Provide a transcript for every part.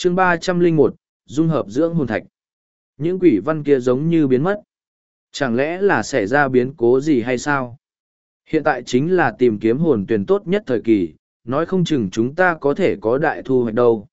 chương 301, dung hợp dưỡng hồn thạch. Những quỷ văn kia giống như biến mất. Chẳng lẽ là xảy ra biến cố gì hay sao? Hiện tại chính là tìm kiếm hồn tuyển tốt nhất thời kỳ, nói không chừng chúng ta có thể có đại thu hoạch đâu.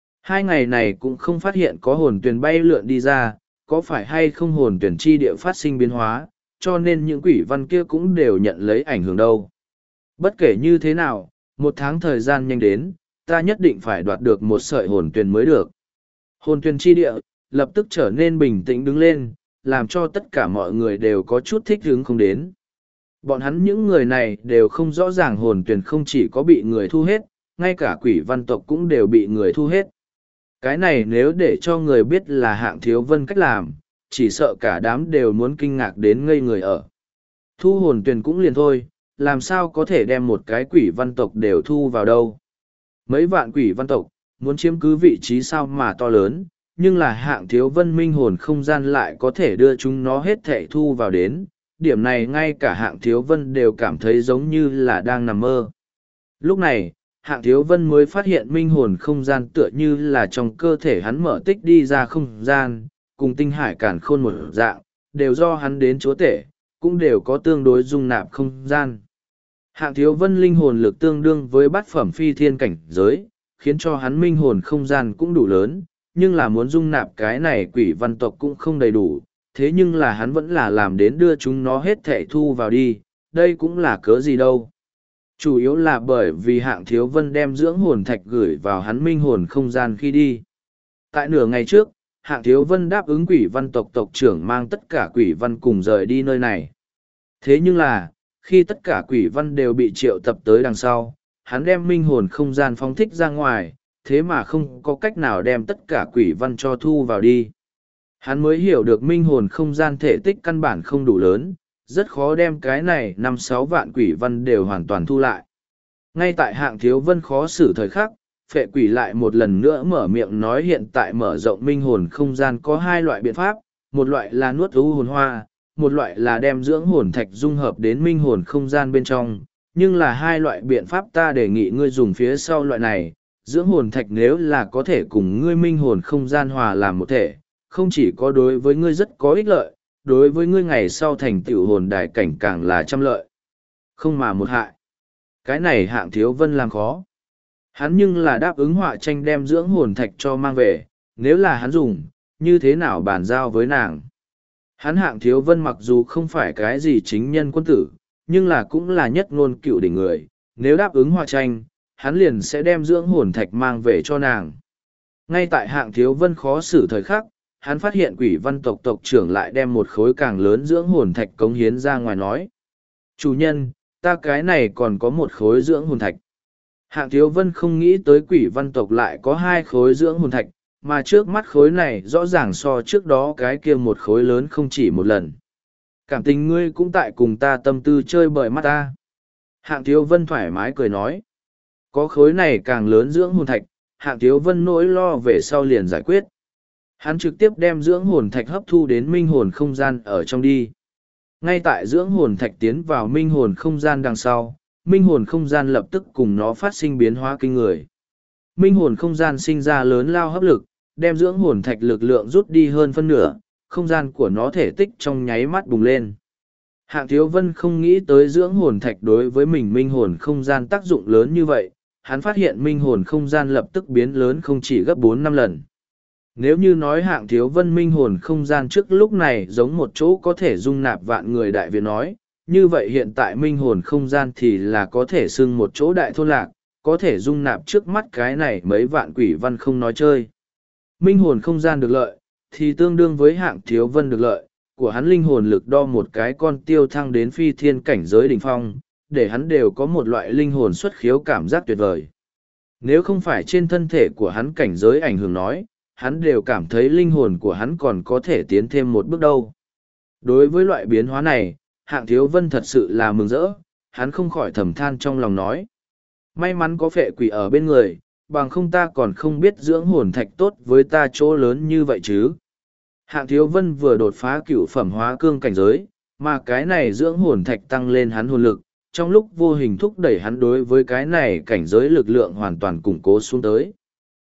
2 ngày này cũng không phát hiện có hồn tuyển bay lượn đi ra, có phải hay không hồn tuyển chi địa phát sinh biến hóa, cho nên những quỷ văn kia cũng đều nhận lấy ảnh hưởng đâu. Bất kể như thế nào, 1 tháng thời gian nhanh đến, ta nhất định phải đoạt được một sợi hồn tuyển mới được. Hồn tuyển chi địa, lập tức trở nên bình tĩnh đứng lên, làm cho tất cả mọi người đều có chút thích hứng không đến. Bọn hắn những người này đều không rõ ràng hồn tuyển không chỉ có bị người thu hết, ngay cả quỷ văn tộc cũng đều bị người thu hết. Cái này nếu để cho người biết là Hạng Thiếu Vân cách làm, chỉ sợ cả đám đều muốn kinh ngạc đến ngây người ở. Thu hồn tuyển cũng liền thôi, làm sao có thể đem một cái quỷ văn tộc đều thu vào đâu. Mấy vạn quỷ văn tộc, muốn chiếm cứ vị trí sao mà to lớn, nhưng là Hạng Thiếu Vân minh hồn không gian lại có thể đưa chúng nó hết thảy thu vào đến. Điểm này ngay cả Hạng Thiếu Vân đều cảm thấy giống như là đang nằm mơ. Lúc này, Hạng Thiếu Vân mới phát hiện minh hồn không gian tựa như là trong cơ thể hắn mở tích đi ra không gian, cùng tinh hải càn khôn một dạng, đều do hắn đến chúa tể, cũng đều có tương đối dung nạp không gian. Hạng Thiếu Vân linh hồn lực tương đương với bát phẩm phi thiên cảnh giới, khiến cho hắn minh hồn không gian cũng đủ lớn, nhưng là muốn dung nạp cái này quỷ văn tộc cũng không đầy đủ, thế nhưng là hắn vẫn là làm đến đưa chúng nó hết thảy thu vào đi, đây cũng là cớ gì đâu. Chủ yếu là bởi vì Hạng Thiếu Vân đem dưỡng hồn thạch gửi vào hắn minh hồn không gian khi đi. Tại nửa ngày trước, Hạng Thiếu Vân đáp ứng quỷ văn tộc tộc trưởng mang tất cả quỷ văn cùng rời đi nơi này. Thế nhưng là, khi tất cả quỷ văn đều bị triệu tập tới đằng sau, hắn đem minh hồn không gian phóng thích ra ngoài, thế mà không có cách nào đem tất cả quỷ văn cho thu vào đi. Hắn mới hiểu được minh hồn không gian thể tích căn bản không đủ lớn, rất khó đem cái này 5-6 vạn quỷ văn đều hoàn toàn thu lại. Ngay tại Hạng Thiếu Vân khó xử thời khắc, phệ quỷ lại một lần nữa mở miệng nói hiện tại mở rộng minh hồn không gian có 2 loại biện pháp, một loại là nuốt u hồn hoa, một loại là đem dưỡng hồn thạch dung hợp đến minh hồn không gian bên trong, nhưng là 2 loại biện pháp ta đề nghị ngươi dùng phía sau loại này, dưỡng hồn thạch nếu là có thể cùng ngươi minh hồn không gian hòa làm một thể, không chỉ có đối với ngươi rất có ích lợi, đối với ngươi ngày sau thành tựu hồn đài cảnh càng là trăm lợi. Không mà một hại. Cái này Hạng Thiếu Vân làm khó. Hắn nhưng là đáp ứng họa tranh đem dưỡng hồn thạch cho mang về, nếu là hắn dùng, như thế nào bàn giao với nàng. Hắn Hạng Thiếu Vân mặc dù không phải cái gì chính nhân quân tử, nhưng là cũng là nhất ngôn cựu đỉnh người, nếu đáp ứng họa tranh, hắn liền sẽ đem dưỡng hồn thạch mang về cho nàng. Ngay tại Hạng Thiếu Vân khó xử thời khắc, hắn phát hiện quỷ văn tộc tộc trưởng lại đem một khối càng lớn dưỡng hồn thạch cống hiến ra ngoài nói. Chủ nhân, ta cái này còn có một khối dưỡng hồn thạch. Hạng Thiếu Vân không nghĩ tới quỷ văn tộc lại có 2 khối dưỡng hồn thạch, mà trước mắt khối này rõ ràng so trước đó cái kia một khối lớn không chỉ một lần. Cảm tình ngươi cũng tại cùng ta tâm tư chơi bời mắt ta. Hạng Thiếu Vân thoải mái cười nói. Có khối này càng lớn dưỡng hồn thạch, Hạng Thiếu Vân nỗi lo về sau liền giải quyết. Hắn trực tiếp đem dưỡng hồn thạch hấp thu đến minh hồn không gian ở trong đi. Ngay tại dưỡng hồn thạch tiến vào minh hồn không gian đằng sau, minh hồn không gian lập tức cùng nó phát sinh biến hóa kinh người. Minh hồn không gian sinh ra lớn lao hấp lực, đem dưỡng hồn thạch lực lượng rút đi hơn phân nửa, không gian của nó thể tích trong nháy mắt bùng lên. Hạng Thiếu Vân không nghĩ tới dưỡng hồn thạch đối với mình minh hồn không gian tác dụng lớn như vậy, hắn phát hiện minh hồn không gian lập tức biến lớn không chỉ gấp 4-5 lần. Nếu như nói Hạng Thiếu Vân minh hồn không gian trước lúc này giống một chỗ có thể dung nạp vạn người đại việt nói, như vậy hiện tại minh hồn không gian thì là có thể xưng một chỗ đại thôn lạc, có thể dung nạp trước mắt cái này mấy vạn quỷ văn không nói chơi. Minh hồn không gian được lợi, thì tương đương với Hạng Thiếu Vân được lợi, của hắn linh hồn lực đo một cái con tiêu thăng đến phi thiên cảnh giới đỉnh phong, để hắn đều có một loại linh hồn xuất khiếu cảm giác tuyệt vời. Nếu không phải trên thân thể của hắn cảnh giới ảnh hưởng nói, hắn đều cảm thấy linh hồn của hắn còn có thể tiến thêm một bước đâu. Đối với loại biến hóa này, Hạng Thiếu Vân thật sự là mừng rỡ, hắn không khỏi thầm than trong lòng nói. May mắn có phệ quỷ ở bên người, bằng không ta còn không biết dưỡng hồn thạch tốt với ta chỗ lớn như vậy chứ. Hạng Thiếu Vân vừa đột phá cửu phẩm hóa cương cảnh giới, mà cái này dưỡng hồn thạch tăng lên hắn hồn lực, trong lúc vô hình thúc đẩy hắn đối với cái này cảnh giới lực lượng hoàn toàn củng cố xuống tới.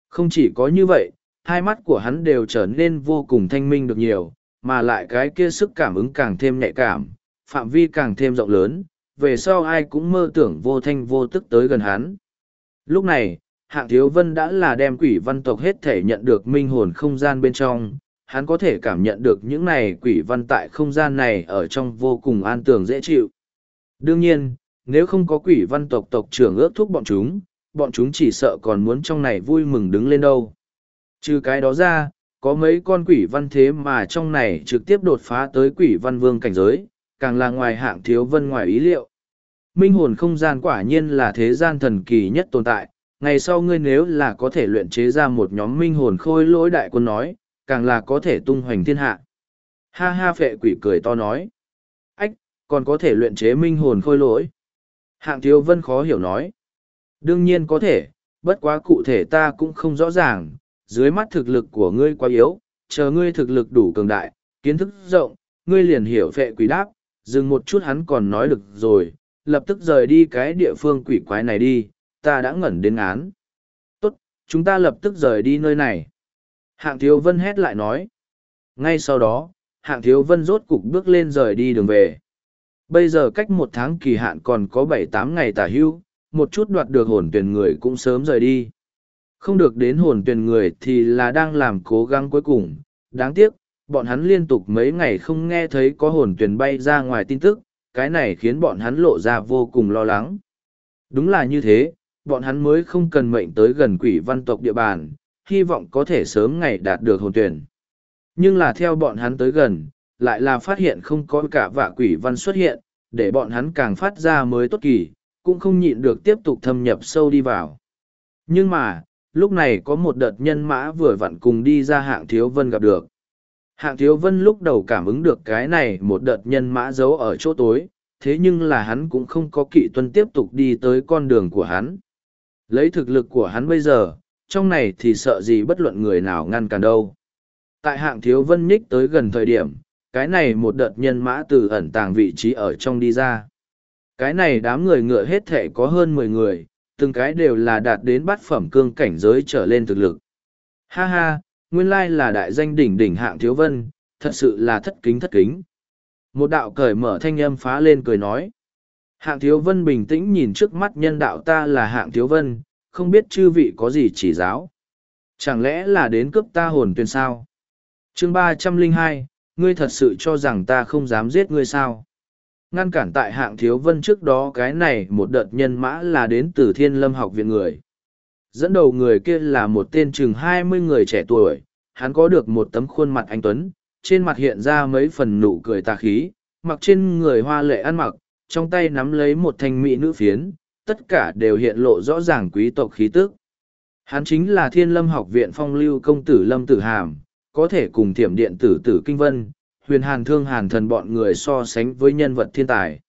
Không chỉ có như vậy, hai mắt của hắn đều trở nên vô cùng thanh minh được nhiều, mà lại cái kia sức cảm ứng càng thêm nhạy cảm, phạm vi càng thêm rộng lớn, về sau ai cũng mơ tưởng vô thanh vô tức tới gần hắn. Lúc này, Hạng Thiếu Vân đã là đem quỷ văn tộc hết thể nhận được minh hồn không gian bên trong, hắn có thể cảm nhận được những này quỷ văn tại không gian này ở trong vô cùng an tường dễ chịu. Đương nhiên, nếu không có quỷ văn tộc tộc trưởng ước thúc bọn chúng chỉ sợ còn muốn trong này vui mừng đứng lên đâu. Trừ cái đó ra, có mấy con quỷ văn thế mà trong này trực tiếp đột phá tới quỷ văn vương cảnh giới, càng là ngoài Hạng Thiếu Vân ngoài ý liệu. Minh hồn không gian quả nhiên là thế gian thần kỳ nhất tồn tại, ngày sau ngươi nếu là có thể luyện chế ra một nhóm minh hồn khôi lỗi đại quân nói, càng là có thể tung hoành thiên hạ. Ha ha, phệ quỷ cười to nói. Ách, còn có thể luyện chế minh hồn khôi lỗi. Hạng Thiếu Vân khó hiểu nói. Đương nhiên có thể, bất quá cụ thể ta cũng không rõ ràng, dưới mắt thực lực của ngươi quá yếu, chờ ngươi thực lực đủ cường đại, kiến thức rộng, ngươi liền hiểu. Phệ quỷ đáp, dừng một chút hắn còn nói được rồi, lập tức rời đi cái địa phương quỷ quái này đi, ta đã ngẩn đến án. Tốt, chúng ta lập tức rời đi nơi này. Hạng Thiếu Vân hét lại nói. Ngay sau đó, Hạng Thiếu Vân rốt cục bước lên rời đi đường về. Bây giờ cách 1 tháng kỳ hạn còn có 7-8 ngày tả hưu, một chút đoạt được hồn tuyển người cũng sớm rời đi. Không được đến hồn tuyển người thì là đang làm cố gắng cuối cùng. Đáng tiếc, bọn hắn liên tục mấy ngày không nghe thấy có hồn tuyển bay ra ngoài tin tức, cái này khiến bọn hắn lộ ra vô cùng lo lắng. Đúng là như thế, bọn hắn mới không cần mệnh tới gần quỷ văn tộc địa bàn, hy vọng có thể sớm ngày đạt được hồn tuyển. Nhưng là theo bọn hắn tới gần, lại là phát hiện không có cả vạ quỷ văn xuất hiện, để bọn hắn càng phát ra mới tốt kỳ, cũng không nhịn được tiếp tục thâm nhập sâu đi vào. Nhưng mà, lúc này có một đợt nhân mã vừa vặn cùng đi ra Hạng Thiếu Vân gặp được. Hạng Thiếu Vân lúc đầu cảm ứng được cái này một đợt nhân mã giấu ở chỗ tối, thế nhưng là hắn cũng không có kỵ tuân tiếp tục đi tới con đường của hắn. Lấy thực lực của hắn bây giờ, trong này thì sợ gì bất luận người nào ngăn cản đâu. Tại Hạng Thiếu Vân nhích tới gần thời điểm, cái này một đợt nhân mã từ ẩn tàng vị trí ở trong đi ra. Cái này đám người ngựa hết thể có hơn 10 người, từng cái đều là đạt đến bát phẩm cương cảnh giới trở lên thực lực. Ha ha, nguyên lai là đại danh đỉnh đỉnh Hạng Thiếu Vân, thật sự là thất kính. Một đạo cởi mở thanh âm phá lên cười nói. Hạng Thiếu Vân bình tĩnh nhìn trước mắt nhân đạo, ta là Hạng Thiếu Vân, không biết chư vị có gì chỉ giáo. Chẳng lẽ là đến cướp ta hồn tuyển sao? Chương 302, ngươi thật sự cho rằng ta không dám giết ngươi sao? Ngăn cản tại Hạng Thiếu Vân trước đó cái này một đợt nhân mã là đến từ Thiên Lâm học viện người. Dẫn đầu người kia là một tên chừng 20 người trẻ tuổi, hắn có được một tấm khuôn mặt anh tuấn, trên mặt hiện ra mấy phần nụ cười tà khí, mặc trên người hoa lệ ăn mặc, trong tay nắm lấy một thanh mỹ nữ phiến, tất cả đều hiện lộ rõ ràng quý tộc khí tức. Hắn chính là Thiên Lâm học viện phong lưu công tử Lâm Tử Hàm, có thể cùng Thiểm Điện tử Tử Kinh Vân, Huyền Hàn Thương Hàn Thần bọn người so sánh với nhân vật thiên tài.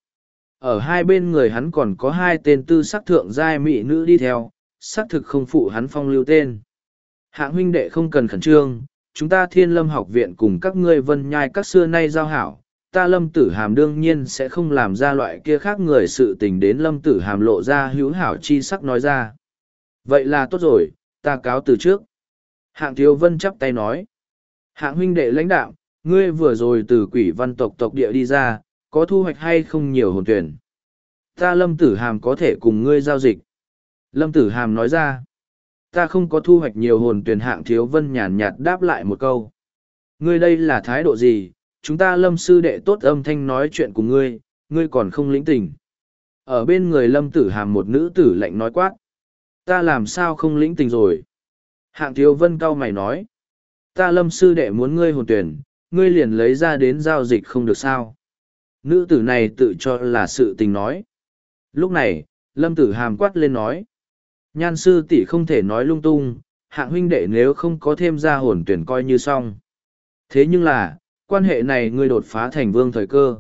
Ở hai bên người hắn còn có hai tên tư sắc thượng giai mỹ nữ đi theo, xác thực không phụ hắn phong lưu tên. Hạng huynh đệ không cần khẩn trương, chúng ta Thiên Lâm học viện cùng các ngươi Vân Nhai các xưa nay giao hảo, ta Lâm Tử Hàm đương nhiên sẽ không làm ra loại kia khác người sự tình. Đến Lâm Tử Hàm lộ ra hữu hảo chi sắc nói ra. Vậy là tốt rồi, ta cáo từ trước. Hạng Thiếu Vân chắp tay nói. Hạng huynh đệ lãnh đạo, ngươi vừa rồi từ quỷ văn tộc địa đi ra, có thu hoạch hay không nhiều hồn tuyển? Ta Lâm Tử Hàm có thể cùng ngươi giao dịch. Lâm Tử Hàm nói ra. Ta không có thu hoạch nhiều hồn tuyển. Hạng Thiếu Vân nhàn nhạt đáp lại một câu. Ngươi đây là thái độ gì? Chúng ta Lâm sư đệ tốt âm thanh nói chuyện cùng ngươi, ngươi còn không lĩnh tình. Ở bên người Lâm Tử Hàm một nữ tử lạnh nói quát. Ta làm sao không lĩnh tình rồi? Hạng Thiếu Vân cau mày nói. Ta Lâm sư đệ muốn ngươi hồn tuyển, ngươi liền lấy ra đến giao dịch không được sao? Nữ tử này tự cho là sự tình nói. Lúc này, Lâm Tử Hàm quát lên nói. Nhan sư tỷ không thể nói lung tung, Hạng huynh đệ nếu không có thêm ra hồn tuyển coi như xong. Thế nhưng là, quan hệ này ngươi đột phá thành vương thời cơ.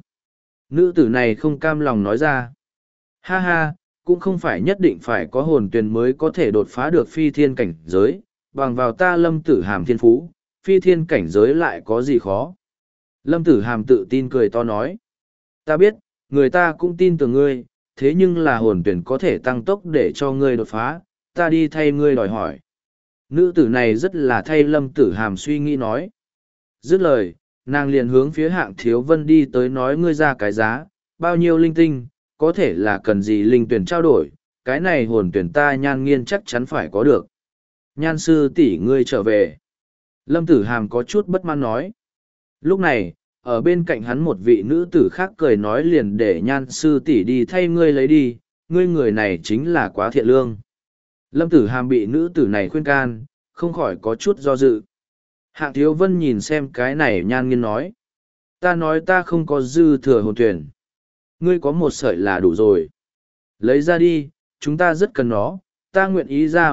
Nữ tử này không cam lòng nói ra. Ha ha, cũng không phải nhất định phải có hồn tuyển mới có thể đột phá được phi thiên cảnh giới, bằng vào ta Lâm Tử Hàm thiên phú, phi thiên cảnh giới lại có gì khó. Lâm Tử Hàm tự tin cười to nói. Ta biết, người ta cũng tin tưởng ngươi, thế nhưng là hồn tuyển có thể tăng tốc để cho ngươi đột phá, ta đi thay ngươi đòi hỏi. Nữ tử này rất là thay Lâm Tử Hàm suy nghĩ nói. Dứt lời, nàng liền hướng phía Hạng Thiếu Vân đi tới nói ngươi ra cái giá, bao nhiêu linh tinh, có thể là cần gì linh tuyển trao đổi, cái này hồn tuyển ta Nhan Nghiên chắc chắn phải có được. Nhan sư tỷ ngươi trở về. Lâm Tử Hàm có chút bất mãn nói. Lúc này, ở bên cạnh hắn một vị nữ tử khác cười nói liền để Nhan sư tỷ đi thay ngươi lấy đi, ngươi người này chính là quá thiện lương. Lâm Tử Hàm bị nữ tử này khuyên can, không khỏi có chút do dự. Hạng Thiếu Vân nhìn xem cái này Nhan Nghiên nói. Ta nói ta không có dư thừa hồn tuyển. Ngươi có một sợi là đủ rồi. Lấy ra đi, chúng ta rất cần nó. Ta nguyện ý ra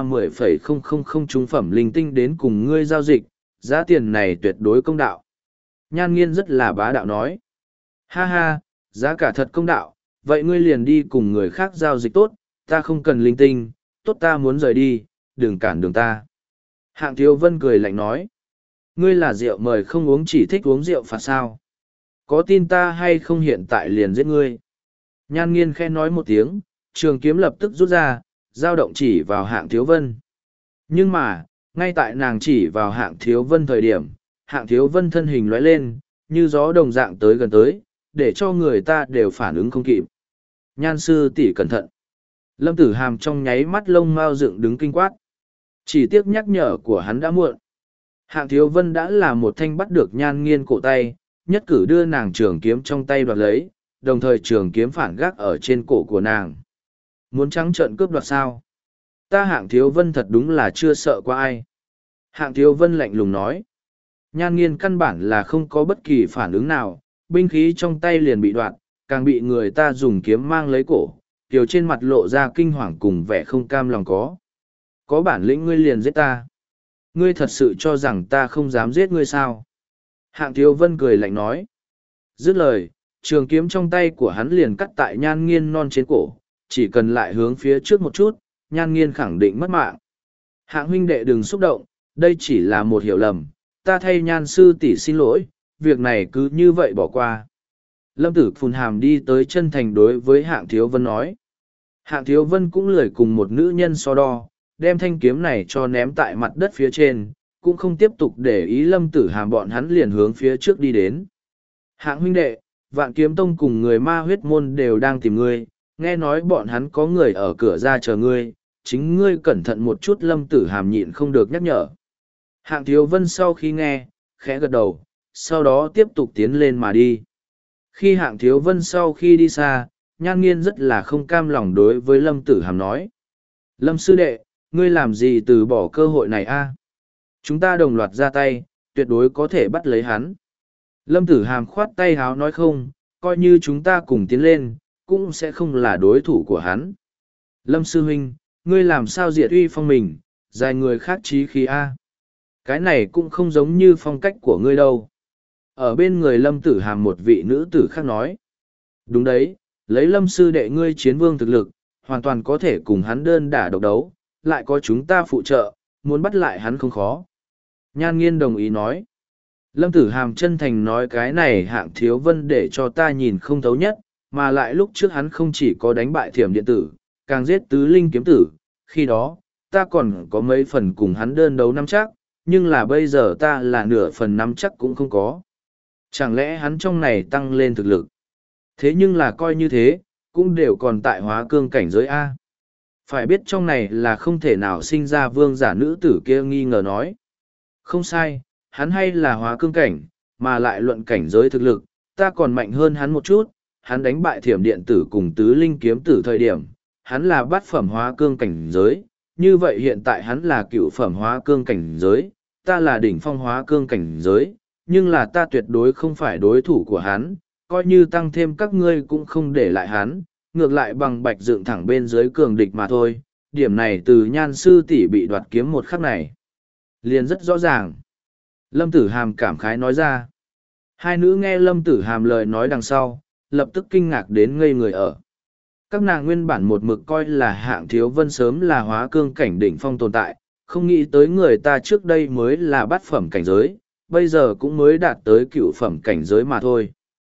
10,000 trung phẩm linh tinh đến cùng ngươi giao dịch, giá tiền này tuyệt đối công đạo. Nhan Nghiên rất là bá đạo nói. Ha ha, giá cả thật công đạo, vậy ngươi liền đi cùng người khác giao dịch tốt, ta không cần linh tinh, tốt ta muốn rời đi, đừng cản đường ta. Hạng Thiếu Vân cười lạnh nói. Ngươi là rượu mời không uống chỉ thích uống rượu phạt sao. Có tin ta hay không hiện tại liền giết ngươi. Nhan Nghiên khe nói một tiếng, trường kiếm lập tức rút ra, dao động chỉ vào Hạng Thiếu Vân. Nhưng mà, ngay tại nàng chỉ vào Hạng Thiếu Vân thời điểm, Hạng Thiếu Vân thân hình lóe lên, như gió đồng dạng tới gần tới, để cho người ta đều phản ứng không kịp. Nhan sư tỷ cẩn thận. Lâm Tử Hàm trong nháy mắt lông mao dựng đứng kinh quát. Chỉ tiếc nhắc nhở của hắn đã muộn. Hạng Thiếu Vân đã là một thanh bắt được Nhan Nghiên cổ tay, nhất cử đưa nàng trường kiếm trong tay đoạt lấy, đồng thời trường kiếm phản gác ở trên cổ của nàng. Muốn trắng trợn cướp đoạt sao? Ta Hạng Thiếu Vân thật đúng là chưa sợ qua ai. Hạng Thiếu Vân lạnh lùng nói. Nhan Nghiên căn bản là không có bất kỳ phản ứng nào, binh khí trong tay liền bị đoạt, càng bị người ta dùng kiếm mang lấy cổ, kiều trên mặt lộ ra kinh hoàng cùng vẻ không cam lòng có. Có bản lĩnh ngươi liền giết ta. Ngươi thật sự cho rằng ta không dám giết ngươi sao? Hạng Thiếu Vân cười lạnh nói. Dứt lời, trường kiếm trong tay của hắn liền cắt tại Nhan Nghiên non trên cổ, chỉ cần lại hướng phía trước một chút, Nhan Nghiên khẳng định mất mạng. Hạng huynh đệ đừng xúc động, đây chỉ là một hiểu lầm, ta thay Nhan sư tỷ xin lỗi, việc này cứ như vậy bỏ qua. Lâm Tử Phùn Hàm đi tới chân thành đối với Hạng Thiếu Vân nói. Hạng Thiếu Vân cũng lười cùng một nữ nhân so đo, đem thanh kiếm này cho ném tại mặt đất phía trên, cũng không tiếp tục để ý Lâm Tử Hàm bọn hắn liền hướng phía trước đi đến. Hạng huynh đệ, Vạn Kiếm Tông cùng người ma huyết môn đều đang tìm ngươi, nghe nói bọn hắn có người ở cửa ra chờ ngươi, chính ngươi cẩn thận một chút. Lâm Tử Hàm nhịn không được nhắc nhở. Hạng Thiếu Vân sau khi nghe, khẽ gật đầu, sau đó tiếp tục tiến lên mà đi. Khi Hạng Thiếu Vân sau khi đi xa, Nhan Nghiên rất là không cam lòng đối với Lâm Tử Hàm nói. Lâm sư đệ, ngươi làm gì từ bỏ cơ hội này a? Chúng ta đồng loạt ra tay, tuyệt đối có thể bắt lấy hắn. Lâm Tử Hàm khoát tay háo nói không, coi như chúng ta cùng tiến lên, cũng sẽ không là đối thủ của hắn. Lâm sư huynh, ngươi làm sao diệt uy phong mình, dài người khác trí khí a? Cái này cũng không giống như phong cách của ngươi đâu. Ở bên người Lâm Tử Hàm một vị nữ tử khác nói. Đúng đấy, lấy Lâm sư đệ ngươi chiến vương thực lực, hoàn toàn có thể cùng hắn đơn đả độc đấu, lại có chúng ta phụ trợ, muốn bắt lại hắn không khó. Nhan Nghiên đồng ý nói. Lâm Tử Hàm chân thành nói cái này Hạng Thiếu Vân để cho ta nhìn không thấu nhất, mà lại lúc trước hắn không chỉ có đánh bại Thiểm Điện Tử, càng giết tứ linh kiếm tử, khi đó, ta còn có mấy phần cùng hắn đơn đấu nắm chắc, nhưng là bây giờ ta là nửa phần nắm chắc cũng không có. Chẳng lẽ hắn trong này tăng lên thực lực? Thế nhưng là coi như thế, cũng đều còn tại hóa cương cảnh giới A. Phải biết trong này là không thể nào sinh ra vương giả nữ tử kia nghi ngờ nói. Không sai, hắn hay là hóa cương cảnh, mà lại luận cảnh giới thực lực, ta còn mạnh hơn hắn một chút. Hắn đánh bại Thiểm Điện Tử cùng tứ linh kiếm tử thời điểm, hắn là bát phẩm hóa cương cảnh giới, như vậy hiện tại hắn là cựu phẩm hóa cương cảnh giới, ta là đỉnh phong hóa cương cảnh giới, nhưng là ta tuyệt đối không phải đối thủ của hắn, coi như tăng thêm các ngươi cũng không để lại hắn, ngược lại bằng bạch dựng thẳng bên dưới cường địch mà thôi. Điểm này từ Nhan sư tỷ bị đoạt kiếm một khắc này liền rất rõ ràng. Lâm Tử Hàm cảm khái nói ra. Hai nữ nghe Lâm Tử Hàm lời nói đằng sau, lập tức kinh ngạc đến ngây người ở. Các nàng nguyên bản một mực coi là Hạng Thiếu Vân sớm là hóa cương cảnh đỉnh phong tồn tại, không nghĩ tới người ta trước đây mới là bát phẩm cảnh giới, bây giờ cũng mới đạt tới cựu phẩm cảnh giới mà thôi.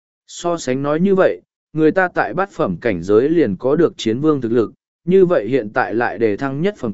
So sánh nói như vậy, người ta tại bát phẩm cảnh giới liền có được chiến vương thực lực, như vậy hiện tại lại đề thăng nhất phẩm cấp,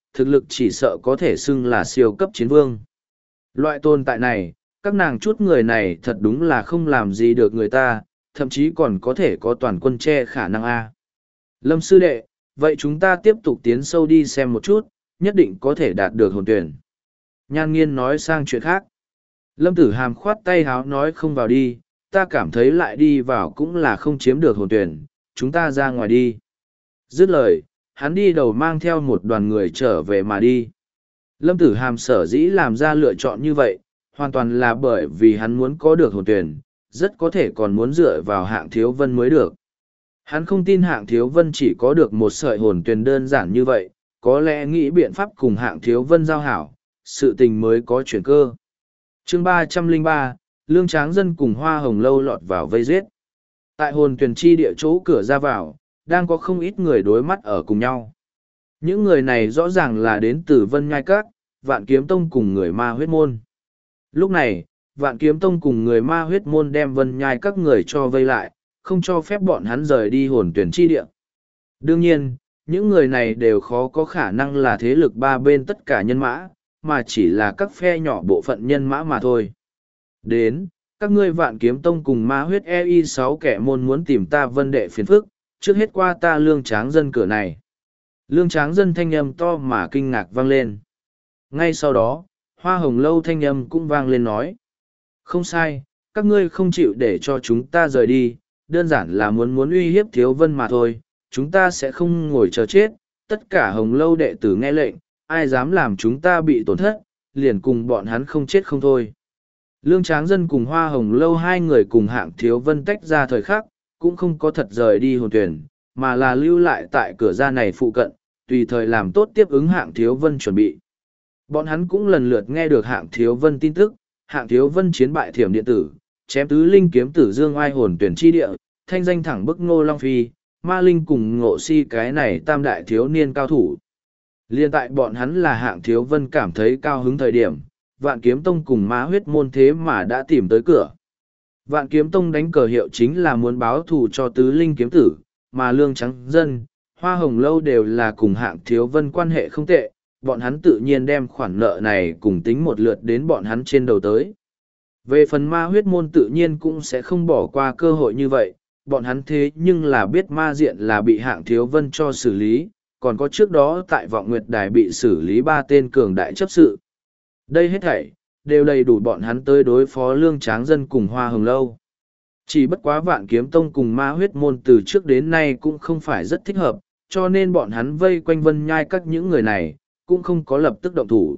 thực lực chỉ sợ có thể xưng là siêu cấp chiến vương. Loại tồn tại này, các nàng chút người này thật đúng là không làm gì được người ta, thậm chí còn có thể có toàn quân che khả năng A. Lâm sư đệ, vậy chúng ta tiếp tục tiến sâu đi xem một chút, nhất định có thể đạt được hồn tuyển. Nhan Nghiên nói sang chuyện khác. Lâm Tử Hàm khoát tay háo nói không vào đi, ta cảm thấy lại đi vào cũng là không chiếm được hồn tuyển, chúng ta ra ngoài đi. Dứt lời, hắn đi đầu mang theo một đoàn người trở về mà đi. Lâm Tử Hàm sở dĩ làm ra lựa chọn như vậy, hoàn toàn là bởi vì hắn muốn có được hồn tuyển, rất có thể còn muốn dựa vào Hạng Thiếu Vân mới được. Hắn không tin Hạng Thiếu Vân chỉ có được một sợi hồn tuyển đơn giản như vậy, có lẽ nghĩ biện pháp cùng Hạng Thiếu Vân giao hảo, sự tình mới có chuyển cơ. Chương 303, Lương Tráng Dân cùng Hoa Hồng Lâu lọt vào vây giết. Tại hồn tuyển chi địa chỗ cửa ra vào, đang có không ít người đối mắt ở cùng nhau. Những người này rõ ràng là đến từ Vân Nhai Các, Vạn Kiếm Tông cùng người Ma Huyết Môn. Lúc này, Vạn Kiếm Tông cùng người Ma Huyết Môn đem Vân Nhai Các người cho vây lại, không cho phép bọn hắn rời đi hồn tuyển chi địa. Đương nhiên, những người này đều khó có khả năng là thế lực ba bên tất cả nhân mã, mà chỉ là các phe nhỏ bộ phận nhân mã mà thôi. Đến, các ngươi Vạn Kiếm Tông cùng Ma Huyết EI 6 kẻ môn muốn tìm ta Vân đệ phiền phức, trước hết qua ta Lương Tráng Dân cửa này. Lương Tráng Dân thanh âm to mà kinh ngạc vang lên. Ngay sau đó, Hoa Hồng Lâu thanh âm cũng vang lên nói. Không sai, các ngươi không chịu để cho chúng ta rời đi, đơn giản là muốn uy hiếp Thiếu Vân mà thôi, chúng ta sẽ không ngồi chờ chết, tất cả Hồng Lâu đệ tử nghe lệnh, ai dám làm chúng ta bị tổn thất, liền cùng bọn hắn không chết không thôi. Lương Tráng Dân cùng Hoa Hồng Lâu hai người cùng Hạng Thiếu Vân tách ra thời khắc, cũng không có thật rời đi hồn tuyển, mà là lưu lại tại cửa ra này phụ cận, tùy thời làm tốt tiếp ứng Hạng Thiếu Vân chuẩn bị. Bọn hắn cũng lần lượt nghe được Hạng Thiếu Vân tin tức, Hạng Thiếu Vân chiến bại Thiểm Điện Tử, chém tứ linh kiếm tử dương oai hồn tuyển chi địa, thanh danh thẳng bức Ngô Long Phi, Ma Linh cùng Ngộ Si cái này tam đại thiếu niên cao thủ. Liên tại bọn hắn là Hạng Thiếu Vân cảm thấy cao hứng thời điểm, Vạn Kiếm Tông cùng Ma Huyết Môn thế mà đã tìm tới cửa. Vạn Kiếm Tông đánh cờ hiệu chính là muốn báo thù cho tứ linh kiếm tử, mà Lương Tráng Dân, Hoa Hồng Lâu đều là cùng Hạng Thiếu Vân quan hệ không tệ, bọn hắn tự nhiên đem khoản nợ này cùng tính một lượt đến bọn hắn trên đầu tới. Về phần Ma Huyết Môn tự nhiên cũng sẽ không bỏ qua cơ hội như vậy, bọn hắn thế nhưng là biết ma diện là bị Hạng Thiếu Vân cho xử lý, còn có trước đó tại Vọng Nguyệt Đài bị xử lý 3 tên cường đại chấp sự. Đây hết thảy đều đầy đủ bọn hắn tới đối phó Lương Tráng Dân cùng Hoa Hồng Lâu. Chỉ bất quá Vạn Kiếm Tông cùng Ma Huyết Môn từ trước đến nay cũng không phải rất thích hợp, cho nên bọn hắn vây quanh Vân Nhai Các những người này, cũng không có lập tức động thủ.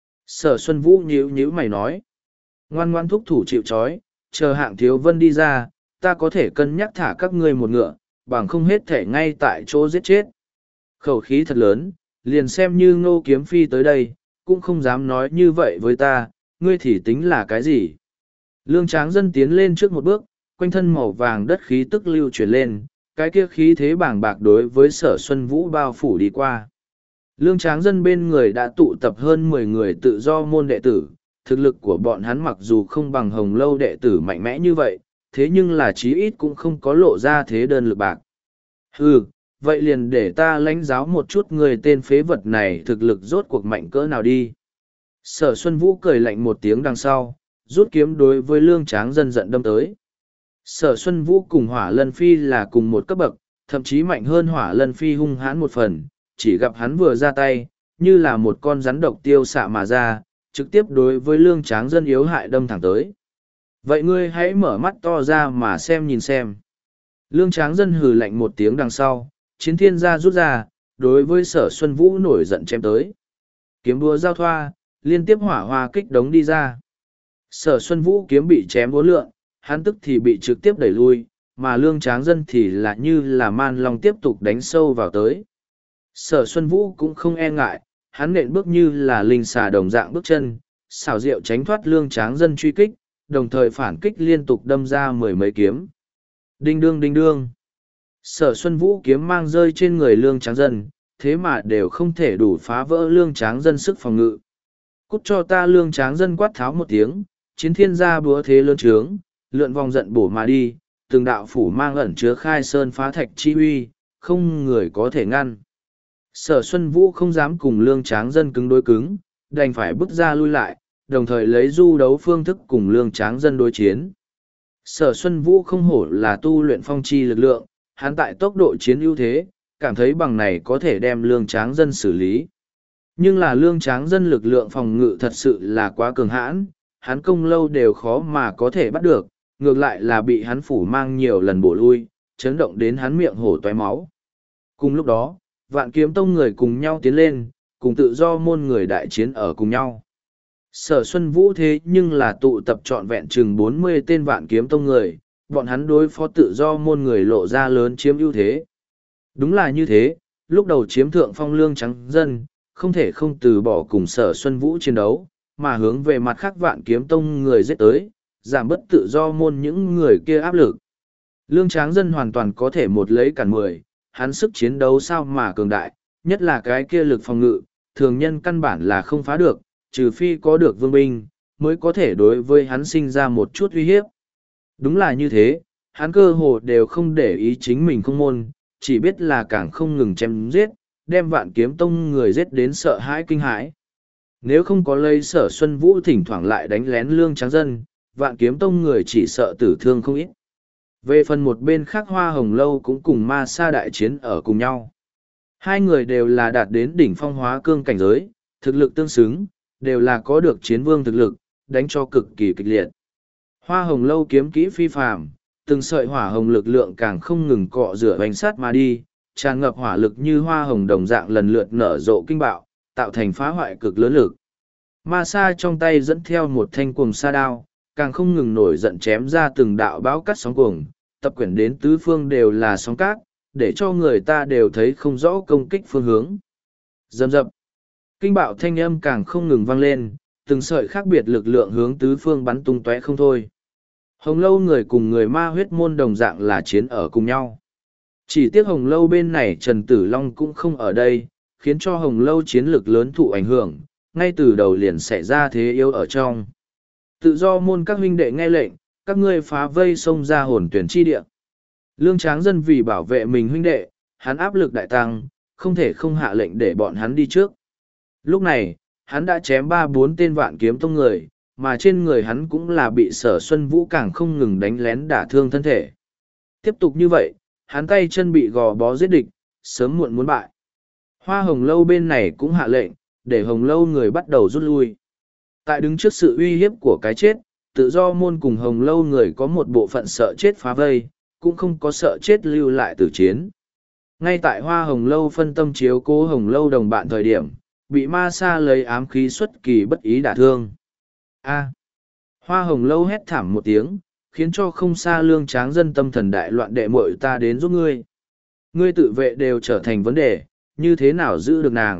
Sở Xuân Vũ nhíu nhíu mày nói, ngoan ngoan thúc thủ chịu trói, chờ Hạng Thiếu Vân đi ra, ta có thể cân nhắc thả các ngươi một ngựa, bằng không hết thể ngay tại chỗ giết chết. Khẩu khí thật lớn, liền xem như Ngô Kiếm Phi tới đây, cũng không dám nói như vậy với ta, ngươi thì tính là cái gì? Lương Tráng Dân tiến lên trước một bước, quanh thân màu vàng đất khí tức lưu chuyển lên, cái kia khí thế bàng bạc đối với Sở Xuân Vũ bao phủ đi qua. Lương Tráng Dân bên người đã tụ tập hơn 10 người tự do môn đệ tử, thực lực của bọn hắn mặc dù không bằng Hồng Lâu đệ tử mạnh mẽ như vậy, thế nhưng là chí ít cũng không có lộ ra thế đơn lực bạc. Hừ, vậy liền để ta lãnh giáo một chút người tên phế vật này thực lực rốt cuộc mạnh cỡ nào đi. Sở Xuân Vũ cười lạnh một tiếng đằng sau, rút kiếm đối với Lương Tráng Dân giận đâm tới. Sở Xuân Vũ cùng Hỏa Lân Phi là cùng một cấp bậc, thậm chí mạnh hơn Hỏa Lân Phi hung hãn một phần, chỉ gặp hắn vừa ra tay, như là một con rắn độc tiêu xạ mà ra, trực tiếp đối với Lương Tráng Dân yếu hại đâm thẳng tới. Vậy ngươi hãy mở mắt to ra mà xem nhìn xem. Lương Tráng Dân hừ lạnh một tiếng đằng sau, chiến thiên gia rút ra, đối với Sở Xuân Vũ nổi giận chém tới. Kiếm đua giao thoa, liên tiếp hỏa hoa kích đống đi ra. Sở Xuân Vũ kiếm bị chém vô lượng, hắn tức thì bị trực tiếp đẩy lui, mà Lương Tráng Dân thì là như là man long tiếp tục đánh sâu vào tới. Sở Xuân Vũ cũng không e ngại, hắn nện bước như là linh xà đồng dạng bước chân, xảo diệu tránh thoát Lương Tráng Dân truy kích, đồng thời phản kích liên tục đâm ra 10 mấy kiếm. Đinh đương đinh đương. Sở Xuân Vũ kiếm mang rơi trên người Lương Tráng Dân, thế mà đều không thể đủ phá vỡ Lương Tráng Dân sức phòng ngự. Cút cho ta! Lương Tráng Dân quát tháo một tiếng, chiến thiên gia búa thế lớn trướng, lượn vòng giận bổ mà đi, từng đạo phủ mang ẩn chứa khai sơn phá thạch chi uy, không người có thể ngăn. Sở Xuân Vũ không dám cùng Lương Tráng Dân cứng đối cứng, đành phải bước ra lui lại, đồng thời lấy du đấu phương thức cùng Lương Tráng Dân đối chiến. Sở Xuân Vũ không hổ là tu luyện phong chi lực lượng, hắn tại tốc độ chiến ưu thế, cảm thấy bằng này có thể đem Lương Tráng Dân xử lý. Nhưng là Lương Tráng Dân lực lượng phòng ngự thật sự là quá cường hãn, hắn công lâu đều khó mà có thể bắt được, ngược lại là bị hắn phủ mang nhiều lần bổ lui, chấn động đến hắn miệng hổ toái máu. Cùng lúc đó, Vạn Kiếm Tông người cùng nhau tiến lên, cùng tự do môn người đại chiến ở cùng nhau. Sở Xuân Vũ thế nhưng là tụ tập trọn vẹn chừng 40 tên Vạn Kiếm Tông người, bọn hắn đối phó tự do môn người lộ ra lớn chiếm ưu thế. Đúng là như thế, lúc đầu chiếm thượng phong Lương Tráng Dân, không thể không từ bỏ cùng Sở Xuân Vũ chiến đấu, mà hướng về mặt khác Vạn Kiếm Tông người giết tới, giảm bất tự do môn những người kia áp lực. Lương Tráng Dân hoàn toàn có thể một lấy cản 10, hắn sức chiến đấu sao mà cường đại, nhất là cái kia lực phòng ngự, thường nhân căn bản là không phá được, trừ phi có được vương binh, mới có thể đối với hắn sinh ra một chút uy hiếp. Đúng là như thế, hắn cơ hồ đều không để ý chính mình không môn, chỉ biết là càng không ngừng chém giết, đem Vạn Kiếm Tông người giết đến sợ hãi kinh hãi. Nếu không có lấy Sở Xuân Vũ thỉnh thoảng lại đánh lén Lương Tráng Dân, Vạn Kiếm Tông người chỉ sợ tử thương không ít. Về phần một bên khác Hoa Hồng Lâu cũng cùng Ma Sa đại chiến ở cùng nhau. Hai người đều là đạt đến đỉnh phong hóa cương cảnh giới, thực lực tương xứng, đều là có được chiến vương thực lực, đánh cho cực kỳ kịch liệt. Hoa Hồng Lâu kiếm kỹ phi phàm, từng sợi hỏa hồng lực lượng càng không ngừng cọ rửa bánh sát mà đi, tràn ngập hỏa lực như hoa hồng đồng dạng lần lượt nở rộ kinh bạo, tạo thành phá hoại cực lớn lực. Ma Sa trong tay dẫn theo một thanh cuồng sa đao, càng không ngừng nổi giận chém ra từng đạo bão cắt sóng cuồng, tập quyển đến tứ phương đều là sóng cát, để cho người ta đều thấy không rõ công kích phương hướng. Dầm dập, kinh bạo thanh âm càng không ngừng vang lên, từng sợi khác biệt lực lượng hướng tứ phương bắn tung tóe không thôi. Hồng Lâu người cùng người ma huyết môn đồng dạng là chiến ở cùng nhau. Chỉ tiếc Hồng Lâu bên này Trần Tử Long cũng không ở đây, khiến cho Hồng Lâu chiến lực lớn thụ ảnh hưởng, ngay từ đầu liền xảy ra thế yếu ở trong. Tự do môn các huynh đệ nghe lệnh, các ngươi phá vây xông ra hồn tuyển chi địa. Lương Tráng Dân vì bảo vệ mình huynh đệ, hắn áp lực đại tăng, không thể không hạ lệnh để bọn hắn đi trước. Lúc này, hắn đã chém 3-4 tên Vạn Kiếm Tông người, mà trên người hắn cũng là bị Sở Xuân Vũ càng không ngừng đánh lén đả thương thân thể. Tiếp tục như vậy, hắn tay chân bị gò bó giết địch, sớm muộn muốn bại. Hoa Hồng Lâu bên này cũng hạ lệnh, để Hồng Lâu người bắt đầu rút lui. Tại đứng trước sự uy hiếp của cái chết, tự do môn cùng Hồng Lâu người có một bộ phận sợ chết phá vây, cũng không có sợ chết lưu lại tử chiến. Ngay tại Hoa Hồng Lâu phân tâm chiếu cố Hồng Lâu đồng bạn thời điểm, bị Ma Sa lấy ám khí xuất kỳ bất ý đả thương. A. Hoa Hồng Lâu hét thảm một tiếng, khiến cho không xa Lương Tráng Dân tâm thần đại loạn, đệ muội ta đến giúp ngươi. Ngươi tự vệ đều trở thành vấn đề, như thế nào giữ được nàng?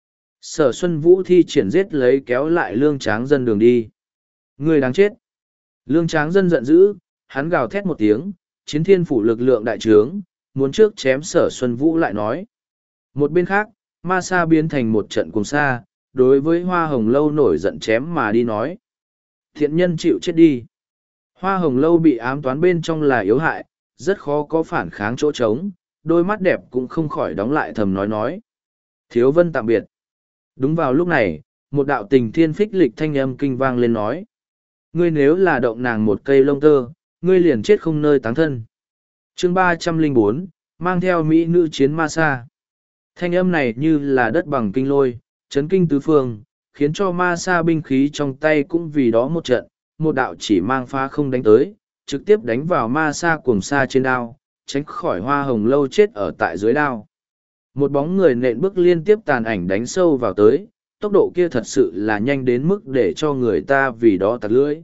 Sở Xuân Vũ thi triển giết lấy kéo lại Lương Tráng Dân đường đi. Ngươi đáng chết. Lương Tráng Dân giận dữ, hắn gào thét một tiếng, chiến thiên phủ lực lượng đại trướng, muốn trước chém Sở Xuân Vũ lại nói. Một bên khác, Ma Sa biến thành một trận cùng sa, đối với Hoa Hồng Lâu nổi giận chém mà đi nói. Thiện nhân chịu chết đi. Hoa Hồng Lâu bị ám toán bên trong là yếu hại, rất khó có phản kháng chỗ trống, đôi mắt đẹp cũng không khỏi đóng lại thầm nói. Thiếu Vân tạm biệt. Đúng vào lúc này, một đạo tình thiên phích lịch thanh âm kinh vang lên nói. Ngươi nếu là động nàng một cây lông tơ, ngươi liền chết không nơi táng thân. Chương 304, mang theo mỹ nữ chiến Ma Sa. Thanh âm này như là đất bằng kinh lôi, chấn kinh tứ phương, khiến cho Ma Sa binh khí trong tay cũng vì đó một trận, một đạo chỉ mang phá không đánh tới, trực tiếp đánh vào Ma Sa cuồng sa trên đao, tránh khỏi Hoa Hồng Lâu chết ở tại dưới đao. Một bóng người nện bước liên tiếp tàn ảnh đánh sâu vào tới, tốc độ kia thật sự là nhanh đến mức để cho người ta vì đó tặc lưỡi.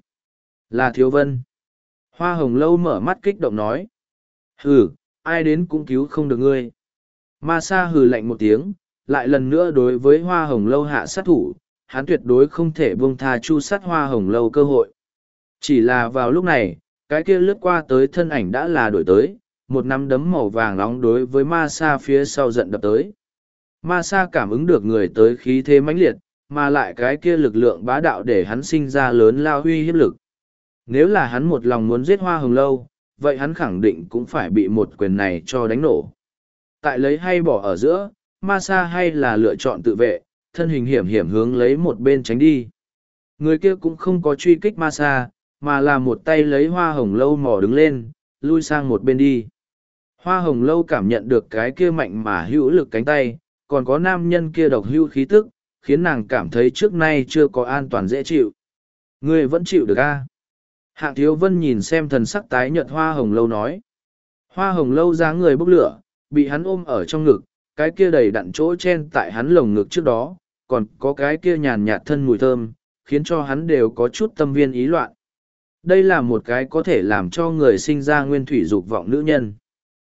Là Thiếu Vân. Hoa Hồng Lâu mở mắt kích động nói. Hừ, ai đến cũng cứu không được ngươi. Ma Sa hừ lạnh một tiếng, lại lần nữa đối với Hoa Hồng Lâu hạ sát thủ, hắn tuyệt đối không thể buông tha chu sát Hoa Hồng Lâu cơ hội. Chỉ là vào lúc này, cái kia lướt qua tới thân ảnh đã là đổi tới, một nắm đấm màu vàng nóng đối với Ma Sa phía sau giận đập tới. Ma Sa cảm ứng được người tới khí thế mãnh liệt, mà lại cái kia lực lượng bá đạo để hắn sinh ra lớn lao huy hiếp lực. Nếu là hắn một lòng muốn giết Hoa Hồng Lâu, vậy hắn khẳng định cũng phải bị một quyền này cho đánh nổ. Tại lấy hay bỏ ở giữa, ma sa hay là lựa chọn tự vệ, thân hình hiểm hiểm hướng lấy một bên tránh đi. Người kia cũng không có truy kích ma sa, mà là một tay lấy hoa hồng lâu mò đứng lên, lui sang một bên đi. Hoa hồng lâu cảm nhận được cái kia mạnh mà hữu lực cánh tay, còn có nam nhân kia độc hữu khí tức, khiến nàng cảm thấy trước nay chưa có an toàn dễ chịu. Ngươi vẫn chịu được a? Hạng Thiếu Vân nhìn xem thần sắc tái nhợt hoa hồng lâu nói. Hoa hồng lâu ra người bốc lửa, bị hắn ôm ở trong ngực, cái kia đầy đặn chỗ chen tại hắn lồng ngực trước đó, còn có cái kia nhàn nhạt thân mùi thơm, khiến cho hắn đều có chút tâm viên ý loạn. Đây là một cái có thể làm cho người sinh ra nguyên thủy dục vọng nữ nhân.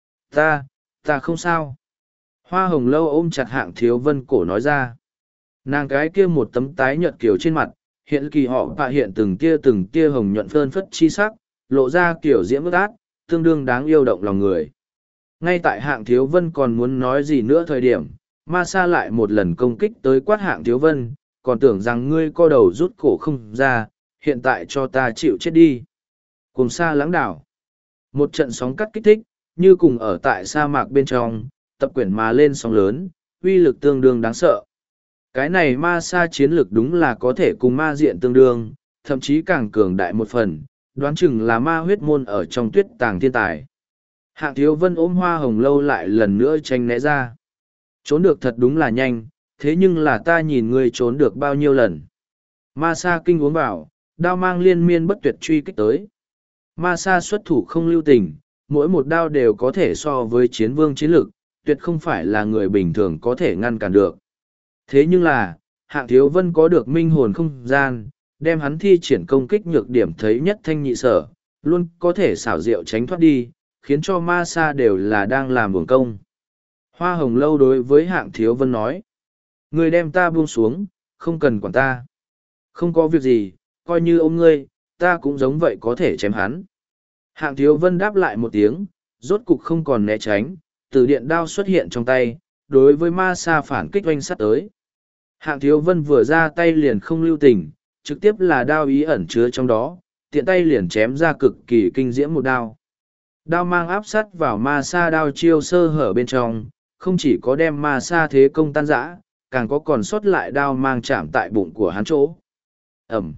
Ta không sao. Hoa hồng lâu ôm chặt Hạng Thiếu Vân cổ nói ra. Nàng cái kia một tấm tái nhợt kiểu trên mặt, hiện kỳ họ bạ hiện từng tia hồng nhuận phơn phất chi sắc, lộ ra kiểu diễm ướt át, tương đương đáng yêu động lòng người. Ngay tại Hạng Thiếu Vân còn muốn nói gì nữa thời điểm, ma sa lại một lần công kích tới quát Hạng Thiếu Vân, còn tưởng rằng ngươi co đầu rút cổ không ra, hiện tại cho ta chịu chết đi. Cùng sa lãng đảo. Một trận sóng cắt kích thích, như cùng ở tại sa mạc bên trong, tập quyển mà lên sóng lớn, uy lực tương đương đáng sợ. Cái này ma sa chiến lực đúng là có thể cùng ma diện tương đương, thậm chí càng cường đại một phần, đoán chừng là ma huyết môn ở trong tuyết tàng thiên tài. Hạng Thiếu Vân ôm hoa hồng lâu lại lần nữa tranh né ra. Trốn được thật đúng là nhanh, thế nhưng là ta nhìn ngươi trốn được bao nhiêu lần. Ma sa kinh uống vào, đao mang liên miên bất tuyệt truy kích tới. Ma sa xuất thủ không lưu tình, mỗi một đao đều có thể so với chiến vương chiến lực, tuyệt không phải là người bình thường có thể ngăn cản được. Thế nhưng là, Hạng Thiếu Vân có được minh hồn không gian, đem hắn thi triển công kích nhược điểm thấy nhất thanh nhị sở, luôn có thể xảo diệu tránh thoát đi, khiến cho ma sa đều là đang làm uổng công. Hoa hồng lâu đối với Hạng Thiếu Vân nói, ngươi đem ta buông xuống, không cần quản ta. Không có việc gì, coi như ôm ngươi, ta cũng giống vậy có thể chém hắn. Hạng Thiếu Vân đáp lại một tiếng, rốt cục không còn né tránh, từ điện đao xuất hiện trong tay, đối với ma sa phản kích oanh sắt tới. Hạng Thiếu Vân vừa ra tay liền không lưu tình, trực tiếp là đao ý ẩn chứa trong đó, tiện tay liền chém ra cực kỳ kinh diễm một đao. Đao mang áp sắt vào ma sa đao chiêu sơ hở bên trong, không chỉ có đem ma sa thế công tan rã, càng có còn sót lại đao mang chạm tại bụng của hắn chỗ. Ẩm.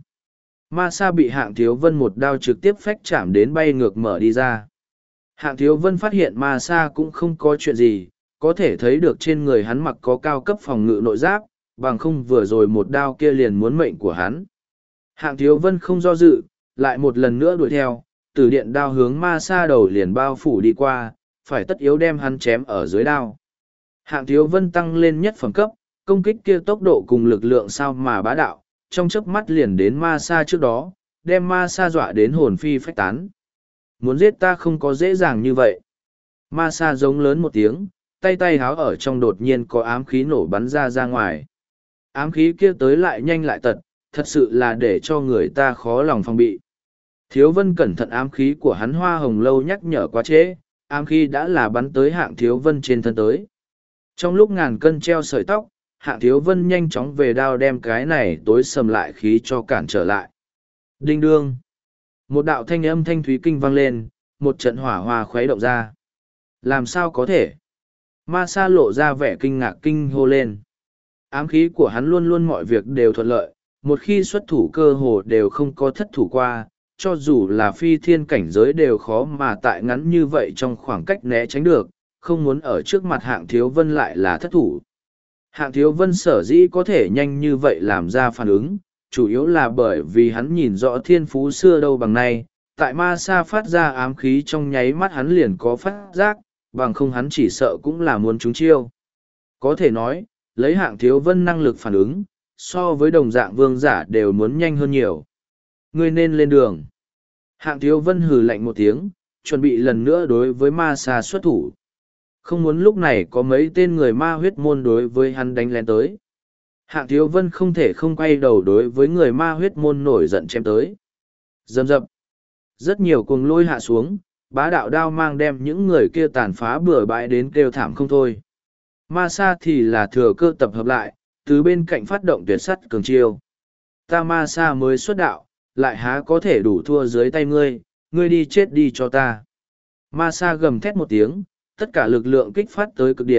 Ma sa bị Hạng Thiếu Vân một đao trực tiếp phách chạm đến bay ngược mở đi ra. Hạng Thiếu Vân phát hiện ma sa cũng không có chuyện gì, có thể thấy được trên người hắn mặc có cao cấp phòng ngự nội giáp, bằng không vừa rồi một đao kia liền muốn mệnh của hắn. Hạng Thiếu Vân không do dự, lại một lần nữa đuổi theo, từ điện đao hướng ma sa đầu liền bao phủ đi qua, phải tất yếu đem hắn chém ở dưới đao. Hạng Thiếu Vân tăng lên nhất phẩm cấp, công kích kia tốc độ cùng lực lượng sao mà bá đạo, trong chớp mắt liền đến ma sa trước đó, đem ma sa dọa đến hồn phi phách tán. Muốn giết ta không có dễ dàng như vậy. Ma sa giống lớn một tiếng, tay háo ở trong đột nhiên có ám khí nổ bắn ra ngoài. Ám khí kia tới lại nhanh lại tật, thật sự là để cho người ta khó lòng phòng bị. Thiếu Vân cẩn thận ám khí của hắn hoa hồng lâu nhắc nhở quá trễ, ám khí đã là bắn tới Hạng Thiếu Vân trên thân tới. Trong lúc ngàn cân treo sợi tóc, Hạng Thiếu Vân nhanh chóng về đao đem cái này tối sầm lại khí cho cản trở lại. Đinh đương. Một đạo thanh âm thanh thúy kinh vang lên, một trận hỏa hoa khuấy động ra. Làm sao có thể? Ma sa lộ ra vẻ kinh ngạc kinh hô lên. Ám khí của hắn luôn luôn mọi việc đều thuận lợi, một khi xuất thủ cơ hồ đều không có thất thủ qua, cho dù là phi thiên cảnh giới đều khó mà tại ngắn như vậy trong khoảng cách né tránh được, không muốn ở trước mặt Hạng Thiếu Vân lại là thất thủ. Hạng Thiếu Vân sở dĩ có thể nhanh như vậy làm ra phản ứng, chủ yếu là bởi vì hắn nhìn rõ thiên phú xưa đâu bằng nay, tại ma sa phát ra ám khí trong nháy mắt hắn liền có phát giác, bằng không hắn chỉ sợ cũng là muốn trúng chiêu. Có thể nói, lấy Hạng Thiếu Vân năng lực phản ứng, so với đồng dạng vương giả đều muốn nhanh hơn nhiều. Ngươi nên lên đường. Hạng Thiếu Vân hừ lạnh một tiếng, chuẩn bị lần nữa đối với ma sa xuất thủ. Không muốn lúc này có mấy tên người ma huyết môn đối với hắn đánh lén tới. Hạng Thiếu Vân không thể không quay đầu đối với người ma huyết môn nổi giận chém tới. Dầm dập. Rất nhiều cuồng lôi hạ xuống, bá đạo đao mang đem những người kia tàn phá bừa bãi đến kêu thảm không thôi. Ma sa thì là thừa cơ tập hợp lại, từ bên cạnh phát động tuyệt sắt cường chiêu. Ta ma sa mới xuất đạo, lại há có thể đủ thua dưới tay ngươi, ngươi đi chết đi cho ta. Ma sa gầm thét một tiếng, tất cả lực lượng kích phát tới cực điểm,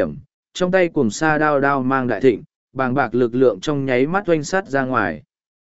trong tay cùng sa đao đao mang đại thịnh, bàng bạc lực lượng trong nháy mắt oanh sát ra ngoài.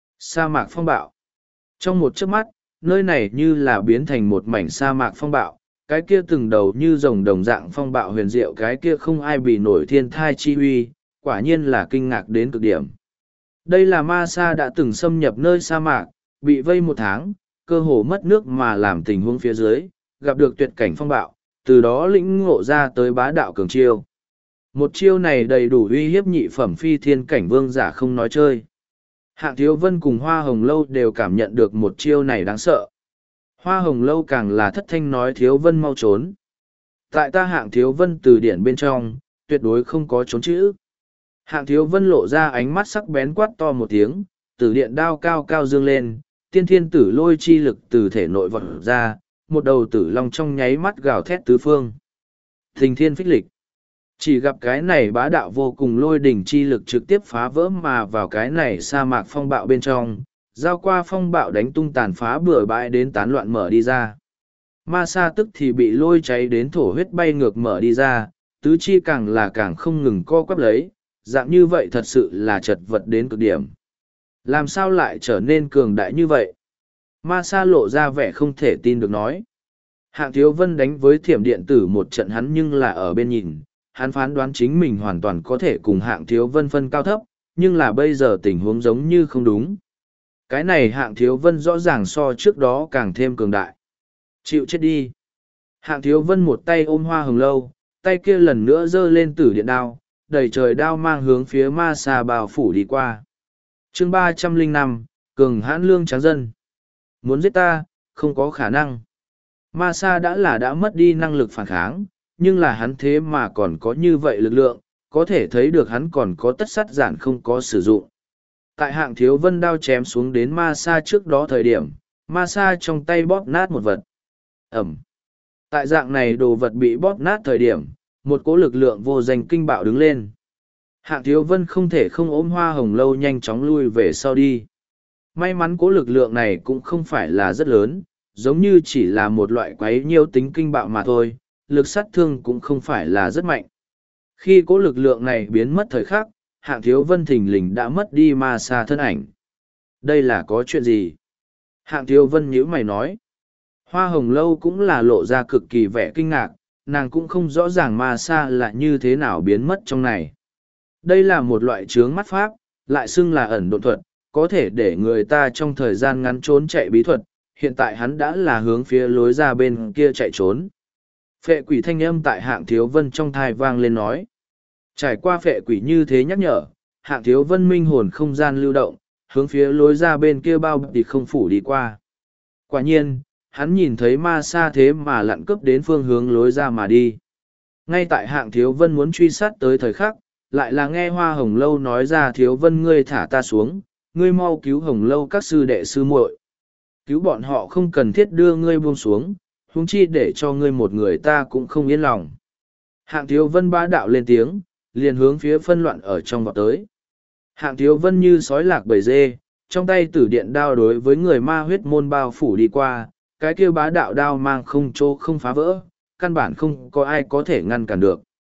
Sa mạc phong bạo. Trong một chớp mắt, nơi này như là biến thành một mảnh sa mạc phong bạo, cái kia từng đầu như rồng đồng dạng phong bạo huyền diệu, cái kia không ai bị nổi thiên thai chi uy, quả nhiên là kinh ngạc đến cực điểm. Đây là ma sa đã từng xâm nhập nơi sa mạc, bị vây 1 tháng, cơ hồ mất nước mà làm tình huống phía dưới, gặp được tuyệt cảnh phong bạo, từ đó lĩnh ngộ ra tới bá đạo cường chiêu. Một chiêu này đầy đủ uy hiếp nhị phẩm phi thiên cảnh vương giả không nói chơi. Hạng Thiếu Vân cùng Hoa Hồng Lâu đều cảm nhận được một chiêu này đáng sợ. Hoa Hồng Lâu càng là thất thanh nói Thiếu Vân mau trốn. Tại ta Hạng Thiếu Vân từ điển bên trong, tuyệt đối không có trốn chữ. Hạng Thiếu Vân lộ ra ánh mắt sắc bén quát to một tiếng, tử điện đao cao cao dương lên, tiên thiên tử lôi chi lực từ thể nội vọt ra, một đầu tử long trong nháy mắt gào thét tứ phương. Thình thiên phích lịch. Chỉ gặp cái này bá đạo vô cùng lôi đỉnh chi lực trực tiếp phá vỡ mà vào cái này sa mạc phong bạo bên trong, giao qua phong bạo đánh tung tàn phá bừa bãi đến tán loạn mở đi ra. Ma sa tức thì bị lôi cháy đến thổ huyết bay ngược mở đi ra, tứ chi càng là càng không ngừng co quắp lấy, dạng như vậy thật sự là chật vật đến cực điểm. Làm sao lại trở nên cường đại như vậy? Ma sa lộ ra vẻ không thể tin được nói. Hạng Thiếu Vân đánh với thiểm điện tử một trận hắn nhưng là ở bên nhìn, hắn phán đoán chính mình hoàn toàn có thể cùng Hạng Thiếu Vân phân cao thấp, nhưng là bây giờ tình huống giống như không đúng. Cái này Hạng Thiếu Vân rõ ràng so trước đó càng thêm cường đại. Chịu chết đi. Hạng Thiếu Vân một tay ôm Hoa Hồng Lâu, tay kia lần nữa giơ lên tử điện đao, đẩy trời đao mang hướng phía ma sa bao phủ đi qua. Chương 305, cường hãn lương tráng dân. Muốn giết ta, không có khả năng. Ma sa đã mất đi năng lực phản kháng, nhưng là hắn thế mà còn có như vậy lực lượng, có thể thấy được hắn còn có tất sắt giản không có sử dụng. Tại Hạng Thiếu Vân đao chém xuống đến ma sa trước đó thời điểm, ma sa trong tay bóp nát một vật. Ẩm. Tại dạng này đồ vật bị bóp nát thời điểm, một cỗ lực lượng vô danh kinh bạo đứng lên. Hạng Thiếu Vân không thể không ôm Hoa Hồng Lâu nhanh chóng lui về sau đi. May mắn cỗ lực lượng này cũng không phải là rất lớn, giống như chỉ là một loại quấy nhiêu tính kinh bạo mà thôi, lực sát thương cũng không phải là rất mạnh. Khi cỗ lực lượng này biến mất thời khắc, Hạng Thiếu Vân thình lình đã mất đi ma sa thân ảnh. Đây là có chuyện gì? Hạng Thiếu Vân nhíu mày nói. Hoa Hồng Lâu cũng là lộ ra cực kỳ vẻ kinh ngạc, nàng cũng không rõ ràng ma sa là như thế nào biến mất trong này. Đây là một loại chướng mắt pháp, lại xưng là ẩn độn thuật, có thể để người ta trong thời gian ngắn trốn chạy bí thuật, hiện tại hắn đã là hướng phía lối ra bên kia chạy trốn. Phệ quỷ thanh âm tại Hạng Thiếu Vân trong thai vang lên nói. Trải qua phệ quỷ như thế nhắc nhở, Hạng Thiếu Vân minh hồn không gian lưu động, hướng phía lối ra bên kia bao tỉ không phủ đi qua. Quả nhiên, hắn nhìn thấy ma sa thế mà lặn cướp đến phương hướng lối ra mà đi. Ngay tại Hạng Thiếu Vân muốn truy sát tới thời khắc, lại là nghe Hoa Hồng Lâu nói ra Thiếu Vân ngươi thả ta xuống, ngươi mau cứu Hồng Lâu các sư đệ sư muội. Cứu bọn họ không cần thiết đưa ngươi buông xuống, huống chi để cho ngươi một người ta cũng không yên lòng. Hạng Thiếu Vân bá đạo lên tiếng, liền hướng phía phân loạn ở trong vọt tới. Hạng Thiếu Vân như sói lạc bầy dê, trong tay tử điện đao đối với người ma huyết môn bao phủ đi qua, cái kia bá đạo đao mang không chỗ không phá vỡ, căn bản không có ai có thể ngăn cản được.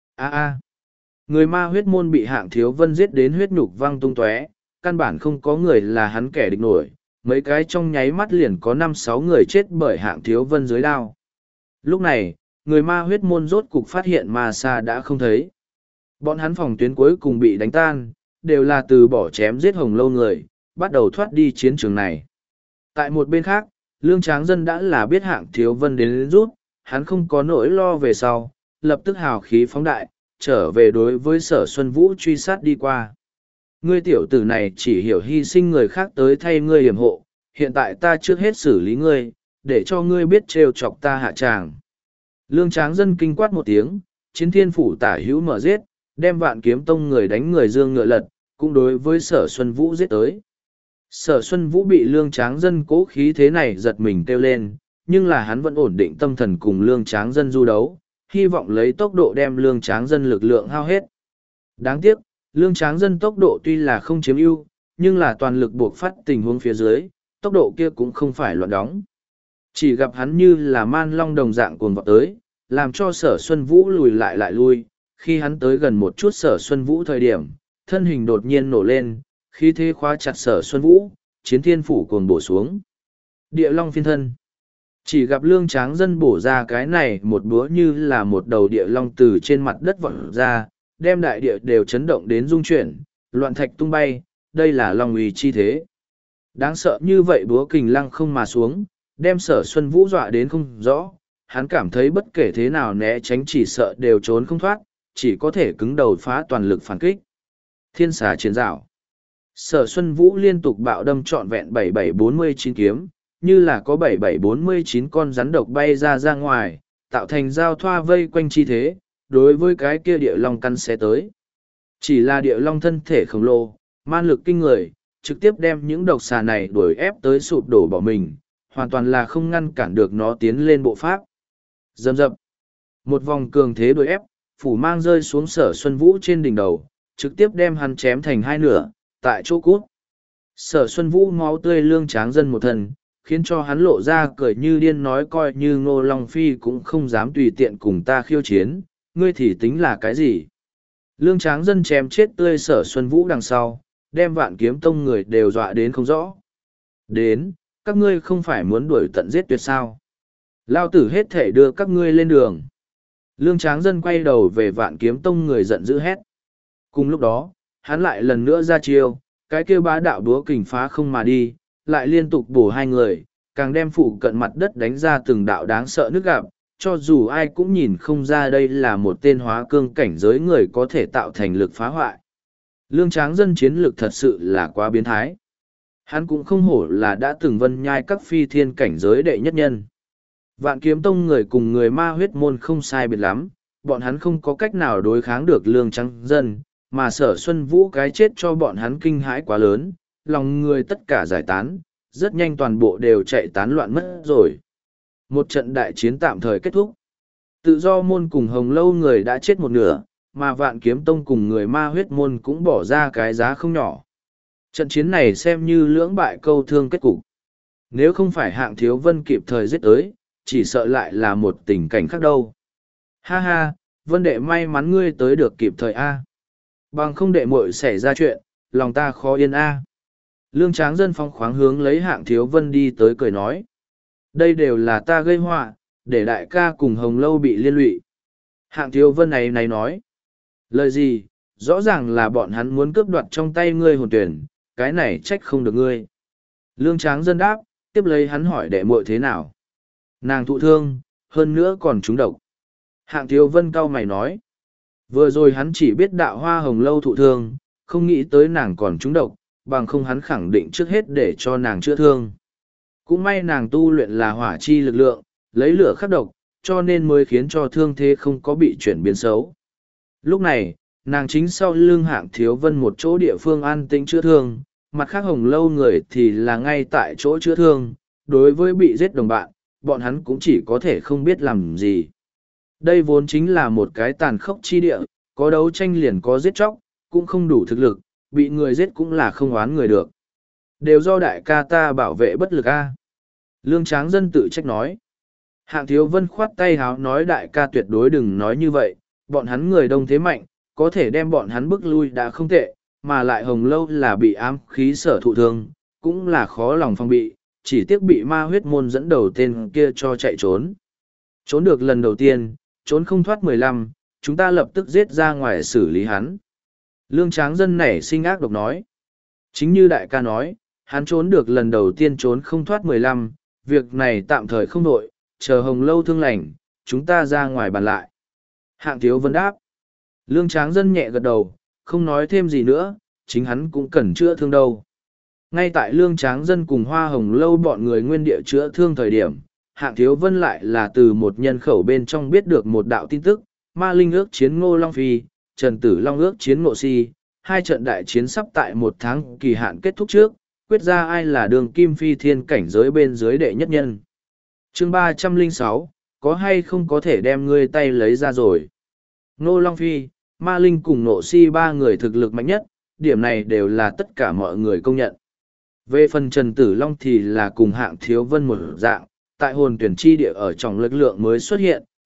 Người ma huyết môn bị Hạng Thiếu Vân giết đến huyết nhục văng tung tóe, căn bản không có người là hắn kẻ địch nổi, mấy cái trong nháy mắt liền có 5-6 người chết bởi Hạng Thiếu Vân dưới đao. Lúc này, người ma huyết môn rốt cục phát hiện ma sa đã không thấy. Bọn hắn phòng tuyến cuối cùng bị đánh tan, đều là từ bỏ chém giết Hồng Lâu người, bắt đầu thoát đi chiến trường này. Tại một bên khác, Lương Tráng Dân đã là biết Hạng Thiếu Vân đến rút, hắn không có nỗi lo về sau, lập tức hào khí phóng đại, trở về đối với Sở Xuân Vũ truy sát đi qua. Ngươi tiểu tử này chỉ hiểu hy sinh người khác tới thay ngươi hiểm hộ, hiện tại ta trước hết xử lý ngươi, để cho ngươi biết trêu chọc ta hạ tràng. Lương Tráng Dân kinh quát một tiếng, chiến thiên phủ tả hữu mở giết, đem Vạn Kiếm Tông người đánh người dương ngựa lật, cũng đối với Sở Xuân Vũ giết tới. Sở Xuân Vũ bị Lương Tráng Dân cố khí thế này giật mình kêu lên, nhưng là hắn vẫn ổn định tâm thần cùng Lương Tráng Dân du đấu, hy vọng lấy tốc độ đem Lương Tráng Dân lực lượng hao hết. Đáng tiếc, Lương Tráng Dân tốc độ tuy là không chiếm ưu, nhưng là toàn lực buộc phát tình huống phía dưới, tốc độ kia cũng không phải loạn đóng. Chỉ gặp hắn như là man long đồng dạng cuồng vọt tới, làm cho Sở Xuân Vũ lùi lại lui, khi hắn tới gần một chút Sở Xuân Vũ thời điểm, thân hình đột nhiên nổ lên, khí thế khóa chặt Sở Xuân Vũ, chiến thiên phủ cuồng bổ xuống. Địa long phiên thân. Chỉ gặp Lương Tráng Dân bổ ra cái này một búa như là một đầu địa long từ trên mặt đất vọt ra, đem đại địa đều chấn động đến rung chuyển, loạn thạch tung bay, đây là long uy chi thế. Đáng sợ như vậy búa kình lăng không mà xuống, đem Sở Xuân Vũ dọa đến không rõ, hắn cảm thấy bất kể thế nào né tránh chỉ sợ đều trốn không thoát, chỉ có thể cứng đầu phá toàn lực phản kích. Thiên xà chiến dạo. Sở Xuân Vũ liên tục bạo đâm trọn vẹn 7749 kiếm, như là có 7749 con rắn độc bay ra ngoài, tạo thành giao thoa vây quanh chi thế, đối với cái kia địa long căn xé tới. Chỉ là địa long thân thể khổng lồ, man lực kinh người, trực tiếp đem những độc xà này đuổi ép tới sụp đổ bỏ mình, hoàn toàn là không ngăn cản được nó tiến lên bộ pháp. Dầm dập. Một vòng cường thế đuổi ép, phủ mang rơi xuống Sở Xuân Vũ trên đỉnh đầu, trực tiếp đem hắn chém thành hai nửa, tại chỗ cút. Sở Xuân Vũ máu tươi Lương Tráng Dân một thần, khiến cho hắn lộ ra cười như điên nói coi như Ngô Long Phi cũng không dám tùy tiện cùng ta khiêu chiến, ngươi thì tính là cái gì? Lương Tráng Dân chém chết tươi Sở Xuân Vũ đằng sau, đem Vạn Kiếm Tông người đều dọa đến không rõ. Đến, các ngươi không phải muốn đuổi tận giết tuyệt sao? Lao tử hết thể đưa các ngươi lên đường. Lương Tráng Dân quay đầu về Vạn Kiếm Tông người giận dữ hét. Cùng lúc đó, hắn lại lần nữa ra chiêu, cái kêu bá đạo đúa kình phá không mà đi, lại liên tục bổ hai người, càng đem phụ cận mặt đất đánh ra từng đạo đáng sợ nước gạp, cho dù ai cũng nhìn không ra đây là một tên hóa cương cảnh giới người có thể tạo thành lực phá hoại. Lương Tráng Dân chiến lực thật sự là quá biến thái. Hắn cũng không hổ là đã từng vân nhai các phi thiên cảnh giới đệ nhất nhân. Vạn Kiếm Tông người cùng người ma huyết môn không sai biệt lắm, bọn hắn không có cách nào đối kháng được Lương Tráng Dân, mà Sở Xuân Vũ cái chết cho bọn hắn kinh hãi quá lớn, lòng người tất cả giải tán, rất nhanh toàn bộ đều chạy tán loạn mất rồi. Một trận đại chiến tạm thời kết thúc. Tự do môn cùng Hồng Lâu người đã chết một nửa, mà Vạn Kiếm Tông cùng người ma huyết môn cũng bỏ ra cái giá không nhỏ. Trận chiến này xem như lưỡng bại câu thương kết cục. Nếu không phải Hạng Thiếu Vân kịp thời giết tới, chỉ sợ lại là một tình cảnh khác đâu. Ha ha, Vân đệ may mắn ngươi tới được kịp thời A. Bằng không đệ muội xảy ra chuyện, lòng ta khó yên A. Lương Tráng Dân phong khoáng hướng lấy Hạng Thiếu Vân đi tới cười nói. Đây đều là ta gây họa, để đại ca cùng Hồng Lâu bị liên lụy. Hạng Thiếu Vân này nói. Lời gì, rõ ràng là bọn hắn muốn cướp đoạt trong tay ngươi hồn tuyển, cái này trách không được ngươi. Lương Tráng Dân đáp, tiếp lấy hắn hỏi đệ muội thế nào. Nàng thụ thương, hơn nữa còn trúng độc. Hạng Thiếu Vân cau mày nói. Vừa rồi hắn chỉ biết đạo hoa Hồng Lâu thụ thương, không nghĩ tới nàng còn trúng độc, bằng không hắn khẳng định trước hết để cho nàng chữa thương. Cũng may nàng tu luyện là hỏa chi lực lượng, lấy lửa khắc độc, cho nên mới khiến cho thương thế không có bị chuyển biến xấu. Lúc này, nàng chính sau lưng Hạng Thiếu Vân một chỗ địa phương an tĩnh chữa thương, mặt khác Hồng Lâu người thì là ngay tại chỗ chữa thương, đối với bị giết đồng bạn, bọn hắn cũng chỉ có thể không biết làm gì. Đây vốn chính là một cái tàn khốc chi địa, có đấu tranh liền có giết chóc, cũng không đủ thực lực, bị người giết cũng là không oán người được. Đều do đại ca ta bảo vệ bất lực a. Lương Tráng Dân tự trách nói. Hạng Thiếu Vân khoát tay háo nói đại ca tuyệt đối đừng nói như vậy, bọn hắn người đông thế mạnh, có thể đem bọn hắn bức lui đã không tệ, mà lại Hồng Lâu là bị ám khí sở thụ thương, cũng là khó lòng phòng bị, chỉ tiếc bị ma huyết môn dẫn đầu tên kia cho chạy trốn. Trốn được lần đầu tiên, trốn không thoát 15, chúng ta lập tức giết ra ngoài xử lý hắn. Lương Tráng Dân nảy sinh ác độc nói. Chính như đại ca nói, hắn trốn được lần đầu tiên trốn không thoát 15, việc này tạm thời không đội, chờ Hồng Lâu thương lành, chúng ta ra ngoài bàn lại. Hạng Thiếu Vân đáp. Lương Tráng Dân nhẹ gật đầu, không nói thêm gì nữa, chính hắn cũng cần chữa thương đâu. Ngay tại Lương Tráng Dân cùng Hoa Hồng Lâu bọn người nguyên địa chữa thương thời điểm, Hạng Thiếu Vân lại là từ một nhân khẩu bên trong biết được một đạo tin tức, Ma Linh ước chiến Ngô Long Phi, Trần Tử Long ước chiến Ngộ Si, hai trận đại chiến sắp tại một tháng kỳ hạn kết thúc trước, quyết ra ai là đường kim phi thiên cảnh giới bên dưới đệ nhất nhân. Chương 306, có hay không có thể đem ngươi tay lấy ra rồi. Ngô Long Phi, Ma Linh cùng Ngộ Si ba người thực lực mạnh nhất, điểm này đều là tất cả mọi người công nhận. Về phần Trần Tử Long thì là cùng Hạng Thiếu Vân một dạng, tại hồn tuyển chi địa ở trong lực lượng mới xuất hiện,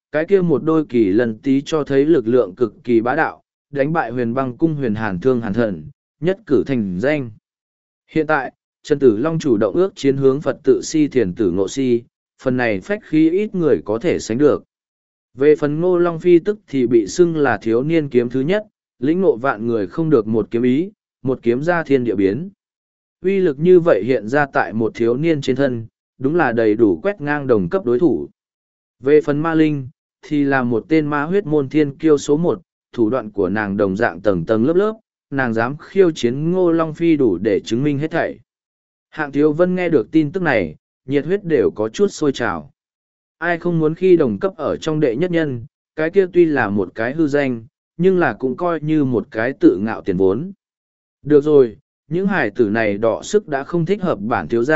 cái kia một đôi kỳ lần tí cho thấy lực lượng cực kỳ bá đạo, đánh bại huyền băng cung huyền hàn thương hàn thần, nhất cử thành danh. Hiện tại, Trần Tử Long chủ động ước chiến hướng Phật tự si thiền tử ngộ si, phần này phách khí ít người có thể sánh được. Về phần Ngô Long Phi tức thì bị xưng là thiếu niên kiếm thứ nhất, lĩnh ngộ vạn người không được một kiếm ý, một kiếm ra thiên địa biến. Uy lực như vậy hiện ra tại một thiếu niên trên thân, đúng là đầy đủ quét ngang đồng cấp đối thủ. Về phần Ma Linh, thì là một tên ma huyết môn thiên kiêu số một, thủ đoạn của nàng đồng dạng tầng tầng lớp lớp, nàng dám khiêu chiến Ngô Long Phi đủ để chứng minh hết thảy. Hạng Thiếu Vân nghe được tin tức này, nhiệt huyết đều có chút sôi trào. Ai không muốn khi đồng cấp ở trong đệ nhất nhân, cái kia tuy là một cái hư danh, nhưng là cũng coi như một cái tự ngạo tiền vốn. Được rồi, những hải tử này đọ sức đã không thích hợp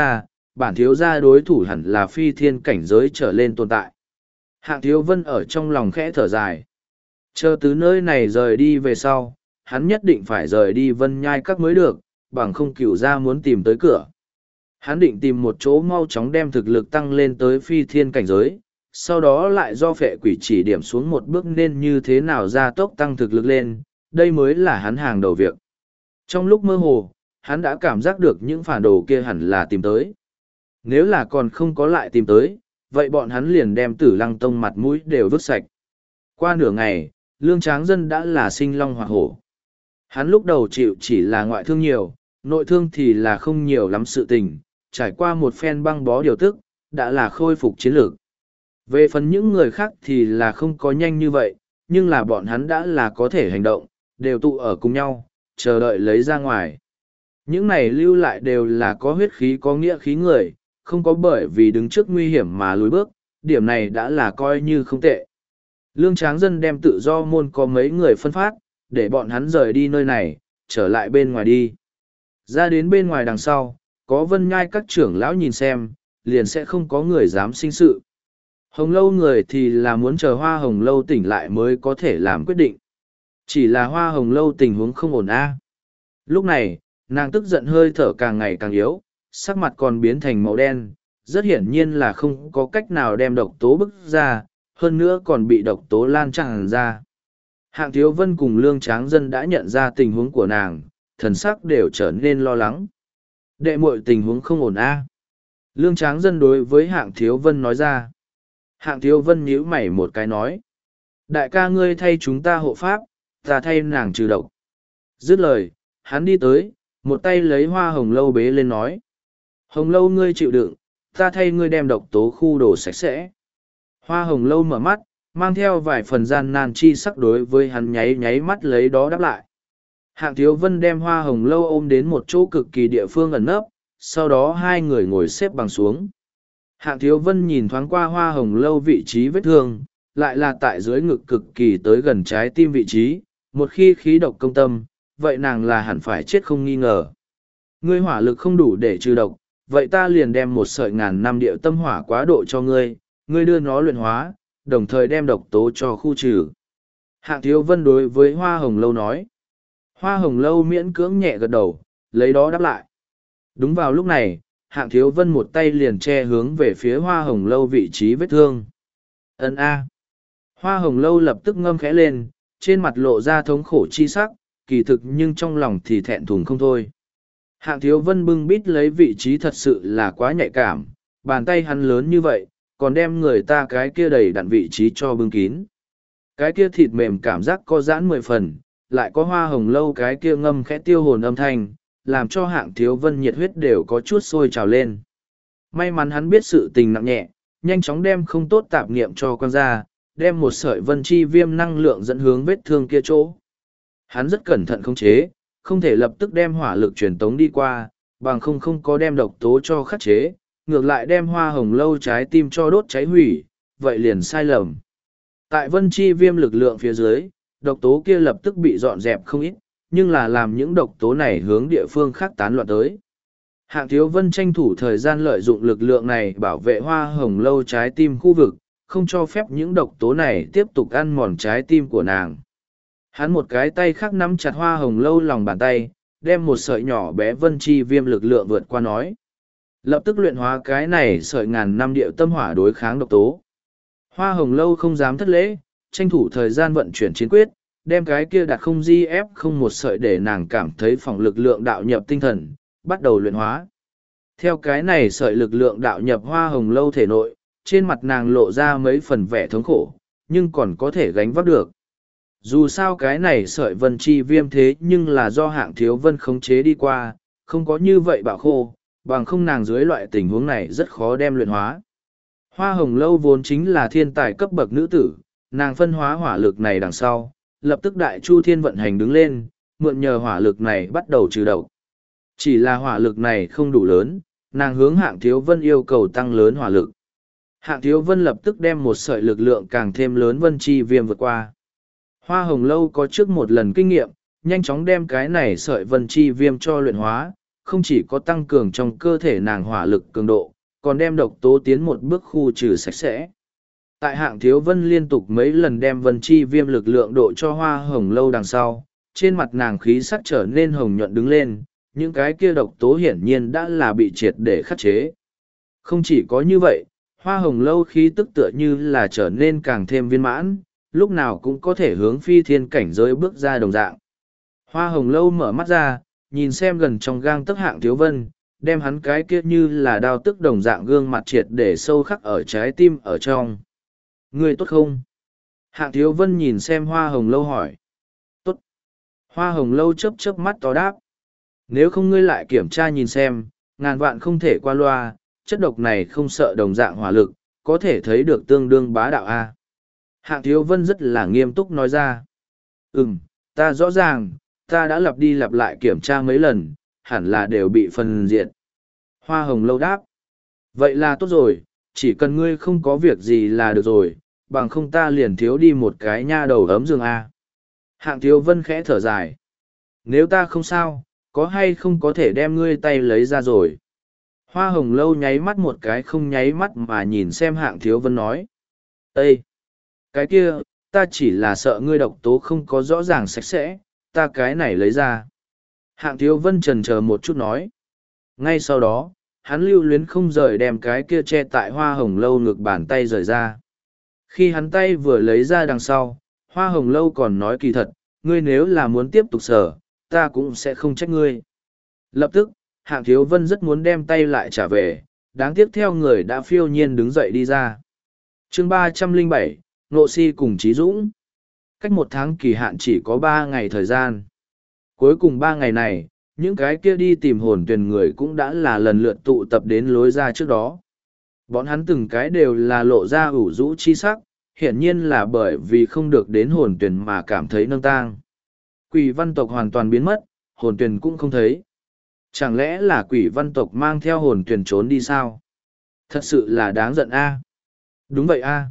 bản thiếu gia đối thủ hẳn là phi thiên cảnh giới trở lên tồn tại. Hạng Thiếu Vân ở trong lòng khẽ thở dài. Chờ từ nơi này rời đi về sau, hắn nhất định phải rời đi Vân Nhai Các mới được, bằng không cửu gia muốn tìm tới cửa. Hắn định tìm một chỗ mau chóng đem thực lực tăng lên tới phi thiên cảnh giới, sau đó lại do phệ quỷ chỉ điểm xuống một bước nên như thế nào gia tốc tăng thực lực lên, đây mới là hắn hàng đầu việc. Trong lúc mơ hồ, hắn đã cảm giác được những phản đồ kia hẳn là tìm tới. Nếu là còn không có lại tìm tới, vậy bọn hắn liền đem Tử Lăng Tông mặt mũi đều vứt sạch. Qua nửa ngày, Lương Tráng Dân đã là sinh long hoặc hổ. Hắn lúc đầu chịu chỉ là ngoại thương nhiều, nội thương thì là không nhiều lắm sự tình, trải qua một phen băng bó điều tức, đã là khôi phục chiến lược. Về phần những người khác thì là không có nhanh như vậy, nhưng là bọn hắn đã là có thể hành động, đều tụ ở cùng nhau, chờ đợi lấy ra ngoài. Những này lưu lại đều là có huyết khí có nghĩa khí người, không có bởi vì đứng trước nguy hiểm mà lùi bước, điểm này đã là coi như không tệ. Lương Tráng Dân đem tự do môn có mấy người phân phát, để bọn hắn rời đi nơi này, trở lại bên ngoài đi. Ra đến bên ngoài đằng sau, có Vân Nhai Các trưởng lão nhìn xem, liền sẽ không có người dám sinh sự. Hồng Lâu người thì là muốn chờ Hoa Hồng Lâu tỉnh lại mới có thể làm quyết định. Chỉ là Hoa Hồng Lâu tình huống không ổn a. Lúc này, nàng tức giận hơi thở càng ngày càng yếu, sắc mặt còn biến thành màu đen, rất hiển nhiên là không có cách nào đem độc tố bức ra, hơn nữa còn bị độc tố lan tràn ra. Hạng Thiếu Vân cùng Lương Tráng Dân đã nhận ra tình huống của nàng, thần sắc đều trở nên lo lắng. Đệ muội tình huống không ổn a. Lương Tráng Dân đối với Hạng Thiếu Vân nói ra. Hạng Thiếu Vân nhíu mày một cái nói. Đại ca ngươi thay chúng ta hộ pháp, ta thay nàng trừ độc. Dứt lời, hắn đi tới, một tay lấy Hoa Hồng Lâu bế lên nói. Hồng Lâu ngươi chịu đựng, ta thay ngươi đem độc tố khu đồ sạch sẽ. Hoa Hồng Lâu mở mắt, mang theo vài phần gian nan chi sắc đối với hắn nháy nháy mắt lấy đó đáp lại. Hạng Thiếu Vân đem Hoa Hồng Lâu ôm đến một chỗ cực kỳ địa phương ẩn nấp, sau đó hai người ngồi xếp bằng xuống. Hạng Thiếu Vân nhìn thoáng qua Hoa Hồng Lâu vị trí vết thương, lại là tại dưới ngực cực kỳ tới gần trái tim vị trí, một khi khí độc công tâm, vậy nàng là hẳn phải chết không nghi ngờ. Ngươi hỏa lực không đủ để trừ độc, vậy ta liền đem một sợi ngàn năm điệu tâm hỏa quá độ cho ngươi, ngươi đưa nó luyện hóa, đồng thời đem độc tố cho khu trừ. Hạng Thiếu Vân đối với Hoa Hồng Lâu nói. Hoa Hồng Lâu miễn cưỡng nhẹ gật đầu, lấy đó đáp lại. Đúng vào lúc này, Hạng Thiếu Vân một tay liền che hướng về phía Hoa Hồng Lâu vị trí vết thương. Ấn A. Hoa Hồng Lâu lập tức ngâm khẽ lên, trên mặt lộ ra thống khổ chi sắc, kỳ thực nhưng trong lòng thì thẹn thùng không thôi. Hạng Thiếu Vân bưng bít lấy vị trí thật sự là quá nhạy cảm, bàn tay hắn lớn như vậy, còn đem người ta cái kia đầy đặn vị trí cho bưng kín. Cái kia thịt mềm cảm giác có giãn 10 phần, lại có Hoa Hồng Lâu cái kia ngâm khẽ tiêu hồn âm thanh, làm cho Hạng Thiếu Vân nhiệt huyết đều có chút sôi trào lên. May mắn hắn biết sự tình nặng nhẹ, nhanh chóng đem không tốt tạp niệm cho quăng ra, đem một sợi vân chi viêm năng lượng dẫn hướng vết thương kia chỗ. Hắn rất cẩn thận khống chế, không thể lập tức đem hỏa lực truyền tống đi qua, bằng không có đem độc tố cho khắc chế, ngược lại đem Hoa Hồng Lâu trái tim cho đốt cháy hủy, vậy liền sai lầm. Tại vân chi viêm lực lượng phía dưới, độc tố kia lập tức bị dọn dẹp không ít, nhưng là làm những độc tố này hướng địa phương khác tán loạn tới. Hạng Thiếu Vân tranh thủ thời gian lợi dụng lực lượng này bảo vệ Hoa Hồng Lâu trái tim khu vực, không cho phép những độc tố này tiếp tục ăn mòn trái tim của nàng. Hắn một cái tay khác nắm chặt Hoa Hồng Lâu lòng bàn tay, đem một sợi nhỏ bé vân chi viêm lực lượng vượt qua nói. Lập tức luyện hóa cái này sợi ngàn năm điệu tâm hỏa đối kháng độc tố. Hoa Hồng Lâu không dám thất lễ, tranh thủ thời gian vận chuyển chiến quyết, đem cái kia đặt không di ép không một sợi để nàng cảm thấy phòng lực lượng đạo nhập tinh thần, bắt đầu luyện hóa. Theo cái này sợi lực lượng đạo nhập Hoa Hồng Lâu thể nội, trên mặt nàng lộ ra mấy phần vẻ thống khổ, nhưng còn có thể gánh vác được. Dù sao cái này sợi vân chi viêm thế nhưng là do Hạng Thiếu Vân khống chế đi qua, không có như vậy bạo khô, bằng không nàng dưới loại tình huống này rất khó đem luyện hóa. Hoa Hồng Lâu vốn chính là thiên tài cấp bậc nữ tử, nàng phân hóa hỏa lực này đằng sau, lập tức đại chu thiên vận hành đứng lên, mượn nhờ hỏa lực này bắt đầu trừ độc. Chỉ là hỏa lực này không đủ lớn, nàng hướng Hạng Thiếu Vân yêu cầu tăng lớn hỏa lực. Hạng Thiếu Vân lập tức đem một sợi lực lượng càng thêm lớn vân chi viêm vượt qua. Hoa Hồng Lâu có trước một lần kinh nghiệm, nhanh chóng đem cái này sợi vân chi viêm cho luyện hóa, không chỉ có tăng cường trong cơ thể nàng hỏa lực cường độ, còn đem độc tố tiến một bước khu trừ sạch sẽ. Tại Hạng Thiếu Vân liên tục mấy lần đem vân chi viêm lực lượng độ cho Hoa Hồng Lâu đằng sau, trên mặt nàng khí sắc trở nên hồng nhuận đứng lên, những cái kia độc tố hiển nhiên đã là bị triệt để khắc chế. Không chỉ có như vậy, Hoa Hồng Lâu khí tức tựa như là trở nên càng thêm viên mãn, lúc nào cũng có thể hướng phi thiên cảnh giới bước ra đồng dạng. Hoa Hồng Lâu mở mắt ra, nhìn xem gần trong gang tấc Hạng Thiếu Vân, đem hắn cái kia như là đao tức đồng dạng gương mặt triệt để sâu khắc ở trái tim ở trong. Ngươi tốt không? Hạng Thiếu Vân nhìn xem Hoa Hồng Lâu hỏi. Tốt. Hoa Hồng Lâu chớp chớp mắt to đáp. Nếu không ngươi lại kiểm tra nhìn xem, ngàn vạn không thể qua loa, chất độc này không sợ đồng dạng hỏa lực, có thể thấy được tương đương bá đạo A. Hạng Thiếu Vân rất là nghiêm túc nói ra. Ta rõ ràng, ta đã lặp đi lặp lại kiểm tra mấy lần, hẳn là đều bị phân diệt. Hoa Hồng Lâu đáp. Vậy là tốt rồi, chỉ cần ngươi không có việc gì là được rồi, bằng không ta liền thiếu đi một cái nha đầu ấm giường A. Hạng Thiếu Vân khẽ thở dài. Nếu ta không sao, có hay không có thể đem ngươi tay lấy ra rồi. Hoa Hồng Lâu nháy mắt một cái không nháy mắt mà nhìn xem Hạng Thiếu Vân nói. Ê! Cái kia, ta chỉ là sợ ngươi độc tố không có rõ ràng sạch sẽ, ta cái này lấy ra. Hạng Thiếu Vân chần chờ một chút nói. Ngay sau đó, hắn lưu luyến không rời đem cái kia che tại Hoa Hồng Lâu ngực bàn tay rời ra. Khi hắn tay vừa lấy ra đằng sau, Hoa Hồng Lâu còn nói kỳ thật, ngươi nếu là muốn tiếp tục sở, ta cũng sẽ không trách ngươi. Lập tức, Hạng Thiếu Vân rất muốn đem tay lại trả về, đáng tiếc theo người đã phiêu nhiên đứng dậy đi ra. Chương 307, Nộ Si cùng Trí Dũng. Cách một tháng kỳ hạn chỉ có 3 ngày thời gian. Cuối cùng 3 ngày này, những cái kia đi tìm hồn tuyển người cũng đã là lần lượt tụ tập đến lối ra trước đó. Bọn hắn từng cái đều là lộ ra ủ rũ chi sắc, hiển nhiên là bởi vì không được đến hồn tuyển mà cảm thấy nâng tang. Quỷ văn tộc hoàn toàn biến mất, hồn tuyển cũng không thấy. Chẳng lẽ là quỷ văn tộc mang theo hồn tuyển trốn đi sao? Thật sự là đáng giận a. Đúng vậy a.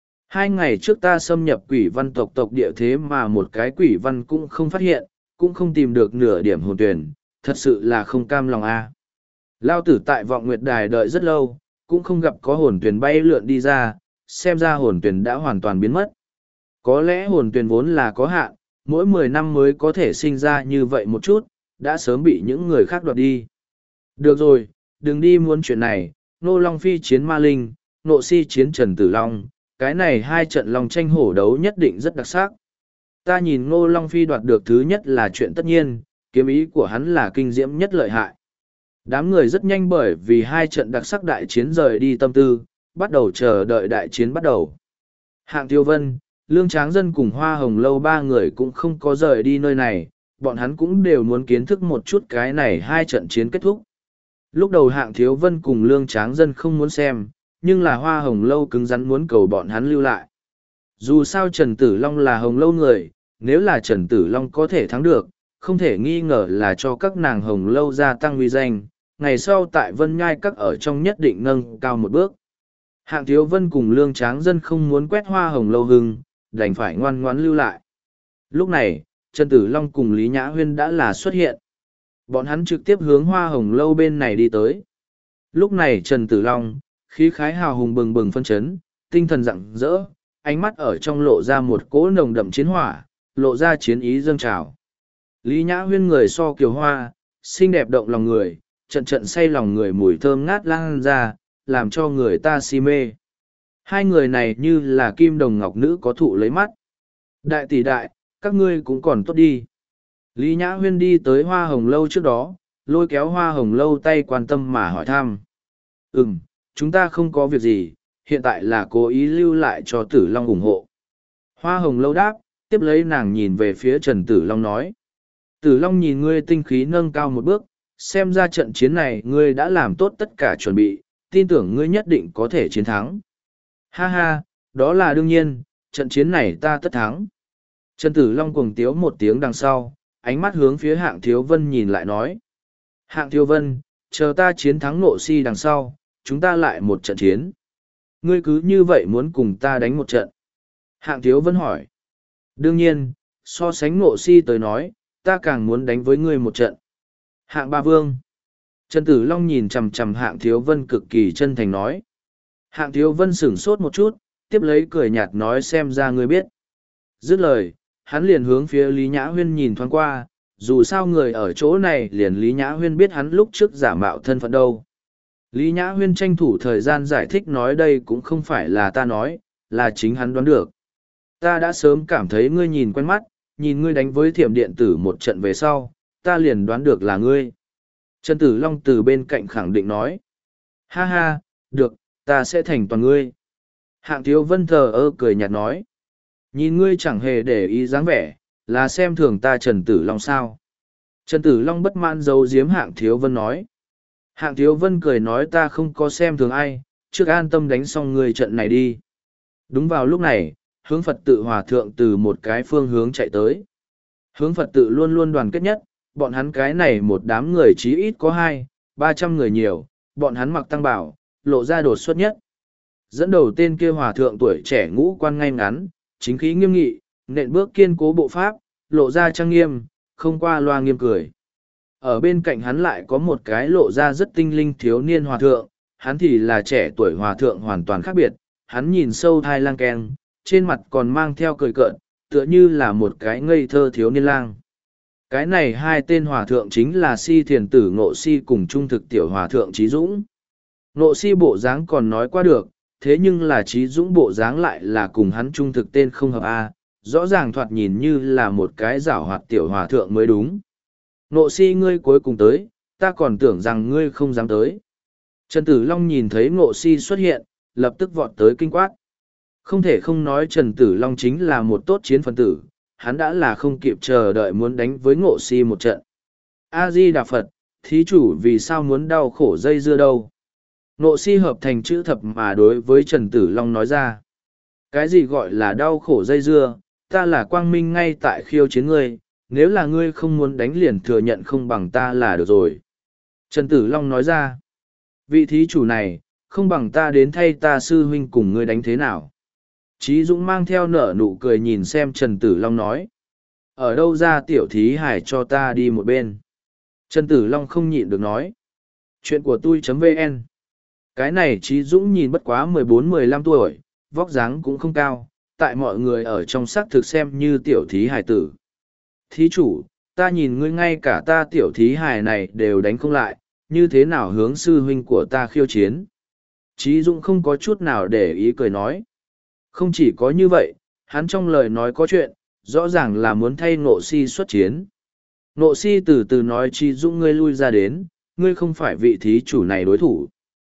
2 ngày trước ta xâm nhập quỷ văn tộc tộc địa thế mà một cái quỷ văn cũng không phát hiện, cũng không tìm được nửa điểm hồn tuyển, thật sự là không cam lòng a. Lao tử tại vọng nguyệt đài đợi rất lâu, cũng không gặp có hồn tuyển bay lượn đi ra, xem ra hồn tuyển đã hoàn toàn biến mất. Có lẽ hồn tuyển vốn là có hạn, mỗi 10 năm mới có thể sinh ra như vậy một chút, đã sớm bị những người khác đoạt đi. Được rồi, đừng đi muốn chuyện này, Nô Long Phi chiến Ma Linh, Nộ Si chiến Trần Tử Long, cái này 2 trận long tranh hổ đấu nhất định rất đặc sắc. Ta nhìn Ngô Long Phi đoạt được thứ nhất là chuyện tất nhiên, kiếm ý của hắn là kinh diễm nhất lợi hại. Đám người rất nhanh bởi vì 2 trận đặc sắc đại chiến rời đi tâm tư, bắt đầu chờ đợi đại chiến bắt đầu. Hạng Tiêu Vân, Lương Tráng Dân cùng Hoa Hồng Lâu 3 người cũng không có rời đi nơi này, bọn hắn cũng đều muốn kiến thức một chút cái này 2 trận chiến kết thúc. Lúc đầu Hạng Thiếu Vân cùng Lương Tráng Dân không muốn xem, nhưng là Hoa Hồng Lâu cứng rắn muốn cầu bọn hắn lưu lại. Dù sao Trần Tử Long là Hồng Lâu người, nếu là Trần Tử Long có thể thắng được, không thể nghi ngờ là cho các nàng Hồng Lâu gia tăng uy danh, ngày sau tại Vân Nhai các ở trong nhất định nâng cao một bước. Hạng Thiếu Vân cùng Lương Tráng Dân không muốn quét Hoa Hồng Lâu hưng, đành phải ngoan ngoãn lưu lại. Lúc này, Trần Tử Long cùng Lý Nhã Huyên đã là xuất hiện. Bọn hắn trực tiếp hướng Hoa Hồng Lâu bên này đi tới. Lúc này Trần Tử Long, khí khái hào hùng bừng bừng phân chấn, tinh thần rạng rỡ, ánh mắt ở trong lộ ra một cỗ nồng đậm chiến hỏa, lộ ra chiến ý dâng trào. Lý Nhã Huyên người so kiều hoa, xinh đẹp động lòng người, trận trận say lòng người mùi thơm ngát lan ra, làm cho người ta si mê. Hai người này như là kim đồng ngọc nữ có thụ lấy mắt. Đại tỷ đại, các ngươi cũng còn tốt đi. Lý Nhã Huyên đi tới Hoa Hồng Lâu trước đó, lôi kéo Hoa Hồng Lâu tay quan tâm mà hỏi thăm. Chúng ta không có việc gì, hiện tại là cố ý lưu lại cho Tử Long ủng hộ. Hoa Hồng Lâu đáp, tiếp lấy nàng nhìn về phía Trần Tử Long nói. Tử Long nhìn ngươi tinh khí nâng cao một bước, xem ra trận chiến này ngươi đã làm tốt tất cả chuẩn bị, tin tưởng ngươi nhất định có thể chiến thắng. Ha ha, đó là đương nhiên, trận chiến này ta tất thắng. Trần Tử Long cuồng tiếu một tiếng đằng sau, ánh mắt hướng phía Hạng Thiếu Vân nhìn lại nói. Hạng Thiếu Vân, chờ ta chiến thắng Nộ Si đằng sau, chúng ta lại một trận chiến. Ngươi cứ như vậy muốn cùng ta đánh một trận. Hạng Thiếu Vân hỏi. Đương nhiên, so sánh Nộ Si tới nói, ta càng muốn đánh với ngươi một trận. Hạng Ba Vương. Trần Tử Long nhìn chằm chằm Hạng Thiếu Vân cực kỳ chân thành nói. Hạng Thiếu Vân sửng sốt một chút, tiếp lấy cười nhạt nói xem ra ngươi biết. Dứt lời, hắn liền hướng phía Lý Nhã Huyên nhìn thoáng qua, dù sao người ở chỗ này liền Lý Nhã Huyên biết hắn lúc trước giả mạo thân phận đâu. Lý Nhã Huyên tranh thủ thời gian giải thích nói đây cũng không phải là ta nói, là chính hắn đoán được. Ta đã sớm cảm thấy ngươi nhìn quen mắt, nhìn ngươi đánh với thiểm điện tử một trận về sau, ta liền đoán được là ngươi. Trần Tử Long từ bên cạnh khẳng định nói. Ha ha, được, ta sẽ thành toàn ngươi. Hạng Thiếu Vân thờ ơ cười nhạt nói. Nhìn ngươi chẳng hề để ý dáng vẻ, là xem thường ta Trần Tử Long sao. Trần Tử Long bất mãn giấu giếm Hạng Thiếu Vân nói. Hạng Thiếu Vân cười nói ta không có xem thường ai, trước an tâm đánh xong ngươi trận này đi. Đúng vào lúc này, hướng Phật tự hòa thượng từ một cái phương hướng chạy tới. Hướng Phật tự luôn luôn đoàn kết nhất, bọn hắn cái này một đám người chí ít có 200-300 người nhiều, bọn hắn mặc tăng bảo, lộ ra đột xuất nhất. Dẫn đầu tên kia hòa thượng tuổi trẻ ngũ quan ngay ngắn, chính khí nghiêm nghị, nện bước kiên cố bộ pháp, lộ ra trang nghiêm, không qua loa nghiêm cười. Ở bên cạnh hắn lại có một cái lộ ra rất tinh linh thiếu niên hòa thượng, hắn thì là trẻ tuổi hòa thượng hoàn toàn khác biệt, hắn nhìn sâu thai lang keng, trên mặt còn mang theo cười cợt, tựa như là một cái ngây thơ thiếu niên lang. Cái này hai tên hòa thượng chính là Si Thiền Tử Ngộ Si cùng trung thực tiểu hòa thượng Trí Dũng. Ngộ Si bộ dáng còn nói qua được, thế nhưng là Trí Dũng bộ dáng lại là cùng hắn trung thực tên không hợp a, rõ ràng thoạt nhìn như là một cái giảo hoạt tiểu hòa thượng mới đúng. Ngộ Si ngươi cuối cùng tới, ta còn tưởng rằng ngươi không dám tới. Trần Tử Long nhìn thấy Ngộ Si xuất hiện, lập tức vọt tới kinh quát. Không thể không nói Trần Tử Long chính là một tốt chiến phân tử, hắn đã là không kịp chờ đợi muốn đánh với Ngộ Si một trận. A-di-đà Phật, thí chủ vì sao muốn đau khổ dây dưa đâu? Ngộ Si hợp thành chữ thập mà đối với Trần Tử Long nói ra. Cái gì gọi là đau khổ dây dưa, ta là quang minh ngay tại khiêu chiến ngươi, nếu là ngươi không muốn đánh liền thừa nhận không bằng ta là được rồi. Trần Tử Long nói ra. Vị thí chủ này, không bằng ta đến thay ta sư huynh cùng ngươi đánh thế nào? Trí Dũng mang theo nở nụ cười nhìn xem Trần Tử Long nói. Ở đâu ra tiểu thí hải cho ta đi một bên? Trần Tử Long không nhịn được nói. Chuyện của tôi.vn. Cái này Trí Dũng nhìn bất quá 14-15 tuổi, vóc dáng cũng không cao, tại mọi người ở trong sắc thực xem như tiểu thí hải tử. Thí chủ, ta nhìn ngươi ngay cả ta tiểu thí hải này đều đánh không lại, như thế nào hướng sư huynh của ta khiêu chiến? Trí Dũng không có chút nào để ý cười nói. Không chỉ có như vậy, hắn trong lời nói có chuyện, rõ ràng là muốn thay Ngộ Si xuất chiến. Ngộ Si từ từ nói Trí Dũng ngươi lui ra đến, ngươi không phải vị thí chủ này đối thủ.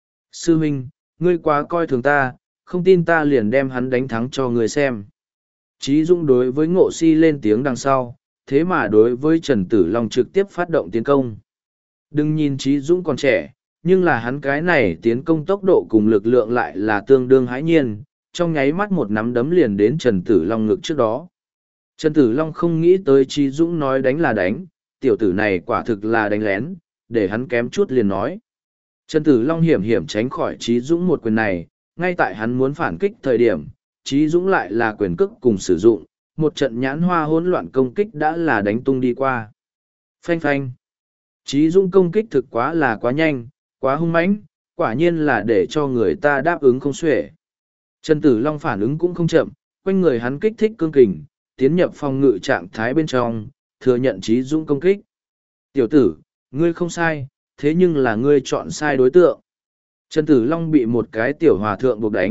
Sư huynh, ngươi quá coi thường ta, không tin ta liền đem hắn đánh thắng cho ngươi xem. Trí Dũng đối với Ngộ Si lên tiếng đằng sau, thế mà đối với Trần Tử Long trực tiếp phát động tiến công. Đừng nhìn Trí Dũng còn trẻ, nhưng là hắn cái này tiến công tốc độ cùng lực lượng lại là tương đương hãi nhiên, trong nháy mắt một nắm đấm liền đến Trần Tử Long ngực trước đó. Trần Tử Long không nghĩ tới Trí Dũng nói đánh là đánh, tiểu tử này quả thực là đánh lén, để hắn kém chút liền nói. Trần Tử Long hiểm hiểm tránh khỏi Trí Dũng một quyền này, ngay tại hắn muốn phản kích thời điểm, Trí Dũng lại là quyền cước cùng sử dụng, một trận nhãn hoa hỗn loạn công kích đã là đánh tung đi qua. Phanh phanh. Trí Dũng công kích thực quá là quá nhanh, quá hung mãnh, quả nhiên là để cho người ta đáp ứng không xuể. Trần Tử Long phản ứng cũng không chậm, quanh người hắn kích thích cương kình, tiến nhập phòng ngự trạng thái bên trong, thừa nhận Trí Dũng công kích. Tiểu tử, ngươi không sai, thế nhưng là ngươi chọn sai đối tượng. Trần Tử Long bị một cái tiểu hòa thượng buộc đánh,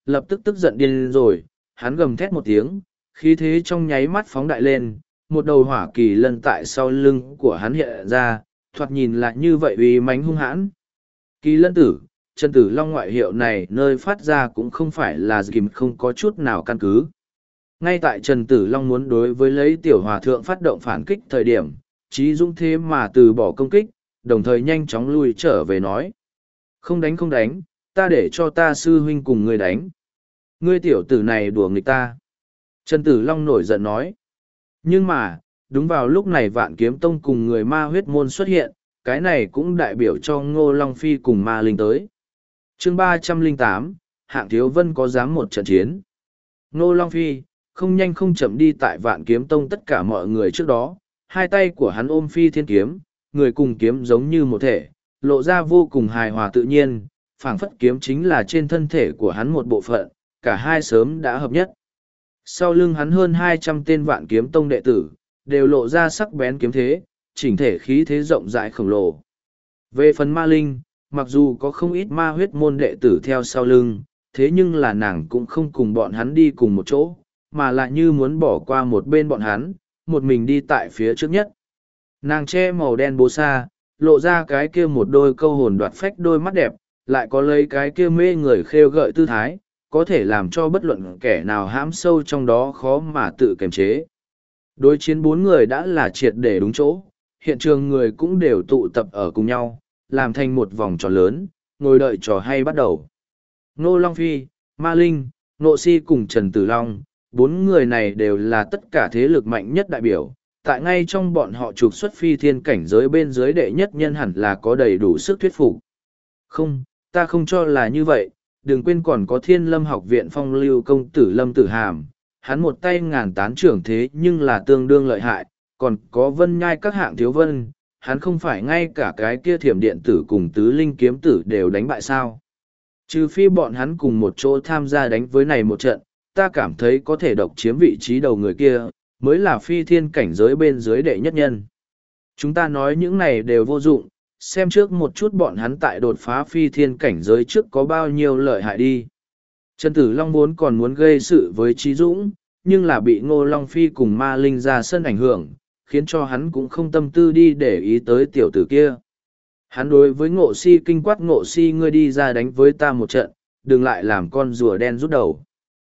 lập tức tức giận điên rồi, hắn gầm thét một tiếng, khí thế trong nháy mắt phóng đại lên, một đầu hỏa kỳ lân tại sau lưng của hắn hiện ra, thoạt nhìn lại như vậy uy mãnh hung hãn. Kỳ lân tử, Trần Tử Long ngoại hiệu này nơi phát ra cũng không phải là dìm không có chút nào căn cứ. Ngay tại Trần Tử Long muốn đối với lấy tiểu hòa thượng phát động phản kích thời điểm, Trí Dũng thế mà từ bỏ công kích, đồng thời nhanh chóng lui trở về nói. Không đánh không đánh, ta để cho ta sư huynh cùng ngươi đánh. Ngươi tiểu tử này đùa nghịch ta. Trần Tử Long nổi giận nói. Nhưng mà, đúng vào lúc này Vạn Kiếm Tông cùng người ma huyết môn xuất hiện, cái này cũng đại biểu cho Ngô Long Phi cùng ma linh tới. Chương 308, Hạng Thiếu Vân có dám một trận chiến. Ngô Long Phi, không nhanh không chậm đi tại Vạn Kiếm Tông tất cả mọi người trước đó, hai tay của hắn ôm phi thiên kiếm, người cùng kiếm giống như một thể, lộ ra vô cùng hài hòa tự nhiên, phảng phất kiếm chính là trên thân thể của hắn một bộ phận, cả hai sớm đã hợp nhất. Sau lưng hắn hơn 200 tên Vạn Kiếm Tông đệ tử, đều lộ ra sắc bén kiếm thế, chỉnh thể khí thế rộng rãi khổng lồ. Về phần ma linh, mặc dù có không ít ma huyết môn đệ tử theo sau lưng, thế nhưng là nàng cũng không cùng bọn hắn đi cùng một chỗ, mà lại như muốn bỏ qua một bên bọn hắn, một mình đi tại phía trước nhất. Nàng che màu đen bố sa, lộ ra cái kia một đôi câu hồn đoạt phách đôi mắt đẹp, lại có lấy cái kia mê người khêu gợi tư thái, có thể làm cho bất luận kẻ nào hãm sâu trong đó khó mà tự kiềm chế. Đối chiến bốn người đã là triệt để đúng chỗ, hiện trường người cũng đều tụ tập ở cùng nhau, làm thành một vòng tròn lớn, ngồi đợi trò hay bắt đầu. Ngô Long Phi, Ma Linh, Ngộ Si cùng Trần Tử Long, bốn người này đều là tất cả thế lực mạnh nhất đại biểu, tại ngay trong bọn họ trục xuất phi thiên cảnh giới bên dưới đệ nhất nhân hẳn là có đầy đủ sức thuyết phục. Không, ta không cho là như vậy, đừng quên còn có Thiên Lâm học viện phong lưu công tử Lâm Tử Hàm, hắn một tay ngàn tán trưởng thế nhưng là tương đương lợi hại, còn có Vân Nhai các hạng thiếu vân, hắn không phải ngay cả cái kia thiểm điện tử cùng tứ linh kiếm tử đều đánh bại sao. Trừ phi bọn hắn cùng một chỗ tham gia đánh với này một trận, ta cảm thấy có thể độc chiếm vị trí đầu người kia, mới là phi thiên cảnh giới bên dưới đệ nhất nhân. Chúng ta nói những này đều vô dụng, xem trước một chút bọn hắn tại đột phá phi thiên cảnh giới trước có bao nhiêu lợi hại đi. Trần Tử Long vốn còn muốn gây sự với Trí Dũng, nhưng là bị Ngô Long Phi cùng ma linh ra sân ảnh hưởng, khiến cho hắn cũng không tâm tư đi để ý tới tiểu tử kia. Hắn đối với Ngộ Si kinh quát, Ngộ Si ngươi đi ra đánh với ta một trận, đừng lại làm con rùa đen rút đầu.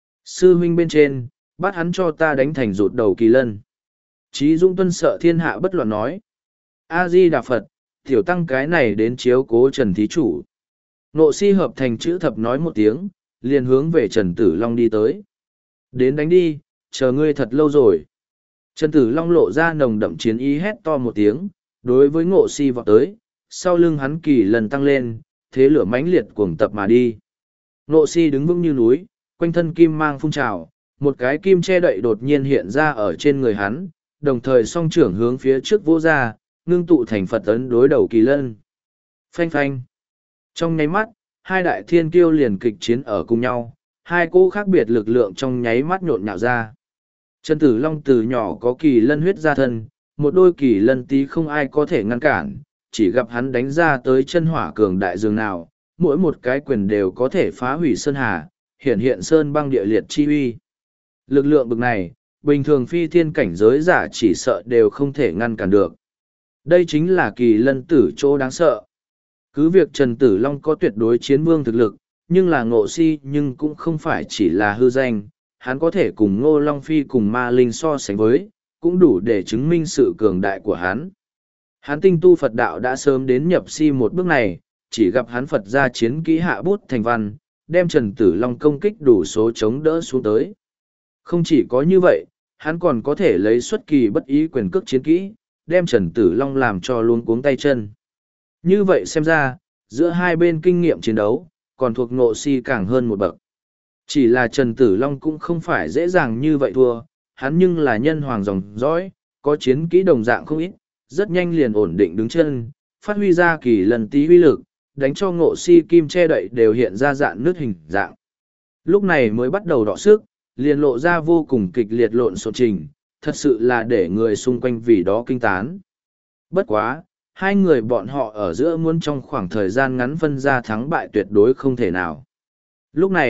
Sư huynh bên trên, bắt hắn cho ta đánh thành rụt đầu kỳ lân. Trí Dũng tuân sợ thiên hạ bất loạn nói. A-di Đà Phật, tiểu tăng cái này đến chiếu cố Trần Thí Chủ. Ngộ Si hợp thành chữ thập nói một tiếng, liền hướng về Trần Tử Long đi tới. Đến đánh đi, chờ ngươi thật lâu rồi. Trần Tử Long lộ ra nồng đậm chiến ý hét to một tiếng, đối với Ngộ Si vọt tới, sau lưng hắn kỳ lần tăng lên, thế lửa mãnh liệt cuồng tập mà đi. Ngộ Si đứng vững như núi, quanh thân kim mang phun trào, một cái kim che đậy đột nhiên hiện ra ở trên người hắn, đồng thời song trưởng hướng phía trước vỗ ra, ngưng tụ thành Phật ấn đối đầu kỳ lân. Phanh phanh. Trong nháy mắt, hai đại thiên kiêu liền kịch chiến ở cùng nhau, hai cỗ khác biệt lực lượng trong nháy mắt nhộn nhạo ra. Trần Tử Long từ nhỏ có kỳ lân huyết ra thân, một đôi kỳ lân tí không ai có thể ngăn cản, chỉ gặp hắn đánh ra tới chân hỏa cường đại dường nào, mỗi một cái quyền đều có thể phá hủy sơn hà, hiện hiện sơn băng địa liệt chi uy. Lực lượng bực này, bình thường phi thiên cảnh giới giả chỉ sợ đều không thể ngăn cản được. Đây chính là kỳ lân tử chỗ đáng sợ. Cứ việc Trần Tử Long có tuyệt đối chiến vương thực lực, nhưng là Ngộ Si nhưng cũng không phải chỉ là hư danh, hắn có thể cùng Ngô Long Phi cùng ma linh so sánh với, cũng đủ để chứng minh sự cường đại của hắn. Hắn tinh tu Phật đạo đã sớm đến nhập si một bước này, chỉ gặp hắn Phật ra chiến kỹ hạ bút thành văn, đem Trần Tử Long công kích đủ số chống đỡ xuống tới. Không chỉ có như vậy, hắn còn có thể lấy xuất kỳ bất ý quyền cước chiến kỹ, đem Trần Tử Long làm cho luôn cuống tay chân. Như vậy xem ra, giữa hai bên kinh nghiệm chiến đấu, còn thuộc Ngộ Si càng hơn một bậc. Chỉ là Trần Tử Long cũng không phải dễ dàng như vậy thua, hắn nhưng là nhân hoàng dòng dõi, có chiến kỹ đồng dạng không ít, rất nhanh liền ổn định đứng chân, phát huy ra kỳ lần tí uy lực, đánh cho Ngộ Si kim che đậy đều hiện ra dạng nước hình dạng. Lúc này mới bắt đầu đọ sức, liền lộ ra vô cùng kịch liệt lộn xộn trình, thật sự là để người xung quanh vì đó kinh tán. Bất quá, hai người bọn họ ở giữa muốn trong khoảng thời gian ngắn phân ra thắng bại tuyệt đối không thể nào. Lúc này,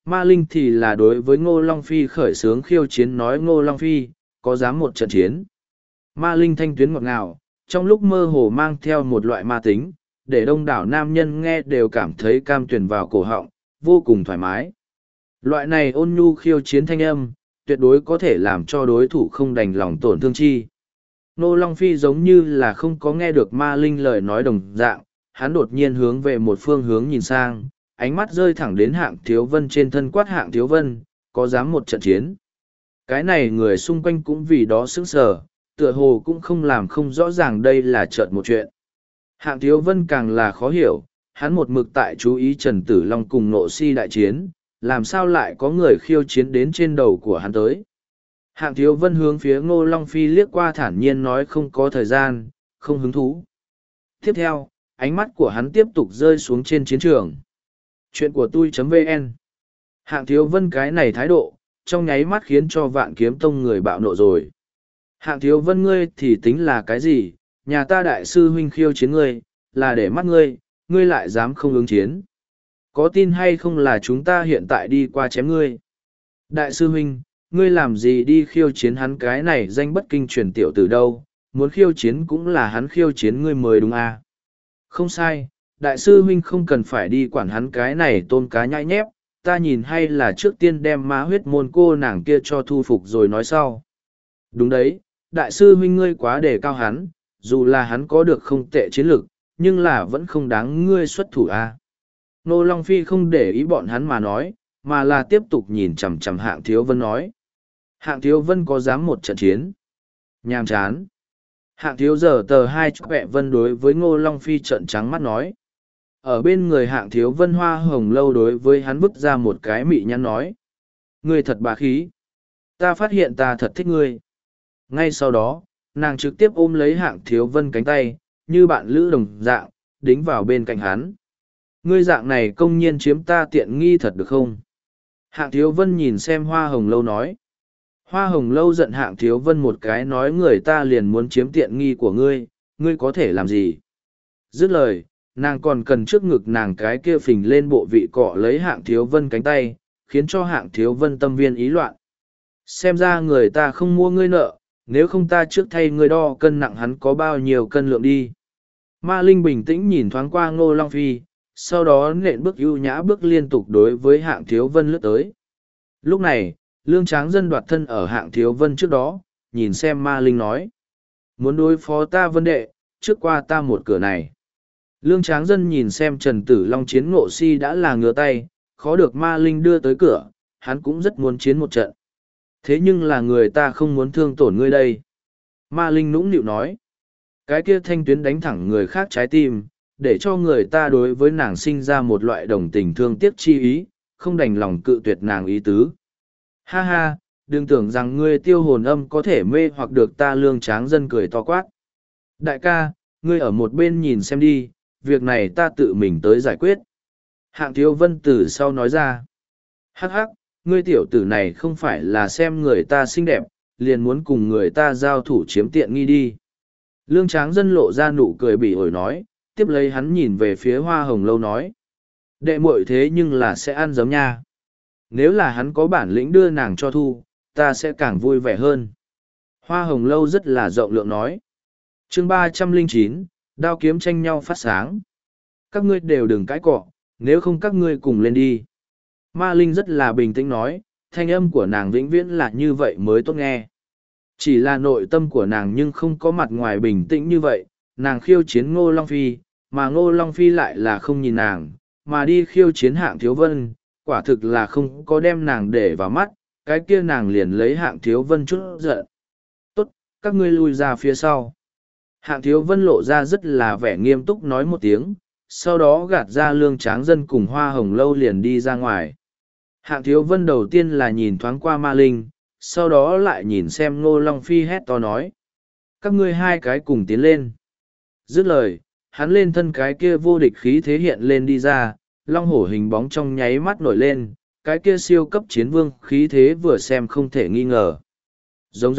Ma Linh thì là đối với Ngô Long Phi khởi xướng khiêu chiến nói Ngô Long Phi, có dám một trận chiến. Ma Linh thanh tuyến ngọt ngào, trong lúc mơ hồ mang theo một loại ma tính, để đông đảo nam nhân nghe đều cảm thấy cam tuyển vào cổ họng, vô cùng thoải mái. Loại này ôn nhu khiêu chiến thanh âm, tuyệt đối có thể làm cho đối thủ không đành lòng tổn thương chi. Ngô Long Phi giống như là không có nghe được Ma Linh lời nói đồng dạng, hắn đột nhiên hướng về một phương hướng nhìn sang, ánh mắt rơi thẳng đến Hạng Thiếu Vân trên thân quát Hạng Thiếu Vân, có dám một trận chiến. Cái này người xung quanh cũng vì đó sững sờ, tựa hồ cũng không làm không rõ ràng đây là chợt một chuyện. Hạng Thiếu Vân càng là khó hiểu, hắn một mực tại chú ý Trần Tử Long cùng Nộ Si đại chiến, làm sao lại có người khiêu chiến đến trên đầu của hắn tới. Hạng Thiếu Vân hướng phía Ngô Long Phi liếc qua thản nhiên nói không có thời gian, không hứng thú. Tiếp theo, ánh mắt của hắn tiếp tục rơi xuống trên chiến trường. Chuyện của tôi.vn Hạng Thiếu Vân cái này thái độ, trong nháy mắt khiến cho Vạn Kiếm Tông người bạo nộ rồi. Hạng Thiếu Vân ngươi thì tính là cái gì, nhà ta đại sư huynh khiêu chiến ngươi, là để mắt ngươi, ngươi lại dám không ứng chiến. Có tin hay không là chúng ta hiện tại đi qua chém ngươi. Đại sư huynh, ngươi làm gì đi khiêu chiến hắn cái này danh bất kinh truyền tiểu từ đâu, muốn khiêu chiến cũng là hắn khiêu chiến ngươi mới đúng à. Không sai, đại sư huynh không cần phải đi quản hắn cái này tôm cá nhãi nhép, ta nhìn hay là trước tiên đem ma huyết môn cô nàng kia cho thu phục rồi nói sau. Đúng đấy, đại sư huynh ngươi quá đề cao hắn, dù là hắn có được không tệ chiến lực, nhưng là vẫn không đáng ngươi xuất thủ à. Nô Long Phi không để ý bọn hắn mà nói, mà là tiếp tục nhìn chằm chằm Hạng Thiếu Vân nói. Hạng Thiếu Vân có dám một trận chiến? Nhàm chán. Hạng Thiếu giờ tờ hai chục vẹ vân đối với Ngô Long Phi trợn trắng mắt nói. Ở bên người Hạng Thiếu Vân Hoa Hồng Lâu đối với hắn vứt ra một cái mị nhăn nói. Ngươi thật bá khí. Ta phát hiện ta thật thích ngươi. Ngay sau đó, nàng trực tiếp ôm lấy Hạng Thiếu Vân cánh tay, như bạn lữ đồng dạng, đính vào bên cạnh hắn. Ngươi dạng này công nhiên chiếm ta tiện nghi thật được không? Hạng Thiếu Vân nhìn xem Hoa Hồng Lâu nói. Hoa Hồng Lâu giận Hạng Thiếu Vân một cái nói người ta liền muốn chiếm tiện nghi của ngươi, ngươi có thể làm gì? Dứt lời, nàng còn cần trước ngực nàng cái kia phình lên bộ vị cọ lấy Hạng Thiếu Vân cánh tay, khiến cho Hạng Thiếu Vân tâm viên ý loạn. Xem ra người ta không mua ngươi nợ, nếu không ta trước thay ngươi đo cân nặng hắn có bao nhiêu cân lượng đi. Ma Linh bình tĩnh nhìn thoáng qua Ngô Long Phi, sau đó nện bước ưu nhã bước liên tục đối với Hạng Thiếu Vân lướt tới. Lúc này, Lương Tráng Dân đoạt thân ở Hạng Thiếu Vân trước đó, nhìn xem Ma Linh nói. Muốn đối phó ta Vân đệ, trước qua ta một cửa này. Lương Tráng Dân nhìn xem Trần Tử Long chiến Ngộ Si đã là ngửa tay, khó được Ma Linh đưa tới cửa, hắn cũng rất muốn chiến một trận. Thế nhưng là người ta không muốn thương tổn ngươi đây. Ma Linh nũng nịu nói. Cái kia thanh tuyến đánh thẳng người khác trái tim, để cho người ta đối với nàng sinh ra một loại đồng tình thương tiếc chi ý, không đành lòng cự tuyệt nàng ý tứ. Ha ha, đừng tưởng rằng ngươi tiêu hồn âm có thể mê hoặc được ta. Lương Tráng Dân cười to quát. Đại ca, ngươi ở một bên nhìn xem đi, việc này ta tự mình tới giải quyết. Hạng Thiếu Vân từ sau nói ra. Hắc hắc, ngươi tiểu tử này không phải là xem người ta xinh đẹp, liền muốn cùng người ta giao thủ chiếm tiện nghi đi. Lương Tráng Dân lộ ra nụ cười bỉ ổi nói, tiếp lấy hắn nhìn về phía Hoa Hồng Lâu nói. Đệ muội thế nhưng là sẽ ăn giấm nha. Nếu là hắn có bản lĩnh đưa nàng cho thu, ta sẽ càng vui vẻ hơn. Hoa Hồng Lâu rất là rộng lượng nói. Chương 309, đao kiếm tranh nhau phát sáng. Các ngươi đều đừng cãi cọ, nếu không các ngươi cùng lên đi. Ma Linh rất là bình tĩnh nói, thanh âm của nàng vĩnh viễn là như vậy mới tốt nghe. Chỉ là nội tâm của nàng nhưng không có mặt ngoài bình tĩnh như vậy, nàng khiêu chiến Ngô Long Phi, mà Ngô Long Phi lại là không nhìn nàng, mà đi khiêu chiến Hạng Thiếu Vân, quả thực là không có đem nàng để vào mắt, cái kia nàng liền lấy Hạng Thiếu Vân chút giận. Tốt, các ngươi lui ra phía sau. Hạng Thiếu Vân lộ ra rất là vẻ nghiêm túc nói một tiếng, sau đó gạt ra Lương Tráng Dân cùng Hoa Hồng Lâu liền đi ra ngoài. Hạng Thiếu Vân đầu tiên là nhìn thoáng qua Ma Linh, sau đó lại nhìn xem Ngô Long Phi hét to nói. Các ngươi hai cái cùng tiến lên. Dứt lời, hắn lên thân cái kia vô địch khí thế hiện lên đi ra, long hổ hình bóng trong nháy mắt nổi lên, cái kia siêu cấp chiến vương khí thế vừa xem không thể nghi ngờ. Giống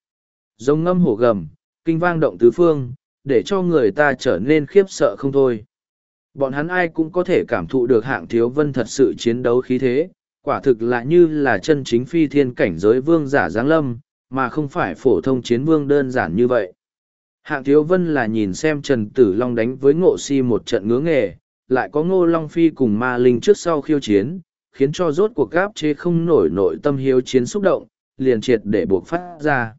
giống ngâm hổ gầm, kinh vang động tứ phương, để cho người ta trở nên khiếp sợ không thôi. Bọn hắn ai cũng có thể cảm thụ được Hạng Thiếu Vân thật sự chiến đấu khí thế, quả thực là như là chân chính phi thiên cảnh giới vương giả giáng lâm, mà không phải phổ thông chiến vương đơn giản như vậy. Hạng Thiếu Vân là nhìn xem Trần Tử Long đánh với Ngộ Si một trận ngứa nghề, lại có Ngô Long Phi cùng Ma Linh trước sau khiêu chiến, khiến cho rốt cuộc gáp chế không nổi nội tâm hiếu chiến xúc động, liền triệt để buộc phát ra.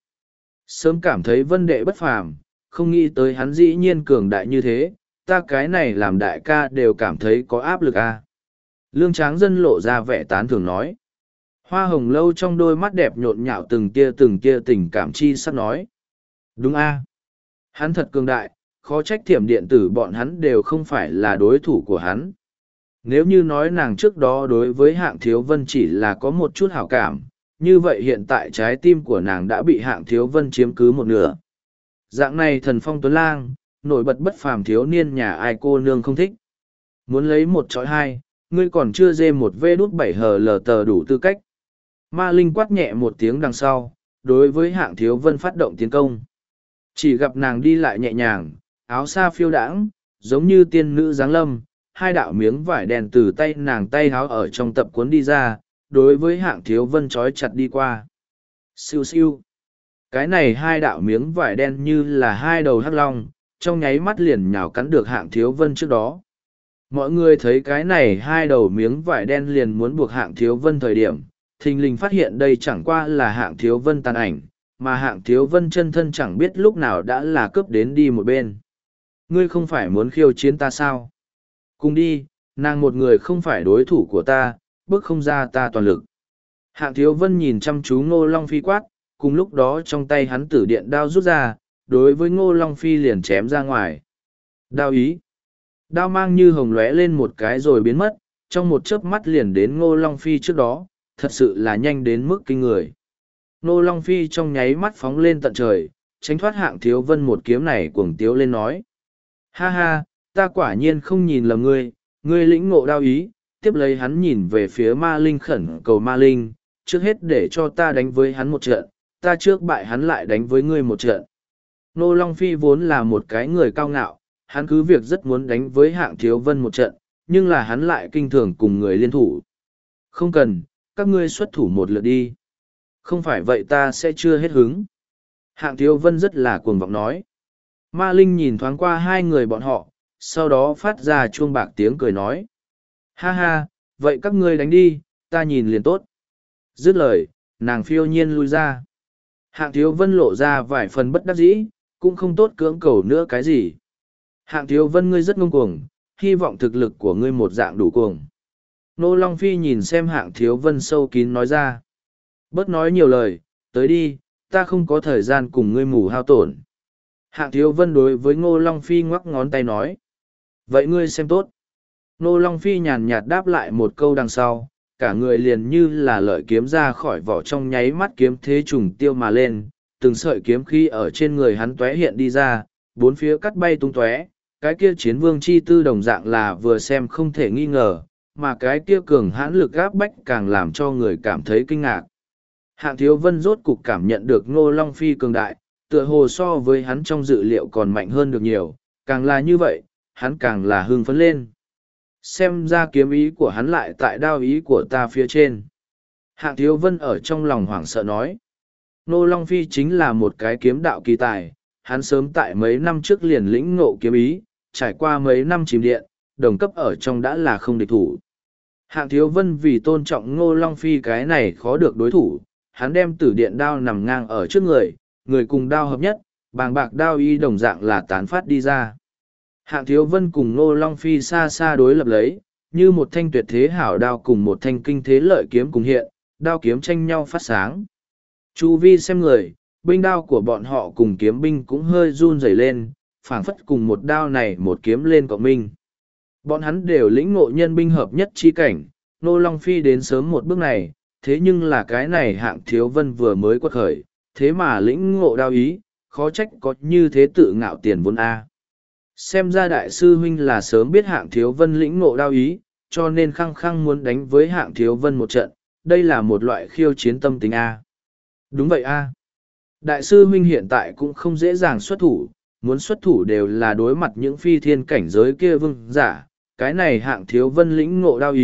Sớm cảm thấy Vân Đệ bất phàm, không nghĩ tới hắn dĩ nhiên cường đại như thế, ta cái này làm đại ca đều cảm thấy có áp lực a. Lương Tráng Dân lộ ra vẻ tán thưởng nói. Hoa Hồng Lâu trong đôi mắt đẹp nhộn nhạo từng tia tình cảm chi sắp nói. Đúng a, hắn thật cường đại, khó trách Thiểm Điện Tử bọn hắn đều không phải là đối thủ của hắn. Nếu như nói nàng trước đó đối với Hạng Thiếu Vân chỉ là có một chút hảo cảm, như vậy hiện tại trái tim của nàng đã bị Hạng Thiếu Vân chiếm cứ một nửa. Dạng này thần phong tuấn lang, nổi bật bất phàm thiếu niên nhà ai cô nương không thích. Muốn lấy một chọi hai, ngươi còn chưa dê một vê đút bảy hờ lờ tờ đủ tư cách. Ma Linh quát nhẹ một tiếng đằng sau, đối với Hạng Thiếu Vân phát động tiến công. Chỉ gặp nàng đi lại nhẹ nhàng, áo xa phiêu đãng, giống như tiên nữ giáng lâm, hai đạo miếng vải đen từ tay nàng tay háo ở trong tập cuốn đi ra, đối với Hạng Thiếu Vân trói chặt đi qua. Siêu siêu. Cái này hai đạo miếng vải đen như là hai đầu hắc long, trong nháy mắt liền nhào cắn được Hạng Thiếu Vân trước đó. Mọi người thấy cái này hai đầu miếng vải đen liền muốn buộc Hạng Thiếu Vân thời điểm, thình lình phát hiện đây chẳng qua là Hạng Thiếu Vân tàn ảnh, mà Hạng Thiếu Vân chân thân chẳng biết lúc nào đã là cướp đến đi một bên. Ngươi không phải muốn khiêu chiến ta sao? Cùng đi, nàng một người không phải đối thủ của ta, bước không ra ta toàn lực. Hạng Thiếu Vân nhìn chăm chú Ngô Long Phi quát, cùng lúc đó trong tay hắn tử điện đao rút ra, đối với Ngô Long Phi liền chém ra ngoài. Đao ý. Đao mang như hồng lóe lên một cái rồi biến mất, trong một chớp mắt liền đến Ngô Long Phi trước đó, thật sự là nhanh đến mức kinh người. Ngô Long Phi trong nháy mắt phóng lên tận trời, tránh thoát Hạng Thiếu Vân một kiếm này cuồng tiếu lên nói. Ha ha, ta quả nhiên không nhìn lầm ngươi, ngươi lĩnh ngộ đao ý, tiếp lấy hắn nhìn về phía Ma Linh khẩn cầu Ma Linh, trước hết để cho ta đánh với hắn một trận, ta trước bại hắn lại đánh với ngươi một trận. Ngô Long Phi vốn là một cái người cao ngạo, hắn cứ việc rất muốn đánh với Hạng Thiếu Vân một trận, nhưng là hắn lại kinh thường cùng người liên thủ. Không cần, các ngươi xuất thủ một lượt đi. Không phải vậy ta sẽ chưa hết hứng. Hạng Thiếu Vân rất là cuồng vọng nói. Ma Linh nhìn thoáng qua hai người bọn họ, sau đó phát ra chuông bạc tiếng cười nói. Ha ha, vậy các ngươi đánh đi, ta nhìn liền tốt. Dứt lời, nàng phiêu nhiên lui ra. Hạng Thiếu Vân lộ ra vài phần bất đắc dĩ, cũng không tốt cưỡng cầu nữa cái gì. Hạng Thiếu Vân ngươi rất ngông cuồng, hy vọng thực lực của ngươi một dạng đủ cuồng. Nô Long Phi nhìn xem Hạng Thiếu Vân sâu kín nói ra. Bớt nói nhiều lời, tới đi, ta không có thời gian cùng ngươi mù hao tổn. Hạng Thiếu Vân đối với Ngô Long Phi ngoắc ngón tay nói. Vậy ngươi xem tốt. Ngô Long Phi nhàn nhạt đáp lại một câu đằng sau, cả người liền như là lợi kiếm ra khỏi vỏ trong nháy mắt kiếm thế trùng tiêu mà lên, từng sợi kiếm khí ở trên người hắn tóe hiện đi ra, bốn phía cắt bay tung tóe, cái kia chiến vương chi tư đồng dạng là vừa xem không thể nghi ngờ, mà cái kia cường hãn lực áp bách càng làm cho người cảm thấy kinh ngạc. Hạng Thiếu Vân rốt cục cảm nhận được Ngô Long Phi cường đại, tựa hồ so với hắn trong dự liệu còn mạnh hơn được nhiều, càng là như vậy, hắn càng là hưng phấn lên. Xem ra kiếm ý của hắn lại tại đao ý của ta phía trên. Hạng Thiếu Vân ở trong lòng hoảng sợ nói. Ngô Long Phi chính là một cái kiếm đạo kỳ tài, hắn sớm tại mấy năm trước liền lĩnh ngộ kiếm ý, trải qua mấy năm chìm điện, đồng cấp ở trong đã là không địch thủ. Hạng Thiếu Vân vì tôn trọng Ngô Long Phi cái này khó được đối thủ, hắn đem tử điện đao nằm ngang ở trước người, người cùng đao hợp nhất, bàng bạc đao y đồng dạng là tán phát đi ra. Hạng Thiếu Vân cùng Ngô Long Phi xa xa đối lập lấy, như một thanh tuyệt thế hảo đao cùng một thanh kinh thế lợi kiếm cùng hiện, đao kiếm tranh nhau phát sáng. Chu vi xem người, binh đao của bọn họ cùng kiếm binh cũng hơi run rẩy lên, phảng phất cùng một đao này một kiếm lên cộng minh. Bọn hắn đều lĩnh ngộ nhân binh hợp nhất chi cảnh, Ngô Long Phi đến sớm một bước này, thế nhưng là cái này Hạng Thiếu Vân vừa mới quật khởi, thế mà lĩnh ngộ đao ý, khó trách có như thế tự ngạo tiền vốn A. Xem ra đại sư huynh là sớm biết Hạng Thiếu Vân lĩnh ngộ đao ý, cho nên khăng khăng muốn đánh với Hạng Thiếu Vân một trận, đây là một loại khiêu chiến tâm tính A. Đúng vậy A. Đại sư huynh hiện tại cũng không dễ dàng xuất thủ, muốn xuất thủ đều là đối mặt những phi thiên cảnh giới kia vương giả, cái này Hạng Thiếu Vân lĩnh ngộ đao ý,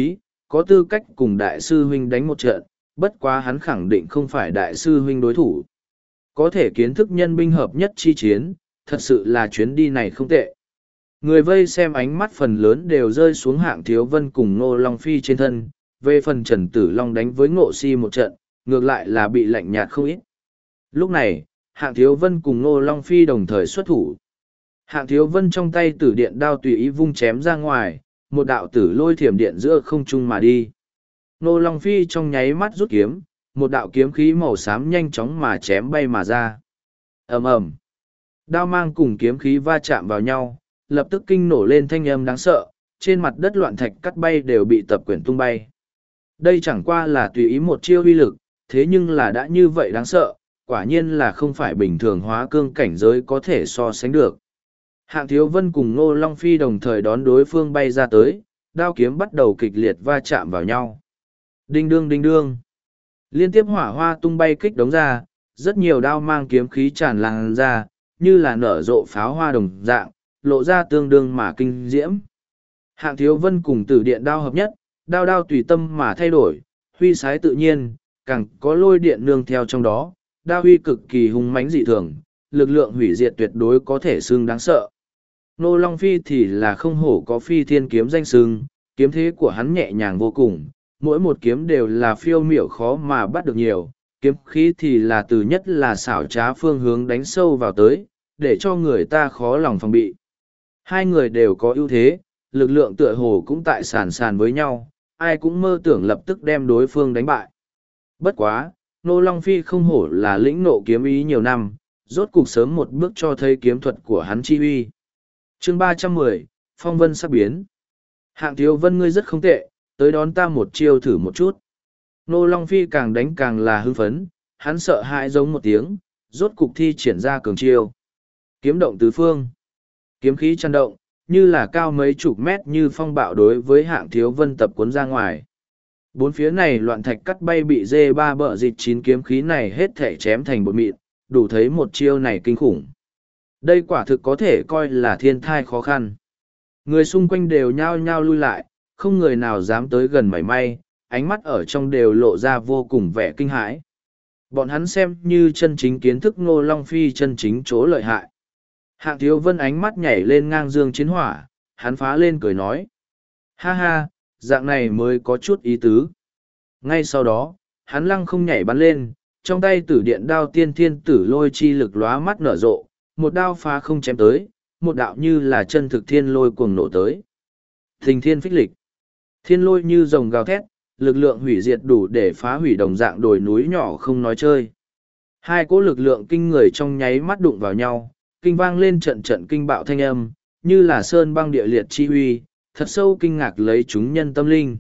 có tư cách cùng đại sư huynh đánh một trận, bất quá hắn khẳng định không phải đại sư huynh đối thủ. Có thể kiến thức nhân binh hợp nhất chi chiến, thật sự là chuyến đi này không tệ. Người vây xem ánh mắt phần lớn đều rơi xuống Hạng Thiếu Vân cùng Ngô Long Phi trên thân, về phần Trần Tử Long đánh với Ngộ Si một trận, ngược lại là bị lạnh nhạt không ít. Lúc này, Hạng Thiếu Vân cùng Ngô Long Phi đồng thời xuất thủ. Hạng Thiếu Vân trong tay tử điện đao tùy ý vung chém ra ngoài, một đạo tử lôi thiểm điện giữa không trung mà đi. Ngô Long Phi trong nháy mắt rút kiếm, một đạo kiếm khí màu xám nhanh chóng mà chém bay mà ra. Ầm ầm, đao mang cùng kiếm khí va chạm vào nhau, lập tức kinh nổ lên thanh âm đáng sợ, trên mặt đất loạn thạch cắt bay đều bị tập quyển tung bay. Đây chẳng qua là tùy ý một chiêu uy lực, thế nhưng là đã như vậy đáng sợ, quả nhiên là không phải bình thường hóa cương cảnh giới có thể so sánh được. Hạng Thiếu Vân cùng Ngô Long Phi đồng thời đón đối phương bay ra tới, đao kiếm bắt đầu kịch liệt va chạm vào nhau. Đinh đương đinh đương. Liên tiếp hỏa hoa tung bay kích đống ra, rất nhiều đao mang kiếm khí tràn lan ra, như là nở rộ pháo hoa đồng dạng, lộ ra tương đương mà kinh diễm. Hạng Thiếu Vân cùng tử điện đao hợp nhất, đao đao tùy tâm mà thay đổi, huy sái tự nhiên, càng có lôi điện nương theo trong đó, đao huy cực kỳ hung mãnh dị thường, lực lượng hủy diệt tuyệt đối có thể xưng đáng sợ. Ngô Long Phi thì là không hổ có phi thiên kiếm danh xưng, kiếm thế của hắn nhẹ nhàng vô cùng, mỗi một kiếm đều là phiêu miểu khó mà bắt được nhiều, kiếm khí thì là từ nhất là xảo trá phương hướng đánh sâu vào tới, để cho người ta khó lòng phòng bị. Hai người đều có ưu thế, lực lượng tựa hồ cũng tại sàn sàn với nhau, ai cũng mơ tưởng lập tức đem đối phương đánh bại. Bất quá, Ngô Long Phi không hổ là lĩnh nộ kiếm ý nhiều năm, rốt cục sớm một bước cho thấy kiếm thuật của hắn chi uy. Chương 310, Phong Vân sắp biến. Hạng Thiếu Vân ngươi rất không tệ, tới đón ta một chiêu thử một chút. Ngô Long Phi càng đánh càng là hưng phấn, hắn sợ hãi giống một tiếng, rốt cục thi triển ra cường chiêu. Kiếm động tứ phương. Kiếm khí chăn động, như là cao mấy chục mét như phong bạo đối với Hạng Thiếu Vân tập cuốn ra ngoài. Bốn phía này loạn thạch cắt bay bị dê ba bợ dịch chín kiếm khí này hết thể chém thành bột mịn, đủ thấy một chiêu này kinh khủng. Đây quả thực có thể coi là thiên thai khó khăn. Người xung quanh đều nhao nhao lui lại, không người nào dám tới gần mảy may, ánh mắt ở trong đều lộ ra vô cùng vẻ kinh hãi. Bọn hắn xem như chân chính kiến thức Ngô Long Phi chân chính chỗ lợi hại. Hạng Thiếu Vân ánh mắt nhảy lên ngang dương chiến hỏa, hắn phá lên cười nói. Ha ha, dạng này mới có chút ý tứ. Ngay sau đó, hắn lăng không nhảy bắn lên, trong tay tử điện đao tiên thiên tử lôi chi lực lóa mắt nở rộ, một đao phá không chém tới, một đạo như là chân thực thiên lôi cuồng nổ tới. Thình thiên phích lịch. Thiên lôi như rồng gào thét, lực lượng hủy diệt đủ để phá hủy đồng dạng đồi núi nhỏ không nói chơi. Hai cỗ lực lượng kinh người trong nháy mắt đụng vào nhau, kinh vang lên trận trận kinh bạo thanh âm, như là sơn băng địa liệt chi huy, thật sâu kinh ngạc lấy chúng nhân tâm linh.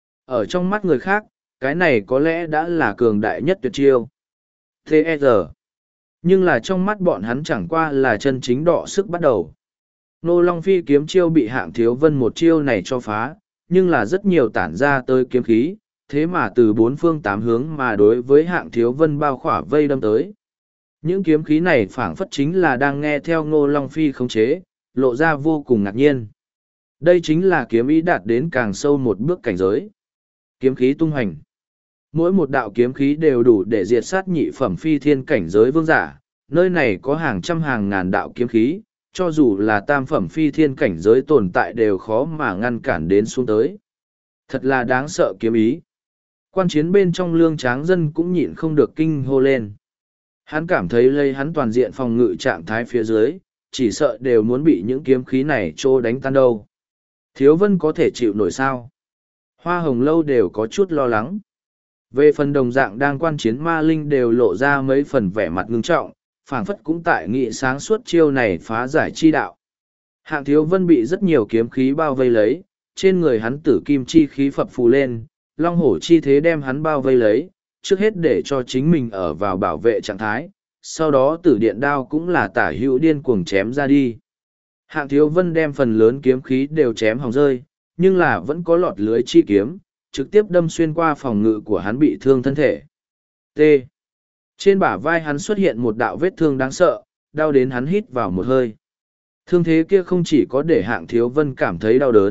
Ở trong mắt người khác, cái này có lẽ đã là cường đại nhất tuyệt chiêu. T.E.R. Nhưng là trong mắt bọn hắn chẳng qua là chân chính đọ sức bắt đầu. Ngô Long Phi kiếm chiêu bị Hạng Thiếu Vân một chiêu này cho phá, nhưng là rất nhiều tản ra tới kiếm khí, thế mà từ bốn phương tám hướng mà đối với Hạng Thiếu Vân bao khỏa vây đâm tới. Những kiếm khí này phảng phất chính là đang nghe theo Ngô Long Phi khống chế, lộ ra vô cùng ngạc nhiên. Đây chính là kiếm ý đạt đến càng sâu một bước cảnh giới. Kiếm khí tung hành. Mỗi một đạo kiếm khí đều đủ để diệt sát nhị phẩm phi thiên cảnh giới vương giả, nơi này có hàng trăm hàng ngàn đạo kiếm khí, cho dù là tam phẩm phi thiên cảnh giới tồn tại đều khó mà ngăn cản đến xuống tới. Thật là đáng sợ kiếm ý. Quan chiến bên trong Lương Tráng Dân cũng nhịn không được kinh hô lên. Hắn cảm thấy lấy hắn toàn diện phòng ngự trạng thái phía dưới, chỉ sợ đều muốn bị những kiếm khí này trô đánh tan đâu. Thiếu Vân có thể chịu nổi sao? Hoa Hồng Lâu đều có chút lo lắng. Về phần đồng dạng đang quan chiến ma linh đều lộ ra mấy phần vẻ mặt ngưng trọng, phảng phất cũng tại nghị sáng suốt chiêu này phá giải chi đạo. Hạng Thiếu Vân bị rất nhiều kiếm khí bao vây lấy, trên người hắn tử kim chi khí phập phù lên, long hổ chi thế đem hắn bao vây lấy, trước hết để cho chính mình ở vào bảo vệ trạng thái, sau đó tử điện đao cũng là tả hữu điên cuồng chém ra đi. Hạng Thiếu Vân đem phần lớn kiếm khí đều chém hỏng rơi, nhưng là vẫn có lọt lưới chi kiếm, trực tiếp đâm xuyên qua phòng ngự của hắn bị thương thân thể. T. Trên bả vai hắn xuất hiện một đạo vết thương đáng sợ, đau đến hắn hít vào một hơi. Thương thế kia không chỉ có để Hạng Thiếu Vân cảm thấy đau đớn,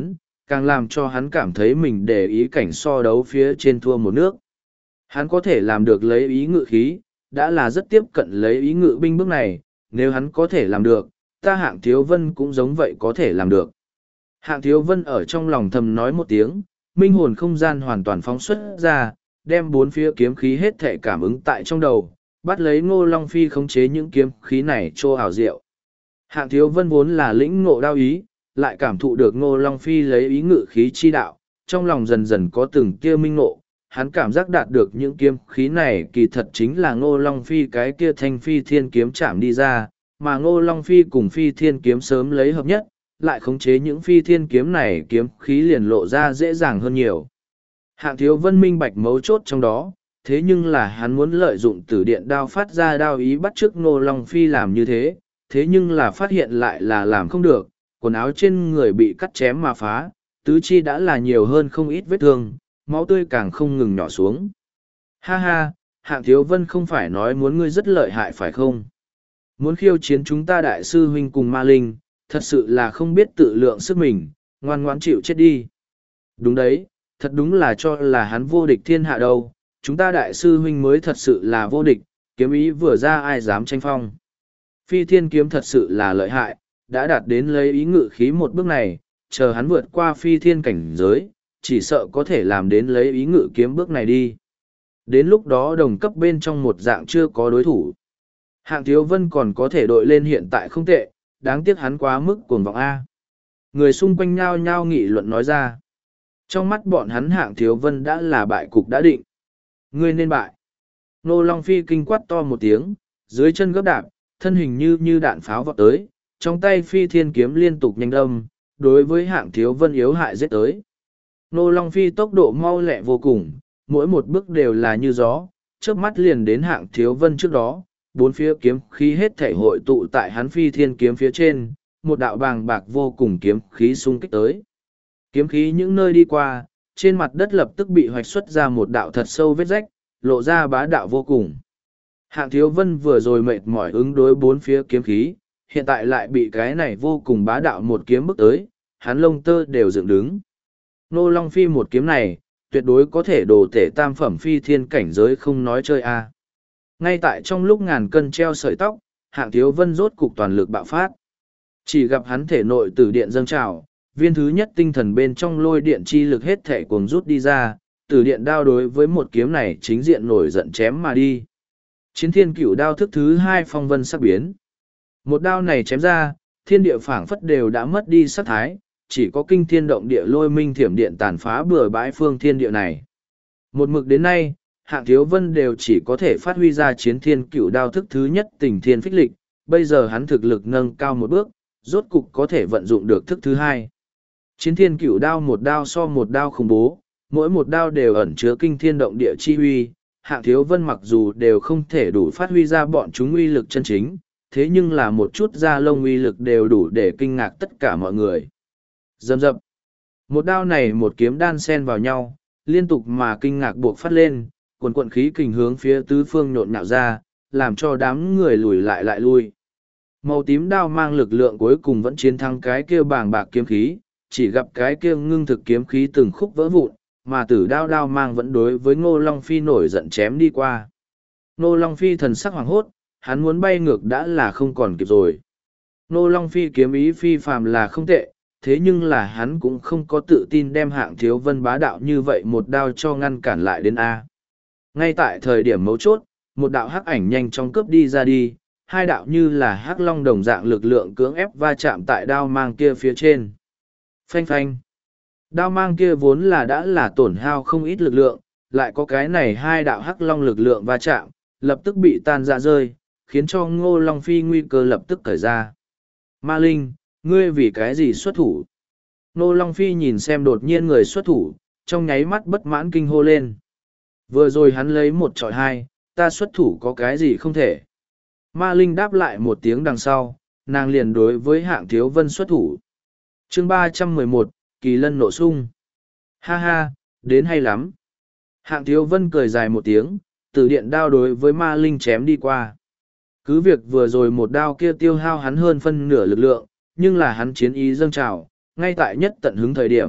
càng làm cho hắn cảm thấy mình để ý cảnh so đấu phía trên thua một nước. Hắn có thể làm được lấy ý ngự khí, đã là rất tiếp cận lấy ý ngự binh bước này, nếu hắn có thể làm được, ta Hạng Thiếu Vân cũng giống vậy có thể làm được. Hạng Thiếu Vân ở trong lòng thầm nói một tiếng, minh hồn không gian hoàn toàn phóng xuất ra, đem bốn phía kiếm khí hết thể cảm ứng tại trong đầu, bắt lấy Ngô Long Phi khống chế những kiếm khí này trô ảo diệu. Hạng Thiếu Vân vốn là lĩnh ngộ đao ý, lại cảm thụ được Ngô Long Phi lấy ý ngự khí chi đạo, trong lòng dần dần có từng kia minh ngộ, hắn cảm giác đạt được những kiếm khí này kỳ thật chính là Ngô Long Phi cái kia thanh phi thiên kiếm chạm đi ra, mà Ngô Long Phi cùng phi thiên kiếm sớm lấy hợp nhất, lại khống chế những phi thiên kiếm này kiếm khí liền lộ ra dễ dàng hơn nhiều. Hạng Thiếu Vân minh bạch mấu chốt trong đó, thế nhưng là hắn muốn lợi dụng tử điện đao phát ra đao ý bắt chước Ngô Long Phi làm như thế nhưng là phát hiện lại là làm không được, quần áo trên người bị cắt chém mà phá, tứ chi đã là nhiều hơn không ít vết thương, máu tươi càng không ngừng nhỏ xuống. Ha ha, Hạng Thiếu Vân không phải nói muốn ngươi rất lợi hại phải không? Muốn khiêu chiến chúng ta đại sư huynh cùng ma linh, thật sự là không biết tự lượng sức mình, ngoan ngoãn chịu chết đi. Đúng đấy, thật đúng là cho là hắn vô địch thiên hạ đâu, chúng ta đại sư huynh mới thật sự là vô địch, kiếm ý vừa ra ai dám tranh phong. Phi thiên kiếm thật sự là lợi hại, đã đạt đến lấy ý ngự khí một bước này, chờ hắn vượt qua phi thiên cảnh giới, chỉ sợ có thể làm đến lấy ý ngự kiếm bước này đi. Đến lúc đó đồng cấp bên trong một dạng chưa có đối thủ. Hạng Thiếu Vân còn có thể đội lên hiện tại không tệ, đáng tiếc hắn quá mức cuồng vọng A. Người xung quanh nhao nhao nghị luận nói ra. Trong mắt bọn hắn Hạng Thiếu Vân đã là bại cục đã định. Ngươi nên bại. Nô Long Phi kinh quát to một tiếng, dưới chân gấp đạp, thân hình như đạn pháo vọt tới, trong tay phi thiên kiếm liên tục nhanh đâm, đối với Hạng Thiếu Vân yếu hại giết tới. Nô Long Phi tốc độ mau lẹ vô cùng, mỗi một bước đều là như gió, trước mắt liền đến Hạng Thiếu Vân trước đó, bốn phía kiếm khí hết thể hội tụ tại hắn phi thiên kiếm phía trên, một đạo bàng bạc vô cùng kiếm khí xung kích tới. Kiếm khí những nơi đi qua, trên mặt đất lập tức bị hoạch xuất ra một đạo thật sâu vết rách, lộ ra bá đạo vô cùng. Hạng Thiếu Vân vừa rồi mệt mỏi ứng đối bốn phía kiếm khí, hiện tại lại bị cái này vô cùng bá đạo một kiếm bước tới, hắn lông tơ đều dựng đứng. Nô Long Phi một kiếm này, tuyệt đối có thể đồ tể tam phẩm phi thiên cảnh giới không nói chơi a. Ngay tại trong lúc ngàn cân treo sợi tóc, Hạng Thiếu Vân rốt cục toàn lực bạo phát. Chỉ gặp hắn thể nội tử điện dâng trào, viên thứ nhất tinh thần bên trong lôi điện chi lực hết thể cuồng rút đi ra, tử điện đao đối với một kiếm này chính diện nổi giận chém mà đi. Chiến thiên cửu đao thức thứ hai phong vân sắc biến. Một đao này chém ra, thiên địa phảng phất đều đã mất đi sắc thái, chỉ có kinh thiên động địa lôi minh thiểm điện tàn phá bừa bãi phương thiên địa này. Một mực đến nay, Hạng Thiếu Vân đều chỉ có thể phát huy ra chiến thiên cửu đao thức thứ nhất tình thiên phích lịch, bây giờ hắn thực lực nâng cao một bước, rốt cục có thể vận dụng được thức thứ hai. Chiến thiên cửu đao một đao so một đao khủng bố, mỗi một đao đều ẩn chứa kinh thiên động địa chi uy, Hạng Thiếu Vân mặc dù đều không thể đủ phát huy ra bọn chúng uy lực chân chính, thế nhưng là một chút da lông uy lực đều đủ để kinh ngạc tất cả mọi người. Dầm dập. Một đao này một kiếm đan xen vào nhau, liên tục mà kinh ngạc buộc phát lên, quần quận khí kình hướng phía tứ phương nhộn nhạo ra, làm cho đám người lùi lại lui. Màu tím đao mang lực lượng cuối cùng vẫn chiến thắng cái kia bàng bạc kiếm khí, chỉ gặp cái kia ngưng thực kiếm khí từng khúc vỡ vụn, mà tử đao mang vẫn đối với Ngô Long Phi nổi giận chém đi qua. Ngô Long Phi thần sắc hoàng hốt, hắn muốn bay ngược đã là không còn kịp rồi. Ngô Long Phi kiếm ý phi phàm là không tệ, thế nhưng là hắn cũng không có tự tin đem Hạng Thiếu Vân bá đạo như vậy một đao cho ngăn cản lại đến A. Ngay tại thời điểm mấu chốt, một đạo hắc ảnh nhanh chóng cướp đi ra đi, hai đạo như là hắc long đồng dạng lực lượng cưỡng ép va chạm tại đao mang kia phía trên. Phanh phanh. Đao mang kia vốn là đã là tổn hao không ít lực lượng, lại có cái này hai đạo hắc long lực lượng va chạm, lập tức bị tan ra rơi, khiến cho Ngô Long Phi nguy cơ lập tức cởi ra. Ma Linh, ngươi vì cái gì xuất thủ? Ngô Long Phi nhìn xem đột nhiên người xuất thủ, trong nháy mắt bất mãn kinh hô lên. Vừa rồi hắn lấy một trọi hai, ta xuất thủ có cái gì không thể. Ma Linh đáp lại một tiếng đằng sau, nàng liền đối với Hạng Thiếu Vân xuất thủ. Chương 311, Kỳ Lân nổ sung. Ha ha, đến hay lắm. Hạng Thiếu Vân cười dài một tiếng, từ điện đao đối với Ma Linh chém đi qua. Cứ việc vừa rồi một đao kia tiêu hao hắn hơn phân nửa lực lượng, nhưng là hắn chiến ý dâng trào, ngay tại nhất tận hứng thời điểm,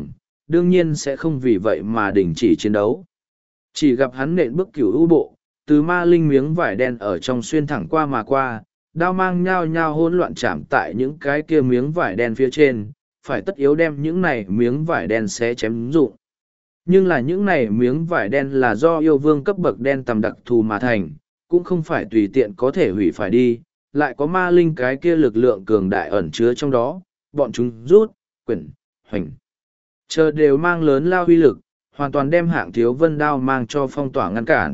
đương nhiên sẽ không vì vậy mà đình chỉ chiến đấu. Chỉ gặp hắn nện bước cửu u bộ, từ ma linh miếng vải đen ở trong xuyên thẳng qua mà qua, đao mang nhao nhao hỗn loạn chạm tại những cái kia miếng vải đen phía trên, phải tất yếu đem những này miếng vải đen xé chém rụng. Nhưng là những này miếng vải đen là do yêu vương cấp bậc đen tầm đặc thù mà thành, cũng không phải tùy tiện có thể hủy phải đi, lại có ma linh cái kia lực lượng cường đại ẩn chứa trong đó, bọn chúng rút, quyển, hoành. Chờ đều mang lớn lao uy lực, hoàn toàn đem Hạng Thiếu Vân đao mang cho phong tỏa ngăn cản.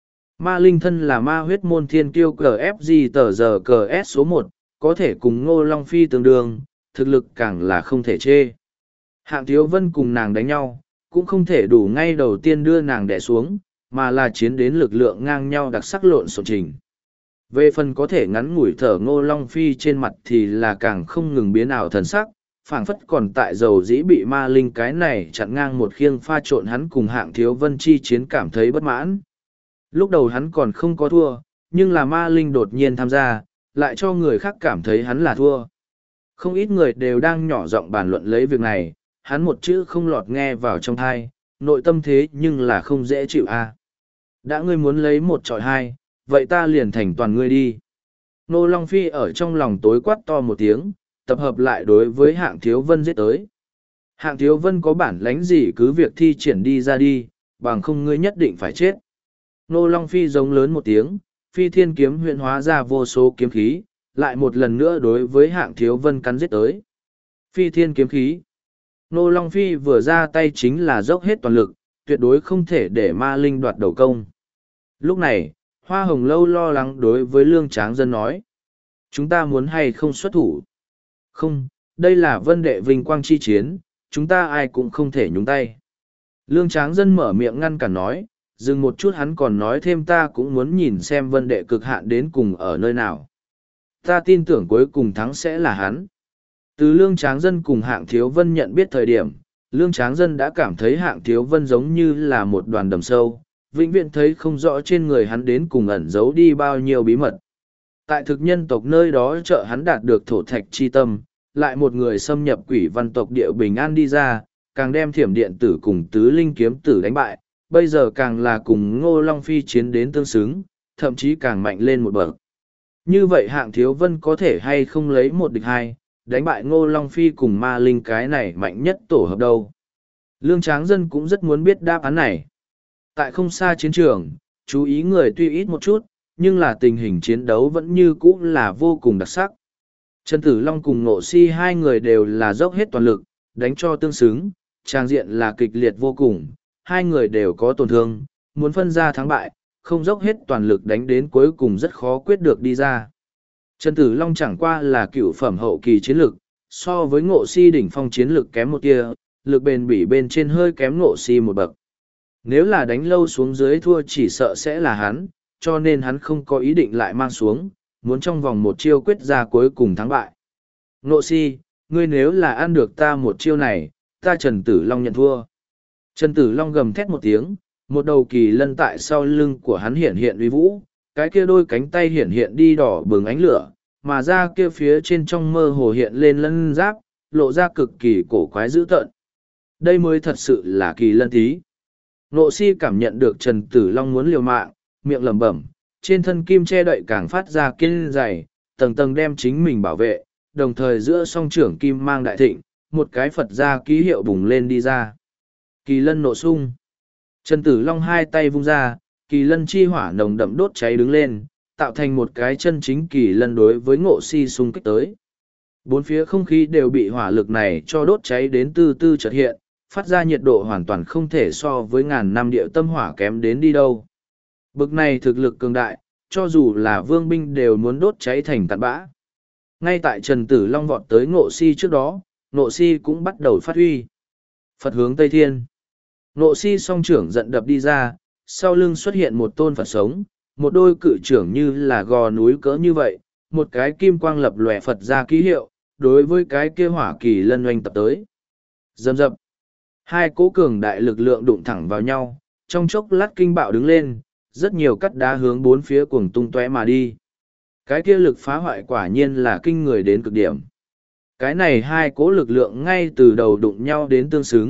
Ma linh thân là ma huyết môn thiên kiêu CFG tờ giờ CS số 1, có thể cùng Ngô Long Phi tương đương, thực lực càng là không thể chê. Hạng Thiếu Vân cùng nàng đánh nhau, cũng không thể đủ ngay đầu tiên đưa nàng đè xuống, mà là chiến đến lực lượng ngang nhau đặc sắc lộn xộn trình. Về phần có thể ngắn ngủi thở Ngô Long Phi trên mặt thì là càng không ngừng biến ảo thần sắc, phảng phất còn tại dầu dĩ bị ma linh cái này chặn ngang một khiêng pha trộn hắn cùng Hạng Thiếu Vân chi chiến cảm thấy bất mãn. Lúc đầu hắn còn không có thua, nhưng là ma linh đột nhiên tham gia, lại cho người khác cảm thấy hắn là thua. Không ít người đều đang nhỏ giọng bàn luận lấy việc này, hắn một chữ không lọt nghe vào trong thai, nội tâm thế nhưng là không dễ chịu a. Đã ngươi muốn lấy một trọi hai, vậy ta liền thành toàn ngươi đi. Nô Long Phi ở trong lòng tối quát to một tiếng, tập hợp lại đối với Hạng Thiếu Vân giết tới. Hạng Thiếu Vân có bản lãnh gì cứ việc thi triển đi ra đi, bằng không ngươi nhất định phải chết. Nô Long Phi giống lớn một tiếng, phi thiên kiếm huyện hóa ra vô số kiếm khí, lại một lần nữa đối với Hạng Thiếu Vân cắn giết tới. Phi thiên kiếm khí. Nô Long Phi vừa ra tay chính là dốc hết toàn lực, tuyệt đối không thể để ma linh đoạt đầu công. Lúc này, Hoa Hồng Lâu lo lắng đối với Lương Tráng Dân nói. Chúng ta muốn hay không xuất thủ? Không, đây là vân đệ vinh quang chi chiến, chúng ta ai cũng không thể nhúng tay. Lương Tráng Dân mở miệng ngăn cản nói, dừng một chút hắn còn nói thêm ta cũng muốn nhìn xem vân đệ cực hạn đến cùng ở nơi nào. Ta tin tưởng cuối cùng thắng sẽ là hắn. Từ Lương Tráng Dân cùng Hạng Thiếu Vân nhận biết thời điểm, Lương Tráng Dân đã cảm thấy Hạng Thiếu Vân giống như là một đoàn đầm sâu, vĩnh viễn thấy không rõ trên người hắn đến cùng ẩn giấu đi bao nhiêu bí mật. Tại thực nhân tộc nơi đó trợ hắn đạt được thổ thạch chi tâm, lại một người xâm nhập quỷ văn tộc địa bình an đi ra, càng đem thiểm điện tử cùng tứ linh kiếm tử đánh bại, bây giờ càng là cùng Ngô Long Phi chiến đến tương xứng, thậm chí càng mạnh lên một bậc. Như vậy Hạng Thiếu Vân có thể hay không lấy một địch hai, đánh bại Ngô Long Phi cùng ma linh cái này mạnh nhất tổ hợp đâu. Lương Tráng Dân cũng rất muốn biết đáp án này. Tại không xa chiến trường, chú ý người tuy ít một chút, nhưng là tình hình chiến đấu vẫn như cũ là vô cùng đặc sắc. Trần Tử Long cùng Ngộ Si hai người đều là dốc hết toàn lực, đánh cho tương xứng, trang diện là kịch liệt vô cùng, hai người đều có tổn thương, muốn phân ra thắng bại, không dốc hết toàn lực đánh đến cuối cùng rất khó quyết được đi ra. Trần Tử Long chẳng qua là cựu phẩm hậu kỳ chiến lực, so với Ngộ Si đỉnh phong chiến lực kém một tia, lực bền bỉ bên trên hơi kém Ngộ Si một bậc. Nếu là đánh lâu xuống dưới thua chỉ sợ sẽ là hắn, cho nên hắn không có ý định lại mang xuống, muốn trong vòng một chiêu quyết ra cuối cùng thắng bại. Ngộ Si, ngươi nếu là ăn được ta một chiêu này, ta Trần Tử Long nhận thua. Trần Tử Long gầm thét một tiếng, một đầu kỳ lân tại sau lưng của hắn hiện hiện uy vũ, cái kia đôi cánh tay hiện hiện đi đỏ bừng ánh lửa, mà ra kia phía trên trong mơ hồ hiện lên lân giáp, lộ ra cực kỳ cổ quái dữ tợn. Đây mới thật sự là kỳ lân tí. Ngộ Si cảm nhận được Trần Tử Long muốn liều mạng, miệng lẩm bẩm, trên thân kim che đậy càng phát ra kiên dày, tầng tầng đem chính mình bảo vệ, đồng thời giữa song trưởng kim mang đại thịnh, một cái Phật gia ký hiệu bùng lên đi ra. Kỳ lân nộ sung. Trần Tử Long hai tay vung ra, kỳ lân chi hỏa nồng đậm đốt cháy đứng lên, tạo thành một cái chân chính kỳ lân đối với Ngộ Si xung kích tới. Bốn phía không khí đều bị hỏa lực này cho đốt cháy đến từ từ chợt hiện, phát ra nhiệt độ hoàn toàn không thể so với ngàn năm địa tâm hỏa kém đến đi đâu. Bực này thực lực cường đại, cho dù là vương binh đều muốn đốt cháy thành tạt bã. Ngay tại Trần Tử Long vọt tới Ngộ Si trước đó, Ngộ Si cũng bắt đầu phát huy. Phật hướng Tây Thiên. Ngộ Si song trưởng giận đập đi ra, sau lưng xuất hiện một tôn Phật sống, một đôi cự trưởng như là gò núi cỡ như vậy, một cái kim quang lập lòe Phật ra ký hiệu, đối với cái kia hỏa kỳ lân oanh tập tới. Dầm dập. Hai cỗ cường đại lực lượng đụng thẳng vào nhau, trong chốc lát kinh bạo đứng lên, rất nhiều cắt đá hướng bốn phía cuồng tung tóe mà đi. Cái kia lực phá hoại quả nhiên là kinh người đến cực điểm. Cái này hai cỗ lực lượng ngay từ đầu đụng nhau đến tương xứng,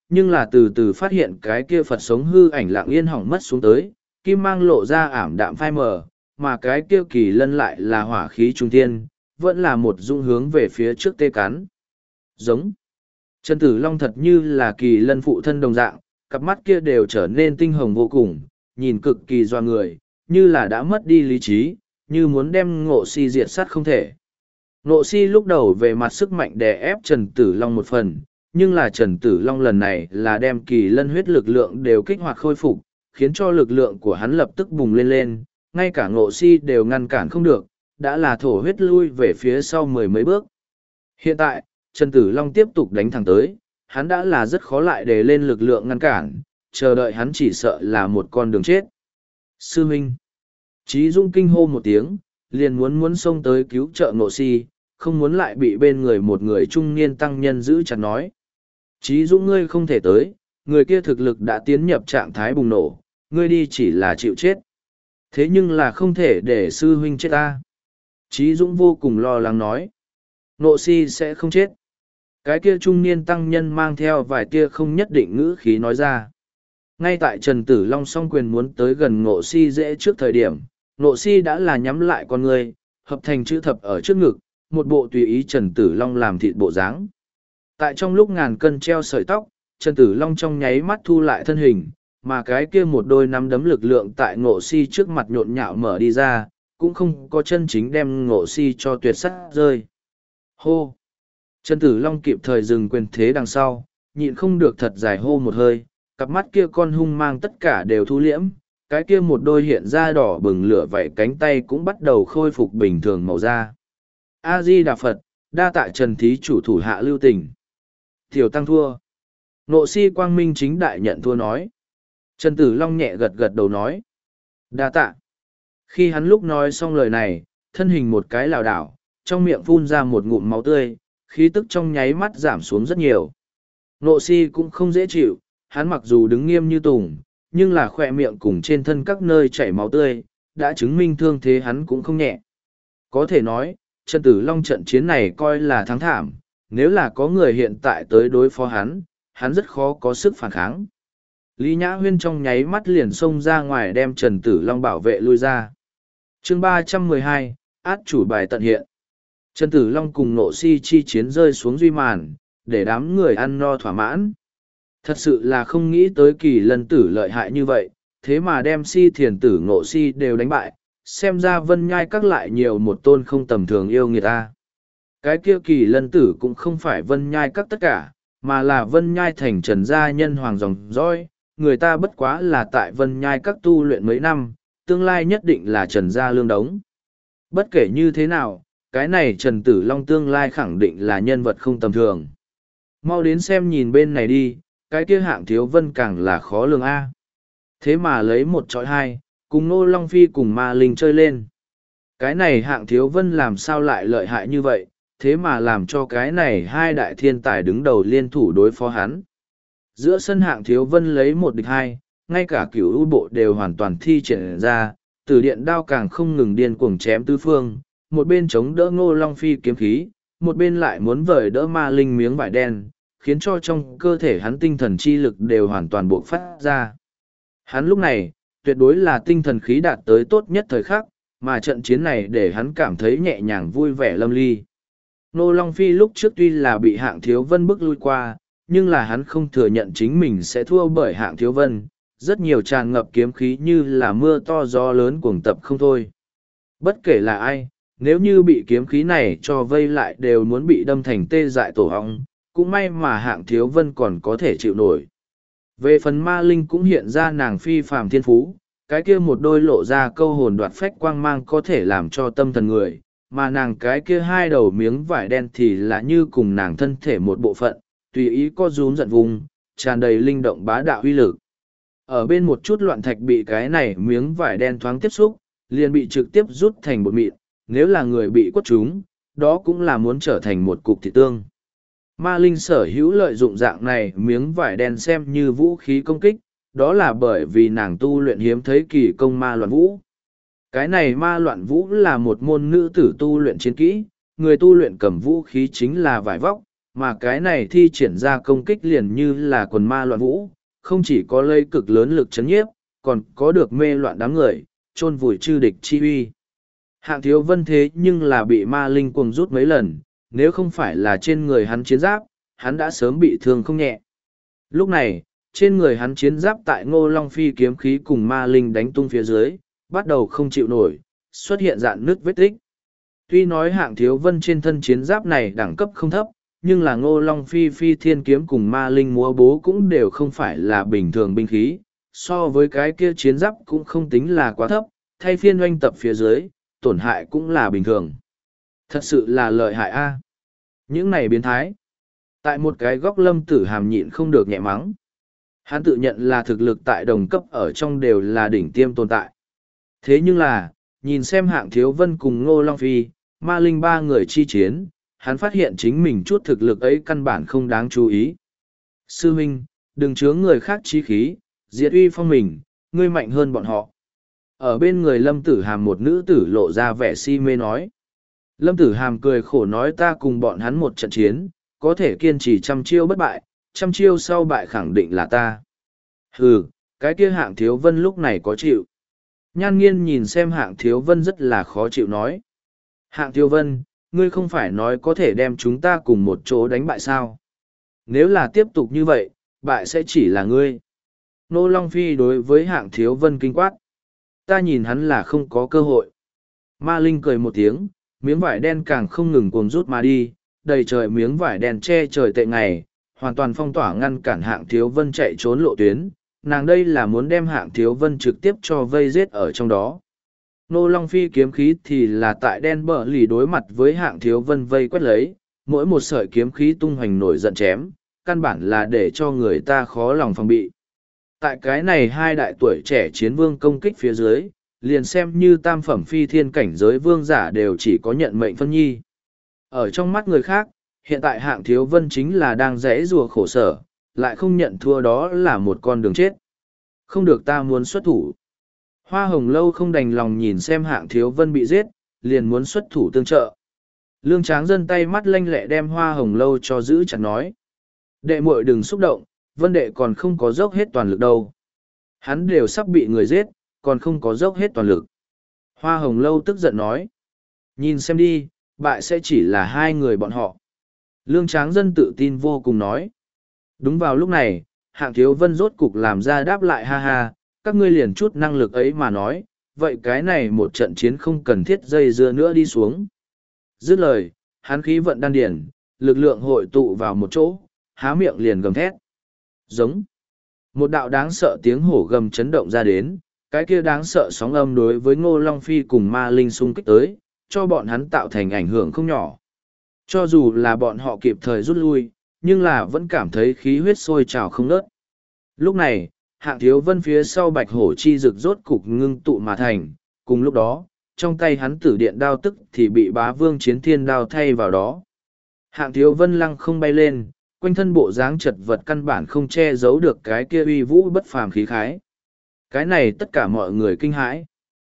nhưng là từ từ phát hiện cái kia Phật sống hư ảnh lặng yên hỏng mất xuống tới, kim mang lộ ra ảm đạm phai mờ, mà cái kia kỳ lân lại là hỏa khí trung thiên, vẫn là một dung hướng về phía trước tê cắn. Giống. Trần Tử Long thật như là kỳ lân phụ thân đồng dạng, cặp mắt kia đều trở nên tinh hồng vô cùng, nhìn cực kỳ doa người, như là đã mất đi lý trí, như muốn đem Ngộ Si diệt sát không thể. Ngộ Si lúc đầu về mặt sức mạnh đè ép Trần Tử Long một phần, nhưng là Trần Tử Long lần này là đem kỳ lân huyết lực lượng đều kích hoạt khôi phục, khiến cho lực lượng của hắn lập tức bùng lên lên, ngay cả Ngộ Si đều ngăn cản không được, đã là thổ huyết lui về phía sau mười mấy bước. Hiện tại, Trần Tử Long tiếp tục đánh thẳng tới, hắn đã là rất khó lại để lên lực lượng ngăn cản, chờ đợi hắn chỉ sợ là một con đường chết. Sư huynh. Trí Dũng kinh hô một tiếng, liền muốn xông tới cứu trợ Ngộ Si, không muốn lại bị bên người một người trung niên tăng nhân giữ chặt nói. Trí Dũng ngươi không thể tới, người kia thực lực đã tiến nhập trạng thái bùng nổ, ngươi đi chỉ là chịu chết. Thế nhưng là không thể để sư huynh chết ta. Trí Dũng vô cùng lo lắng nói. Ngộ Si sẽ không chết. Cái kia trung niên tăng nhân mang theo vài tia không nhất định ngữ khí nói ra. Ngay tại Trần Tử Long song quyền muốn tới gần Ngộ Si dễ trước thời điểm, Ngộ Si đã là nhắm lại con người, hợp thành chữ thập ở trước ngực, một bộ tùy ý Trần Tử Long làm thịt bộ dáng. Tại trong lúc ngàn cân treo sợi tóc, Trần Tử Long trong nháy mắt thu lại thân hình, mà cái kia một đôi nắm đấm lực lượng tại Ngộ Si trước mặt nhộn nhạo mở đi ra, cũng không có chân chính đem Ngộ Si cho tuyệt sắc rơi. Hô! Trần Tử Long kịp thời dừng quyền thế đằng sau, nhịn không được thật dài hô một hơi, cặp mắt kia con hung mang tất cả đều thu liễm, cái kia một đôi hiện ra đỏ bừng lửa vảy cánh tay cũng bắt đầu khôi phục bình thường màu da. A-di-đà Phật, đa tạ Trần thí chủ thủ hạ lưu tình. Tiểu tăng thua. Ngộ Si quang minh chính đại nhận thua nói. Trần Tử Long nhẹ gật gật đầu nói. Đa tạ. Khi hắn lúc nói xong lời này, thân hình một cái lảo đảo, trong miệng phun ra một ngụm máu tươi, khí tức trong nháy mắt giảm xuống rất nhiều. Ngộ Si cũng không dễ chịu, hắn mặc dù đứng nghiêm như tùng, nhưng là khỏe miệng cùng trên thân các nơi chảy máu tươi, đã chứng minh thương thế hắn cũng không nhẹ. Có thể nói, Trần Tử Long trận chiến này coi là thắng thảm, nếu là có người hiện tại tới đối phó hắn, hắn rất khó có sức phản kháng. Lý Nhã Huyên trong nháy mắt liền xông ra ngoài đem Trần Tử Long bảo vệ lui ra. Chương 312, át chủ bài tận hiện. Trần Tử Long cùng Ngộ Si chi chiến rơi xuống duy màn, để đám người ăn no thỏa mãn. Thật sự là không nghĩ tới kỳ lân tử lợi hại như vậy, thế mà đem Si thiền tử Ngộ Si đều đánh bại, xem ra Vân Nhai các lại nhiều một tôn không tầm thường yêu người ta. Cái kia kỳ lân tử cũng không phải Vân Nhai các tất cả, mà là Vân Nhai thành Trần gia nhân hoàng dòng dõi, người ta bất quá là tại Vân Nhai các tu luyện mấy năm, tương lai nhất định là Trần gia lương đống. Bất kể như thế nào, cái này Trần Tử Long tương lai khẳng định là nhân vật không tầm thường. Mau đến xem nhìn bên này đi, cái kia Hạng Thiếu Vân càng là khó lường a. Thế mà lấy một chọi hai, cùng Nô Long Phi cùng Ma Linh chơi lên. Cái này Hạng Thiếu Vân làm sao lại lợi hại như vậy, thế mà làm cho cái này hai đại thiên tài đứng đầu liên thủ đối phó hắn. Giữa sân Hạng Thiếu Vân lấy một địch hai, ngay cả cửu u bộ đều hoàn toàn thi triển ra, từ điện đao càng không ngừng điên cuồng chém tứ phương, một bên chống đỡ Ngô Long Phi kiếm khí, một bên lại muốn vời đỡ Ma Linh miếng vải đen, khiến cho trong cơ thể hắn tinh thần chi lực đều hoàn toàn buộc phát ra. Hắn lúc này, tuyệt đối là tinh thần khí đạt tới tốt nhất thời khắc, mà trận chiến này để hắn cảm thấy nhẹ nhàng vui vẻ lâm ly. Ngô Long Phi lúc trước tuy là bị Hạng Thiếu Vân bức lui qua, nhưng là hắn không thừa nhận chính mình sẽ thua bởi Hạng Thiếu Vân, rất nhiều tràn ngập kiếm khí như là mưa to gió lớn cuồng tập không thôi. Bất kể là ai, nếu như bị kiếm khí này cho vây lại đều muốn bị đâm thành tê dại tổ họng, cũng may mà Hạng Thiếu Vân còn có thể chịu nổi. Về phần Ma Linh cũng hiện ra nàng phi phàm thiên phú, cái kia một đôi lộ ra câu hồn đoạt phách quang mang có thể làm cho tâm thần người, mà nàng cái kia hai đầu miếng vải đen thì là như cùng nàng thân thể một bộ phận, tùy ý có rúm giận vùng, tràn đầy linh động bá đạo uy lực. Ở bên một chút loạn thạch bị cái này miếng vải đen thoáng tiếp xúc, liền bị trực tiếp rút thành bột mịn, nếu là người bị quất trúng, đó cũng là muốn trở thành một cục thịt tương. Ma Linh sở hữu lợi dụng dạng này miếng vải đen xem như vũ khí công kích, đó là bởi vì nàng tu luyện hiếm thấy kỳ công ma loạn vũ. Cái này ma loạn vũ là một môn nữ tử tu luyện chiến kỹ, người tu luyện cầm vũ khí chính là vải vóc, mà cái này thi triển ra công kích liền như là quần ma loạn vũ, không chỉ có lây cực lớn lực chấn nhiếp, còn có được mê loạn đám người, chôn vùi chư địch chi uy. Hạng Thiếu Vân thế nhưng là bị ma linh cuồng rút mấy lần, nếu không phải là trên người hắn chiến giáp, hắn đã sớm bị thương không nhẹ. Lúc này, trên người hắn chiến giáp tại Ngô Long Phi kiếm khí cùng ma linh đánh tung phía dưới, bắt đầu không chịu nổi, xuất hiện dạn nước vết tích. Tuy nói Hạng Thiếu Vân trên thân chiến giáp này đẳng cấp không thấp, nhưng là Ngô Long Phi phi thiên kiếm cùng ma linh múa bố cũng đều không phải là bình thường binh khí, so với cái kia chiến giáp cũng không tính là quá thấp, thay phiên oanh tập phía dưới, tổn hại cũng là bình thường. Thật sự là lợi hại a. Những này biến thái. Tại một cái góc Lâm Tử Hàm nhịn không được nhẹ mắng. Hắn tự nhận là thực lực tại đồng cấp ở trong đều là đỉnh tiêm tồn tại. Thế nhưng là, nhìn xem Hạng Thiếu Vân cùng Ngô Long Phi, ma linh ba người chi chiến, hắn phát hiện chính mình chút thực lực ấy căn bản không đáng chú ý. Sư huynh, đừng chướng người khác chí khí, diệt uy phong mình, ngươi mạnh hơn bọn họ. Ở bên người Lâm Tử Hàm một nữ tử lộ ra vẻ si mê nói. Lâm Tử Hàm cười khổ nói ta cùng bọn hắn một trận chiến, có thể kiên trì 100 chiêu bất bại, 100 chiêu sau bại khẳng định là ta. Hừ, cái kia Hạng Thiếu Vân lúc này có chịu. Nhan Nghiên nhìn xem Hạng Thiếu Vân rất là khó chịu nói. Hạng Thiếu Vân, ngươi không phải nói có thể đem chúng ta cùng một chỗ đánh bại sao? Nếu là tiếp tục như vậy, bại sẽ chỉ là ngươi. Nô Long Phi đối với Hạng Thiếu Vân kinh quát. Ta nhìn hắn là không có cơ hội. Ma Linh cười một tiếng, miếng vải đen càng không ngừng cuồng rút mà đi, đầy trời miếng vải đen che trời tệ ngày, hoàn toàn phong tỏa ngăn cản Hạng Thiếu Vân chạy trốn lộ tuyến. Nàng đây là muốn đem Hạng Thiếu Vân trực tiếp cho vây giết ở trong đó. Nô Long Phi kiếm khí thì là tại đen bờ lì đối mặt với Hạng Thiếu Vân vây quét lấy, mỗi một sợi kiếm khí tung hoành nổi giận chém, căn bản là để cho người ta khó lòng phòng bị. Tại cái này hai đại tuổi trẻ chiến vương công kích phía dưới, liền xem như tam phẩm phi thiên cảnh giới vương giả đều chỉ có nhận mệnh phân nhi. Ở trong mắt người khác, hiện tại Hạng Thiếu Vân chính là đang rẽ rùa khổ sở, lại không nhận thua đó là một con đường chết. Không được ta muốn xuất thủ. Hoa Hồng Lâu không đành lòng nhìn xem Hạng Thiếu Vân bị giết, liền muốn xuất thủ tương trợ. Lương Tráng Dân tay mắt lanh lẹ đem Hoa Hồng Lâu cho giữ chặt nói. Đệ muội đừng xúc động, Vân đệ còn không có dốc hết toàn lực đâu. Hắn đều sắp bị người giết, còn không có dốc hết toàn lực. Hoa Hồng Lâu tức giận nói. Nhìn xem đi, bại sẽ chỉ là hai người bọn họ. Lương Tráng Dân tự tin vô cùng nói. Đúng vào lúc này, Hạng Thiếu Vân rốt cục làm ra đáp lại ha ha, các ngươi liền chút năng lực ấy mà nói, vậy cái này một trận chiến không cần thiết dây dưa nữa đi xuống. Dứt lời, hắn khí vận đan điển, lực lượng hội tụ vào một chỗ, há miệng liền gầm thét. Giống. Một đạo đáng sợ tiếng hổ gầm chấn động ra đến, cái kia đáng sợ sóng âm đối với Ngô Long Phi cùng ma linh xung kích tới, cho bọn hắn tạo thành ảnh hưởng không nhỏ. Cho dù là bọn họ kịp thời rút lui, nhưng là vẫn cảm thấy khí huyết sôi trào không ngớt. Lúc này, Hạng Thiếu Vân phía sau bạch hổ chi rực rốt cục ngưng tụ mà thành, cùng lúc đó, trong tay hắn tử điện đao tức thì bị bá vương chiến thiên đao thay vào đó. Hạng Thiếu Vân lăng không bay lên, quanh thân bộ dáng chật vật căn bản không che giấu được cái kia uy vũ bất phàm khí khái. Cái này tất cả mọi người kinh hãi.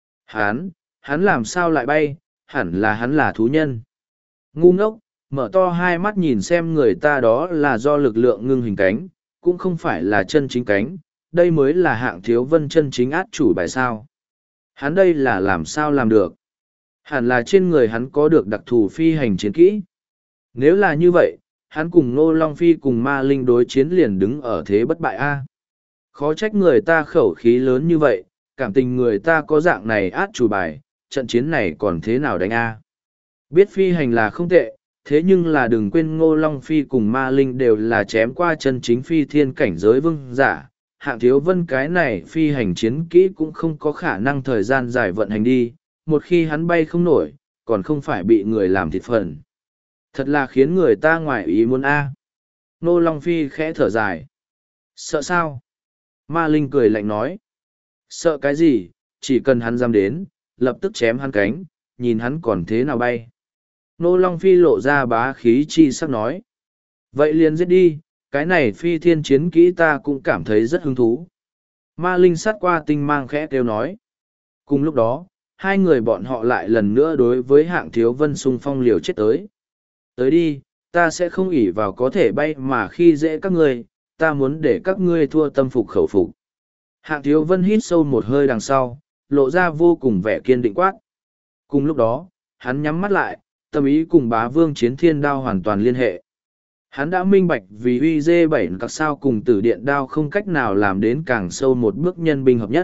Hắn làm sao lại bay, hẳn là hắn là thú nhân. Ngu ngốc, mở to hai mắt nhìn xem người ta đó là do lực lượng ngưng hình cánh, cũng không phải là chân chính cánh, đây mới là Hạng Thiếu Vân chân chính át chủ bài sao. Hắn đây là làm sao làm được? Hẳn là trên người hắn có được đặc thù phi hành chiến kỹ. Nếu là như vậy, hắn cùng Ngô Long Phi cùng ma linh đối chiến liền đứng ở thế bất bại a. Khó trách người ta khẩu khí lớn như vậy, cảm tình người ta có dạng này át chủ bài, trận chiến này còn thế nào đánh a? Biết phi hành là không tệ, thế nhưng là đừng quên Ngô Long Phi cùng ma linh đều là chém qua chân chính phi thiên cảnh giới vương giả. Hạng Thiếu Vân cái này phi hành chiến kỹ cũng không có khả năng thời gian dài vận hành đi, một khi hắn bay không nổi, còn không phải bị người làm thịt phần. Thật là khiến người ta ngoài ý muốn a. Ngô Long Phi khẽ thở dài. Sợ sao? Ma Linh cười lạnh nói. Sợ cái gì, chỉ cần hắn dám đến, lập tức chém hắn cánh, nhìn hắn còn thế nào bay. Ngô Long Phi lộ ra bá khí chi sắc nói. Vậy liền giết đi, cái này phi thiên chiến kỹ ta cũng cảm thấy rất hứng thú. Ma Linh sát qua tinh mang khẽ kêu nói. Cùng lúc đó, hai người bọn họ lại lần nữa đối với Hạng Thiếu Vân xung phong liều chết tới. Tới đi, Ta sẽ không ỷ vào có thể bay mà khi dễ các ngươi, ta muốn để các ngươi thua tâm phục khẩu phục. Hạng Thiếu Vân hít sâu một hơi đằng sau, lộ ra vô cùng vẻ kiên định quát. Cùng lúc đó, hắn nhắm mắt lại, tâm ý cùng Bá Vương Chiến Thiên Đao hoàn toàn liên hệ. Hắn đã minh bạch vì uy dê bảy các sao cùng Tử Điện Đao không cách nào làm đến càng sâu một bước nhân binh hợp nhất.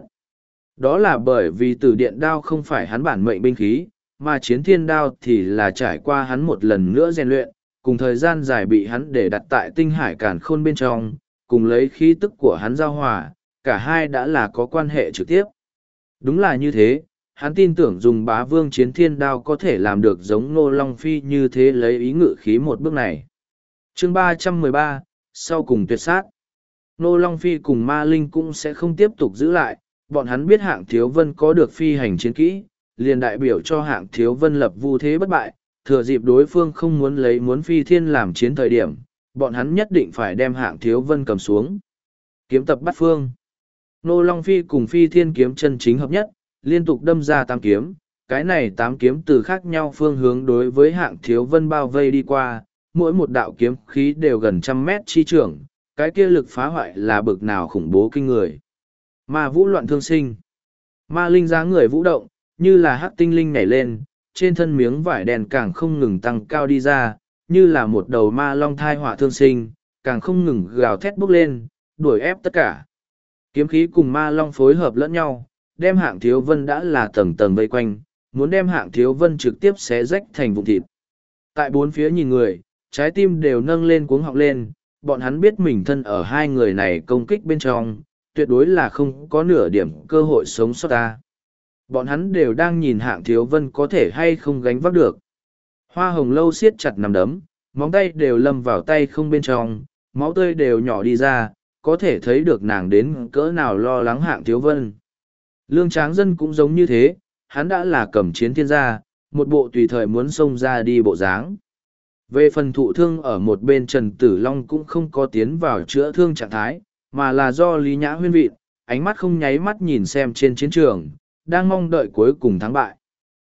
Đó là bởi vì Tử Điện Đao không phải hắn bản mệnh binh khí, mà Chiến Thiên Đao thì là trải qua hắn một lần nữa rèn luyện, cùng thời gian dài bị hắn để đặt tại tinh hải càn khôn bên trong, cùng lấy khí tức của hắn giao hòa, cả hai đã là có quan hệ trực tiếp. Đúng là như thế, hắn tin tưởng dùng Bá Vương Chiến Thiên Đao có thể làm được giống Ngô Long Phi như thế lấy ý ngự khí một bước này. Chương 313, sau cùng tuyệt sát. Ngô Long Phi cùng Ma Linh cũng sẽ không tiếp tục giữ lại, bọn hắn biết Hạng Thiếu Vân có được phi hành chiến kỹ, liền đại biểu cho Hạng Thiếu Vân lập vu thế bất bại, thừa dịp đối phương không muốn phi thiên làm chiến thời điểm, bọn hắn nhất định phải đem Hạng Thiếu Vân cầm xuống. Kiếm tập bắt phương. Ngô Long Phi cùng phi thiên kiếm chân chính hợp nhất, liên tục đâm ra 8 kiếm, cái này 8 kiếm từ khác nhau phương hướng đối với Hạng Thiếu Vân bao vây đi qua, mỗi một đạo kiếm khí đều gần 100 mét chi trưởng, cái kia lực phá hoại là bực nào khủng bố kinh người. Ma vũ loạn thương sinh. Ma linh giá người vũ động, như là hắc tinh linh nhảy lên, trên thân miếng vải đèn càng không ngừng tăng cao đi ra, như là một đầu ma long thai họa thương sinh, càng không ngừng gào thét bốc lên, đuổi ép tất cả. Kiếm khí cùng ma long phối hợp lẫn nhau, đem Hạng Thiếu Vân đã là tầng tầng vây quanh, muốn đem Hạng Thiếu Vân trực tiếp xé rách thành vụn thịt. Tại bốn phía nhìn người, trái tim đều nâng lên cuống họng lên, bọn hắn biết mình thân ở hai người này công kích bên trong, tuyệt đối là không có nửa điểm cơ hội sống sót ta. Bọn hắn đều đang nhìn Hạng Thiếu Vân có thể hay không gánh vác được. Hoa Hồng Lâu siết chặt nằm đấm, móng tay đều lâm vào tay không bên trong, máu tươi đều nhỏ đi ra, có thể thấy được nàng đến cỡ nào lo lắng Hạng Thiếu Vân. Lương Tráng Dân cũng giống như thế, hắn đã là cầm chiến thiên gia, một bộ tùy thời muốn xông ra đi bộ dáng. Về phần thụ thương ở một bên Trần Tử Long cũng không có tiến vào chữa thương trạng thái, mà là do Lý Nhã Huyên vịn, ánh mắt không nháy mắt nhìn xem trên chiến trường, đang mong đợi cuối cùng thắng bại.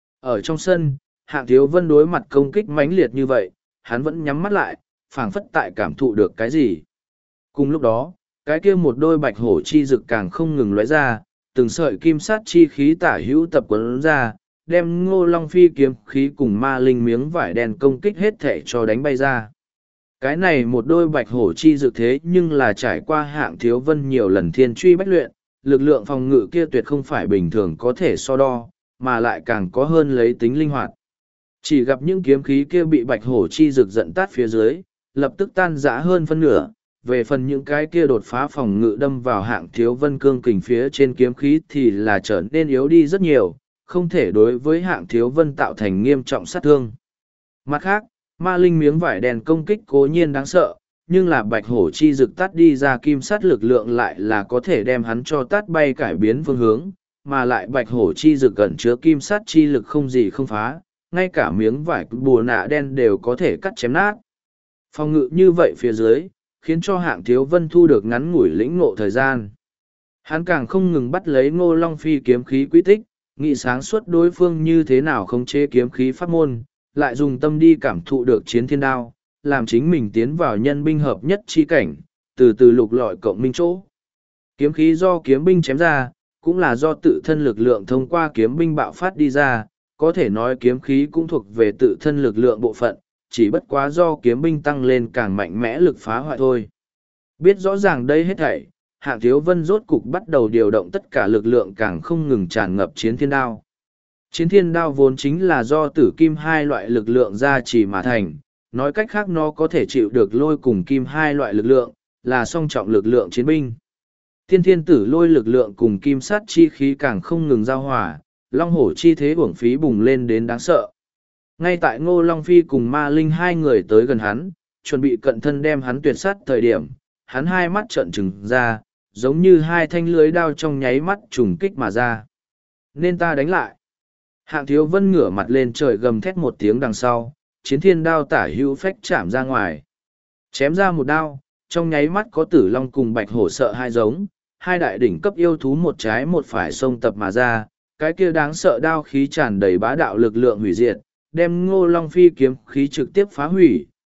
Ở trong sân, Hạng Thiếu Vân đối mặt công kích mãnh liệt như vậy, hắn vẫn nhắm mắt lại, phảng phất tại cảm thụ được cái gì. Cùng lúc đó, cái kia một đôi bạch hổ chi rực càng không ngừng lóe ra, từng sợi kim sát chi khí tả hữu tập quấn ra, đem Ngô Long Phi kiếm khí cùng ma linh miếng vải đen công kích hết thể cho đánh bay ra. Cái này một đôi bạch hổ chi rực thế nhưng là trải qua Hạng Thiếu Vân nhiều lần thiên truy bách luyện, lực lượng phòng ngự kia tuyệt không phải bình thường có thể so đo, mà lại càng có hơn lấy tính linh hoạt. Chỉ gặp những kiếm khí kia bị bạch hổ chi rực giận tát phía dưới, lập tức tan rã hơn phân nửa. Về phần những cái kia đột phá phòng ngự đâm vào Hạng Thiếu Vân cương kình phía trên kiếm khí thì là trở nên yếu đi rất nhiều, không thể đối với Hạng Thiếu Vân tạo thành nghiêm trọng sát thương. Mặt khác, ma linh miếng vải đèn công kích cố nhiên đáng sợ, nhưng là bạch hổ chi rực tát đi ra kim sát lực lượng lại là có thể đem hắn cho tát bay cải biến phương hướng, mà lại bạch hổ chi rực gần chứa kim sát chi lực không gì không phá, ngay cả miếng vải bùa nạ đen đều có thể cắt chém nát. Phòng ngự như vậy phía dưới, khiến cho Hạng Thiếu Vân thu được ngắn ngủi lĩnh ngộ thời gian. Hắn càng không ngừng bắt lấy Ngô Long Phi kiếm khí quy tích, nghĩ sáng suốt đối phương như thế nào khống chế kiếm khí pháp môn, lại dùng tâm đi cảm thụ được chiến thiên đao, làm chính mình tiến vào nhân binh hợp nhất chi cảnh, từ từ lục lọi cộng minh chỗ. Kiếm khí do kiếm binh chém ra, cũng là do tự thân lực lượng thông qua kiếm binh bạo phát đi ra, có thể nói kiếm khí cũng thuộc về tự thân lực lượng bộ phận, chỉ bất quá do kiếm binh tăng lên càng mạnh mẽ lực phá hoại thôi. Biết rõ ràng đây hết thảy, Hạng Thiếu Vân rốt cục bắt đầu điều động tất cả lực lượng càng không ngừng tràn ngập chiến thiên đao. Chiến thiên đao vốn chính là do tử kim hai loại lực lượng gia trì mà thành, nói cách khác nó có thể chịu được lôi cùng kim hai loại lực lượng, là song trọng lực lượng chiến binh. Tiên thiên tử lôi lực lượng cùng kim sát chi khí càng không ngừng giao hòa, long hổ chi thế uổng phí bùng lên đến đáng sợ. Ngay tại Ngô Long Phi cùng ma linh hai người tới gần hắn, chuẩn bị cận thân đem hắn tuyệt sát thời điểm, hắn hai mắt trợn trừng ra, giống như hai thanh lưới đao trong nháy mắt trùng kích mà ra. Nên ta đánh lại. Hạng Thiếu Vân ngửa mặt lên trời gầm thét một tiếng đằng sau, chiến thiên đao tả hữu phách chạm ra ngoài. Chém ra một đao, trong nháy mắt có tử long cùng bạch hổ sợ hai giống, hai đại đỉnh cấp yêu thú một trái một phải xông tập mà ra, cái kia đáng sợ đao khí tràn đầy bá đạo lực lượng hủy diệt, đem Ngô Long Phi kiếm khí trực tiếp phá hủy,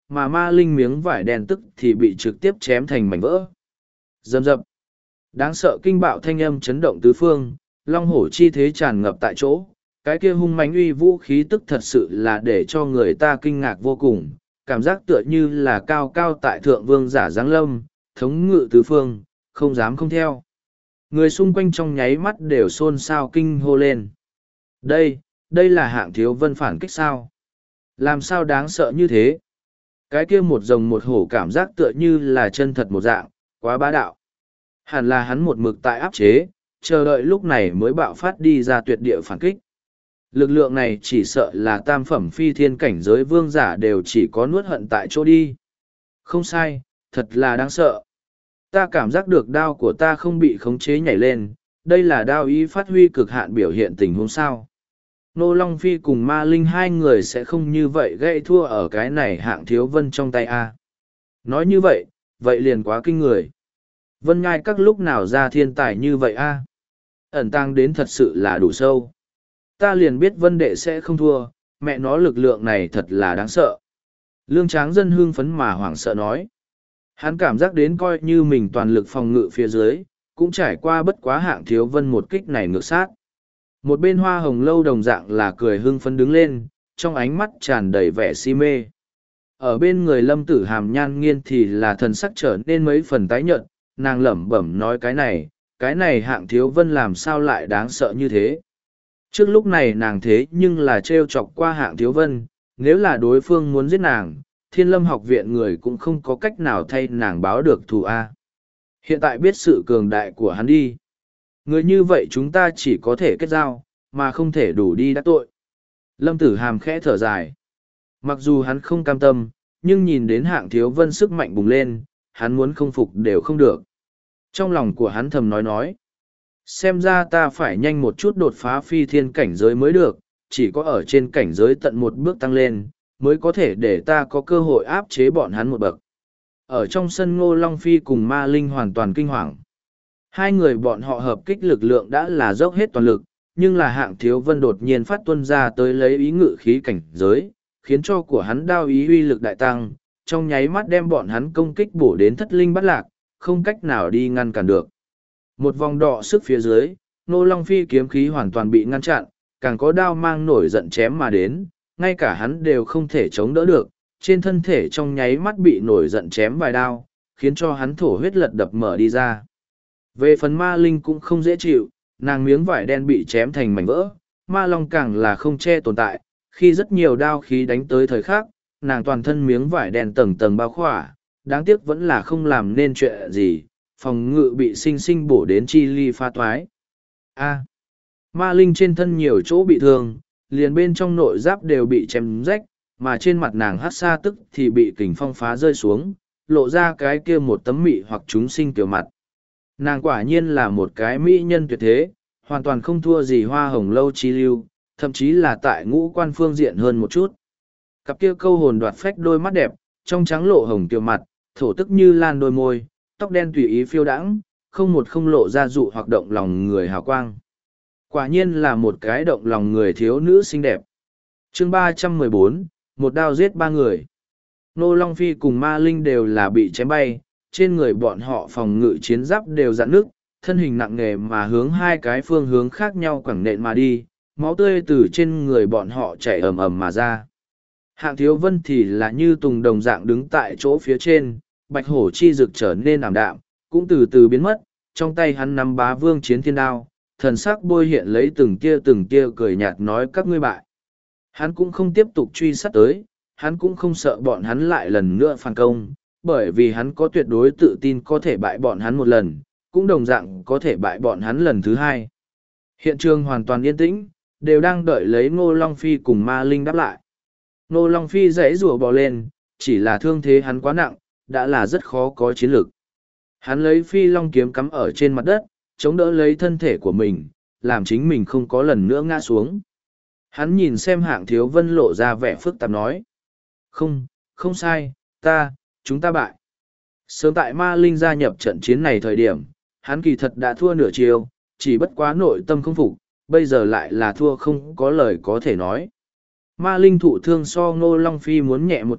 mà ma linh miếng vải đen tức thì bị trực tiếp chém thành mảnh vỡ. Rầm rập. Đáng sợ kinh bạo thanh âm chấn động tứ phương, long hổ chi thế tràn ngập tại chỗ. Cái kia hung mãnh uy vũ khí tức thật sự là để cho người ta kinh ngạc vô cùng, cảm giác tựa như là cao cao tại thượng vương giả giáng lâm, thống ngự tứ phương, không dám không theo. Người xung quanh trong nháy mắt đều xôn xao kinh hô lên. Đây là Hạng Thiếu Vân phản kích sao? Làm sao đáng sợ như thế? Cái kia một rồng một hổ cảm giác tựa như là chân thật một dạng, quá bá đạo. Hẳn là hắn một mực tại áp chế, chờ đợi lúc này mới bạo phát đi ra tuyệt địa phản kích. Lực lượng này chỉ sợ là tam phẩm phi thiên cảnh giới vương giả đều chỉ có nuốt hận tại chỗ đi. Không sai, thật là đáng sợ. Ta cảm giác được đao của ta không bị khống chế nhảy lên, đây là đao ý phát huy cực hạn biểu hiện tình huống sao. Nô Long Phi cùng Ma Linh hai người sẽ không như vậy gây thua ở cái này Hạng Thiếu Vân trong tay a. Nói như vậy, vậy liền quá kinh người. Vân Ngai các lúc nào ra thiên tài như vậy a? Ẩn tăng đến thật sự là đủ sâu. Ta liền biết Vân Đệ sẽ không thua, mẹ nó lực lượng này thật là đáng sợ. Lương Tráng Dân hưng phấn mà hoảng sợ nói. Hắn cảm giác đến coi như mình toàn lực phòng ngự phía dưới, cũng trải qua bất quá Hạng Thiếu Vân một kích này ngược sát. Một bên Hoa Hồng Lâu đồng dạng là cười hưng phấn đứng lên, trong ánh mắt tràn đầy vẻ si mê. Ở bên người Lâm Tử Hàm Nhan Nghiên thì là thần sắc trở nên mấy phần tái nhợt, nàng lẩm bẩm nói cái này Hạng Thiếu Vân làm sao lại đáng sợ như thế. Trước lúc này nàng thế nhưng là trêu chọc qua Hạng Thiếu Vân, nếu là đối phương muốn giết nàng, Thiên Lâm học viện người cũng không có cách nào thay nàng báo được thù A. Hiện tại biết sự cường đại của hắn đi. Người như vậy chúng ta chỉ có thể kết giao, mà không thể đủ đi đắc tội. Lâm Tử Hàm khẽ thở dài. Mặc dù hắn không cam tâm, nhưng nhìn đến Hạng Thiếu Vân sức mạnh bùng lên, hắn muốn không phục đều không được. Trong lòng của hắn thầm nói. Xem ra ta phải nhanh một chút đột phá phi thiên cảnh giới mới được, chỉ có ở trên cảnh giới tận một bước tăng lên, mới có thể để ta có cơ hội áp chế bọn hắn một bậc. Ở trong sân Ngô Long Phi cùng Ma Linh hoàn toàn kinh hoàng. Hai người bọn họ hợp kích lực lượng đã là dốc hết toàn lực, nhưng là Hạng Thiếu Vân đột nhiên phát tuân ra tới lấy ý ngự khí cảnh giới, khiến cho của hắn đao ý uy lực đại tăng, trong nháy mắt đem bọn hắn công kích bổ đến thất linh bắt lạc, không cách nào đi ngăn cản được. Một vòng đọ sức phía dưới, Ngô Long Phi kiếm khí hoàn toàn bị ngăn chặn, càng có đao mang nổi giận chém mà đến, ngay cả hắn đều không thể chống đỡ được, trên thân thể trong nháy mắt bị nổi giận chém vài đao, khiến cho hắn thổ huyết lật đập mở đi ra. Về phần Ma Linh cũng không dễ chịu, nàng miếng vải đen bị chém thành mảnh vỡ, Ma Long càng là không che tồn tại, khi rất nhiều đao khí đánh tới thời khắc, nàng toàn thân miếng vải đen tầng tầng bao khỏa, đáng tiếc vẫn là không làm nên chuyện gì, phòng ngự bị sinh sinh bổ đến chi ly pha toái. Ma Linh trên thân nhiều chỗ bị thương, liền bên trong nội giáp đều bị chém rách, mà trên mặt nàng hát xa tức thì bị kình phong phá rơi xuống, lộ ra cái kia một tấm mị hoặc chúng sinh kiểu mặt. Nàng quả nhiên là một cái mỹ nhân tuyệt thế, hoàn toàn không thua gì Hoa Hồng Lâu chi lưu, thậm chí là tại ngũ quan phương diện hơn một chút. Cặp kia câu hồn đoạt phách đôi mắt đẹp, trong trắng lộ hồng kiểu mặt, thổ tức như lan đôi môi, tóc đen tùy ý phiêu đãng, không một không lộ ra dụ hoặc động lòng người hào quang. Quả nhiên là một cái động lòng người thiếu nữ xinh đẹp. Chương 314, một đao giết ba người. Nô Long Phi cùng Ma Linh đều là bị chém bay, trên người bọn họ phòng ngự chiến giáp đều rạn nứt, thân hình nặng nề mà hướng hai cái phương hướng khác nhau quẳng nện mà đi, máu tươi từ trên người bọn họ chảy ầm ầm mà ra. Hạng Thiếu Vân thì là như tùng đồng dạng đứng tại chỗ phía trên, bạch hổ chi rực trở nên ảm đạm, cũng từ từ biến mất, trong tay hắn nắm bá vương chiến thiên đao, thần sắc bôi hiện lấy từng tia cười nhạt nói các ngươi bại. Hắn cũng không tiếp tục truy sát tới, hắn cũng không sợ bọn hắn lại lần nữa phản công, bởi vì hắn có tuyệt đối tự tin có thể bại bọn hắn một lần, cũng đồng dạng có thể bại bọn hắn lần thứ hai. Hiện trường hoàn toàn yên tĩnh, đều đang đợi lấy Ngô Long Phi cùng Ma Linh đáp lại. Ngô Long Phi giãy rủa bò lên, chỉ là thương thế hắn quá nặng, đã là rất khó có chiến lược. Hắn lấy Phi Long kiếm cắm ở trên mặt đất, chống đỡ lấy thân thể của mình, làm chính mình không có lần nữa ngã xuống. Hắn nhìn xem Hạng Thiếu Vân lộ ra vẻ phức tạp nói. Không sai, chúng ta bại. Sớm tại Ma Linh gia nhập trận chiến này thời điểm, hắn kỳ thật đã thua nửa chiều, chỉ bất quá nội tâm không phục, bây giờ lại là thua không có lời có thể nói. Ma Linh thụ thương so Ngô Long Phi muốn nhẹ một chút,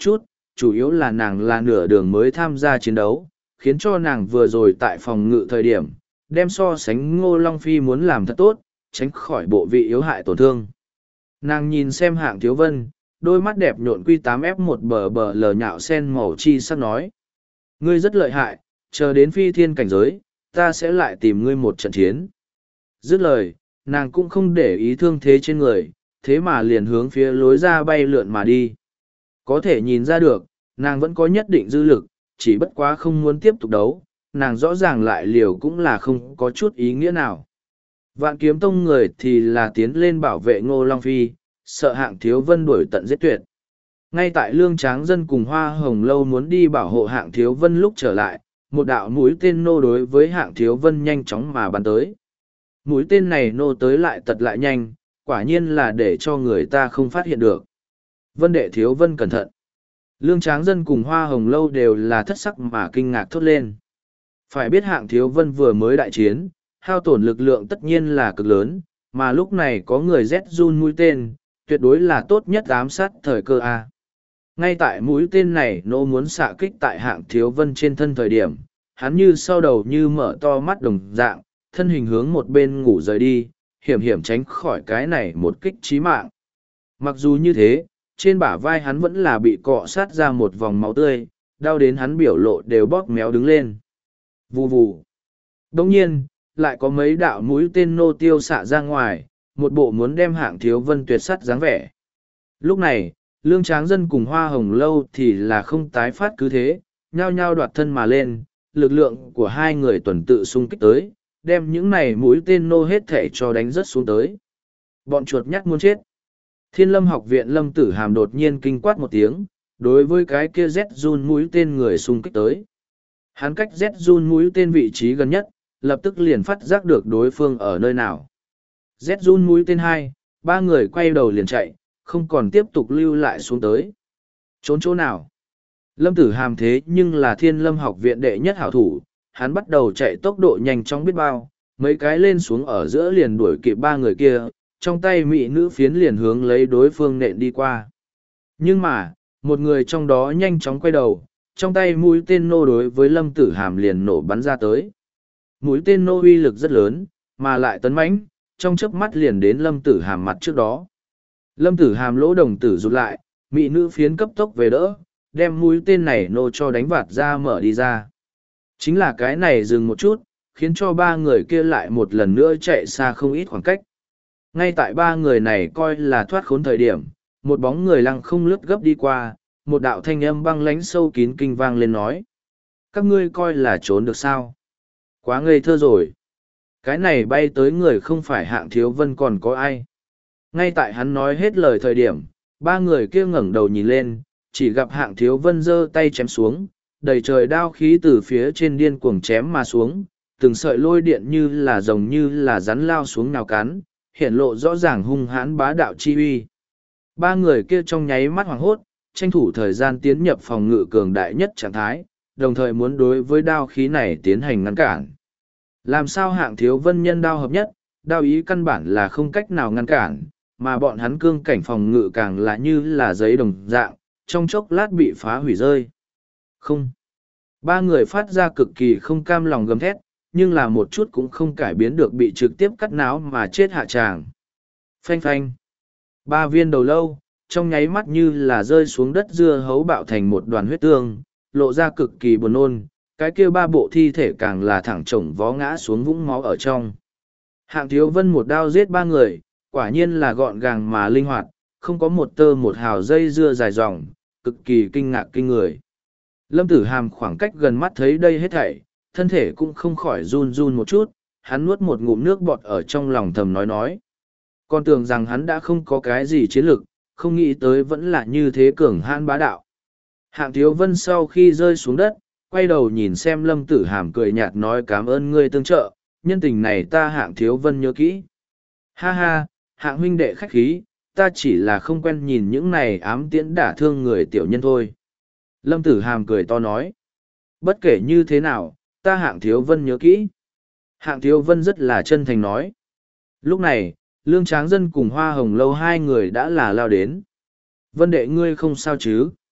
chủ yếu là nàng là nửa đường mới tham gia chiến đấu, khiến cho nàng vừa rồi tại phòng ngự thời điểm, đem so sánh Ngô Long Phi muốn làm thật tốt, tránh khỏi bộ vị yếu hại tổn thương. Nàng nhìn xem Hạng Thiếu Vân, đôi mắt đẹp nhộn Q8F1 bờ bờ lờ nhạo sen màu chi sắc nói. Ngươi rất lợi hại, chờ đến phi thiên cảnh giới, ta sẽ lại tìm ngươi một trận chiến. Dứt lời, nàng cũng không để ý thương thế trên người, thế mà liền hướng phía lối ra bay lượn mà đi. Có thể nhìn ra được, nàng vẫn có nhất định dư lực, chỉ bất quá không muốn tiếp tục đấu, nàng rõ ràng lại liều cũng là không có chút ý nghĩa nào. Vạn Kiếm Tông người thì là tiến lên bảo vệ Ngô Long Phi, sợ Hạng Thiếu Vân đuổi tận giết tuyệt. Ngay tại Lương Tráng Dân cùng Hoa Hồng Lâu muốn đi bảo hộ Hạng Thiếu Vân lúc trở lại, một đạo mũi tên nô đối với Hạng Thiếu Vân nhanh chóng mà bắn tới. Mũi tên này nô tới lại tật lại nhanh, quả nhiên là để cho người ta không phát hiện được. Vân Đệ Thiếu Vân cẩn thận. Lương Tráng Dân cùng Hoa Hồng Lâu đều là thất sắc mà kinh ngạc thốt lên. Phải biết Hạng Thiếu Vân vừa mới đại chiến, hao tổn lực lượng tất nhiên là cực lớn, mà lúc này có người Z run mũi tên, tuyệt đối là tốt nhất ám sát thời cơ A. Ngay tại mũi tên này nô muốn xạ kích tại Hạng Thiếu Vân trên thân thời điểm, hắn như sau đầu như mở to mắt đồng dạng, thân hình hướng một bên ngủ rời đi, hiểm hiểm tránh khỏi cái này một kích chí mạng. Mặc dù như thế, trên bả vai hắn vẫn là bị cọ sát ra một vòng máu tươi, đau đến hắn biểu lộ đều bóp méo đứng lên. Vù vù. Đồng nhiên, lại có mấy đạo mũi tên nô tiêu xạ ra ngoài, một bộ muốn đem Hạng Thiếu Vân tuyệt sắt dáng vẻ. Lúc này, Lương Tráng Dân cùng Hoa Hồng Lâu thì là không tái phát cứ thế, nhao nhao đoạt thân mà lên, lực lượng của hai người tuần tự xung kích tới, đem những này mũi tên nô hết thể cho đánh rớt xuống tới. Bọn chuột nhắt muốn chết. Thiên Lâm Học viện Lâm Tử Hàm đột nhiên kinh quát một tiếng, đối với cái kia Z run mũi tên người xung kích tới. Hắn cách Z run mũi tên vị trí gần nhất, lập tức liền phát giác được đối phương ở nơi nào. Z run mũi tên 2, ba người quay đầu liền chạy, không còn tiếp tục lưu lại xuống tới. Trốn chỗ nào? Lâm Tử Hàm thế nhưng là Thiên Lâm Học viện đệ nhất hảo thủ, hắn bắt đầu chạy tốc độ nhanh chóng biết bao, mấy cái lên xuống ở giữa liền đuổi kịp ba người kia, trong tay mỹ nữ phiến liền hướng lấy đối phương nện đi qua. Nhưng mà, một người trong đó nhanh chóng quay đầu, trong tay mũi tên nô đối với Lâm Tử Hàm liền nổ bắn ra tới. Mũi tên nô uy lực rất lớn, mà lại tấn mãnh, trong chớp mắt liền đến Lâm Tử Hàm mặt trước đó. Lâm Tử Hàm lỗ đồng tử rụt lại, mỹ nữ phiến cấp tốc về đỡ, đem mũi tên này nô cho đánh vạt ra mở đi ra. Chính là cái này dừng một chút, khiến cho ba người kia lại một lần nữa chạy xa không ít khoảng cách. Ngay tại ba người này coi là thoát khốn thời điểm, một bóng người lăng không lướt gấp đi qua, một đạo thanh âm băng lánh sâu kín kinh vang lên nói. Các ngươi coi là trốn được sao? Quá ngây thơ rồi. Cái này bay tới người không phải Hạng Thiếu Vân còn có ai. Ngay tại hắn nói hết lời thời điểm, ba người kia ngẩng đầu nhìn lên, chỉ gặp Hạng Thiếu Vân giơ tay chém xuống, đầy trời đao khí từ phía trên điên cuồng chém mà xuống, từng sợi lôi điện như là rồng như là rắn lao xuống nào cắn, hiện lộ rõ ràng hung hãn bá đạo chi uy. Ba người kia trong nháy mắt hoảng hốt, tranh thủ thời gian tiến nhập phòng ngự cường đại nhất trạng thái, đồng thời muốn đối với đao khí này tiến hành ngăn cản. Làm sao Hạng Thiếu Vân nhân đao hợp nhất, đao ý căn bản là không cách nào ngăn cản, mà bọn hắn cương cảnh phòng ngự càng là như là giấy đồng dạng, trong chốc lát bị phá hủy rơi. Không. Ba người phát ra cực kỳ không cam lòng gầm thét, nhưng là một chút cũng không cải biến được bị trực tiếp cắt náo mà chết hạ tràng. Phanh phanh. Ba viên đầu lâu, trong nháy mắt như là rơi xuống đất dưa hấu bạo thành một đoàn huyết tương, lộ ra cực kỳ buồn nôn, cái kia ba bộ thi thể càng là thẳng chổng vó ngã xuống vũng máu ở trong. Hạng Thiếu Vân một đao giết ba người, quả nhiên là gọn gàng mà linh hoạt, không có một tơ một hào dây dưa dài dòng, cực kỳ kinh ngạc kinh người. Lâm Tử Hàm khoảng cách gần mắt thấy đây hết thảy, thân thể cũng không khỏi run run một chút, hắn nuốt một ngụm nước bọt ở trong lòng thầm nói. Con tưởng rằng hắn đã không có cái gì chiến lực, không nghĩ tới vẫn là như thế cường hãn bá đạo. Hạng Thiếu Vân sau khi rơi xuống đất, quay đầu nhìn xem Lâm Tử Hàm cười nhạt nói cảm ơn ngươi tương trợ, nhân tình này ta Hạng Thiếu Vân nhớ kỹ. Ha ha, Hạng huynh đệ khách khí, ta chỉ là không quen nhìn những này ám tiễn đả thương người tiểu nhân thôi. Lâm Tử Hàm cười to nói. Bất kể như thế nào, ta Hạng Thiếu Vân nhớ kỹ. Hạng Thiếu Vân rất là chân thành nói. Lúc này, Lương Tráng Dân cùng Hoa Hồng Lâu hai người đã là lao đến. Vân đệ ngươi không sao chứ?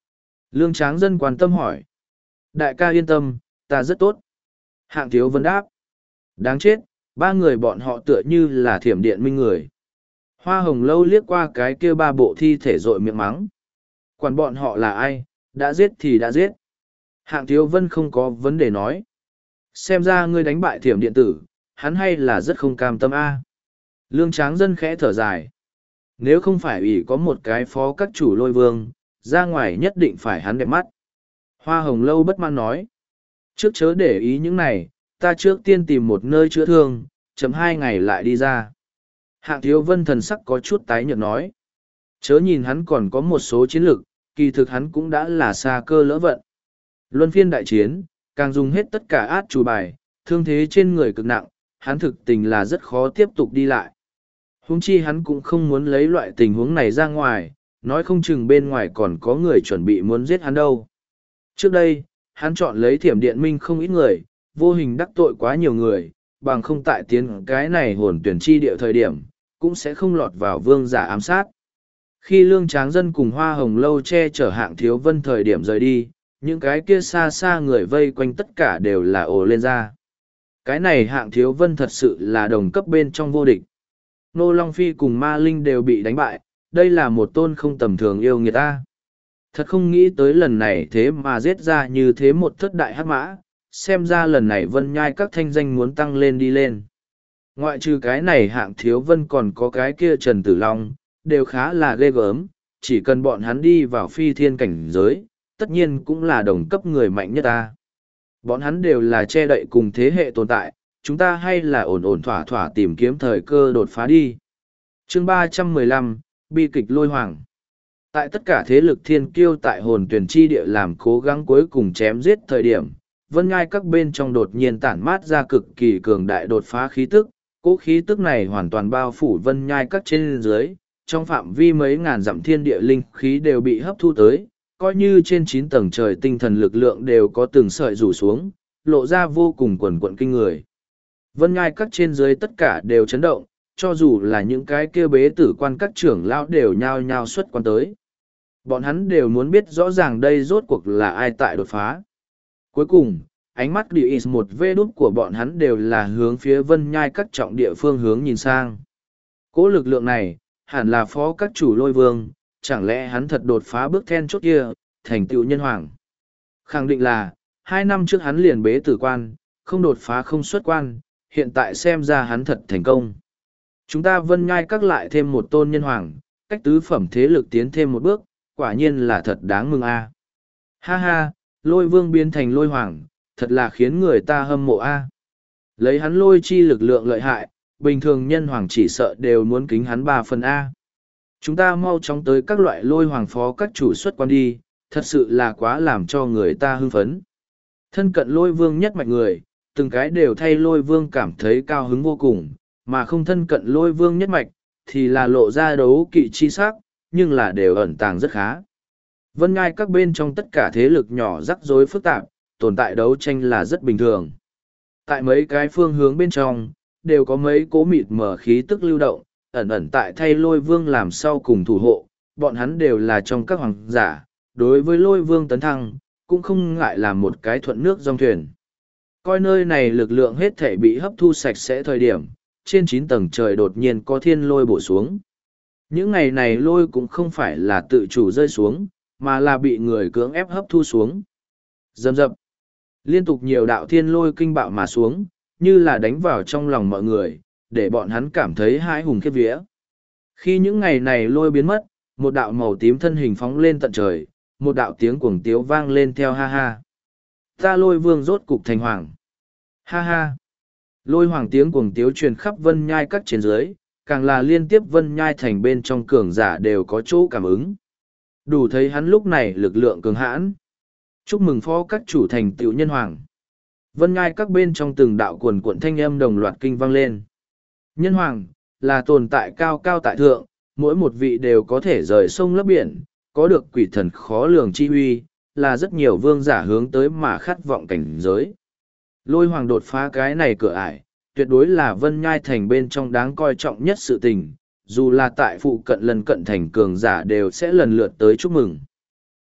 Lương Tráng Dân quan tâm hỏi. Đại ca yên tâm, ta rất tốt. Hạng Thiếu Vân đáp. Đáng chết, ba người bọn họ tựa như là thiểm điện minh người. Hoa Hồng Lâu liếc qua cái kia ba bộ thi thể rội miệng mắng. Quản bọn họ là ai, đã giết thì đã giết. Hạng Thiếu Vân không có vấn đề nói. Xem ra ngươi đánh bại thiểm điện tử, hắn hay là rất không cam tâm a. Lương Tráng Dân khẽ thở dài. Nếu không phải ủy có một cái phó các chủ Lôi Vương, ra ngoài nhất định phải hắn đẹp mắt. Hoa Hồng Lâu bất mãn nói. Trước chớ để ý những này, ta trước tiên tìm một nơi chữa thương, chấm 2 ngày lại đi ra. Hạng Thiếu Vân thần sắc có chút tái nhợt nói. Chớ nhìn hắn còn có một số chiến lược, kỳ thực hắn cũng đã là xa cơ lỡ vận. Luân phiên đại chiến, càng dùng hết tất cả át chủ bài, thương thế trên người cực nặng, hắn thực tình là rất khó tiếp tục đi lại. Huống chi hắn cũng không muốn lấy loại tình huống này ra ngoài, nói không chừng bên ngoài còn có người chuẩn bị muốn giết hắn đâu. Trước đây, hắn chọn lấy thiểm điện minh không ít người, vô hình đắc tội quá nhiều người, bằng không tại tiến cái này hồn tuyển chi địa thời điểm, cũng sẽ không lọt vào vương giả ám sát. Khi Lương Tráng Dân cùng Hoa Hồng Lâu che chở Hạng Thiếu Vân thời điểm rời đi, những cái kia xa xa người vây quanh tất cả đều là ồ lên ra. Cái này Hạng Thiếu Vân thật sự là đồng cấp bên trong vô địch. Nô Long Phi cùng Ma Linh đều bị đánh bại, đây là một tôn không tầm thường yêu người ta. Thật không nghĩ tới lần này thế mà giết ra như thế một thất đại hắc mã, xem ra lần này Vân Nhai các thanh danh muốn tăng lên đi lên. Ngoại trừ cái này Hạng Thiếu Vân còn có cái kia Trần Tử Long, đều khá là ghê gớm, chỉ cần bọn hắn đi vào phi thiên cảnh giới, tất nhiên cũng là đồng cấp người mạnh nhất ta. Bọn hắn đều là che đậy cùng thế hệ tồn tại, chúng ta hay là ổn ổn thỏa thỏa tìm kiếm thời cơ đột phá đi. Chương 315, bi kịch Lôi Hoàng. Tại tất cả thế lực thiên kiêu tại hồn tuyển chi địa làm cố gắng cuối cùng chém giết thời điểm, vân ngai các bên trong đột nhiên tản mát ra cực kỳ cường đại đột phá khí tức, cỗ khí tức này hoàn toàn bao phủ vân nhai các trên dưới, trong phạm vi mấy ngàn dặm thiên địa linh khí đều bị hấp thu tới, coi như trên 9 tầng trời tinh thần lực lượng đều có từng sợi rủ xuống, lộ ra vô cùng quần quận kinh người. Vân ngai các trên dưới tất cả đều chấn động, cho dù là những cái kia bế tử quan các trưởng lão đều nhao nhao xuất quan tới. Bọn hắn đều muốn biết rõ ràng đây rốt cuộc là ai tại đột phá. Cuối cùng, ánh mắt đi một vê đút của bọn hắn đều là hướng phía vân nhai các trọng địa phương hướng nhìn sang. Cỗ lực lượng này, hẳn là phó các chủ Lôi Vương, chẳng lẽ hắn thật đột phá bước then chốt kia, thành tựu nhân hoàng. Khẳng định là, 2 năm trước hắn liền bế tử quan, không đột phá không xuất quan, hiện tại xem ra hắn thật thành công. Chúng ta vân nhai các lại thêm một tôn nhân hoàng, cách tứ phẩm thế lực tiến thêm một bước, quả nhiên là thật đáng mừng a. Ha ha, Lôi Vương biến thành Lôi Hoàng, thật là khiến người ta hâm mộ a. Lấy hắn lôi chi lực lượng lợi hại, bình thường nhân hoàng chỉ sợ đều muốn kính hắn 3 phần a. Chúng ta mau chóng tới các loại Lôi Hoàng phó các chủ xuất quan đi, thật sự là quá làm cho người ta hưng phấn. Thân cận Lôi Vương nhất mạch người, từng cái đều thay Lôi Vương cảm thấy cao hứng vô cùng, mà không thân cận Lôi Vương nhất mạch, thì là lộ ra đấu kỵ chi sắc, nhưng là đều ẩn tàng rất khá. Vân ngai các bên trong tất cả thế lực nhỏ rắc rối phức tạp, tồn tại đấu tranh là rất bình thường. Tại mấy cái phương hướng bên trong, đều có mấy cố mịt mở khí tức lưu động, ẩn ẩn tại thay Lôi Vương làm sau cùng thủ hộ, bọn hắn đều là trong các hoàng giả, đối với Lôi Vương tấn thăng, cũng không ngại làm một cái thuận nước dòng thuyền. Coi nơi này lực lượng hết thể bị hấp thu sạch sẽ thời điểm, trên 9 tầng trời đột nhiên có thiên lôi bổ xuống. Những ngày này lôi cũng không phải là tự chủ rơi xuống, mà là bị người cưỡng ép hấp thu xuống. Dầm dập. Liên tục nhiều đạo thiên lôi kinh bạo mà xuống, như là đánh vào trong lòng mọi người, để bọn hắn cảm thấy hãi hùng khiếp vía. Khi những ngày này lôi biến mất, một đạo màu tím thân hình phóng lên tận trời, một đạo tiếng cuồng tiếu vang lên theo ha ha. Ta Lôi Vương rốt cục thành hoàng. Ha ha. Lôi hoàng tiếng cuồng tiếu truyền khắp vân nhai các trên dưới, càng là liên tiếp vân nhai thành bên trong cường giả đều có chỗ cảm ứng. Đủ thấy hắn lúc này lực lượng cường hãn. Chúc mừng phó các chủ thành tựu nhân hoàng. Vân nhai các bên trong từng đạo quần cuộn thanh âm đồng loạt kinh vang lên. Nhân hoàng, là tồn tại cao cao tại thượng, mỗi một vị đều có thể rời sông lấp biển, có được quỷ thần khó lường chi uy, là rất nhiều vương giả hướng tới mà khát vọng cảnh giới. Lôi hoàng đột phá cái này cửa ải, tuyệt đối là vân nhai thành bên trong đáng coi trọng nhất sự tình, dù là tại phụ cận lần cận thành cường giả đều sẽ lần lượt tới chúc mừng.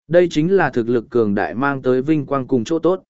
Đây chính là thực lực cường đại mang tới vinh quang cùng chỗ tốt.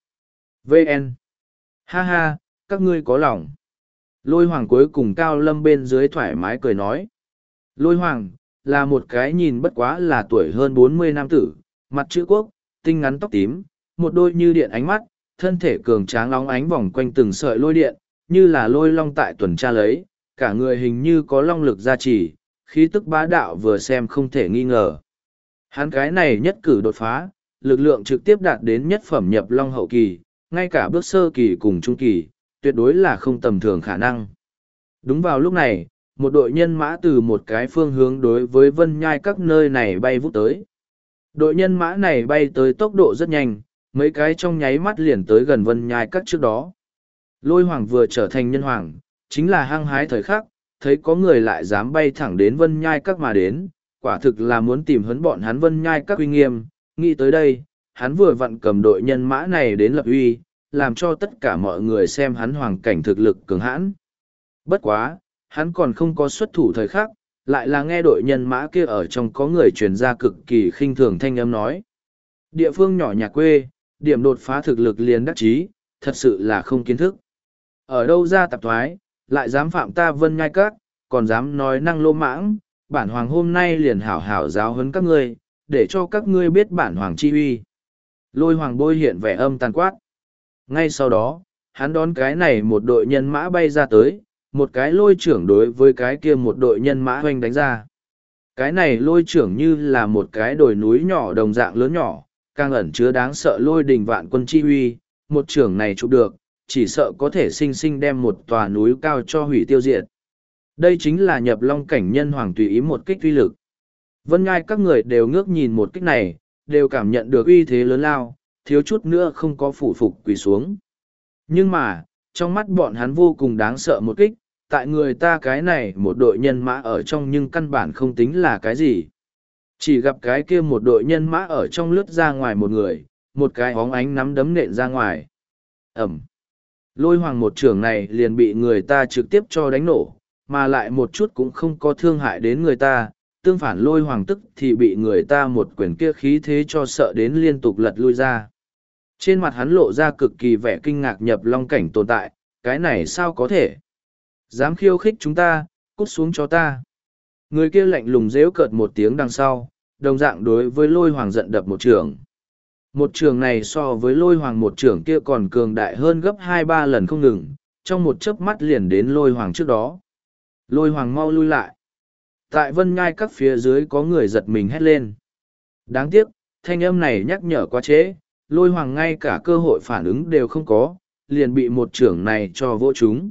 VN. Ha ha, các ngươi có lòng. Lôi hoàng cuối cùng Cao Lâm bên dưới thoải mái cười nói. Lôi hoàng, là một cái nhìn bất quá là tuổi hơn 40 nam tử, mặt chữ quốc, tinh ngắn tóc tím, một đôi như điện ánh mắt, thân thể cường tráng óng ánh vòng quanh từng sợi lôi điện, như là lôi long tại tuần tra lấy, cả người hình như có long lực gia trì, khí tức bá đạo vừa xem không thể nghi ngờ. Hắn cái này nhất cử đột phá, lực lượng trực tiếp đạt đến nhất phẩm nhập long hậu kỳ, ngay cả bước sơ kỳ cùng trung kỳ, tuyệt đối là không tầm thường khả năng. Đúng vào lúc này, một đội nhân mã từ một cái phương hướng đối với vân nhai các nơi này bay vút tới. Đội nhân mã này bay tới tốc độ rất nhanh, mấy cái trong nháy mắt liền tới gần vân nhai các trước đó. Lôi hoàng vừa trở thành nhân hoàng, chính là hăng hái thời khắc, thấy có người lại dám bay thẳng đến vân nhai các mà đến, quả thực là muốn tìm hấn bọn hắn vân nhai các uy nghiêm, nghĩ tới đây, hắn vừa vặn cầm đội nhân mã này đến lập uy, làm cho tất cả mọi người xem hắn hoàng cảnh thực lực cường hãn. Bất quá, hắn còn không có xuất thủ thời khắc, lại là nghe đội nhân mã kia ở trong có người truyền ra cực kỳ khinh thường thanh âm nói. Địa phương nhỏ nhà quê, điểm đột phá thực lực liền đắc chí, thật sự là không kiến thức. Ở đâu ra tạp thoái, lại dám phạm ta vân nhai các, còn dám nói năng lô mãng, bản hoàng hôm nay liền hảo hảo giáo huấn các ngươi, để cho các ngươi biết bản hoàng chi uy. Lôi hoàng bôi hiện vẻ âm tàn quát. Ngay sau đó, hắn đón cái này một đội nhân mã bay ra tới, một cái lôi trưởng đối với cái kia một đội nhân mã hoành đánh ra. Cái này lôi trưởng như là một cái đồi núi nhỏ đồng dạng lớn nhỏ, càng ẩn chứa đáng sợ lôi đình vạn quân chi uy, một trưởng này chụp được, chỉ sợ có thể sinh sinh đem một tòa núi cao cho hủy tiêu diệt. Đây chính là nhập long cảnh nhân hoàng tùy ý một kích uy lực. Vân ngai các người đều ngước nhìn một kích này, đều cảm nhận được uy thế lớn lao, thiếu chút nữa không có phủ phục quỳ xuống. Nhưng mà, trong mắt bọn hắn vô cùng đáng sợ một kích, tại người ta cái này một đội nhân mã ở trong nhưng căn bản không tính là cái gì. Chỉ gặp cái kia một đội nhân mã ở trong lướt ra ngoài một người, một cái hóng ánh nắm đấm nện ra ngoài. Ẩm. Lôi hoàng một trưởng này liền bị người ta trực tiếp cho đánh nổ, mà lại một chút cũng không có thương hại đến người ta. Tương phản lôi hoàng tức thì bị người ta một quyền kia khí thế cho sợ đến liên tục lật lui ra. Trên mặt hắn lộ ra cực kỳ vẻ kinh ngạc nhập long cảnh tồn tại, cái này sao có thể? Dám khiêu khích chúng ta, cút xuống cho ta. Người kia lạnh lùng rếu cợt một tiếng đằng sau, đồng dạng đối với lôi hoàng giận đập một trường. Một trường này so với lôi hoàng một trường kia còn cường đại hơn gấp 2-3 lần không ngừng, trong một chớp mắt liền đến lôi hoàng trước đó. Lôi hoàng mau lui lại. Tại vân nhai các phía dưới có người giật mình hét lên. Đáng tiếc, thanh âm này nhắc nhở quá trễ, lôi hoàng ngay cả cơ hội phản ứng đều không có, liền bị một trưởng này cho vỗ chúng.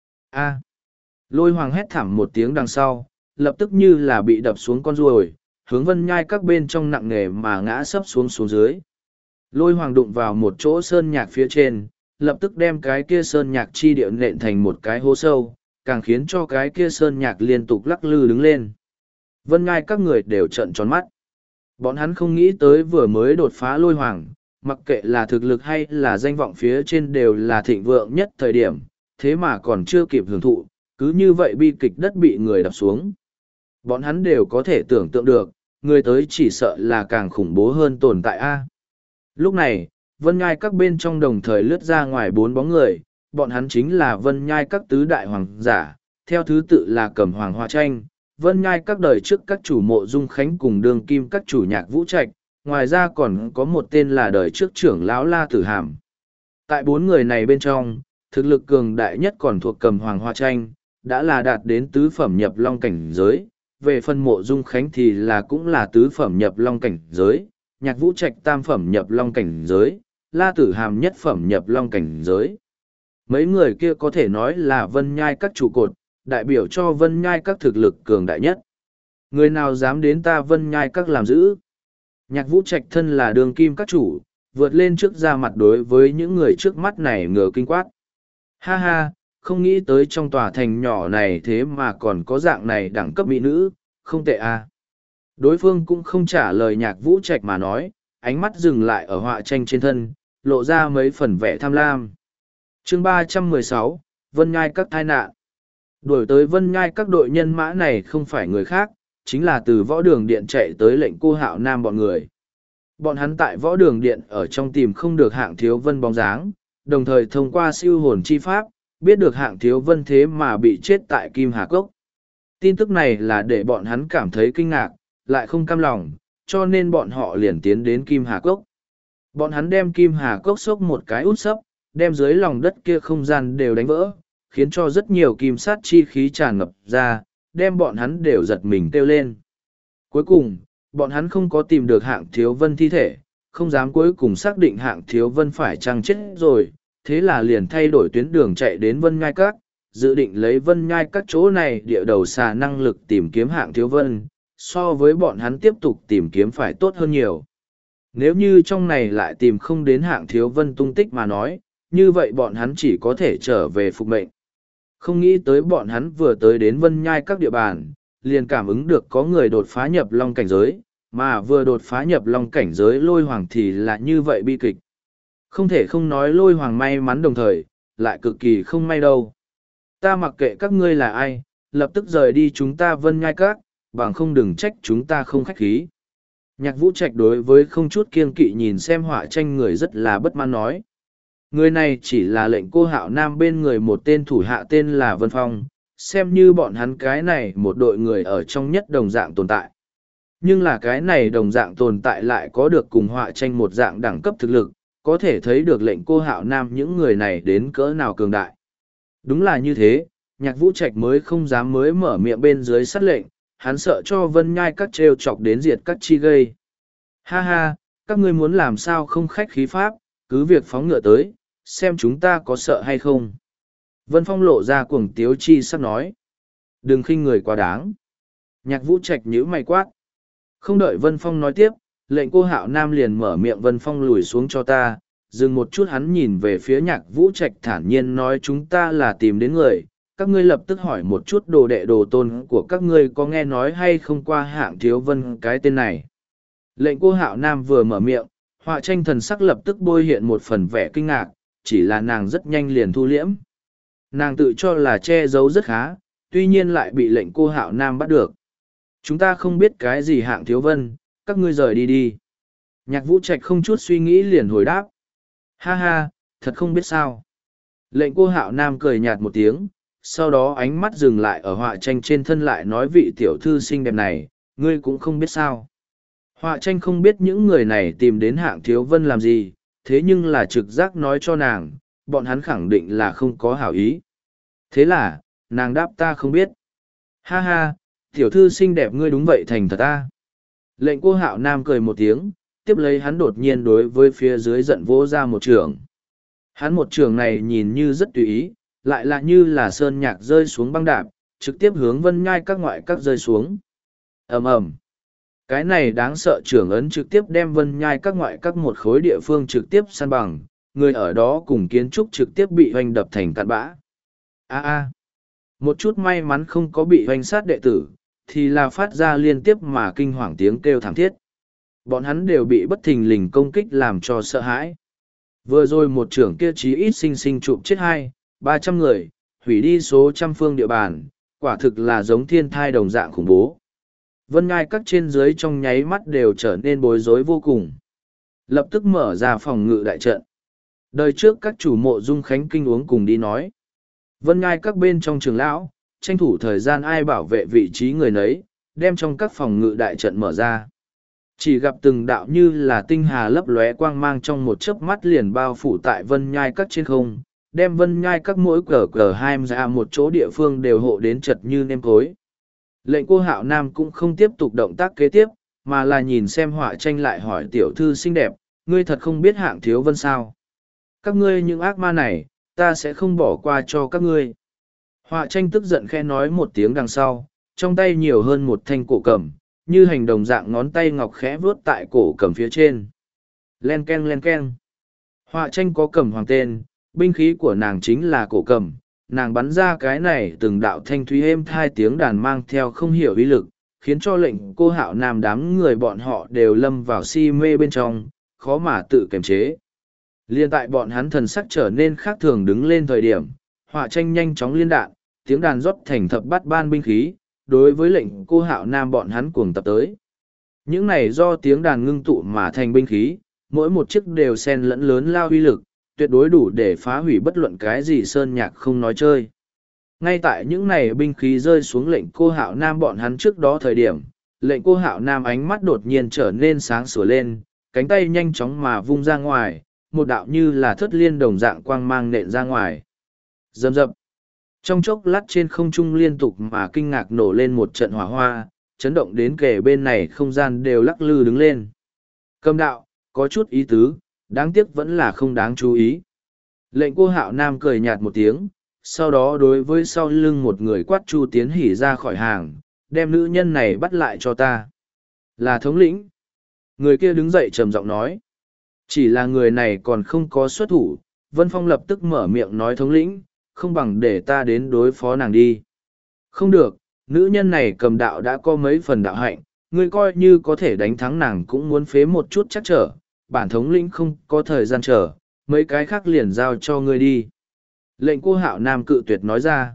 A. Lôi hoàng hét thảm một tiếng đằng sau, lập tức như là bị đập xuống con ruồi, hướng vân nhai các bên trong nặng nề mà ngã sấp xuống xuống dưới. Lôi hoàng đụng vào một chỗ sơn nhạc phía trên, lập tức đem cái kia sơn nhạc chi địa nện thành một cái hố sâu, càng khiến cho cái kia sơn nhạc liên tục lắc lư đứng lên. Vân nhai các người đều trợn tròn mắt. Bọn hắn không nghĩ tới vừa mới đột phá lôi hoàng, mặc kệ là thực lực hay là danh vọng phía trên đều là thịnh vượng nhất thời điểm, thế mà còn chưa kịp hưởng thụ, cứ như vậy bi kịch đất bị người đập xuống. Bọn hắn đều có thể tưởng tượng được, người tới chỉ sợ là càng khủng bố hơn tồn tại A. Lúc này, vân nhai các bên trong đồng thời lướt ra ngoài 4 bóng người, bọn hắn chính là vân nhai các tứ đại hoàng giả, theo thứ tự là Cẩm Hoàng Hoa Tranh, vân nhai các đời trước các chủ Mộ Dung Khánh cùng Đường Kim các chủ Nhạc Vũ Trạch, ngoài ra còn có một tên là đời trước trưởng lão La Tử Hàm. Tại 4 người này bên trong, thực lực cường đại nhất còn thuộc Cẩm Hoàng Hoa Tranh, đã là đạt đến tứ phẩm nhập long cảnh giới, về phần Mộ Dung Khánh thì là cũng là tứ phẩm nhập long cảnh giới, Nhạc Vũ Trạch tam phẩm nhập long cảnh giới, La Tử Hàm nhất phẩm nhập long cảnh giới. Mấy người kia có thể nói là vân nhai các trụ cột, đại biểu cho vân nhai các thực lực cường đại nhất. Người nào dám đến ta vân nhai các làm giữ? Nhạc Vũ Trạch thân là đường kim các chủ, vượt lên trước ra mặt đối với những người trước mắt này ngờ kinh quát. Ha ha, không nghĩ tới trong tòa thành nhỏ này thế mà còn có dạng này đẳng cấp mỹ nữ, không tệ à. Đối phương cũng không trả lời Nhạc Vũ Trạch mà nói, ánh mắt dừng lại ở họa tranh trên thân, lộ ra mấy phần vẻ tham lam. Chương 316, Vân Nhai các tai nạn. Đuổi tới Vân Nhai các đội nhân mã này không phải người khác, chính là từ võ đường điện chạy tới lệnh cô Hạo Nam bọn người. Bọn hắn tại võ đường điện ở trong tìm không được Hạng Thiếu Vân bóng dáng, đồng thời thông qua siêu hồn chi pháp, biết được Hạng Thiếu Vân thế mà bị chết tại Kim Hà Cốc. Tin tức này là để bọn hắn cảm thấy kinh ngạc, lại không cam lòng, cho nên bọn họ liền tiến đến Kim Hà Cốc. Bọn hắn đem Kim Hà Cốc xốc một cái út sấp, đem dưới lòng đất kia không gian đều đánh vỡ, khiến cho rất nhiều kim sát chi khí tràn ngập ra, đem bọn hắn đều giật mình kêu lên. Cuối cùng, bọn hắn không có tìm được Hạng Thiếu Vân thi thể, không dám cuối cùng xác định Hạng Thiếu Vân phải chăng chết rồi, thế là liền thay đổi tuyến đường chạy đến Vân Nhai Các, dự định lấy Vân Nhai Các chỗ này địa đầu xà năng lực tìm kiếm Hạng Thiếu Vân, so với bọn hắn tiếp tục tìm kiếm phải tốt hơn nhiều. Nếu như trong này lại tìm không đến Hạng Thiếu Vân tung tích mà nói, như vậy bọn hắn chỉ có thể trở về phục mệnh. Không nghĩ tới bọn hắn vừa tới đến Vân Nhai Các địa bàn, liền cảm ứng được có người đột phá nhập long cảnh giới, mà vừa đột phá nhập long cảnh giới Lôi Hoàng thì là như vậy bi kịch. Không thể không nói Lôi Hoàng may mắn đồng thời, lại cực kỳ không may đâu. Ta mặc kệ các ngươi là ai, lập tức rời đi chúng ta Vân Nhai Các, bằng không đừng trách chúng ta không khách khí. Nhạc Vũ Trạch đối với không chút kiêng kỵ nhìn xem họa tranh người rất là bất mãn nói. Người này chỉ là lệnh cô Hạo Nam bên người một tên thủ hạ tên là Vân Phong, xem như bọn hắn cái này một đội người ở trong nhất đồng dạng tồn tại. Nhưng là cái này đồng dạng tồn tại lại có được cùng họa tranh một dạng đẳng cấp thực lực, có thể thấy được lệnh cô Hạo Nam những người này đến cỡ nào cường đại. Đúng là như thế, Nhạc Vũ Trạch mới không dám mới mở miệng bên dưới sát lệnh, hắn sợ cho Vân Nhai Các trêu chọc đến diệt các chi gây. Ha ha, các ngươi muốn làm sao không khách khí pháp, cứ việc phóng ngựa tới, xem chúng ta có sợ hay không. Vân Phong lộ ra cuồng tiếu chi sắp nói. Đừng khinh người quá đáng. Nhạc Vũ Trạch nhíu mày quát. Không đợi Vân Phong nói tiếp, lệnh cô Hạo Nam liền mở miệng Vân Phong lùi xuống cho ta. Dừng một chút hắn nhìn về phía Nhạc Vũ Trạch thản nhiên nói chúng ta là tìm đến người. Các ngươi lập tức hỏi một chút đồ đệ đồ tôn của các ngươi có nghe nói hay không qua Hạng Thiếu Vân cái tên này. Lệnh cô Hạo Nam vừa mở miệng, họa tranh thần sắc lập tức bôi hiện một phần vẻ kinh ngạc, chỉ là nàng rất nhanh liền thu liễm. Nàng tự cho là che giấu rất khá, tuy nhiên lại bị lệnh cô Hạo Nam bắt được. Chúng ta không biết cái gì Hạng Thiếu Vân, các ngươi rời đi đi. Nhạc Vũ Trạch không chút suy nghĩ liền hồi đáp. Ha ha, thật không biết sao. Lệnh cô Hạo Nam cười nhạt một tiếng, sau đó ánh mắt dừng lại ở họa tranh trên thân lại nói vị tiểu thư xinh đẹp này, ngươi cũng không biết sao. Họa tranh không biết những người này tìm đến Hạng Thiếu Vân làm gì, thế nhưng là trực giác nói cho nàng, bọn hắn khẳng định là không có hảo ý. Thế là, nàng đáp ta không biết. Ha ha, tiểu thư xinh đẹp ngươi đúng vậy thành thật ta. Lệnh cô Hạo Nam cười một tiếng, tiếp lấy hắn đột nhiên đối với phía dưới giận vỗ ra một trường. Hắn một trường này nhìn như rất tùy ý, lại là như là sơn nhạc rơi xuống băng đạp, trực tiếp hướng Vân Nhai Các ngoại các rơi xuống. Ầm ầm. Cái này đáng sợ trưởng ấn trực tiếp đem Vân Nhai Các ngoại các một khối địa phương trực tiếp san bằng, người ở đó cùng kiến trúc trực tiếp bị hoành đập thành cát bã. Một chút may mắn không có bị hoành sát đệ tử, thì là phát ra liên tiếp mà kinh hoàng tiếng kêu thảm thiết. Bọn hắn đều bị bất thình lình công kích làm cho sợ hãi. Vừa rồi một trưởng kia chí ít sinh sinh chụp chết 200-300 người, hủy đi số trăm phương địa bàn, quả thực là giống thiên thai đồng dạng khủng bố. Vân Nhai Các trên dưới trong nháy mắt đều trở nên bối rối vô cùng. Lập tức mở ra phòng ngự đại trận. Đời trước các chủ mộ Dung Khánh Kinh uống cùng đi nói. Vân Nhai Các bên trong trường lão, tranh thủ thời gian ai bảo vệ vị trí người nấy, đem trong các phòng ngự đại trận mở ra. Chỉ gặp từng đạo như là tinh hà lấp lóe quang mang trong một chớp mắt liền bao phủ tại Vân Nhai Các trên không, đem Vân Nhai Các mỗi cờ hai ra một chỗ địa phương đều hộ đến chật như nêm cối. Lệnh cô Hạo Nam cũng không tiếp tục động tác kế tiếp, mà là nhìn xem họa tranh lại hỏi tiểu thư xinh đẹp, ngươi thật không biết Hạng Thiếu Vân sao? Các ngươi những ác ma này, ta sẽ không bỏ qua cho các ngươi. Họa tranh tức giận khẽ nói một tiếng đằng sau, trong tay nhiều hơn một thanh cổ cầm, như hành động dạng ngón tay ngọc khẽ vuốt tại cổ cầm phía trên. Len ken len ken. Họa tranh có cầm hoàng tên, binh khí của nàng chính là cổ cầm, nàng bắn ra cái này từng đạo thanh thúy êm thai tiếng đàn mang theo không hiểu ý lực, khiến cho lệnh cô Hạo Nam đám người bọn họ đều lâm vào si mê bên trong, khó mà tự kiềm chế. Liên tại bọn hắn thần sắc trở nên khác thường đứng lên thời điểm, họa tranh nhanh chóng liên đạn, tiếng đàn rót thành thập bát ban binh khí, đối với lệnh cô Hạo Nam bọn hắn cuồng tập tới. Những này do tiếng đàn ngưng tụ mà thành binh khí, mỗi một chiếc đều xen lẫn lớn lao uy lực, tuyệt đối đủ để phá hủy bất luận cái gì sơn nhạc không nói chơi. Ngay tại những này binh khí rơi xuống lệnh cô Hạo Nam bọn hắn trước đó thời điểm, lệnh cô Hạo Nam ánh mắt đột nhiên trở nên sáng sủa lên, cánh tay nhanh chóng mà vung ra ngoài, một đạo như là thất liên đồng dạng quang mang nện ra ngoài. Rầm rập. Trong chốc lát trên không trung liên tục mà kinh ngạc nổ lên một trận hỏa hoa, chấn động đến kề bên này không gian đều lắc lư đứng lên. Cầm đạo, có chút ý tứ, đáng tiếc vẫn là không đáng chú ý. Lệnh cô Hạo Nam cười nhạt một tiếng, sau đó đối với sau lưng một người quát Chu Tiến Hỉ ra khỏi hàng, đem nữ nhân này bắt lại cho ta. Là thống lĩnh. Người kia đứng dậy trầm giọng nói. Chỉ là người này còn không có xuất thủ, Vân Phong lập tức mở miệng nói thống lĩnh, không bằng để ta đến đối phó nàng đi. Không được, nữ nhân này cầm đạo đã có mấy phần đạo hạnh, ngươi coi như có thể đánh thắng nàng cũng muốn phế một chút chắc trở, bản thống lĩnh không có thời gian chờ, mấy cái khác liền giao cho ngươi đi. Lệnh cô Hạo Nam cự tuyệt nói ra.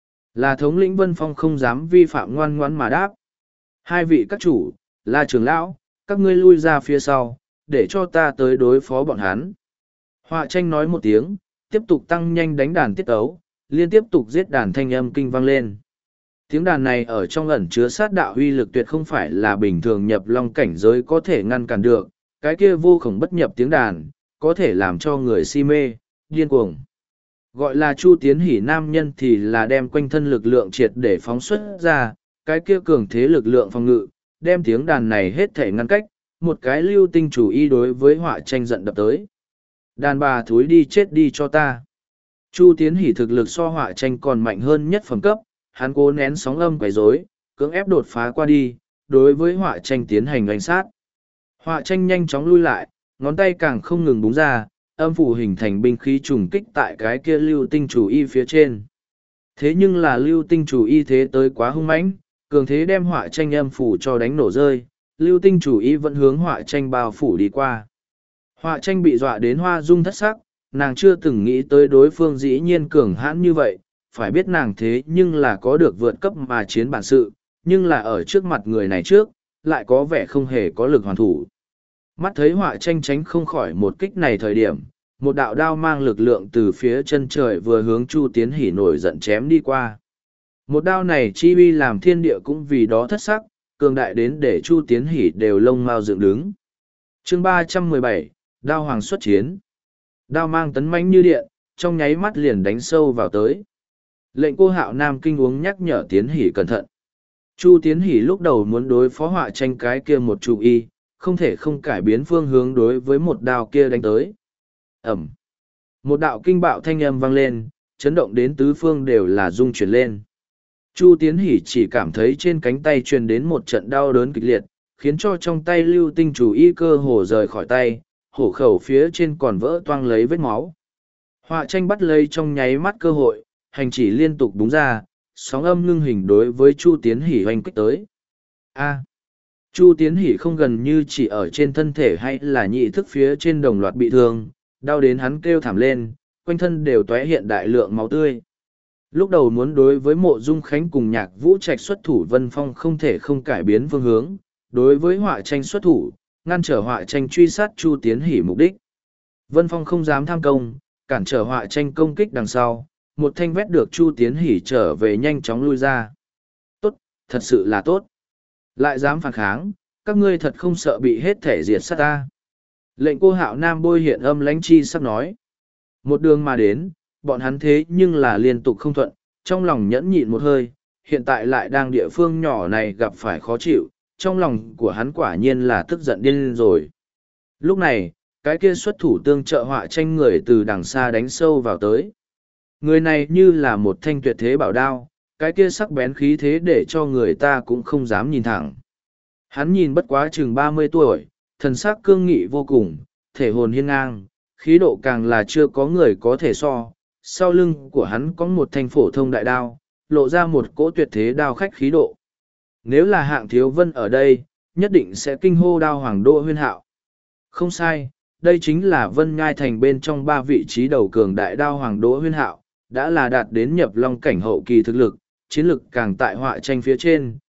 Là thống lĩnh Vân Phong không dám vi phạm, ngoan ngoãn mà đáp. Hai vị các chủ, là trưởng lão, các ngươi lui ra phía sau, để cho ta tới đối phó bọn hắn. Họa tranh nói một tiếng, tiếp tục tăng nhanh đánh đàn tiết tấu, liên tiếp tục giết đàn thanh âm kinh vang lên. Tiếng đàn này ở trong ẩn chứa sát đạo uy lực tuyệt không phải là bình thường nhập long cảnh giới có thể ngăn cản được, cái kia vô khổng bất nhập tiếng đàn, có thể làm cho người si mê, điên cuồng. Gọi là Chu Tiến Hỉ nam nhân thì là đem quanh thân lực lượng triệt để phóng xuất ra, cái kia cường thế lực lượng phòng ngự, đem tiếng đàn này hết thể ngăn cách, một cái lưu tinh chủ y đối với họa tranh giận đập tới. Đàn bà thúi đi chết đi cho ta. Chu Tiến Hỉ thực lực so họa tranh còn mạnh hơn nhất phẩm cấp, hắn cố nén sóng âm quấy rối, cưỡng ép đột phá qua đi, đối với họa tranh tiến hành đánh sát. Họa tranh nhanh chóng lui lại, ngón tay càng không ngừng búng ra, âm phủ hình thành binh khí trùng kích tại cái kia lưu tinh chủ y phía trên. Thế nhưng là lưu tinh chủ y thế tới quá hung mãnh, cường thế đem họa tranh âm phủ cho đánh nổ rơi, lưu tinh chủ y vẫn hướng họa tranh bao phủ đi qua. Họa tranh bị dọa đến hoa dung thất sắc, nàng chưa từng nghĩ tới đối phương dĩ nhiên cường hãn như vậy, phải biết nàng thế nhưng là có được vượt cấp mà chiến bản sự, nhưng là ở trước mặt người này trước, lại có vẻ không hề có lực hoàn thủ. Mắt thấy họa tranh tránh không khỏi một kích này thời điểm, một đạo đao mang lực lượng từ phía chân trời vừa hướng Chu Tiến Hỉ nổi giận chém đi qua. Một đao này chi uy làm thiên địa cũng vì đó thất sắc, cường đại đến để Chu Tiến Hỉ đều lông mao dựng đứng. Chương 317, Đao Hoàng xuất chiến. Đao mang tấn mãnh như điện, trong nháy mắt liền đánh sâu vào tới. Lệnh cô Hạo Nam kinh uống nhắc nhở Tiến Hỉ cẩn thận. Chu Tiến Hỉ lúc đầu muốn đối phó họa tranh cái kia một chủ y, không thể không cải biến phương hướng đối với một đao kia đánh tới. Ẩm. Một đạo kinh bạo thanh âm vang lên, chấn động đến tứ phương đều là rung chuyển lên. Chu Tiến Hỉ chỉ cảm thấy trên cánh tay truyền đến một trận đau đớn kịch liệt, khiến cho trong tay lưu tinh chủ y cơ hồ rời khỏi tay, hổ khẩu phía trên còn vỡ toang lấy vết máu. Họa tranh bắt lấy trong nháy mắt cơ hội, hành chỉ liên tục búng ra, sóng âm ngưng hình đối với Chu Tiến Hỉ hoành kích tới. A. Chu Tiến Hỉ không gần như chỉ ở trên thân thể hay là nhị thức phía trên đồng loạt bị thương, đau đến hắn kêu thảm lên, quanh thân đều tóe hiện đại lượng máu tươi. Lúc đầu muốn đối với Mộ Dung Khánh cùng Nhạc Vũ Trạch xuất thủ, Vân Phong không thể không cải biến phương hướng, đối với họa tranh xuất thủ, ngăn trở họa tranh truy sát Chu Tiến Hỉ mục đích. Vân Phong không dám tham công, cản trở họa tranh công kích đằng sau, một thanh vét được Chu Tiến Hỉ trở về nhanh chóng lui ra. Tốt, thật sự là tốt. Lại dám phản kháng, các ngươi thật không sợ bị hết thể diệt sát ta. Lệnh cô Hạo Nam bôi hiện âm lãnh chi sắp nói. Một đường mà đến, bọn hắn thế nhưng là liên tục không thuận, trong lòng nhẫn nhịn một hơi, hiện tại lại đang địa phương nhỏ này gặp phải khó chịu, trong lòng của hắn quả nhiên là tức giận điên rồi. Lúc này, cái kia xuất thủ tương trợ họa tranh người từ đằng xa đánh sâu vào tới. Người này như là một thanh tuyệt thế bảo đao, cái kia sắc bén khí thế để cho người ta cũng không dám nhìn thẳng. Hắn nhìn bất quá chừng 30 tuổi, thần sắc cương nghị vô cùng, thể hồn hiên ngang, khí độ càng là chưa có người có thể so. Sau lưng của hắn có một thanh phổ thông đại đao, lộ ra một cỗ tuyệt thế đao khách khí độ. Nếu là Hạng Thiếu Vân ở đây, nhất định sẽ kinh hô Đao Hoàng Đỗ Huyên Hạo. Không sai, đây chính là Vân Ngai Thành bên trong 3 vị trí đầu cường đại Đao Hoàng Đỗ Huyên Hạo, đã là đạt đến nhập long cảnh hậu kỳ thực lực, chiến lực càng tại họa tranh phía trên,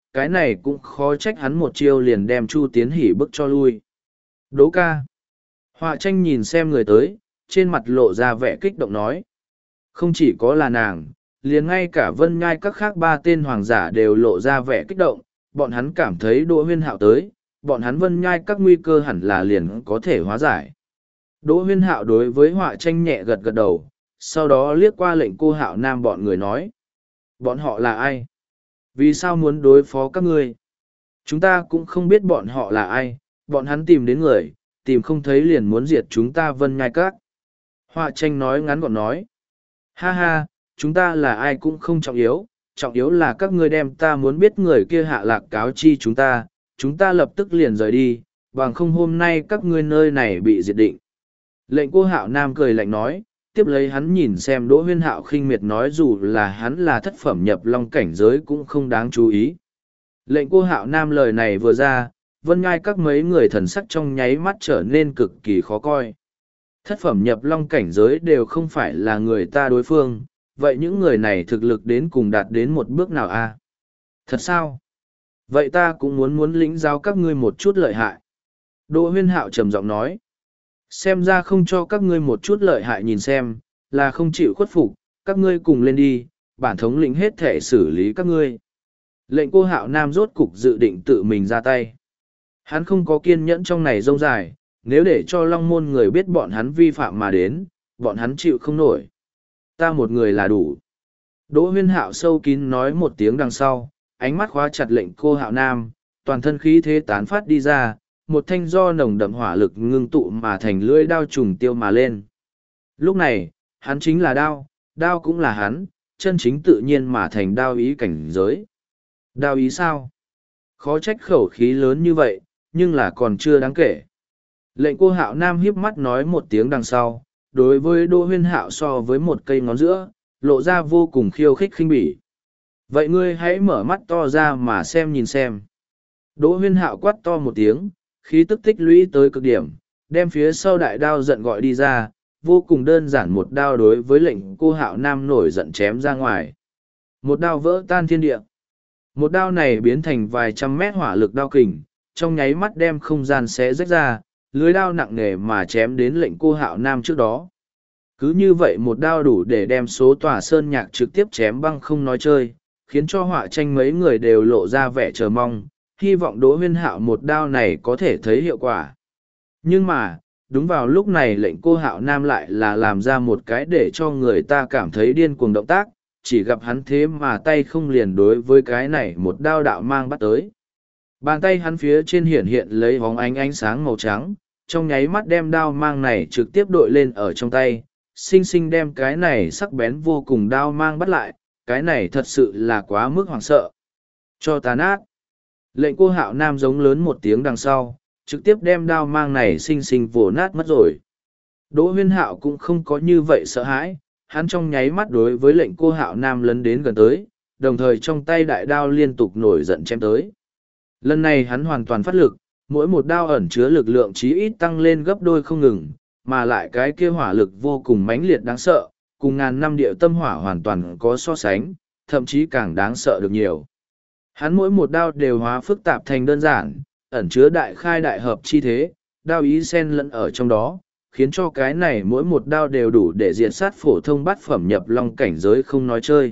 cái này cũng khó trách hắn một chiêu liền đem Chu Tiến Hỷ bức cho lui. Đỗ ca. Họa tranh nhìn xem người tới, trên mặt lộ ra vẻ kích động nói. Không chỉ có là nàng, liền ngay cả Vân Nhai các khác ba tên hoàng giả đều lộ ra vẻ kích động, bọn hắn cảm thấy Đỗ Huyên Hạo tới, bọn hắn Vân Nhai các nguy cơ hẳn là liền có thể hóa giải. Đỗ Huyên Hạo đối với Họa tranh nhẹ gật gật đầu, sau đó liếc qua Lệnh Cô Hạo Nam bọn người nói. Bọn họ là ai? Vì sao muốn đối phó các ngươi? Chúng ta cũng không biết bọn họ là ai, bọn hắn tìm đến người, tìm không thấy liền muốn diệt chúng ta Vân Nhai các. Họa tranh nói ngắn gọn nói. Ha ha, chúng ta là ai cũng không trọng yếu là các ngươi đem ta muốn biết người kia hạ lạc cáo chi chúng ta lập tức liền rời đi, bằng không hôm nay các ngươi nơi này bị diệt định. Lệnh Cô Hạo Nam cười lạnh nói, tiếp lấy hắn nhìn xem Đỗ Huyên Hạo khinh miệt nói dù là hắn là thất phẩm nhập long cảnh giới cũng không đáng chú ý. Lệnh Cô Hạo Nam lời này vừa ra, Vân Nhai các mấy người thần sắc trong nháy mắt trở nên cực kỳ khó coi. Thất phẩm nhập long cảnh giới đều không phải là người ta đối phương, vậy những người này thực lực đến cùng đạt đến một bước nào a? Thật sao? Vậy ta cũng muốn lĩnh giáo các ngươi một chút lợi hại. Đỗ Huyên Hạo trầm giọng nói. Xem ra không cho các ngươi một chút lợi hại nhìn xem, là không chịu khuất phục, các ngươi cùng lên đi, bản thống lĩnh hết thể xử lý các ngươi. Lệnh Cô Hạo Nam rốt cục dự định tự mình ra tay. Hắn không có kiên nhẫn trong này rông dài, nếu để cho Long Môn người biết bọn hắn vi phạm mà đến, bọn hắn chịu không nổi. Ta một người là đủ. Đỗ Huyên Hạo sâu kín nói một tiếng đằng sau, ánh mắt khóa chặt Lệnh Cô Hạo Nam, toàn thân khí thế tán phát đi ra, một thanh do nồng đậm hỏa lực ngưng tụ mà thành lưỡi đao trùng tiêu mà lên. Lúc này, hắn chính là đao, đao cũng là hắn, chân chính tự nhiên mà thành đao ý cảnh giới. Đao ý sao? Khó trách khẩu khí lớn như vậy, nhưng là còn chưa đáng kể. Lệnh Cô Hạo Nam hiếp mắt nói một tiếng đằng sau, đối với Đỗ Huyên Hạo so với một cây ngón giữa, lộ ra vô cùng khiêu khích khinh bỉ. Vậy ngươi hãy mở mắt to ra mà xem nhìn xem. Đỗ Huyên Hạo quát to một tiếng, khí tức tích lũy tới cực điểm, đem phía sau đại đao giận gọi đi ra, vô cùng đơn giản một đao đối với Lệnh Cô Hạo Nam nổi giận chém ra ngoài. Một đao vỡ tan thiên địa. Một đao này biến thành vài trăm mét hỏa lực đao kình, trong nháy mắt đem không gian xé rách ra, lưới đao nặng nề mà chém đến Lệnh Cô Hạo Nam trước đó. Cứ như vậy một đao đủ để đem số tòa sơn nhạc trực tiếp chém băng không nói chơi, khiến cho Họa tranh mấy người đều lộ ra vẻ chờ mong, hy vọng Đỗ Huyên Hạo một đao này có thể thấy hiệu quả. Nhưng mà, đúng vào lúc này Lệnh Cô Hạo Nam lại là làm ra một cái để cho người ta cảm thấy điên cuồng động tác, chỉ gặp hắn thế mà tay không liền đối với cái này một đao đạo mang bắt tới. Bàn tay hắn phía trên hiện hiện lấy bóng ánh sáng màu trắng, trong nháy mắt đem đao mang này trực tiếp đội lên ở trong tay, xinh xinh đem cái này sắc bén vô cùng đao mang bắt lại, cái này thật sự là quá mức hoảng sợ. Cho ta nát. Lệnh Cô Hạo Nam giống lớn một tiếng đằng sau, trực tiếp đem đao mang này xinh xinh vồ nát mất rồi. Đỗ Huyên Hạo cũng không có như vậy sợ hãi, hắn trong nháy mắt đối với Lệnh Cô Hạo Nam lấn đến gần tới, đồng thời trong tay đại đao liên tục nổi giận chém tới. Lần này hắn hoàn toàn phát lực, mỗi một đao ẩn chứa lực lượng chí ít tăng lên gấp đôi không ngừng, mà lại cái kia hỏa lực vô cùng mãnh liệt đáng sợ, cùng ngàn năm địa tâm hỏa hoàn toàn có so sánh, thậm chí càng đáng sợ được nhiều. Hắn mỗi một đao đều hóa phức tạp thành đơn giản, ẩn chứa đại khai đại hợp chi thế, đao ý xen lẫn ở trong đó, khiến cho cái này mỗi một đao đều đủ để diệt sát phổ thông bát phẩm nhập long cảnh giới không nói chơi.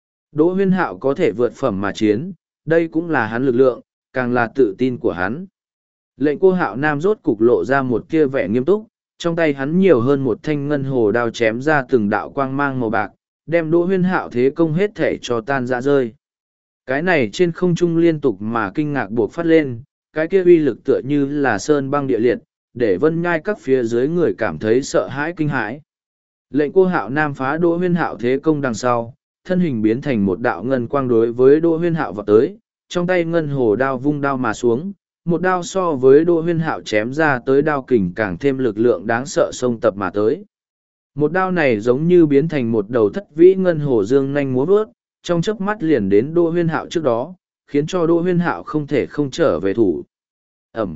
Đỗ Huyên Hạo có thể vượt phẩm mà chiến, đây cũng là hắn lực lượng, càng là tự tin của hắn. Lệnh Cô Hạo Nam rốt cục lộ ra một kia vẻ nghiêm túc, trong tay hắn nhiều hơn một thanh ngân hồ đao chém ra từng đạo quang mang màu bạc, đem Đỗ Huyên Hạo thế công hết thể cho tan rã rơi. Cái này trên không trung liên tục mà kinh ngạc buộc phát lên, cái kia uy lực tựa như là sơn băng địa liệt, để Vân Nhai các phía dưới người cảm thấy sợ hãi kinh hãi. Lệnh Cô Hạo Nam phá Đỗ Huyên Hạo thế công đằng sau, thân hình biến thành một đạo ngân quang đối với Đỗ Huyên Hạo vọt tới, trong tay ngân hồ đao vung đao mà xuống, một đao so với Đỗ Huyên Hạo chém ra tới đao kình càng thêm lực lượng đáng sợ xông tập mà tới. Một đao này giống như biến thành một đầu thất vĩ ngân hồ dương nhanh múa vớt, trong chớp mắt liền đến Đỗ Huyên Hạo trước đó, khiến cho Đỗ Huyên Hạo không thể không trở về thủ. Ẩm.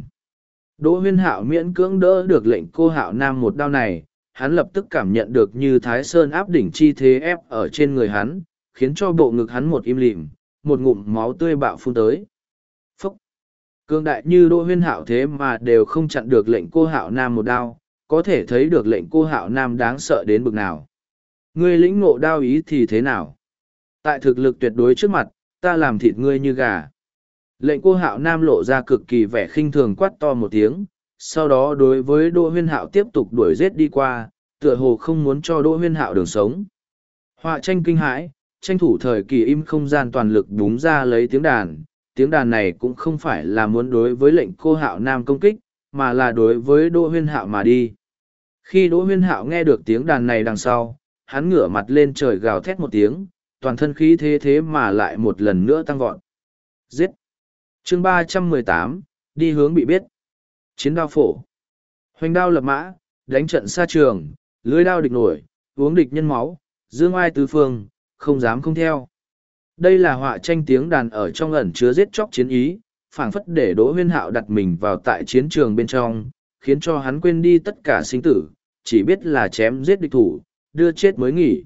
Đỗ Huyên Hạo miễn cưỡng đỡ được Lệnh Cô Hạo Nam một đao này, hắn lập tức cảm nhận được như Thái Sơn áp đỉnh chi thế ép ở trên người hắn, khiến cho bộ ngực hắn một im lìm, một ngụm máu tươi bạo phun tới. Phúc! Cương đại như Đỗ Huyên Hạo thế mà đều không chặn được lệnh Cô Hạo Nam một đao, có thể thấy được lệnh Cô Hạo Nam đáng sợ đến bực nào. Ngươi lĩnh ngộ đao ý thì thế nào? Tại thực lực tuyệt đối trước mặt, ta làm thịt ngươi như gà. Lệnh Cô Hạo Nam lộ ra cực kỳ vẻ khinh thường quát to một tiếng, sau đó đối với Đỗ Huyên Hạo tiếp tục đuổi giết đi qua, tựa hồ không muốn cho Đỗ Huyên Hạo đường sống. Họa tranh kinh hãi, tranh thủ thời kỳ im không gian toàn lực búng ra lấy tiếng đàn này cũng không phải là muốn đối với lệnh Cô Hạo Nam công kích, mà là đối với Đỗ Huyên Hạo mà đi. Khi Đỗ Huyên Hạo nghe được tiếng đàn này đằng sau, hắn ngửa mặt lên trời gào thét một tiếng, toàn thân khí thế mà lại một lần nữa tăng vọt. Giết! Chương 318, đi hướng bị biết. Chiến đao phổ. Hoành đao lập mã, đánh trận xa trường, lưới đao địch nổi, uống địch nhân máu, dương ai tứ phương, không dám không theo. Đây là họa tranh tiếng đàn ở trong ẩn chứa giết chóc chiến ý, phảng phất để Đỗ Huyên Hạo đặt mình vào tại chiến trường bên trong, khiến cho hắn quên đi tất cả sinh tử, chỉ biết là chém giết địch thủ, đưa chết mới nghỉ.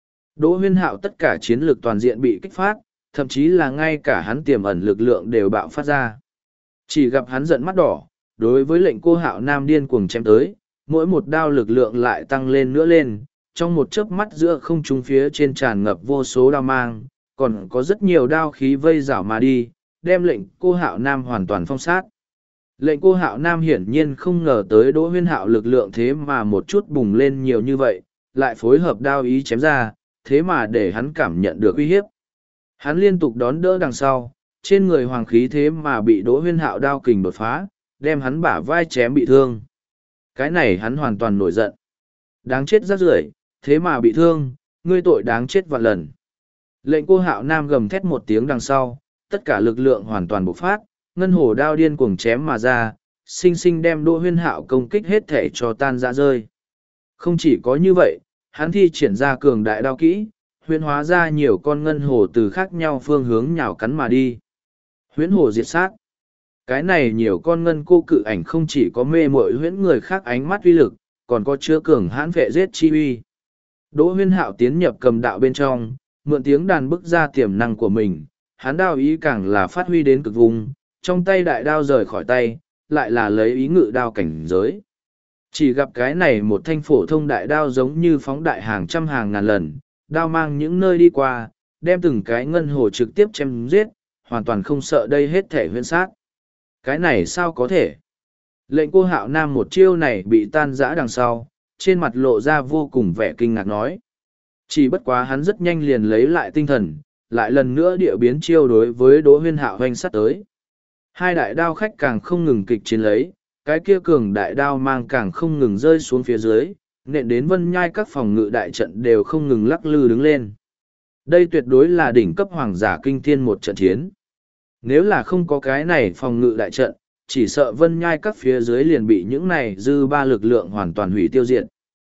Đỗ Huyên Hạo tất cả chiến lược toàn diện bị kích phát, thậm chí là ngay cả hắn tiềm ẩn lực lượng đều bạo phát ra. Chỉ gặp hắn giận mắt đỏ, đối với lệnh Cô Hạo Nam điên cuồng chém tới, mỗi một đao lực lượng lại tăng lên nữa lên, trong một chớp mắt giữa không trung phía trên tràn ngập vô số đao mang, còn có rất nhiều đao khí vây rảo mà đi, đem lệnh Cô Hạo Nam hoàn toàn phong sát. Lệnh Cô Hạo Nam hiển nhiên không ngờ tới Đỗ Huyên Hạo lực lượng thế mà một chút bùng lên nhiều như vậy, lại phối hợp đao ý chém ra, thế mà để hắn cảm nhận được uy hiếp. Hắn liên tục đón đỡ đằng sau, trên người hoàng khí thế mà bị Đỗ Huyên Hạo đao kình đột phá, đem hắn bả vai chém bị thương. Cái này hắn hoàn toàn nổi giận. Đáng chết rác rưởi, thế mà bị thương, ngươi tội đáng chết vạn lần. Lệnh Cô Hạo Nam gầm thét một tiếng đằng sau, tất cả lực lượng hoàn toàn bộc phát, ngân hổ đao điên cuồng chém mà ra, sinh sinh đem Đỗ Huyên Hạo công kích hết thể cho tan rã rơi. Không chỉ có như vậy, hắn thi triển ra cường đại đao kỹ, huyễn hóa ra nhiều con ngân hổ từ khác nhau phương hướng nhào cắn mà đi. Huyễn hổ diệt sát. Cái này nhiều con ngân cô cự ảnh không chỉ có mê mội huyễn người khác ánh mắt uy lực, còn có chứa cường hãn vệ giết chi uy. Đỗ Huyên Hạo tiến nhập cầm đạo bên trong, mượn tiếng đàn bức ra tiềm năng của mình, hắn đao ý càng là phát huy đến cực vùng, trong tay đại đao rời khỏi tay, lại là lấy ý ngự đao cảnh giới. Chỉ gặp cái này một thanh phổ thông đại đao giống như phóng đại hàng trăm hàng ngàn lần, đao mang những nơi đi qua, đem từng cái ngân hồ trực tiếp chém giết, hoàn toàn không sợ đây hết thể huyễn sát. Cái này sao có thể? Lệnh Cô Hạo Nam một chiêu này bị tan rã đằng sau, trên mặt lộ ra vô cùng vẻ kinh ngạc nói. Chỉ bất quá hắn rất nhanh liền lấy lại tinh thần, lại lần nữa địa biến chiêu đối với Đỗ Huyên Hạo hoành sát tới. Hai đại đao khách càng không ngừng kịch chiến lấy, cái kia cường đại đao mang càng không ngừng rơi xuống phía dưới, nện đến vân nhai các phòng ngự đại trận đều không ngừng lắc lư đứng lên. Đây tuyệt đối là đỉnh cấp hoàng giả kinh thiên một trận chiến. Nếu là không có cái này phòng ngự đại trận, chỉ sợ vân nhai các phía dưới liền bị những này dư ba lực lượng hoàn toàn hủy tiêu diệt.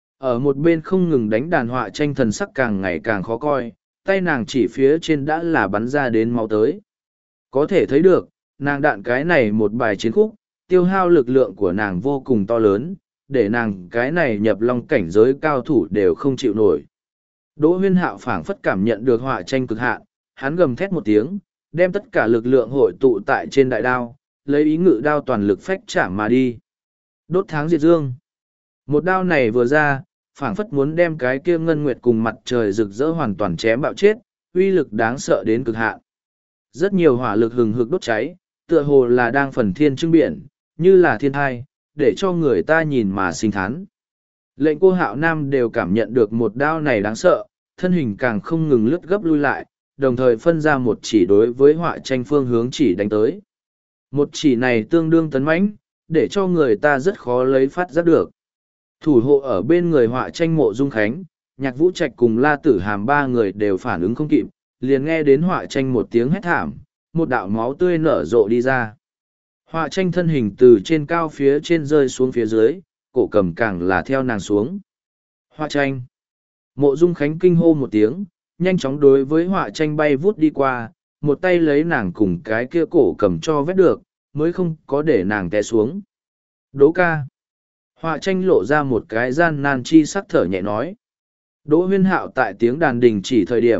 Ở một bên không ngừng đánh đàn họa tranh thần sắc càng ngày càng khó coi, tay nàng chỉ phía trên đã là bắn ra đến máu tới. Có thể thấy được, nàng đạn cái này một bài chiến khúc, tiêu hao lực lượng của nàng vô cùng to lớn, để nàng cái này nhập long cảnh giới cao thủ đều không chịu nổi. Đỗ Huyên Hạo phảng phất cảm nhận được họa tranh cực hạn, hắn gầm thét một tiếng, đem tất cả lực lượng hội tụ tại trên đại đao, lấy ý ngự đao toàn lực phách chạm mà đi. Đốt tháng diệt dương. Một đao này vừa ra, phảng phất muốn đem cái kia ngân nguyệt cùng mặt trời rực rỡ hoàn toàn chém bạo chết, uy lực đáng sợ đến cực hạn. Rất nhiều hỏa lực hừng hực đốt cháy, tựa hồ là đang phần thiên trưng biển, như là thiên thai, để cho người ta nhìn mà sinh thán. Lệnh Cô Hạo Nam đều cảm nhận được một đao này đáng sợ, thân hình càng không ngừng lướt gấp lui lại, đồng thời phân ra một chỉ đối với họa tranh phương hướng chỉ đánh tới. Một chỉ này tương đương tấn mãnh, để cho người ta rất khó lấy phát giác được. Thủ hộ ở bên người họa tranh Mộ Dung Khánh, Nhạc Vũ Trạch cùng La Tử Hàm ba người đều phản ứng không kịp, liền nghe đến họa tranh một tiếng hét thảm, một đạo máu tươi nở rộ đi ra. Họa tranh thân hình từ trên cao phía trên rơi xuống phía dưới, cổ cầm càng là theo nàng xuống. Họa tranh. Mộ Dung Khánh kinh hô một tiếng, nhanh chóng đối với họa tranh bay vút đi qua, một tay lấy nàng cùng cái kia cổ cầm cho vét được, mới không có để nàng té xuống. Đỗ ca. Họa tranh lộ ra một cái gian nan chi sắc thở nhẹ nói. Đỗ Huyên Hạo tại tiếng đàn đình chỉ thời điểm,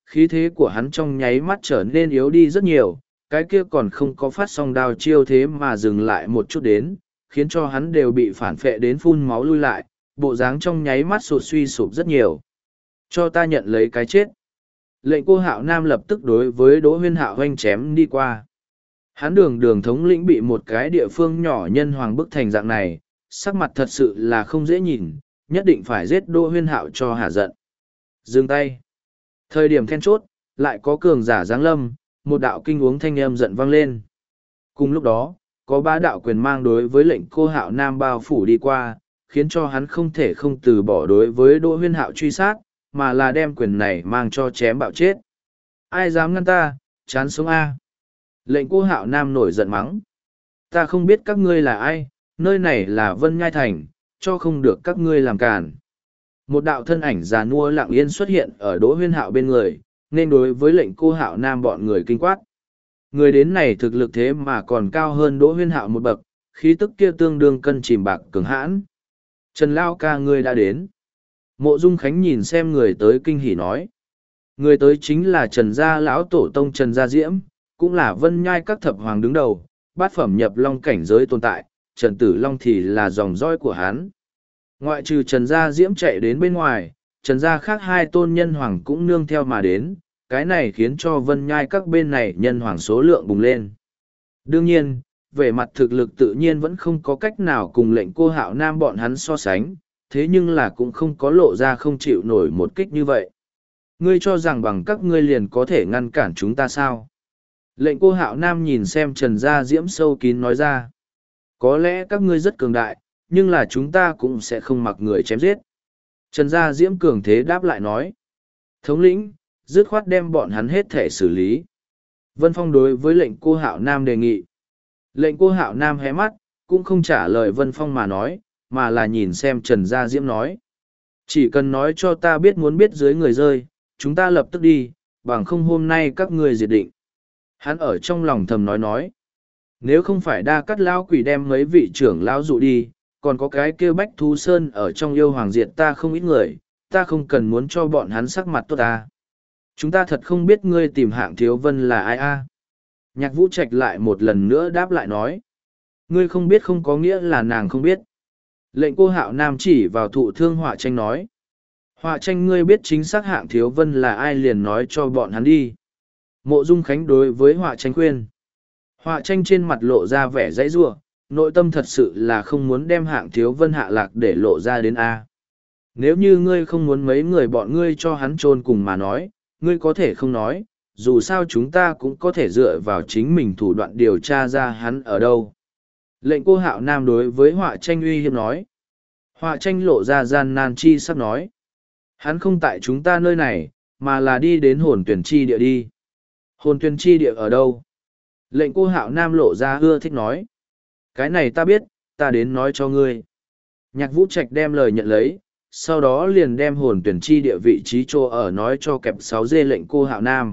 khí thế của hắn trong nháy mắt trở nên yếu đi rất nhiều, cái kia còn không có phát xong đao chiêu thế mà dừng lại một chút đến, khiến cho hắn đều bị phản phệ đến phun máu lui lại, bộ dáng trong nháy mắt sụt suy sụp rất nhiều. Cho ta nhận lấy cái chết. Lệnh Cô Hạo Nam lập tức đối với Đỗ Huyên Hạo hoanh chém đi qua. Hắn đường thống lĩnh bị một cái địa phương nhỏ nhân hoàng bức thành dạng này, sắc mặt thật sự là không dễ nhìn, nhất định phải giết Đỗ Huyên Hạo cho hả giận. Dừng tay. Thời điểm then chốt, lại có cường giả giáng lâm, một đạo kinh uống thanh âm giận vang lên. Cùng lúc đó, có ba đạo quyền mang đối với lệnh Cô Hạo Nam bao phủ đi qua, khiến cho hắn không thể không từ bỏ đối với Đỗ Huyên Hạo truy sát, mà là đem quyền này mang cho chém bạo chết. Ai dám ngăn ta, chán sống A. Lệnh Cô Hạo Nam nổi giận mắng. Ta không biết các ngươi là ai, nơi này là Vân Nhai Thành, cho không được các ngươi làm cản. Một đạo thân ảnh già nua lặng yên xuất hiện ở Đỗ Huyên Hạo bên người, nên đối với lệnh Cô Hạo Nam bọn người kinh quát. Người đến này thực lực thế mà còn cao hơn Đỗ Huyên Hạo một bậc, khí tức kia tương đương cân chìm bạc cường hãn. Trần Lao ca ngươi đã đến. Mộ Dung Khánh nhìn xem người tới kinh hỉ nói. Người tới chính là Trần Gia lão tổ tông Trần Gia Diễm, cũng là Vân Nhai các thập hoàng đứng đầu, bát phẩm nhập long cảnh giới tồn tại, Trần Tử Long thì là dòng dõi của hắn. Ngoại trừ Trần Gia Diễm chạy đến bên ngoài, Trần Gia khác hai tôn nhân hoàng cũng nương theo mà đến, cái này khiến cho Vân Nhai các bên này nhân hoàng số lượng bùng lên. Đương nhiên, về mặt thực lực tự nhiên vẫn không có cách nào cùng lệnh Cô Hạo Nam bọn hắn so sánh, thế nhưng là cũng không có lộ ra không chịu nổi một kích như vậy. Ngươi cho rằng bằng các ngươi liền có thể ngăn cản chúng ta sao? Lệnh Cô Hạo Nam nhìn xem Trần Gia Diễm sâu kín nói ra. Có lẽ các ngươi rất cường đại, nhưng là chúng ta cũng sẽ không mặc người chém giết. Trần Gia Diễm cường thế đáp lại nói. Thống lĩnh, dứt khoát đem bọn hắn hết thể xử lý. Vân Phong đối với lệnh Cô Hạo Nam đề nghị. Lệnh Cô Hạo Nam hé mắt, cũng không trả lời Vân Phong mà nói, mà là nhìn xem Trần Gia Diễm nói. Chỉ cần nói cho ta biết muốn biết dưới người rơi, chúng ta lập tức đi, bằng không hôm nay các ngươi diệt định. Hắn ở trong lòng thầm nói. Nếu không phải Đa Cắt Lão Quỷ đem mấy vị trưởng lão dụ đi, còn có cái kêu Bách Thú Sơn ở trong yêu hoàng diệt ta không ít người, ta không cần muốn cho bọn hắn sắc mặt tốt ta. Chúng ta thật không biết ngươi tìm Hạng Thiếu Vân là ai a. Nhạc Vũ Trạch lại một lần nữa đáp lại nói. Ngươi không biết không có nghĩa là nàng không biết. Lệnh Cô Hạo Nam chỉ vào thụ thương Họa Tranh nói. Họa Tranh ngươi biết chính xác Hạng Thiếu Vân là ai liền nói cho bọn hắn đi. Mộ Dung Khánh đối với Họa Tranh khuyên. Họa Tranh trên mặt lộ ra vẻ dãy giụa, nội tâm thật sự là không muốn đem Hạng Thiếu Vân hạ lạc để lộ ra đến A. Nếu như ngươi không muốn mấy người bọn ngươi cho hắn chôn cùng mà nói, ngươi có thể không nói, dù sao chúng ta cũng có thể dựa vào chính mình thủ đoạn điều tra ra hắn ở đâu. Lệnh Cô Hạo Nam đối với Họa Tranh uy hiếp nói. Họa Tranh lộ ra gian nan chi sắp nói. Hắn không tại chúng ta nơi này, mà là đi đến hồn tuyển chi địa đi. Hồn tuyển chi địa ở đâu? Lệnh Cô Hạo Nam lộ ra ưa thích nói. Cái này ta biết, ta đến nói cho ngươi. Nhạc Vũ Trạch đem lời nhận lấy, sau đó liền đem hồn tuyển chi địa vị trí chỗ ở nói cho kẹp 6 dê lệnh Cô Hạo Nam.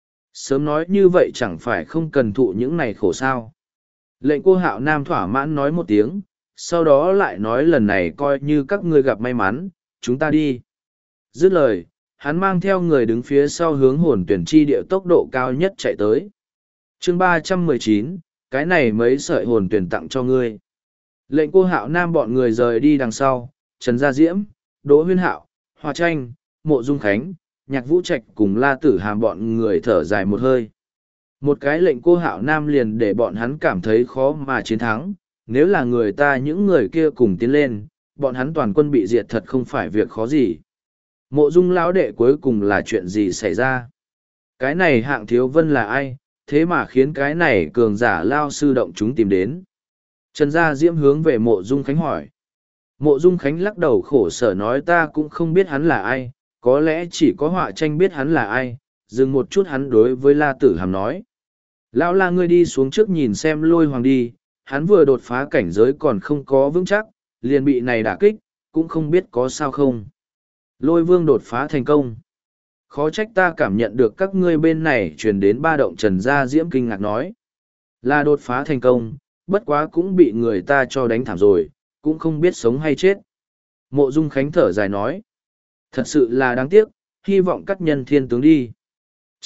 Sớm nói như vậy chẳng phải không cần thụ những này khổ sao. Lệnh Cô Hạo Nam thỏa mãn nói một tiếng, sau đó lại nói lần này coi như các ngươi gặp may mắn, chúng ta đi. Dứt lời, hắn mang theo người đứng phía sau hướng hồn tuyển chi địa tốc độ cao nhất chạy tới. Chương 319, cái này mấy sợi hồn tuyển tặng cho ngươi. Lệnh Cô Hạo Nam bọn người rời đi đằng sau, Trần Gia Diễm, Đỗ Huyên Hạo, Họa Tranh, Mộ Dung Khánh, Nhạc Vũ Trạch cùng La Tử Hàm bọn người thở dài một hơi. Một cái lệnh Cô Hạo Nam liền để bọn hắn cảm thấy khó mà chiến thắng, nếu là người ta những người kia cùng tiến lên, bọn hắn toàn quân bị diệt thật không phải việc khó gì. Mộ Dung lão đệ cuối cùng là chuyện gì xảy ra? Cái này Hạng Thiếu Vân là ai, thế mà khiến cái này cường giả lao sư động chúng tìm đến? Trần Gia Diễm hướng về Mộ Dung Khánh hỏi. Mộ Dung Khánh lắc đầu khổ sở nói ta cũng không biết hắn là ai, có lẽ chỉ có Họa Tranh biết hắn là ai. Dừng một chút hắn đối với La Tử Hàm nói. Lão La ngươi đi xuống trước nhìn xem Lôi Hoàng đi, hắn vừa đột phá cảnh giới còn không có vững chắc, liền bị này đả kích, cũng không biết có sao không. Lôi Vương đột phá thành công. Khó trách ta cảm nhận được các ngươi bên này truyền đến ba động. Trần Gia Diễm kinh ngạc nói. Là đột phá thành công, bất quá cũng bị người ta cho đánh thảm rồi, cũng không biết sống hay chết. Mộ Dung Khánh thở dài nói. Thật sự là đáng tiếc, hy vọng các nhân thiên tướng đi.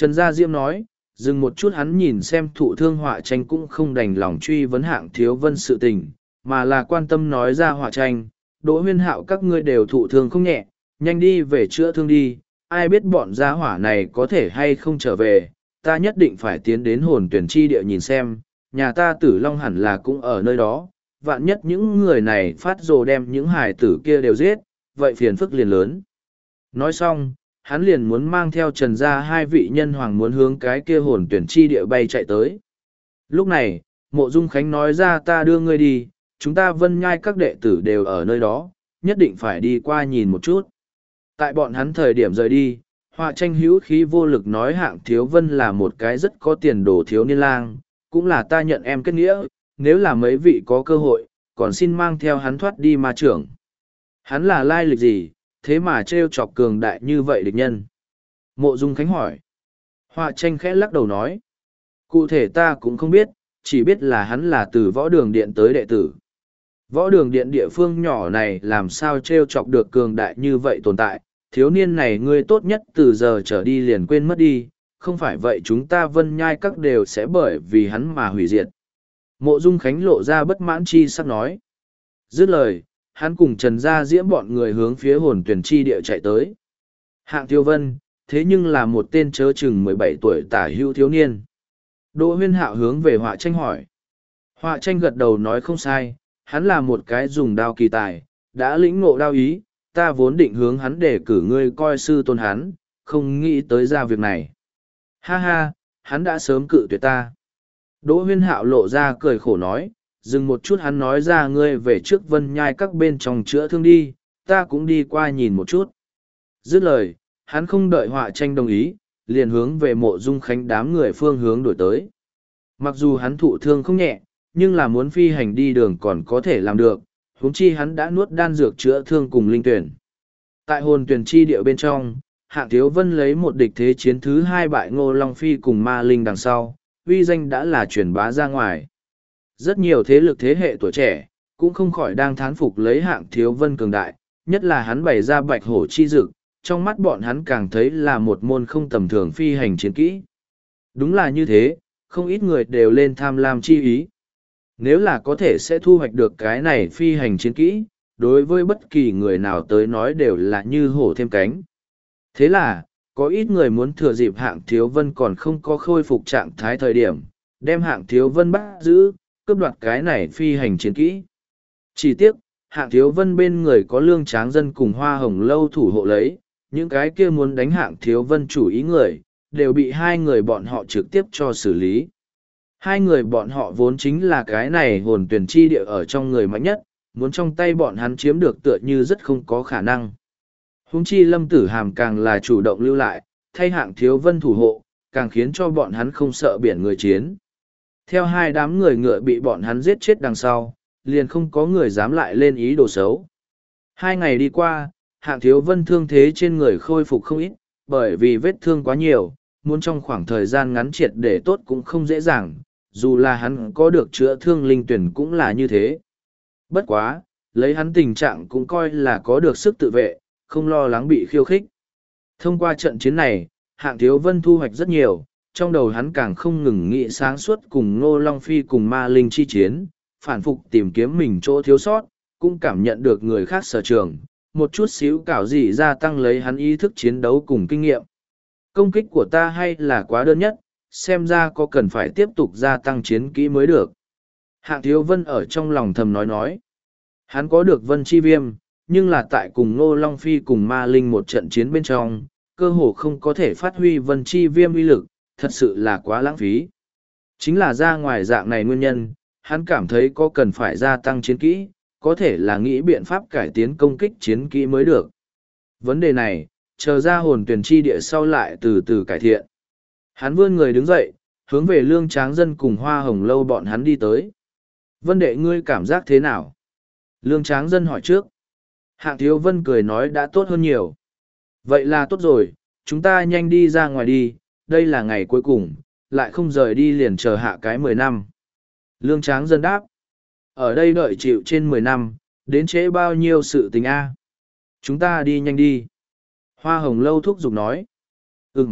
Trần Gia Diễm nói, dừng một chút hắn nhìn xem thụ thương họa tranh cũng không đành lòng truy vấn Hạng Thiếu Vân sự tình, mà là quan tâm nói ra họa tranh, Đỗ Huyên Hạo các ngươi đều thụ thương không nhẹ, nhanh đi về chữa thương đi, ai biết bọn gia hỏa này có thể hay không trở về, ta nhất định phải tiến đến hồn tuyển chi địa nhìn xem, nhà ta Tử Long hẳn là cũng ở nơi đó, vạn nhất những người này phát rồ đem những hải tử kia đều giết, vậy phiền phức liền lớn. Nói xong, hắn liền muốn mang theo Trần gia hai vị nhân hoàng muốn hướng cái kia hồn tuyển chi địa bay chạy tới. Lúc này, Mộ Dung Khánh nói ra ta đưa ngươi đi, chúng ta Vân Nhai các đệ tử đều ở nơi đó, nhất định phải đi qua nhìn một chút. Tại bọn hắn thời điểm rời đi, họa tranh hữu khí vô lực nói Hạng Thiếu Vân là một cái rất có tiền đồ thiếu niên lang, cũng là ta nhận em kết nghĩa, nếu là mấy vị có cơ hội, còn xin mang theo hắn thoát đi ma trưởng. Hắn là lai lịch gì, thế mà trêu chọc cường đại như vậy địch nhân? Mộ Dung Khánh hỏi. Họa tranh khẽ lắc đầu nói. Cụ thể ta cũng không biết, chỉ biết là hắn là từ võ đường điện tới đệ tử. Võ đường điện địa phương nhỏ này làm sao trêu chọc được cường đại như vậy tồn tại, thiếu niên này ngươi tốt nhất từ giờ trở đi liền quên mất đi, không phải vậy chúng ta Vân Nhai các đều sẽ bởi vì hắn mà hủy diệt. Mộ Dung Khánh lộ ra bất mãn chi sắc nói. Dứt lời, hắn cùng Trần Gia Diễm bọn người hướng phía hồn tuyển chi địa chạy tới. Hạng Thiếu Vân, thế nhưng là một tên chớ chừng 17 tuổi tả hữu thiếu niên. Đỗ Huyên Hạo hướng về họa tranh hỏi. Họa tranh gật đầu nói không sai, hắn là một cái dùng đao kỳ tài, đã lĩnh ngộ đao ý, ta vốn định hướng hắn để cử ngươi coi sư tôn hắn, không nghĩ tới ra việc này. Ha ha, hắn đã sớm cự tuyệt ta. Đỗ Huyên Hạo lộ ra cười khổ nói, dừng một chút hắn nói ra ngươi về trước Vân Nhai các bên trong chữa thương đi, ta cũng đi qua nhìn một chút. Dứt lời, hắn không đợi họa tranh đồng ý, liền hướng về Mộ Dung Khánh đám người phương hướng đổi tới. Mặc dù hắn thụ thương không nhẹ, nhưng là muốn phi hành đi đường còn có thể làm được, huống chi hắn đã nuốt đan dược chữa thương cùng linh tuyển. Tại hồn tuyển chi địa bên trong, Hạng Thiếu Vân lấy một địch thế chiến thứ hai bại Ngô Long Phi cùng Ma Linh đằng sau, uy danh đã là truyền bá ra ngoài. Rất nhiều thế lực thế hệ tuổi trẻ, cũng không khỏi đang thán phục lấy Hạng Thiếu Vân cường đại, nhất là hắn bày ra bạch hổ chi dực, trong mắt bọn hắn càng thấy là một môn không tầm thường phi hành chiến kỹ. Đúng là như thế, không ít người đều lên tham lam chi ý. Nếu là có thể sẽ thu hoạch được cái này phi hành chiến kỹ, đối với bất kỳ người nào tới nói đều là như hổ thêm cánh. Thế là, có ít người muốn thừa dịp Hạng Thiếu Vân còn không có khôi phục trạng thái thời điểm, đem Hạng Thiếu Vân bắt giữ, cướp đoạt cái này phi hành chiến kỹ. Chỉ tiếc, Hạng Thiếu Vân bên người có Lương Tráng Dân cùng Hoa Hồng Lâu thủ hộ lấy, những cái kia muốn đánh Hạng Thiếu Vân chủ ý người, đều bị hai người bọn họ trực tiếp cho xử lý. Hai người bọn họ vốn chính là cái này hồn tuyển chi địa ở trong người mạnh nhất, muốn trong tay bọn hắn chiếm được tựa như rất không có khả năng. Huống chi Lâm Tử Hàm càng là chủ động lưu lại, thay Hạng Thiếu Vân thủ hộ, càng khiến cho bọn hắn không sợ biển người chiến. Theo hai đám người ngựa bị bọn hắn giết chết đằng sau, liền không có người dám lại lên ý đồ xấu. 2 ngày đi qua, Hạng Thiếu Vân thương thế trên người khôi phục không ít, bởi vì vết thương quá nhiều, muốn trong khoảng thời gian ngắn triệt để tốt cũng không dễ dàng, dù là hắn có được chữa thương linh tuyển cũng là như thế. Bất quá, lấy hắn tình trạng cũng coi là có được sức tự vệ, không lo lắng bị khiêu khích. Thông qua trận chiến này, Hạng Thiếu Vân thu hoạch rất nhiều, trong đầu hắn càng không ngừng nghĩ sáng suốt cùng Ngô Long Phi cùng Ma Linh chi chiến, phản phục tìm kiếm mình chỗ thiếu sót, cũng cảm nhận được người khác sở trường, một chút xíu cảo gì gia tăng lấy hắn ý thức chiến đấu cùng kinh nghiệm. Công kích của ta hay là quá đơn nhất, xem ra có cần phải tiếp tục gia tăng chiến kỹ mới được. Hạng Thiếu Vân ở trong lòng thầm nói. Hắn có được Vân Chi Viêm, nhưng là tại cùng Ngô Long Phi cùng Ma Linh một trận chiến bên trong, cơ hồ không có thể phát huy Vân Chi Viêm uy lực, thật sự là quá lãng phí. Chính là ra ngoài dạng này nguyên nhân, hắn cảm thấy có cần phải gia tăng chiến kỹ, có thể là nghĩ biện pháp cải tiến công kích chiến kỹ mới được. Vấn đề này, chờ ra hồn tuyển chi địa sau lại từ từ cải thiện. Hắn vươn người đứng dậy, hướng về Lương Tráng Dân cùng Hoa Hồng Lâu bọn hắn đi tới. Vân đệ ngươi cảm giác thế nào? Lương Tráng Dân hỏi trước. Hạng Thiếu Vân cười nói đã tốt hơn nhiều. Vậy là tốt rồi, chúng ta nhanh đi ra ngoài đi, đây là ngày cuối cùng, lại không rời đi liền chờ hạ cái 10 năm. Lương Tráng Dân đáp. Ở đây đợi chịu trên 10 năm, đến trễ bao nhiêu sự tình a? Chúng ta đi nhanh đi. Hoa Hồng Lâu thúc giục nói.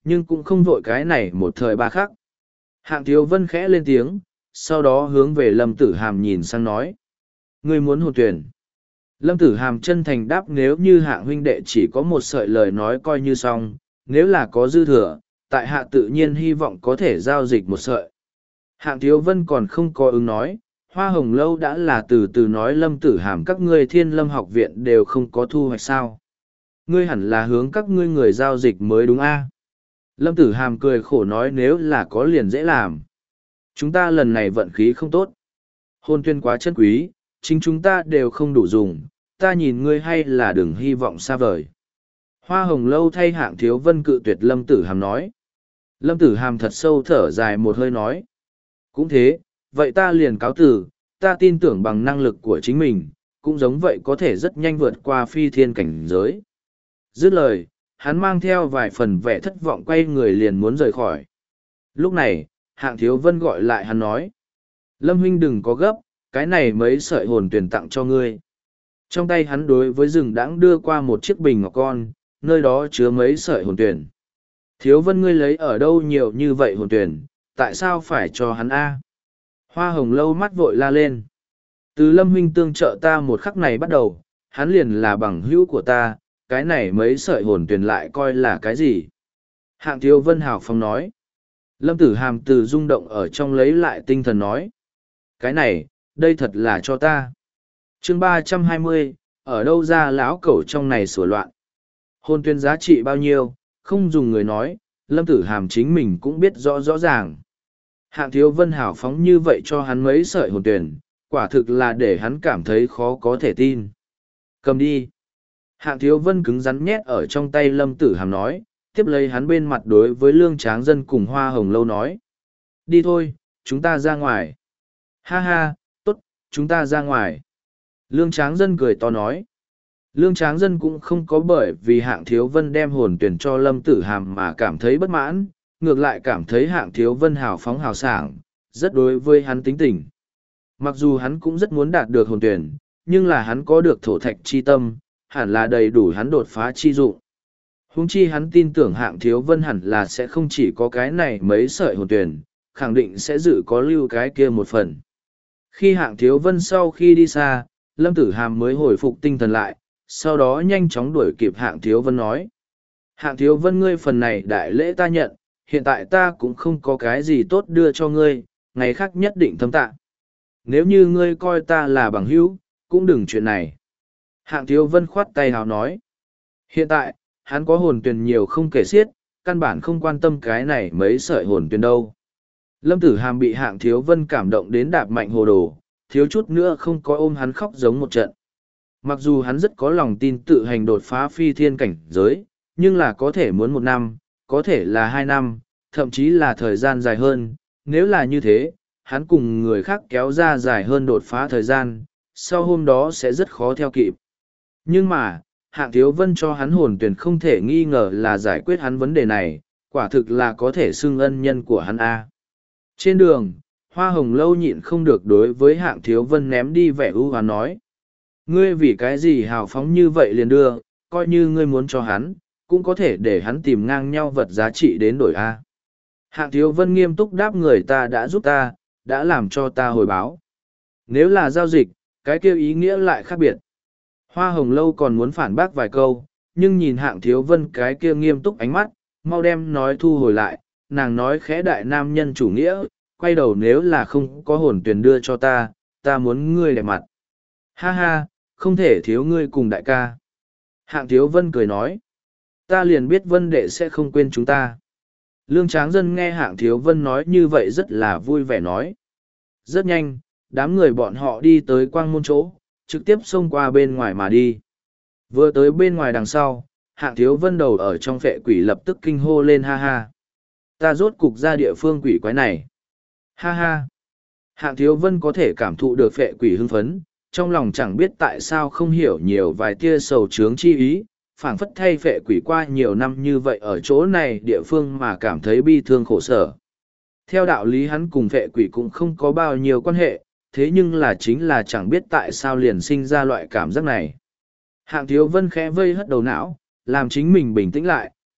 nhưng cũng không vội cái này một thời ba khắc. Hạng Thiếu Vân khẽ lên tiếng, sau đó hướng về Lâm Tử Hàm nhìn sang nói. Ngươi muốn hồn tuyển. Lâm Tử Hàm chân thành đáp, nếu như hạng huynh đệ chỉ có một sợi lời nói coi như xong, nếu là có dư thừa, tại hạ tự nhiên hy vọng có thể giao dịch một sợi. Hạng Thiếu Vân còn không có ứng nói, Hoa Hồng Lâu đã là từ từ nói Lâm Tử Hàm các ngươi Thiên Lâm học viện đều không có thu hoạch sao. Ngươi hẳn là hướng các ngươi người giao dịch mới đúng a? Lâm Tử Hàm cười khổ nói, nếu là có liền dễ làm. Chúng ta lần này vận khí không tốt. Hồn tuyên quá chân quý, chính chúng ta đều không đủ dùng, ta nhìn ngươi hay là đừng hy vọng xa vời. Hoa Hồng Lâu thay Hạng Thiếu Vân cự tuyệt Lâm Tử Hàm nói. Lâm Tử Hàm thật sâu thở dài một hơi nói. Cũng thế, vậy ta liền cáo từ, ta tin tưởng bằng năng lực của chính mình, cũng giống vậy có thể rất nhanh vượt qua phi thiên cảnh giới. Dứt lời, hắn mang theo vài phần vẻ thất vọng quay người liền muốn rời khỏi. Lúc này, Hạng Thiếu Vân gọi lại hắn nói. Lâm huynh đừng có gấp, cái này mấy sợi hồn tuyển tặng cho ngươi. Trong tay hắn đối với rừng đãng đưa qua một chiếc bình ngọc con, nơi đó chứa mấy sợi hồn tuyển. Thiếu Vân ngươi lấy ở đâu nhiều như vậy hồn tuyển, tại sao phải cho hắn a? Hoa Hồng Lâu mắt vội la lên. Từ Lâm huynh tương trợ ta một khắc này bắt đầu, hắn liền là bằng hữu của ta, cái này mấy sợi hồn tuyển lại coi là cái gì? Hạng Thiếu Vân hào phóng nói. Lâm Tử Hàm từ rung động ở trong lấy lại tinh thần nói. Cái này, đây thật là cho ta. Chương 320, ở đâu ra lão cẩu trong này sửa loạn. Hồn tuyển giá trị bao nhiêu, không dùng người nói, Lâm Tử Hàm chính mình cũng biết rõ rõ ràng. Hạng Thiếu Vân hào phóng như vậy cho hắn mấy sợi hồn tuyển, quả thực là để hắn cảm thấy khó có thể tin. Cầm đi. Hạng Thiếu Vân cứng rắn nhét ở trong tay Lâm Tử Hàm nói, tiếp lấy hắn bên mặt đối với Lương Tráng Dân cùng Hoa Hồng Lâu nói. Đi thôi, chúng ta ra ngoài. Ha ha, tốt, chúng ta ra ngoài. Lương Tráng Dân cười to nói. Lương Tráng Dân cũng không có bởi vì Hạng Thiếu Vân đem hồn tuyển cho Lâm Tử Hàm mà cảm thấy bất mãn, ngược lại cảm thấy Hạng Thiếu Vân hào phóng hào sảng, rất đối với hắn tính tình. Mặc dù hắn cũng rất muốn đạt được hồn tuyển, nhưng là hắn có được thổ thạch chi tâm, hẳn là đầy đủ hắn đột phá chi dụng. Huống chi hắn tin tưởng Hạng Thiếu Vân hẳn là sẽ không chỉ có cái này mấy sợi hồn tuyển, khẳng định sẽ dự có lưu cái kia một phần. Khi Hạng Thiếu Vân sau khi đi xa, Lâm Tử Hàm mới hồi phục tinh thần lại, sau đó nhanh chóng đuổi kịp Hạng Thiếu Vân nói. Hạng Thiếu Vân ngươi phần này đại lễ ta nhận, hiện tại ta cũng không có cái gì tốt đưa cho ngươi, ngày khác nhất định thâm tạ. Nếu như ngươi coi ta là bằng hữu, cũng đừng chuyện này. Hạng Thiếu Vân khoát tay hào nói. Hiện tại, hắn có hồn tuyển nhiều không kể xiết, căn bản không quan tâm cái này mấy sợi hồn tuyển đâu. Lâm Tử Hàm bị Hạng Thiếu Vân cảm động đến đạp mạnh hồ đồ, thiếu chút nữa không có ôm hắn khóc giống một trận. Mặc dù hắn rất có lòng tin tự hành đột phá phi thiên cảnh giới, nhưng là có thể muốn 1 năm, có thể là 2 năm, thậm chí là thời gian dài hơn. Nếu là như thế, hắn cùng người khác kéo ra dài hơn đột phá thời gian, sau hôm đó sẽ rất khó theo kịp. Nhưng mà, Hạng Thiếu Vân cho hắn hồn tuyển không thể nghi ngờ là giải quyết hắn vấn đề này, quả thực là có thể xưng ân nhân của hắn A. Trên đường, Hoa Hồng Lâu nhịn không được đối với Hạng Thiếu Vân ném đi vẻ ưu hoán nói. Ngươi vì cái gì hào phóng như vậy liền đưa, coi như ngươi muốn cho hắn, cũng có thể để hắn tìm ngang nhau vật giá trị đến đổi A. Hạng Thiếu Vân nghiêm túc đáp người ta đã giúp ta, đã làm cho ta hồi báo. Nếu là giao dịch, cái kêu ý nghĩa lại khác biệt. Hoa Hồng Lâu còn muốn phản bác vài câu, nhưng nhìn Hạng Thiếu Vân cái kia nghiêm túc ánh mắt, mau đem nói thu hồi lại, nàng nói khẽ đại nam nhân chủ nghĩa, quay đầu nếu là không có hồn tuyển đưa cho ta, ta muốn ngươi đẹp mặt. Ha ha, không thể thiếu ngươi cùng đại ca. Hạng Thiếu Vân cười nói, ta liền biết Vân đệ sẽ không quên chúng ta. Lương Tráng Dân nghe Hạng Thiếu Vân nói như vậy rất là vui vẻ nói. Rất nhanh, đám người bọn họ đi tới quang môn chỗ, trực tiếp xông qua bên ngoài mà đi. Vừa tới bên ngoài đằng sau, Hạng Thiếu Vân đầu ở trong phệ quỷ lập tức kinh hô lên ha ha. Ta rốt cục ra địa phương quỷ quái này. Ha ha. Hạng Thiếu Vân có thể cảm thụ được phệ quỷ hưng phấn, trong lòng chẳng biết tại sao không hiểu nhiều vài tia sầu trướng chi ý, phảng phất thay phệ quỷ qua nhiều năm như vậy ở chỗ này địa phương mà cảm thấy bi thương khổ sở. Theo đạo lý hắn cùng phệ quỷ cũng không có bao nhiêu quan hệ, thế nhưng là chính là chẳng biết tại sao liền sinh ra loại cảm giác này. Hạng Thiếu Vân khẽ vây hất đầu não, làm chính mình bình tĩnh lại,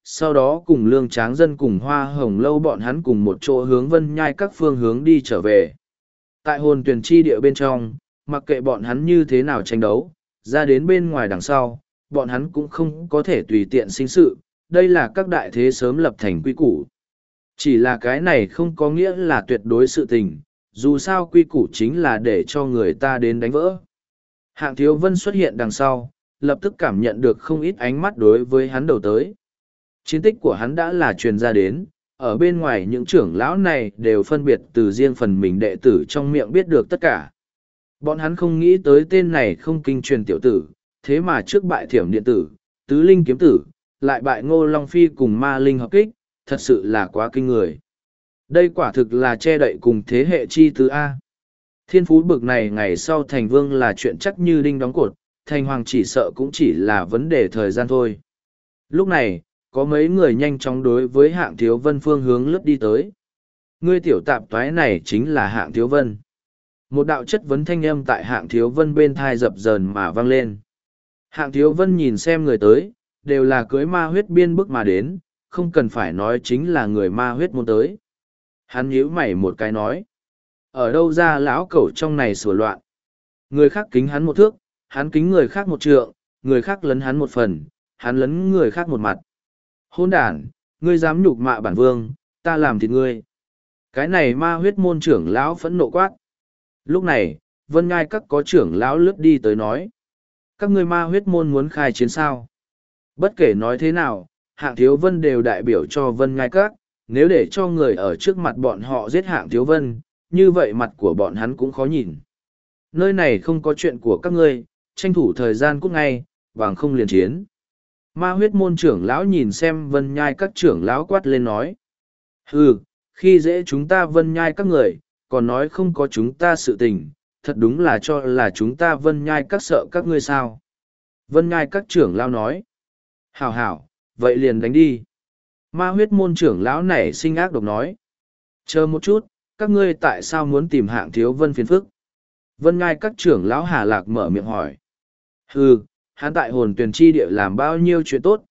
sau đó cùng Lương Tráng Dân cùng Hoa Hồng Lâu bọn hắn cùng một chỗ hướng Vân Nhai các phương hướng đi trở về. Tại hồn tuyển chi địa bên trong, mặc kệ bọn hắn như thế nào tranh đấu, ra đến bên ngoài đằng sau, bọn hắn cũng không có thể tùy tiện sinh sự, đây là các đại thế sớm lập thành quy củ. Chỉ là cái này không có nghĩa là tuyệt đối sự tình, dù sao quy củ chính là để cho người ta đến đánh vỡ. Hạng Thiếu Vân xuất hiện đằng sau, lập tức cảm nhận được không ít ánh mắt đối với hắn đầu tới. Chiến tích của hắn đã là truyền ra đến, ở bên ngoài những trưởng lão này đều phân biệt từ riêng phần mình đệ tử trong miệng biết được tất cả. Bọn hắn không nghĩ tới tên này không kinh truyền tiểu tử, thế mà trước bại Thiểm Điện Tử, Tứ Linh Kiếm Tử, lại bại Ngô Long Phi cùng Ma Linh hợp kích, thật sự là quá kinh người. Đây quả thực là che đậy cùng thế hệ chi tứ A. Thiên phú bực này ngày sau thành vương là chuyện chắc như đinh đóng cột, thành hoàng chỉ sợ cũng chỉ là vấn đề thời gian thôi. Lúc này, có mấy người nhanh chóng đối với Hạng Thiếu Vân phương hướng lướt đi tới. Ngươi tiểu tạp toái này chính là Hạng Thiếu Vân. Một đạo chất vấn thanh âm tại Hạng Thiếu Vân bên thai dập dờn mà vang lên. Hạng Thiếu Vân nhìn xem người tới, đều là cưới ma huyết biên bức mà đến, không cần phải nói chính là người ma huyết môn tới. Hắn nhíu mày một cái nói. Ở đâu ra lão cẩu trong này sửa loạn. Người khác kính hắn một thước, hắn kính người khác một trượng, người khác lấn hắn một phần, hắn lấn người khác một mặt. Hôn đản, ngươi dám nhục mạ bản vương, ta làm thịt ngươi. Cái này ma huyết môn trưởng lão phẫn nộ quát. Lúc này, Vân Ngai các có trưởng lão lướt đi tới nói. Các ngươi ma huyết môn muốn khai chiến sao? Bất kể nói thế nào, Hạng Thiếu Vân đều đại biểu cho Vân Ngai các, nếu để cho người ở trước mặt bọn họ giết Hạng Thiếu Vân, như vậy mặt của bọn hắn cũng khó nhìn. Nơi này không có chuyện của các ngươi, tranh thủ thời gian cút ngay, bằng không liền chiến. Ma huyết môn trưởng lão nhìn xem Vân Nhai các trưởng lão quát lên nói. Hừ, khi dễ chúng ta Vân Nhai các người, còn nói không có chúng ta sự tình, thật đúng là cho là chúng ta Vân Nhai các sợ các ngươi sao. Vân Nhai các trưởng lão nói. Hảo hảo, vậy liền đánh đi. Ma huyết môn trưởng lão này sinh ác độc nói. Chờ một chút, các ngươi tại sao muốn tìm Hạng Thiếu Vân phiền phức? Vân Nhai các trưởng lão Hà Lạc mở miệng hỏi. Hừ, hắn tại hồn tuyển chi địa làm bao nhiêu chuyện tốt,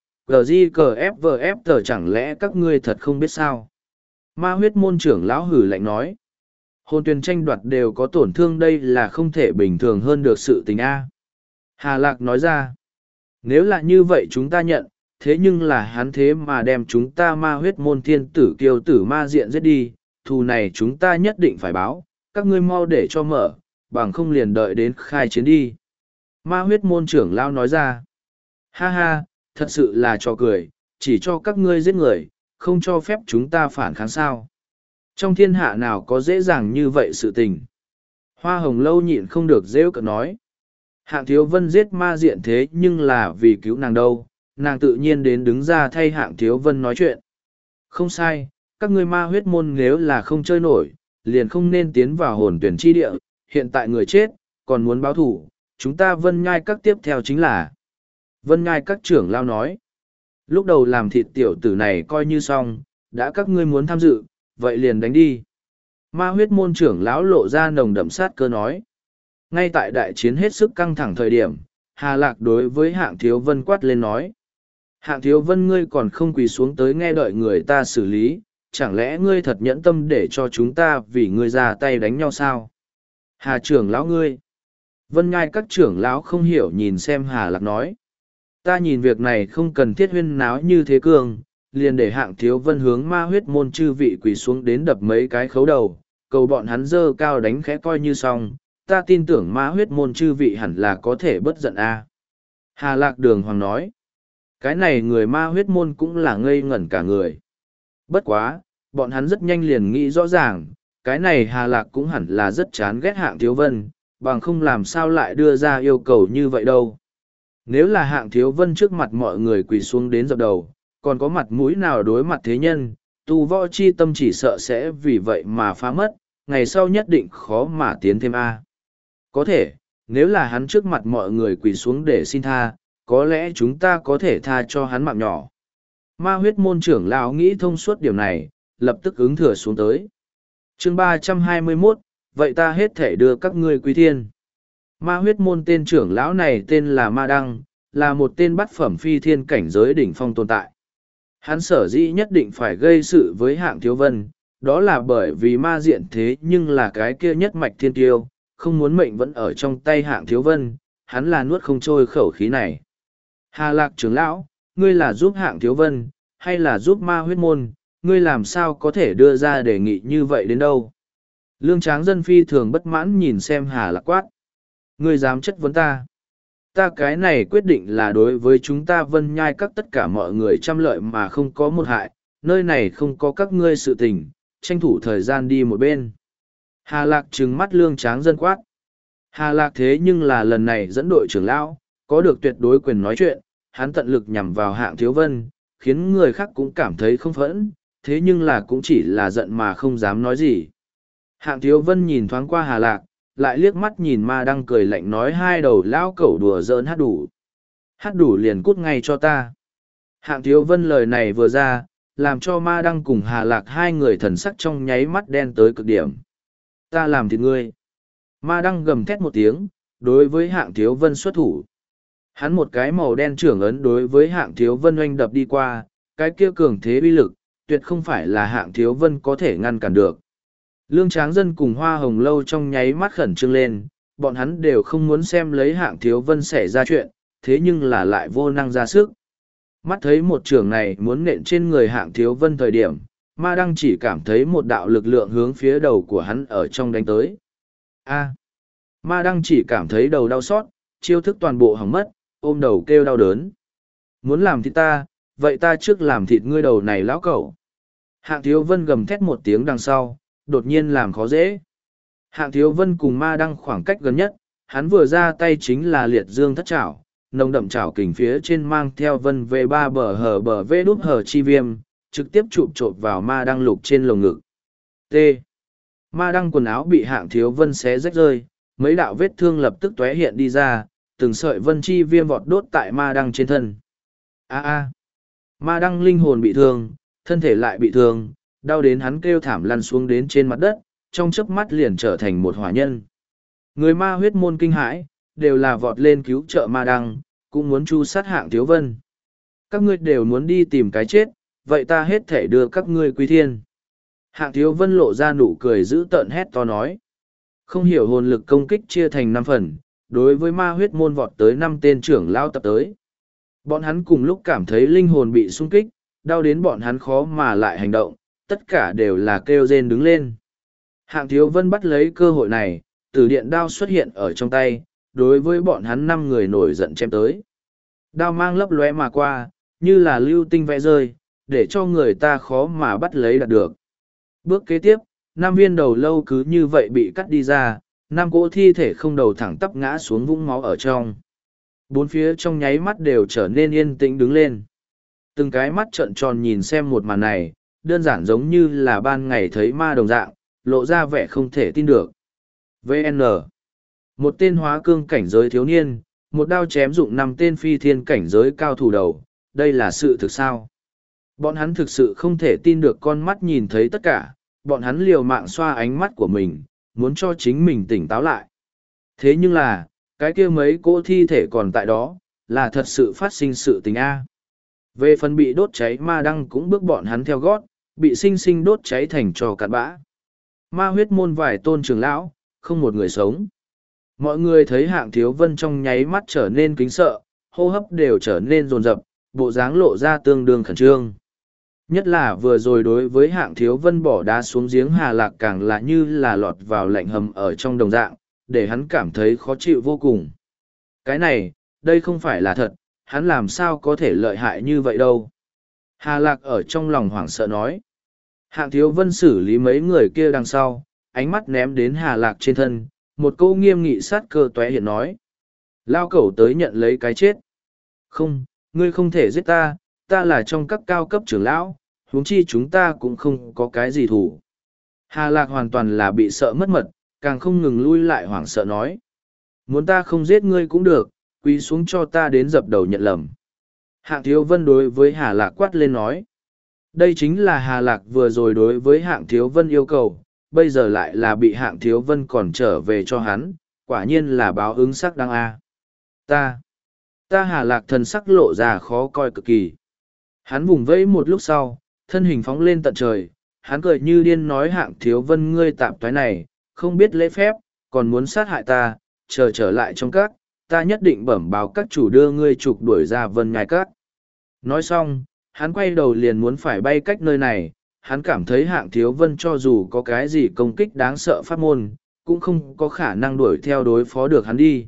GJKFVF chẳng lẽ các ngươi thật không biết sao? Ma huyết môn trưởng lão hử lạnh nói. Hồn tuyển tranh đoạt đều có tổn thương, đây là không thể bình thường hơn được sự tình A. Hà Lạc nói ra. Nếu là như vậy chúng ta nhận, thế nhưng là hắn thế mà đem chúng ta ma huyết môn thiên tử kiêu tử ma diện giết đi, thù này chúng ta nhất định phải báo, các ngươi mau để cho mở, bằng không liền đợi đến khai chiến đi. Ma huyết môn trưởng lao nói ra. Ha ha, thật sự là trò cười, chỉ cho các ngươi giết người, không cho phép chúng ta phản kháng sao. Trong thiên hạ nào có dễ dàng như vậy sự tình. Hoa Hồng Lâu nhịn không được rêu cợt nói. Hạng Thiếu Vân giết ma diện thế nhưng là vì cứu nàng đâu, nàng tự nhiên đến đứng ra thay Hạng Thiếu Vân nói chuyện. Không sai, các ngươi ma huyết môn nếu là không chơi nổi, liền không nên tiến vào hồn tuyển chi địa, hiện tại người chết, còn muốn báo thủ, chúng ta Vân Nhai các tiếp theo chính là. Vân Nhai các trưởng lao nói, lúc đầu làm thịt tiểu tử này coi như xong, đã các ngươi muốn tham dự, vậy liền đánh đi. Ma huyết môn trưởng lão lộ ra nồng đậm sát cơ nói. Ngay tại đại chiến hết sức căng thẳng thời điểm, Hà Lạc đối với Hạng Thiếu Vân quát lên nói. Hạng Thiếu Vân ngươi còn không quỳ xuống tới nghe đợi người ta xử lý, chẳng lẽ ngươi thật nhẫn tâm để cho chúng ta vì ngươi ra tay đánh nhau sao? Hà trưởng lão ngươi. Vân Nhai các trưởng lão không hiểu nhìn xem Hà Lạc nói. Ta nhìn việc này không cần thiết huyên náo như thế cường, liền để Hạng Thiếu Vân hướng ma huyết môn chư vị quỳ xuống đến đập mấy cái khấu đầu, cầu bọn hắn dơ cao đánh khẽ coi như xong, ta tin tưởng ma huyết môn chư vị hẳn là có thể bất giận a. Hà Lạc Đường Hoàng nói. Cái này người ma huyết môn cũng là ngây ngẩn cả người. Bất quá, bọn hắn rất nhanh liền nghĩ rõ ràng, cái này Hà Lạc cũng hẳn là rất chán ghét Hạng Thiếu Vân, bằng không làm sao lại đưa ra yêu cầu như vậy đâu. Nếu là Hạng Thiếu Vân trước mặt mọi người quỳ xuống đến dập đầu, còn có mặt mũi nào đối mặt thế nhân, tu võ chi tâm chỉ sợ sẽ vì vậy mà phá mất, ngày sau nhất định khó mà tiến thêm a. Có thể, nếu là hắn trước mặt mọi người quỳ xuống để xin tha, có lẽ chúng ta có thể tha cho hắn mạng nhỏ. Ma huyết môn trưởng lão nghĩ thông suốt điều này, lập tức ứng thừa xuống tới. Chương 321, vậy ta hết thể đưa các ngươi quý thiên. Ma huyết môn tên trưởng lão này tên là Ma Đăng, là một tên bát phẩm phi thiên cảnh giới đỉnh phong tồn tại. Hắn sở dĩ nhất định phải gây sự với Hạng Thiếu Vân, đó là bởi vì ma diện thế nhưng là cái kia nhất mạch thiên tiêu, không muốn mệnh vẫn ở trong tay Hạng Thiếu Vân, hắn là nuốt không trôi khẩu khí này. Hà Lạc trưởng lão, ngươi là giúp Hạng Thiếu Vân, hay là giúp ma huyết môn, ngươi làm sao có thể đưa ra đề nghị như vậy đến đâu? Lương Tráng Dân phi thường bất mãn nhìn xem Hà Lạc quát. Ngươi dám chất vấn ta? Ta cái này quyết định là đối với chúng ta Vân Nhai các tất cả mọi người trăm lợi mà không có một hại, nơi này không có các ngươi sự tình, tranh thủ thời gian đi một bên. Hà Lạc trừng mắt Lương Tráng Dân quát. Hà Lạc thế nhưng là lần này dẫn đội trưởng lão, có được tuyệt đối quyền nói chuyện, hắn tận lực nhằm vào Hạng Thiếu Vân, khiến người khác cũng cảm thấy không phẫn, thế nhưng là cũng chỉ là giận mà không dám nói gì. Hạng Thiếu Vân nhìn thoáng qua Hà Lạc, lại liếc mắt nhìn ma đăng cười lạnh nói hai đầu lão cẩu đùa giỡn hát đủ. Hát đủ liền cút ngay cho ta. Hạng Thiếu Vân lời này vừa ra, làm cho ma đăng cùng Hà Lạc hai người thần sắc trong nháy mắt đen tới cực điểm. Ta làm thịt ngươi. Ma đăng gầm thét một tiếng, đối với Hạng Thiếu Vân xuất thủ. Hắn một cái màu đen trưởng ấn đối với Hạng Thiếu Vân oanh đập đi qua, cái kia cường thế uy lực, tuyệt không phải là Hạng Thiếu Vân có thể ngăn cản được. Lương Tráng Dân cùng Hoa Hồng Lâu trong nháy mắt khẩn trương lên, bọn hắn đều không muốn xem lấy Hạng Thiếu Vân xảy ra chuyện, thế nhưng là lại vô năng ra sức. Mắt thấy một trường này muốn nện trên người Hạng Thiếu Vân thời điểm, Ma Đăng chỉ cảm thấy một đạo lực lượng hướng phía đầu của hắn ở trong đánh tới. A. Ma Đăng chỉ cảm thấy đầu đau xót, chiêu thức toàn bộ hỏng mất, ôm đầu kêu đau đớn. Muốn làm thịt ta, vậy ta trước làm thịt ngươi đầu này lão cẩu. Hạng Thiếu Vân gầm thét một tiếng đằng sau, đột nhiên làm khó dễ. Hạng Thiếu Vân cùng Ma Đăng khoảng cách gần nhất, hắn vừa ra tay chính là liệt dương thất trảo, nồng đậm trảo kình phía trên mang theo vân về ba bờ hở bờ vê đút hở chi viêm, trực tiếp chụp trộn vào Ma Đăng lục trên lồng ngực. T. Ma Đăng quần áo bị Hạng Thiếu Vân xé rách rơi, mấy đạo vết thương lập tức tóe hiện đi ra, từng sợi vân chi viêm vọt đốt tại Ma Đăng trên thân. Ma Đăng linh hồn bị thương, thân thể lại bị thương, đau đến hắn kêu thảm lăn xuống đến trên mặt đất, trong chớp mắt liền trở thành một hỏa nhân. Người ma huyết môn kinh hãi, đều là vọt lên cứu trợ Ma Đăng, cũng muốn chu sát Hạng Thiếu Vân. Các ngươi đều muốn đi tìm cái chết, vậy ta hết thể đưa các ngươi quy thiên. Hạng Thiếu Vân lộ ra nụ cười giữ tợn hét to nói. Không hiểu hồn lực công kích chia thành 5 phần, đối với ma huyết môn vọt tới 5 tên trưởng lao tập tới. Bọn hắn cùng lúc cảm thấy linh hồn bị sung kích, đau đến bọn hắn khó mà lại hành động, tất cả đều là kêu rên đứng lên. Hạng Thiếu Vân bắt lấy cơ hội này, tử điện đao xuất hiện ở trong tay, đối với bọn hắn 5 người nổi giận chém tới. Đao mang lấp lóe mà qua, như là lưu tinh vẽ rơi, để cho người ta khó mà bắt lấy đạt được. Bước kế tiếp, 5 viên đầu lâu cứ như vậy bị cắt đi ra, 5 cỗ thi thể không đầu thẳng tắp ngã xuống vũng máu ở trong. Bốn phía trong nháy mắt đều trở nên yên tĩnh đứng lên. Từng cái mắt trợn tròn nhìn xem một màn này, đơn giản giống như là ban ngày thấy ma đồng dạng, lộ ra vẻ không thể tin được. VN. Một tên hóa cương cảnh giới thiếu niên, một đao chém dụng 5 tên phi thiên cảnh giới cao thủ đầu, đây là sự thực sao? Bọn hắn thực sự không thể tin được con mắt nhìn thấy tất cả, bọn hắn liều mạng xoa ánh mắt của mình, muốn cho chính mình tỉnh táo lại. Thế nhưng là, cái kia mấy cỗ thi thể còn tại đó, là thật sự phát sinh sự tình A. Về phần bị đốt cháy Ma Đăng cũng bước bọn hắn theo gót, bị sinh sinh đốt cháy thành trò cặn bã. Ma huyết môn vài tôn trưởng lão, không một người sống. Mọi người thấy Hạng Thiếu Vân trong nháy mắt trở nên kính sợ, hô hấp đều trở nên rồn rập, bộ dáng lộ ra tương đương khẩn trương. Nhất là vừa rồi đối với Hạng Thiếu Vân bỏ đá xuống giếng Hà Lạc càng là như là lọt vào lạnh hầm ở trong đồng dạng, để hắn cảm thấy khó chịu vô cùng. Cái này, đây không phải là thật, hắn làm sao có thể lợi hại như vậy đâu. Hà Lạc ở trong lòng hoảng sợ nói. Hạng Thiếu Vân xử lý mấy người kia đằng sau, ánh mắt ném đến Hà Lạc trên thân, một câu nghiêm nghị sát cơ tóe hiện nói. Lao cẩu tới nhận lấy cái chết. Không, ngươi không thể giết ta, ta là trong các cao cấp trưởng lão, huống chi chúng ta cũng không có cái gì thủ. Hà Lạc hoàn toàn là bị sợ mất mật, càng không ngừng lui lại hoảng sợ nói. Muốn ta không giết ngươi cũng được, quỳ xuống cho ta đến dập đầu nhận lầm. Hạng Thiếu Vân đối với Hà Lạc quát lên nói. Đây chính là Hà Lạc vừa rồi đối với Hạng Thiếu Vân yêu cầu, bây giờ lại là bị Hạng Thiếu Vân còn trở về cho hắn, quả nhiên là báo ứng sắc đáng a. Ta Hà Lạc thần sắc lộ ra khó coi cực kỳ. Hắn vùng vẫy một lúc sau, thân hình phóng lên tận trời, hắn cười như điên nói Hạng Thiếu Vân ngươi tạp toái này, không biết lễ phép, còn muốn sát hại ta, chờ trở lại trong các, ta nhất định bẩm báo các chủ đưa ngươi trục đuổi ra Vân Nhai Các. Nói xong, hắn quay đầu liền muốn phải bay cách nơi này, hắn cảm thấy Hạng Thiếu Vân cho dù có cái gì công kích đáng sợ pháp môn, cũng không có khả năng đuổi theo đối phó được hắn đi.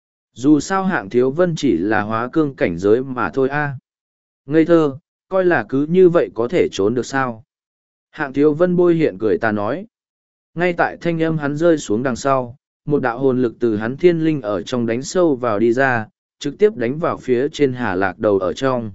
Dù sao Hạng Thiếu Vân chỉ là hóa cương cảnh giới mà thôi a. Ngây thơ, coi là cứ như vậy có thể trốn được sao. Hạng Thiếu Vân bôi hiện cười ta nói. Ngay tại thanh âm hắn rơi xuống đằng sau, một đạo hồn lực từ hắn thiên linh ở trong đánh sâu vào đi ra, trực tiếp đánh vào phía trên Hà Lạc đầu ở trong.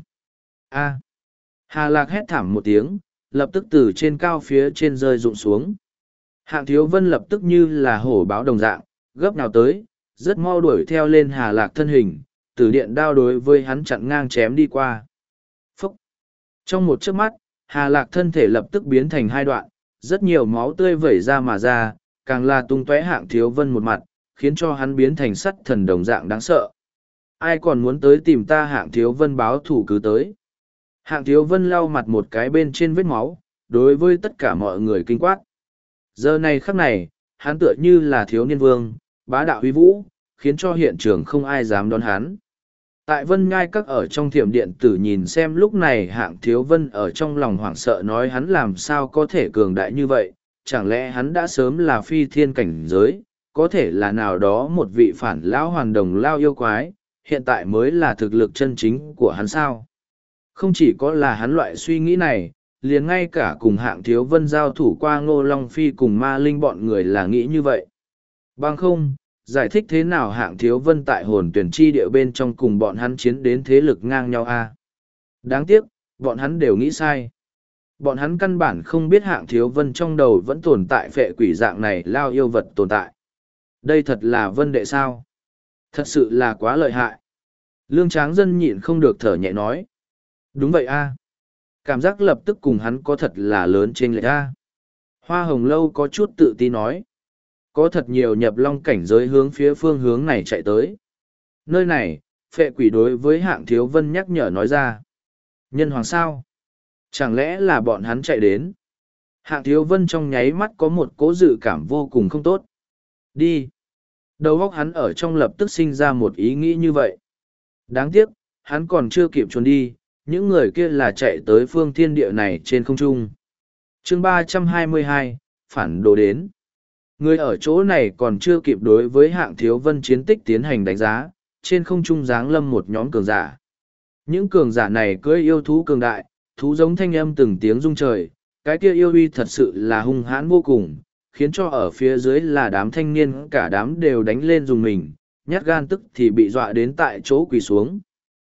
A. Hà Lạc hét thảm một tiếng, lập tức từ trên cao phía trên rơi rụng xuống. Hạng Thiếu Vân lập tức như là hổ báo đồng dạng, gấp nào tới, rất mau đuổi theo lên Hà Lạc thân hình, từ điện đao đối với hắn chặn ngang chém đi qua. Phúc! Trong một chớp mắt, Hà Lạc thân thể lập tức biến thành hai đoạn, rất nhiều máu tươi vẩy ra mà ra, càng là tung tóe Hạng Thiếu Vân một mặt, khiến cho hắn biến thành sắt thần đồng dạng đáng sợ. Ai còn muốn tới tìm ta Hạng Thiếu Vân báo thủ cứ tới. Hạng Thiếu Vân lau mặt một cái bên trên vết máu, đối với tất cả mọi người kinh quát. Giờ này khắc này, hắn tựa như là thiếu niên vương, bá đạo huy vũ, khiến cho hiện trường không ai dám đón hắn. Tại Vân Ngai Các ở trong thiểm điện tử nhìn xem lúc này Hạng Thiếu Vân ở trong lòng hoảng sợ nói hắn làm sao có thể cường đại như vậy, chẳng lẽ hắn đã sớm là phi thiên cảnh giới, có thể là nào đó một vị phản lão hoàn đồng lao yêu quái, hiện tại mới là thực lực chân chính của hắn sao. Không chỉ có là hắn loại suy nghĩ này, liền ngay cả cùng Hạng Thiếu Vân giao thủ qua Ngô Long Phi cùng Ma Linh bọn người là nghĩ như vậy. Bằng không, giải thích thế nào Hạng Thiếu Vân tại hồn tuyển chi địa bên trong cùng bọn hắn chiến đến thế lực ngang nhau a? Đáng tiếc, bọn hắn đều nghĩ sai. Bọn hắn căn bản không biết Hạng Thiếu Vân trong đầu vẫn tồn tại phệ quỷ dạng này lao yêu vật tồn tại. Đây thật là Vân đệ sao? Thật sự là quá lợi hại. Lương Tráng Dân nhịn không được thở nhẹ nói. Đúng vậy a. Cảm giác lập tức cùng hắn có thật là lớn trên lệch a. Hoa Hồng Lâu có chút tự tin nói. Có thật nhiều nhập long cảnh giới hướng phía phương hướng này chạy tới. Nơi này, phệ quỷ đối với Hạng Thiếu Vân nhắc nhở nói ra. Nhân hoàng sao? Chẳng lẽ là bọn hắn chạy đến? Hạng Thiếu Vân trong nháy mắt có một cố dự cảm vô cùng không tốt. Đi! Đầu óc hắn ở trong lập tức sinh ra một ý nghĩ như vậy. Đáng tiếc, hắn còn chưa kịp trốn đi, những người kia là chạy tới phương thiên địa này trên không trung. Chương 322, phản đồ đến. Người ở chỗ này còn chưa kịp đối với Hạng Thiếu Vân chiến tích tiến hành đánh giá, trên không trung giáng lâm một nhóm cường giả. Những cường giả này cưỡi yêu thú cường đại, thú giống thanh âm từng tiếng rung trời, cái kia yêu uy thật sự là hung hãn vô cùng, khiến cho ở phía dưới là đám thanh niên cả đám đều đánh lên dùng mình, nhát gan tức thì bị dọa đến tại chỗ quỳ xuống.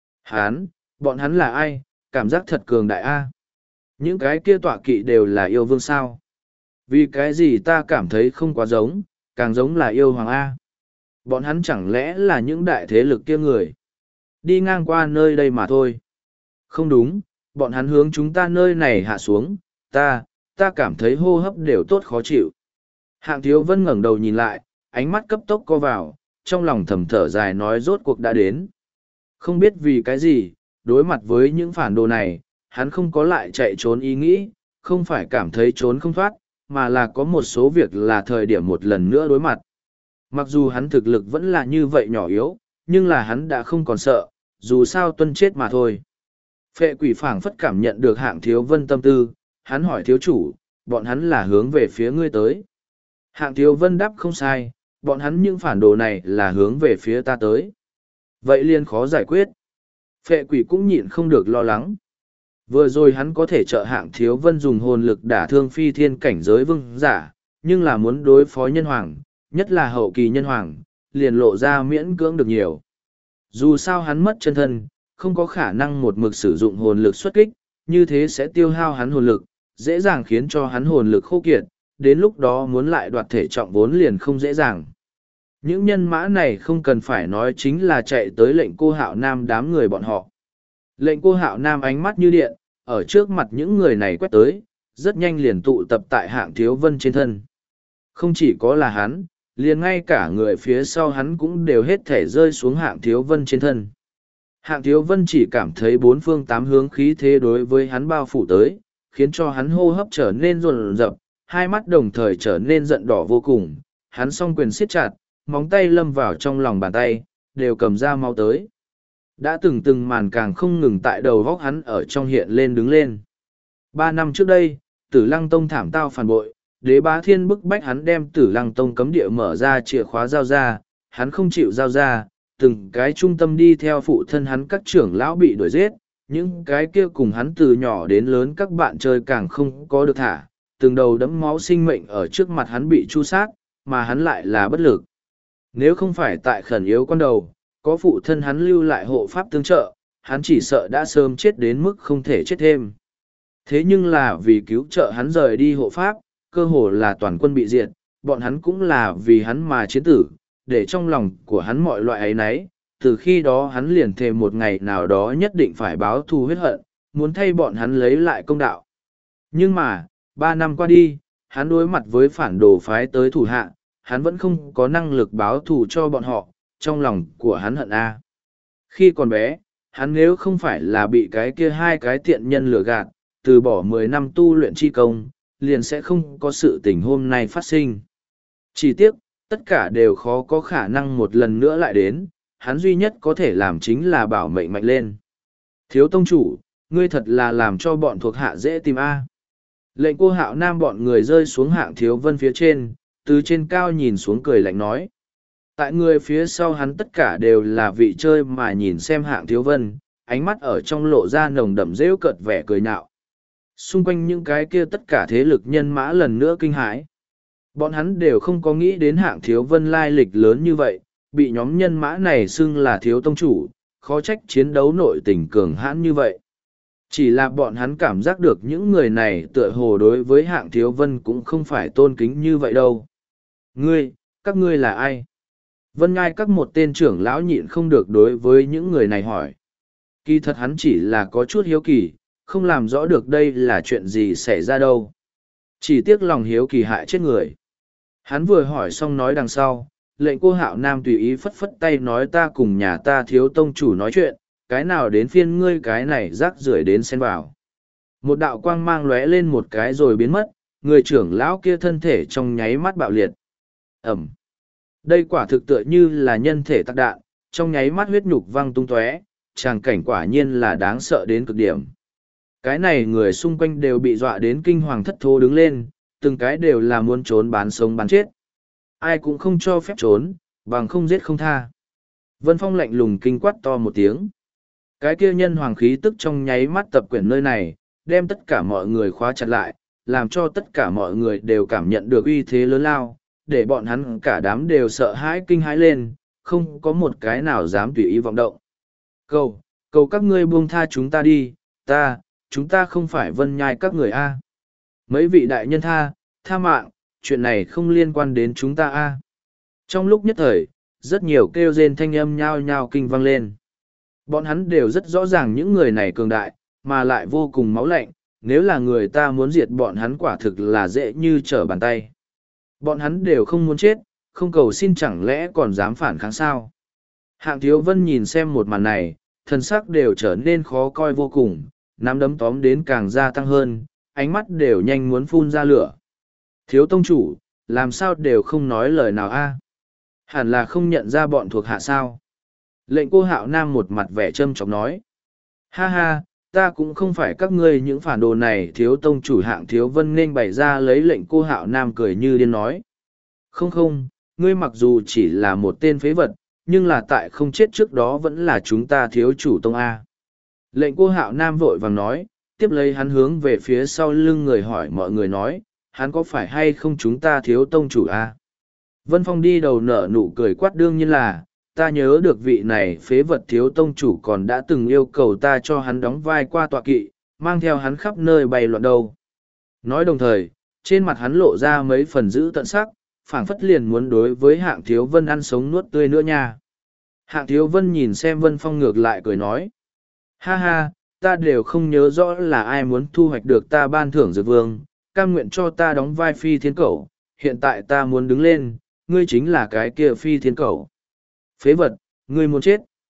Bọn hắn là ai, cảm giác thật cường đại a. Những cái kia tọa kỵ đều là yêu vương sao. Vì cái gì ta cảm thấy không quá giống, càng giống là yêu hoàng A. Bọn hắn chẳng lẽ là những đại thế lực kia người. Đi ngang qua nơi đây mà thôi. Không đúng, bọn hắn hướng chúng ta nơi này hạ xuống, ta cảm thấy hô hấp đều tốt khó chịu. Hạng Thiếu Vân ngẩng đầu nhìn lại, ánh mắt cấp tốc co vào, trong lòng thầm thở dài nói rốt cuộc đã đến. Không biết vì cái gì, đối mặt với những phản đồ này, hắn không có lại chạy trốn ý nghĩ, không phải cảm thấy trốn không thoát, mà là có một số việc là thời điểm một lần nữa đối mặt. Mặc dù hắn thực lực vẫn là như vậy nhỏ yếu, nhưng là hắn đã không còn sợ, dù sao tuân chết mà thôi. Phệ quỷ phảng phất cảm nhận được Hạng Thiếu Vân tâm tư, hắn hỏi thiếu chủ, bọn hắn là hướng về phía ngươi tới. Hạng Thiếu Vân đáp không sai, bọn hắn những phản đồ này là hướng về phía ta tới. Vậy liền khó giải quyết. Phệ quỷ cũng nhịn không được lo lắng. Vừa rồi hắn có thể trợ Hạng Thiếu Vân dùng hồn lực đả thương phi thiên cảnh giới vương giả, nhưng là muốn đối phó nhân hoàng, nhất là hậu kỳ nhân hoàng, liền lộ ra miễn cưỡng được nhiều. Dù sao hắn mất chân thân, không có khả năng một mực sử dụng hồn lực xuất kích, như thế sẽ tiêu hao hắn hồn lực, dễ dàng khiến cho hắn hồn lực khô kiệt, đến lúc đó muốn lại đoạt thể trọng vốn liền không dễ dàng. Những nhân mã này không cần phải nói chính là chạy tới lệnh cô Hạo Nam đám người bọn họ. Lệnh cô Hạo Nam ánh mắt như điện, ở trước mặt những người này quét tới, rất nhanh liền tụ tập tại Hạng Thiếu Vân trên thân. Không chỉ có là hắn, liền ngay cả người phía sau hắn cũng đều hết thể rơi xuống Hạng Thiếu Vân trên thân. Hạng Thiếu Vân chỉ cảm thấy bốn phương tám hướng khí thế đối với hắn bao phủ tới, khiến cho hắn hô hấp trở nên rồn rập, hai mắt đồng thời trở nên giận đỏ vô cùng. Hắn song quyền siết chặt, móng tay lâm vào trong lòng bàn tay, đều cầm ra máu tới. Đã từng màn càng không ngừng tại đầu góc hắn ở trong hiện lên đứng lên. 3 năm trước đây, Tử Lăng Tông thảm tao phản bội, Đế Bá Thiên bức bách hắn đem Tử Lăng Tông cấm địa mở ra chìa khóa giao ra, hắn không chịu giao ra, từng cái trung tâm đi theo phụ thân hắn các trưởng lão bị đuổi giết, những cái kia cùng hắn từ nhỏ đến lớn các bạn chơi càng không có được thả, từng đầu đẫm máu sinh mệnh ở trước mặt hắn bị chu sát, mà hắn lại là bất lực. Nếu không phải tại khẩn yếu con đầu, có phụ thân hắn lưu lại hộ pháp tương trợ, hắn chỉ sợ đã sớm chết đến mức không thể chết thêm. Thế nhưng là vì cứu trợ hắn rời đi hộ pháp, cơ hồ là toàn quân bị diệt, bọn hắn cũng là vì hắn mà chiến tử, để trong lòng của hắn mọi loại ấy nấy. Từ khi đó hắn liền thề một ngày nào đó nhất định phải báo thù huyết hận, muốn thay bọn hắn lấy lại công đạo. Nhưng mà, 3 năm qua đi, hắn đối mặt với phản đồ phái tới thủ hạ, hắn vẫn không có năng lực báo thù cho bọn họ, trong lòng của hắn hận a. Khi còn bé, hắn nếu không phải là bị cái kia hai cái tiện nhân lừa gạt, từ bỏ 10 năm tu luyện chi công, liền sẽ không có sự tình hôm nay phát sinh. Chỉ tiếc, tất cả đều khó có khả năng một lần nữa lại đến, hắn duy nhất có thể làm chính là bảo mệnh mạnh lên. Thiếu tông chủ, ngươi thật là làm cho bọn thuộc hạ dễ tìm a. Lệnh Cô Hạo Nam bọn người rơi xuống Hạng Thiếu Vân phía trên, từ trên cao nhìn xuống cười lạnh nói. Tại người phía sau hắn tất cả đều là vị chơi mà nhìn xem Hạng Thiếu Vân, ánh mắt ở trong lộ ra nồng đậm rêu cợt vẻ cười nhạo. Xung quanh những cái kia tất cả thế lực nhân mã lần nữa kinh hãi. Bọn hắn đều không có nghĩ đến Hạng Thiếu Vân lai lịch lớn như vậy, bị nhóm nhân mã này xưng là thiếu tông chủ, khó trách chiến đấu nội tình cường hãn như vậy. Chỉ là bọn hắn cảm giác được những người này tựa hồ đối với Hạng Thiếu Vân cũng không phải tôn kính như vậy đâu. Các ngươi là ai? Vân Ngai các một tên trưởng lão nhịn không được đối với những người này hỏi. Kỳ thật hắn chỉ là có chút hiếu kỳ, không làm rõ được đây là chuyện gì xảy ra đâu. Chỉ tiếc lòng hiếu kỳ hại chết người. Hắn vừa hỏi xong nói đằng sau, lệnh Cô Hạo Nam tùy ý phất phất tay nói ta cùng nhà ta thiếu tông chủ nói chuyện, cái nào đến phiên ngươi cái này rác rưởi đến xen vào. Một đạo quang mang lóe lên một cái rồi biến mất, người trưởng lão kia thân thể trong nháy mắt bạo liệt. Ẩm. Đây quả thực tựa như là nhân thể tắc đạn, trong nháy mắt huyết nhục văng tung tóe, tràng cảnh quả nhiên là đáng sợ đến cực điểm. Cái này người xung quanh đều bị dọa đến kinh hoàng thất thố đứng lên, từng cái đều là muốn trốn bán sống bán chết. Ai cũng không cho phép trốn, bằng không giết không tha. Vân Phong lạnh lùng kinh quát to một tiếng. Cái kia nhân hoàng khí tức trong nháy mắt tập quyển nơi này, đem tất cả mọi người khóa chặt lại, làm cho tất cả mọi người đều cảm nhận được uy thế lớn lao, để bọn hắn cả đám đều sợ hãi kinh hãi lên, không có một cái nào dám tùy ý vọng động. Cầu các ngươi buông tha chúng ta đi, chúng ta không phải Vân Nhai các người a. Mấy vị đại nhân tha mạng, chuyện này không liên quan đến chúng ta a. Trong lúc nhất thời, rất nhiều kêu rên thanh âm nhao nhao kinh vang lên. Bọn hắn đều rất rõ ràng những người này cường đại, mà lại vô cùng máu lạnh, nếu là người ta muốn diệt bọn hắn quả thực là dễ như trở bàn tay. Bọn hắn đều không muốn chết, không cầu xin chẳng lẽ còn dám phản kháng sao. Hạng Thiếu Vân nhìn xem một màn này, thân sắc đều trở nên khó coi vô cùng, nắm đấm tóm đến càng gia tăng hơn, ánh mắt đều nhanh muốn phun ra lửa. Thiếu tông chủ, làm sao đều không nói lời nào a? Hẳn là không nhận ra bọn thuộc hạ sao. Lệnh Cô Hạo Nam một mặt vẻ châm chọc nói. Ha ha, ta cũng không phải các ngươi những phản đồ này. Thiếu tông chủ Hạng Thiếu Vân nên bày ra lấy lệnh Cô Hạo Nam cười như điên nói. Không, ngươi mặc dù chỉ là một tên phế vật, nhưng là tại không chết trước đó vẫn là chúng ta thiếu chủ tông A. Lệnh Cô Hạo Nam vội vàng nói, tiếp lấy hắn hướng về phía sau lưng người hỏi mọi người nói, hắn có phải hay không chúng ta thiếu tông chủ A. Vân Phong đi đầu nở nụ cười quát đương nhiên là, ta nhớ được vị này phế vật thiếu tông chủ còn đã từng yêu cầu ta cho hắn đóng vai qua tọa kỵ, mang theo hắn khắp nơi bay loạn đâu. Nói đồng thời, trên mặt hắn lộ ra mấy phần dữ tận sắc, phảng phất liền muốn đối với Hạng Thiếu Vân ăn sống nuốt tươi nữa nha. Hạng Thiếu Vân nhìn xem Vân Phong ngược lại cười nói. Ha ha, ta đều không nhớ rõ là ai muốn thu hoạch được ta ban thưởng dược vương, cam nguyện cho ta đóng vai phi thiên cẩu, hiện tại ta muốn đứng lên, ngươi chính là cái kia phi thiên cẩu. Phế vật, ngươi muốn chết.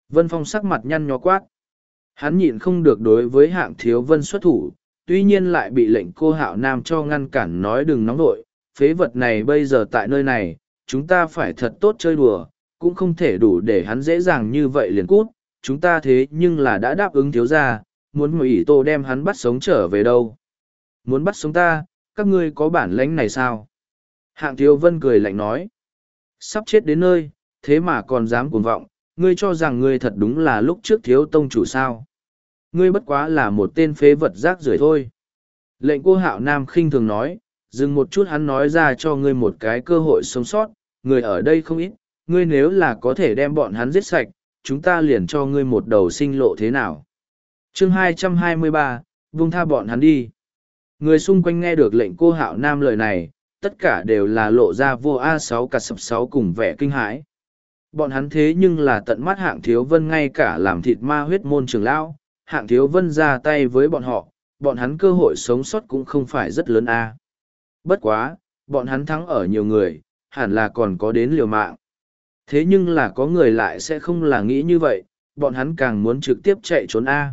Vân Phong sắc mặt nhăn nhó quát. Hắn nhịn không được đối với Hạng Thiếu Vân xuất thủ, tuy nhiên lại bị lệnh cô Hạo Nam cho ngăn cản nói đừng nóng vội, phế vật này bây giờ tại nơi này, chúng ta phải thật tốt chơi đùa, cũng không thể đủ để hắn dễ dàng như vậy liền cút, chúng ta thế nhưng là đã đáp ứng thiếu gia, muốn Ngụy Tô đem hắn bắt sống trở về đâu. Muốn bắt sống ta, các ngươi có bản lãnh này sao? Hạng Thiếu Vân cười lạnh nói. Sắp chết đến nơi, thế mà còn dám cuồng vọng, ngươi cho rằng ngươi thật đúng là lúc trước thiếu tông chủ sao. Ngươi bất quá là một tên phế vật rác rưởi thôi. Lệnh cô Hạo Nam khinh thường nói, dừng một chút hắn nói ra cho ngươi một cái cơ hội sống sót, người ở đây không ít, ngươi nếu là có thể đem bọn hắn giết sạch, chúng ta liền cho ngươi một đầu sinh lộ thế nào. Chương 223, vung tha bọn hắn đi. Người xung quanh nghe được lệnh cô Hạo Nam lời này, tất cả đều là lộ ra vô A6 cả sập 6 cùng vẻ kinh hãi. Bọn hắn thế nhưng là tận mắt Hạng Thiếu Vân ngay cả làm thịt ma huyết môn trưởng lão, Hạng Thiếu Vân ra tay với bọn hắn cơ hội sống sót cũng không phải rất lớn a. Bất quá, bọn hắn thắng ở nhiều người, hẳn là còn có đến liều mạng. Thế nhưng là có người lại sẽ không là nghĩ như vậy, bọn hắn càng muốn trực tiếp chạy trốn a.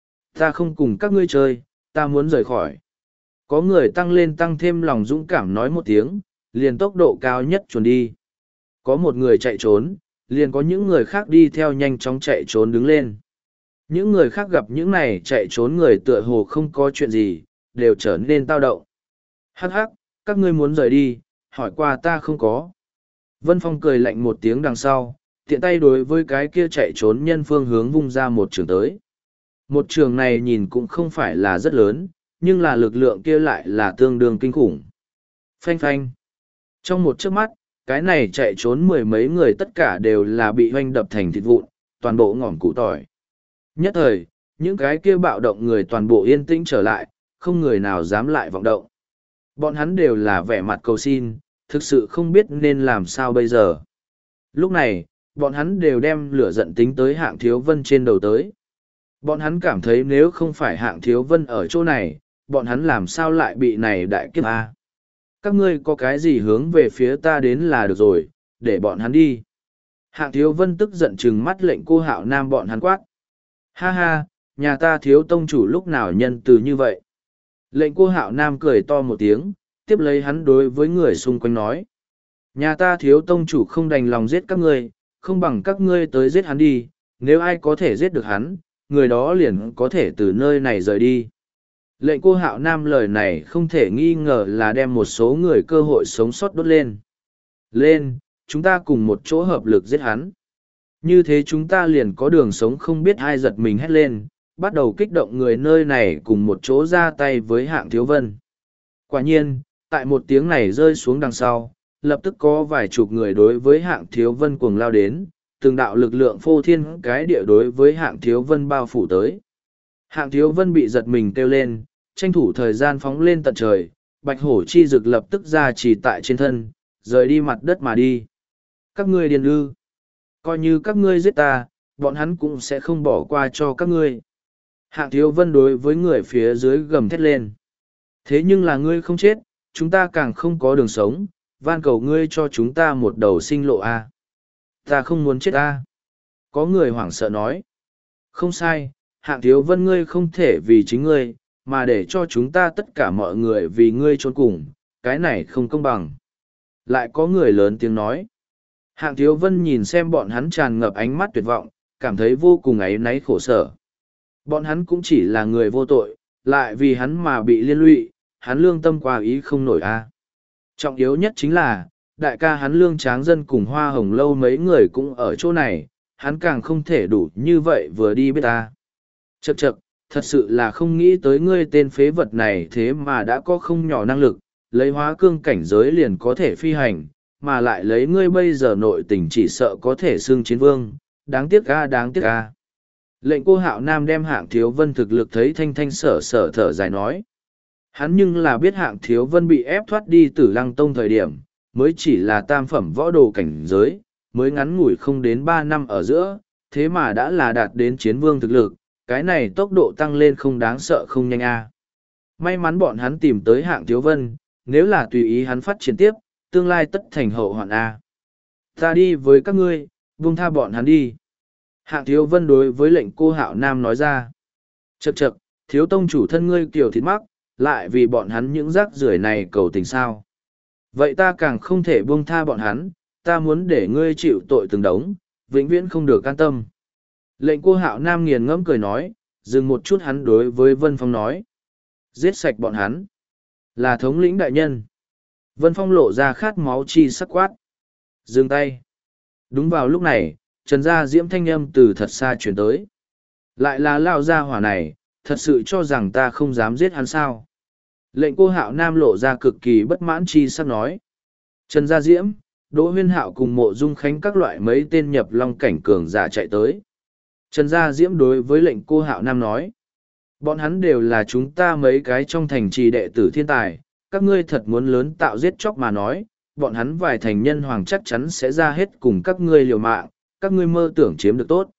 Ta không cùng các ngươi chơi, ta muốn rời khỏi. Có người tăng thêm lòng dũng cảm nói một tiếng, liền tốc độ cao nhất chuồn đi. Có một người chạy trốn, liền có những người khác đi theo nhanh chóng chạy trốn đứng lên. Những người khác gặp những này chạy trốn người tựa hồ không có chuyện gì, đều trở nên tao động. Hắc hắc, các ngươi muốn rời đi, hỏi qua ta không có. Vân Phong cười lạnh một tiếng đằng sau, tiện tay đối với cái kia chạy trốn nhân phương hướng vung ra một trường tới. Một trường này nhìn cũng không phải là rất lớn, nhưng là lực lượng kia lại là tương đương kinh khủng. Phanh phanh. Trong một chớp mắt, cái này chạy trốn mười mấy người tất cả đều là bị hoanh đập thành thịt vụn, toàn bộ ngỏm củ tỏi. Nhất thời, những cái kia bạo động người toàn bộ yên tĩnh trở lại, không người nào dám lại vọng động. Bọn hắn đều là vẻ mặt cầu xin, thực sự không biết nên làm sao bây giờ. Lúc này, bọn hắn đều đem lửa giận tính tới Hạng Thiếu Vân trên đầu tới. Bọn hắn cảm thấy nếu không phải Hạng Thiếu Vân ở chỗ này, bọn hắn làm sao lại bị này đại kiếp a? Các ngươi có cái gì hướng về phía ta đến là được rồi, để bọn hắn đi. Hạng Thiếu Vân tức giận trừng mắt lệnh cô Hạo Nam bọn hắn quát. Ha ha, nhà ta thiếu tông chủ lúc nào nhân từ như vậy. Lệnh cô Hạo Nam cười to một tiếng, tiếp lấy hắn đối với người xung quanh nói. Nhà ta thiếu tông chủ không đành lòng giết các ngươi, không bằng các ngươi tới giết hắn đi, nếu ai có thể giết được hắn, người đó liền có thể từ nơi này rời đi. Lệnh cô Hạo Nam lời này không thể nghi ngờ là đem một số người cơ hội sống sót đốt lên. Lên, chúng ta cùng một chỗ hợp lực giết hắn. Như thế chúng ta liền có đường sống không biết ai giật mình hét lên, bắt đầu kích động người nơi này cùng một chỗ ra tay với Hạng Thiếu Vân. Quả nhiên, tại một tiếng này rơi xuống đằng sau, lập tức có vài chục người đối với Hạng Thiếu Vân cuồng lao đến, từng đạo lực lượng phô thiên cái địa đối với Hạng Thiếu Vân bao phủ tới. Hạng Thiếu Vân bị giật mình kêu lên, tranh thủ thời gian phóng lên tận trời, bạch hổ chi rực lập tức ra chỉ tại trên thân, rời đi mặt đất mà đi. Các ngươi điên ư. Coi như các ngươi giết ta, bọn hắn cũng sẽ không bỏ qua cho các ngươi. Hạng Thiếu Vân đối với người phía dưới gầm thét lên. Thế nhưng là ngươi không chết, chúng ta càng không có đường sống, van cầu ngươi cho chúng ta một đầu sinh lộ a. Ta không muốn chết a. Có người hoảng sợ nói. Không sai, Hạng Thiếu Vân ngươi không thể vì chính ngươi, mà để cho chúng ta tất cả mọi người vì ngươi trốn cùng, cái này không công bằng. Lại có người lớn tiếng nói. Hạng Thiếu Vân nhìn xem bọn hắn tràn ngập ánh mắt tuyệt vọng, cảm thấy vô cùng áy náy khổ sở. Bọn hắn cũng chỉ là người vô tội, lại vì hắn mà bị liên lụy, hắn lương tâm qua ý không nổi a. Trọng yếu nhất chính là, đại ca hắn Lương Tráng Dân cùng Hoa Hồng Lâu mấy người cũng ở chỗ này, hắn càng không thể đủ như vậy vừa đi biết ta. Chậc chậc, thật sự là không nghĩ tới ngươi tên phế vật này thế mà đã có không nhỏ năng lực, lấy hóa cương cảnh giới liền có thể phi hành, mà lại lấy ngươi bây giờ nội tình chỉ sợ có thể xưng chiến vương, đáng tiếc a đáng tiếc a. Lệnh cô Hạo Nam đem Hạng Thiếu Vân thực lực thấy thanh thanh sở sở thở dài nói. Hắn nhưng là biết Hạng Thiếu Vân bị ép thoát đi Tử Lăng Tông thời điểm, mới chỉ là tam phẩm võ đồ cảnh giới, mới ngắn ngủi không đến 3 năm ở giữa, thế mà đã là đạt đến chiến vương thực lực, cái này tốc độ tăng lên không đáng sợ không nhanh a. May mắn bọn hắn tìm tới Hạng Thiếu Vân, nếu là tùy ý hắn phát triển tiếp, tương lai tất thành hậu hoạn a. Ta đi với các ngươi, buông tha bọn hắn đi. Hạng Thiếu Vân đối với lệnh cô Hạo Nam nói ra. Chậc chậc, thiếu tông chủ thân ngươi kiểu thịt mắc, lại vì bọn hắn những rác rưởi này cầu tình sao. Vậy ta càng không thể buông tha bọn hắn, ta muốn để ngươi chịu tội từng đống, vĩnh viễn không được can tâm. Lệnh cô Hạo Nam nghiền ngẫm cười nói, dừng một chút hắn đối với Vân Phong nói. Giết sạch bọn hắn. Là thống lĩnh đại nhân. Vân Phong lộ ra khát máu chi sắc quát. Dừng tay. Đúng vào lúc này, Trần Gia Diễm thanh âm từ thật xa chuyển tới. Lại là lao gia hỏa này, thật sự cho rằng ta không dám giết hắn sao. Lệnh cô Hạo Nam lộ ra cực kỳ bất mãn chi sắc nói. Trần Gia Diễm, Đỗ Huyên Hạo cùng Mộ Dung Khánh các loại mấy tên nhập long cảnh cường giả chạy tới. Trần Gia Diễm đối với lệnh cô Hạo Nam nói. Bọn hắn đều là chúng ta mấy cái trong thành trì đệ tử thiên tài, các ngươi thật muốn lớn tạo giết chóc mà nói, bọn hắn vài thành nhân hoàng chắc chắn sẽ ra hết cùng các ngươi liều mạng, các ngươi mơ tưởng chiếm được tốt.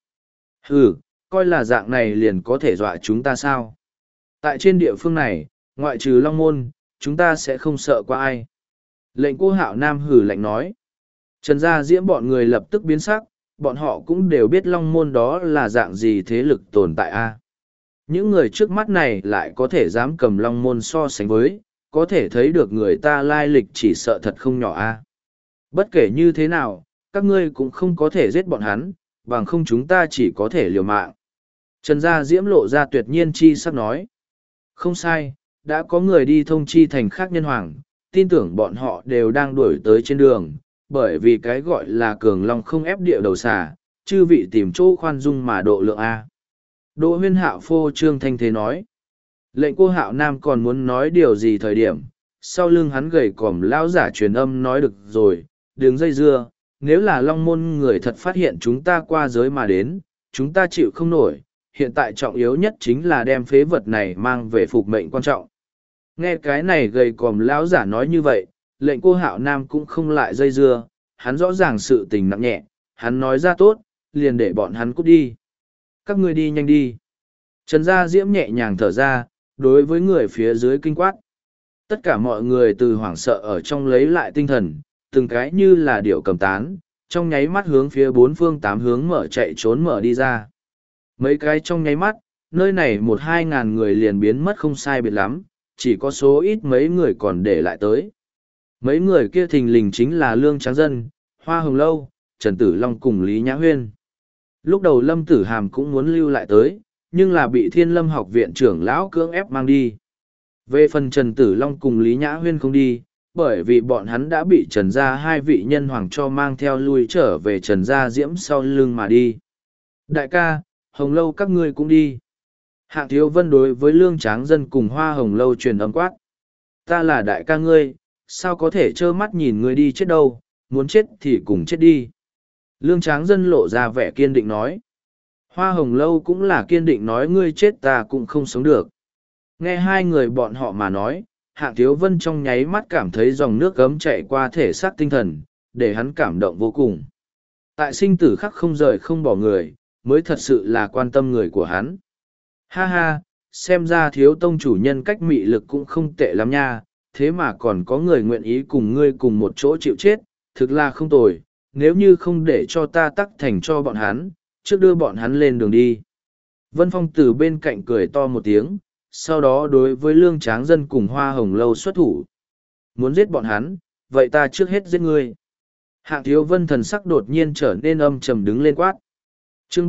Ừ, coi là dạng này liền có thể dọa chúng ta sao? Tại trên địa phương này, ngoại trừ Long Môn, chúng ta sẽ không sợ qua ai. Lệnh cô Hạo Nam hử lạnh nói. Trần Gia Diễm bọn người lập tức biến sắc, bọn họ cũng đều biết Long Môn đó là dạng gì thế lực tồn tại a. Những người trước mắt này lại có thể dám cầm Long Môn so sánh với, có thể thấy được người ta lai lịch chỉ sợ thật không nhỏ a. Bất kể như thế nào, các ngươi cũng không có thể giết bọn hắn, bằng không chúng ta chỉ có thể liều mạng. Trần Gia Diễm lộ ra tuyệt nhiên chi sắc nói. Không sai, đã có người đi thông chi thành khác nhân hoàng, tin tưởng bọn họ đều đang đuổi tới trên đường, bởi vì cái gọi là cường long không ép địa đầu xà, chư vị tìm chỗ khoan dung mà độ lượng A. Đỗ Huyên Hạo phô trương thanh thế nói. Lệnh cô Hạo Nam còn muốn nói điều gì thời điểm, sau lưng hắn gầy còm lão giả truyền âm nói được rồi, đừng dây dưa, nếu là long môn người thật phát hiện chúng ta qua giới mà đến, chúng ta chịu không nổi, hiện tại trọng yếu nhất chính là đem phế vật này mang về phục mệnh quan trọng. Nghe cái này gầy còm lão giả nói như vậy, lệnh cô Hạo Nam cũng không lại dây dưa, hắn rõ ràng sự tình nặng nhẹ, hắn nói ra tốt, liền để bọn hắn cút đi. Các ngươi đi nhanh đi. Trần Gia Diễm nhẹ nhàng thở ra, đối với người phía dưới kinh quát. Tất cả mọi người từ hoảng sợ ở trong lấy lại tinh thần, từng cái như là điệu cầm tán, trong nháy mắt hướng phía bốn phương tám hướng mở chạy trốn mở đi ra. Mấy cái trong nháy mắt, nơi này 1-2 ngàn người liền biến mất không sai biệt lắm, chỉ có số ít mấy người còn để lại tới. Mấy người kia thình lình chính là Lương Tráng Dân, Hoa Hồng Lâu, Trần Tử Long cùng Lý Nhã Huyên. Lúc đầu Lâm Tử Hàm cũng muốn lưu lại tới, nhưng là bị Thiên Lâm học viện trưởng lão cưỡng ép mang đi. Về phần Trần Tử Long cùng Lý Nhã Huyên không đi, bởi vì bọn hắn đã bị Trần Gia hai vị nhân hoàng cho mang theo lui trở về Trần Gia Diễm sau lưng mà đi. Đại ca, Hồng Lâu các ngươi cũng đi. Hạng Thiếu Vân đối với Lương Tráng Dân cùng Hoa Hồng Lâu truyền âm quát. Ta là đại ca ngươi, sao có thể trơ mắt nhìn ngươi đi chết đâu, muốn chết thì cùng chết đi. Lương Tráng Dân lộ ra vẻ kiên định nói. Hoa Hồng Lâu cũng là kiên định nói ngươi chết ta cũng không sống được. Nghe hai người bọn họ mà nói, Hạng Thiếu Vân trong nháy mắt cảm thấy dòng nước gấm chạy qua thể xác tinh thần, để hắn cảm động vô cùng. Tại sinh tử khắc không rời không bỏ người, mới thật sự là quan tâm người của hắn. Ha ha, xem ra thiếu tông chủ nhân cách mị lực cũng không tệ lắm nha, thế mà còn có người nguyện ý cùng ngươi cùng một chỗ chịu chết, thực là không tồi, nếu như không để cho ta tắc thành cho bọn hắn, trước đưa bọn hắn lên đường đi. Vân Phong từ bên cạnh cười to một tiếng, sau đó đối với Lương Tráng Dân cùng Hoa Hồng Lâu xuất thủ. Muốn giết bọn hắn, vậy ta trước hết giết ngươi. Hạng Thiếu Vân thần sắc đột nhiên trở nên âm trầm đứng lên quát. Chương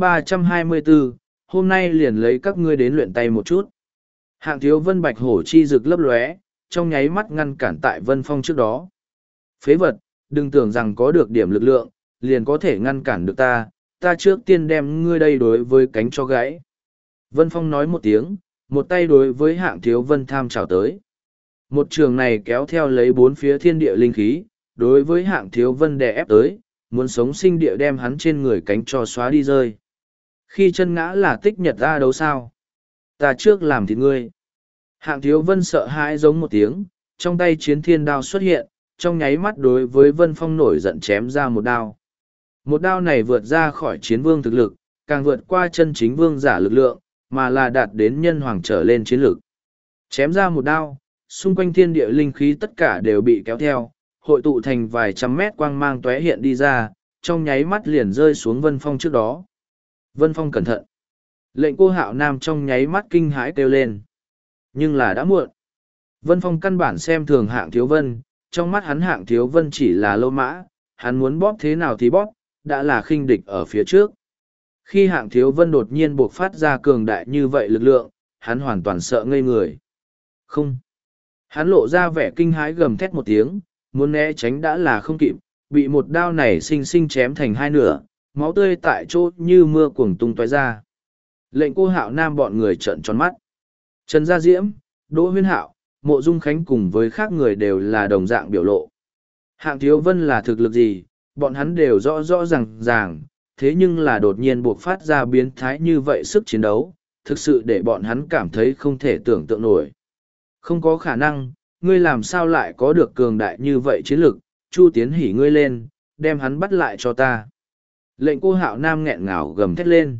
324, hôm nay liền lấy các ngươi đến luyện tay một chút. Hạng Thiếu Vân bạch hổ chi rực lấp lóe, trong nháy mắt ngăn cản tại Vân Phong trước đó. Phế vật, đừng tưởng rằng có được điểm lực lượng, liền có thể ngăn cản được ta, ta trước tiên đem ngươi đây đối với cánh cho gãy. Vân Phong nói một tiếng, một tay đối với Hạng Thiếu Vân tham trào tới. Một trường này kéo theo lấy bốn phía thiên địa linh khí, đối với Hạng Thiếu Vân đè ép tới, muốn sống sinh địa đem hắn trên người cánh cho xóa đi rơi. Khi chân ngã là tích nhật ra đấu sao? Ta trước làm thịt ngươi. Hạng Thiếu Vân sợ hãi giống một tiếng, trong tay chiến thiên đao xuất hiện, trong nháy mắt đối với Vân Phong nổi giận chém ra một đao. Một đao này vượt ra khỏi chiến vương thực lực, càng vượt qua chân chính vương giả lực lượng, mà là đạt đến nhân hoàng trở lên chiến lực. Chém ra một đao, xung quanh thiên địa linh khí tất cả đều bị kéo theo, hội tụ thành vài trăm mét quang mang tóe hiện đi ra, trong nháy mắt liền rơi xuống Vân Phong trước đó. Vân Phong cẩn thận. Lệnh Cô Hạo Nam trong nháy mắt kinh hãi kêu lên. Nhưng là đã muộn. Vân Phong căn bản xem thường Hạng Thiếu Vân, trong mắt hắn Hạng Thiếu Vân chỉ là lô mã, hắn muốn bóp thế nào thì bóp, đã là khinh địch ở phía trước. Khi Hạng Thiếu Vân đột nhiên buộc phát ra cường đại như vậy lực lượng, hắn hoàn toàn sợ ngây người. Không. Hắn lộ ra vẻ kinh hãi gầm thét một tiếng, muốn né tránh đã là không kịp, bị một đao này xinh xinh chém thành hai nửa, máu tươi tại chỗ như mưa cuồng tung tóe ra. Lệnh Cô Hạo Nam bọn người trợn tròn mắt. Trần Gia Diễm, Đỗ Huyên Hạo, Mộ Dung Khánh cùng với khác người đều là đồng dạng biểu lộ. Hạng Thiếu Vân là thực lực gì, bọn hắn đều rõ rõ ràng, thế nhưng là đột nhiên buộc phát ra biến thái như vậy sức chiến đấu, thực sự để bọn hắn cảm thấy không thể tưởng tượng nổi. Không có khả năng, ngươi làm sao lại có được cường đại như vậy chiến lực, Chu Tiến Hỉ ngươi lên, đem hắn bắt lại cho ta. Lệnh Cô Hạo Nam nghẹn ngào gầm thét lên.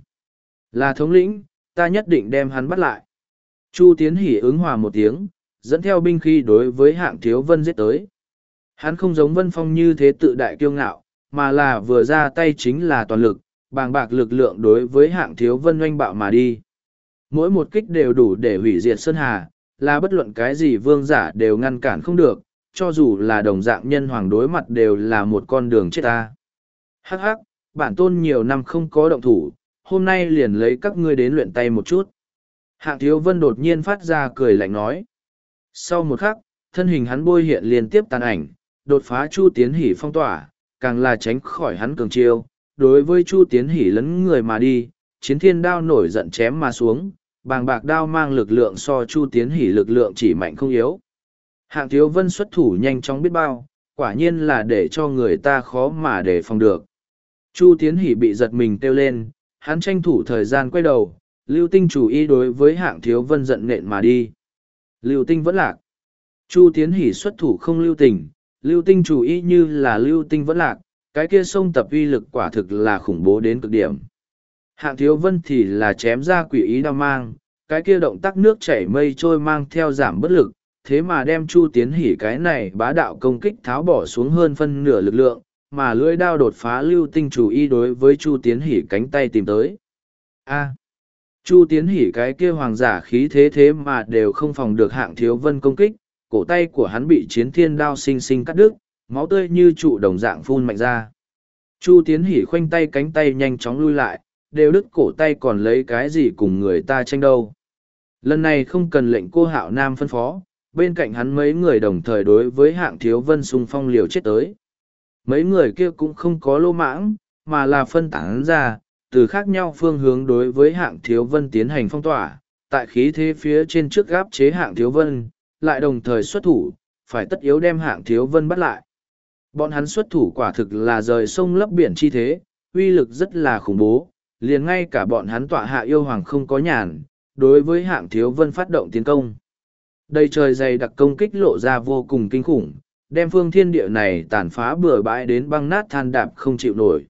Là thống lĩnh, ta nhất định đem hắn bắt lại. Chu Tiến Hỉ ứng hòa một tiếng, dẫn theo binh khí đối với Hạng Thiếu Vân giết tới. Hắn không giống Vân Phong như thế tự đại kiêu ngạo, mà là vừa ra tay chính là toàn lực, bàng bạc lực lượng đối với Hạng Thiếu Vân oanh bạo mà đi. Mỗi một kích đều đủ để hủy diệt Sơn Hà, là bất luận cái gì vương giả đều ngăn cản không được, cho dù là đồng dạng nhân hoàng đối mặt đều là một con đường chết ta. Hắc hắc, bản tôn nhiều năm không có động thủ, hôm nay liền lấy các ngươi đến luyện tay một chút. Hạng Thiếu Vân đột nhiên phát ra cười lạnh nói. Sau một khắc, thân hình hắn bôi hiện liên tiếp tàn ảnh, đột phá Chu Tiến Hỉ phong tỏa, càng là tránh khỏi hắn cường chiêu. Đối với Chu Tiến Hỉ lấn người mà đi, chiến thiên đao nổi giận chém mà xuống, bàng bạc đao mang lực lượng so Chu Tiến Hỉ lực lượng chỉ mạnh không yếu. Hạng Thiếu Vân xuất thủ nhanh chóng biết bao, quả nhiên là để cho người ta khó mà để phòng được. Chu Tiến Hỉ bị giật mình kêu lên, hắn tranh thủ thời gian quay đầu, Lưu Tinh chủ ý đối với Hạng Thiếu Vân giận nện mà đi. Lưu Tinh vẫn lạc. Chu Tiến Hỉ xuất thủ không lưu tình, Lưu Tinh chủ ý như là Lưu Tinh vẫn lạc, cái kia sông tập uy lực quả thực là khủng bố đến cực điểm. Hạng Thiếu Vân thì là chém ra quỷ ý đao mang, cái kia động tác nước chảy mây trôi mang theo giảm bất lực, thế mà đem Chu Tiến Hỉ cái này bá đạo công kích tháo bỏ xuống hơn phân nửa lực lượng, mà lưỡi đao đột phá Lưu Tinh chủ ý đối với Chu Tiến Hỉ cánh tay tìm tới. A. Chu Tiến Hỉ cái kia hoàng giả khí thế mà đều không phòng được Hạng Thiếu Vân công kích, cổ tay của hắn bị chiến thiên đao xinh xinh cắt đứt, máu tươi như trụ đồng dạng phun mạnh ra. Chu Tiến Hỉ khoanh tay cánh tay nhanh chóng lui lại, đều đứt cổ tay còn lấy cái gì cùng người ta tranh đâu. Lần này không cần lệnh Cô Hạo Nam phân phó, bên cạnh hắn mấy người đồng thời đối với Hạng Thiếu Vân xung phong liều chết tới. Mấy người kia cũng không có lô mãng, mà là phân tán ra, từ khác nhau phương hướng đối với Hạng Thiếu Vân tiến hành phong tỏa, tại khí thế phía trên trước gáp chế Hạng Thiếu Vân, lại đồng thời xuất thủ, phải tất yếu đem Hạng Thiếu Vân bắt lại. Bọn hắn xuất thủ quả thực là rời sông lấp biển chi thế, uy lực rất là khủng bố, liền ngay cả bọn hắn tọa hạ yêu hoàng không có nhàn, đối với Hạng Thiếu Vân phát động tiến công. Đầy trời dày đặc công kích lộ ra vô cùng kinh khủng, đem phương thiên địa này tàn phá bừa bãi đến băng nát than đạp không chịu nổi.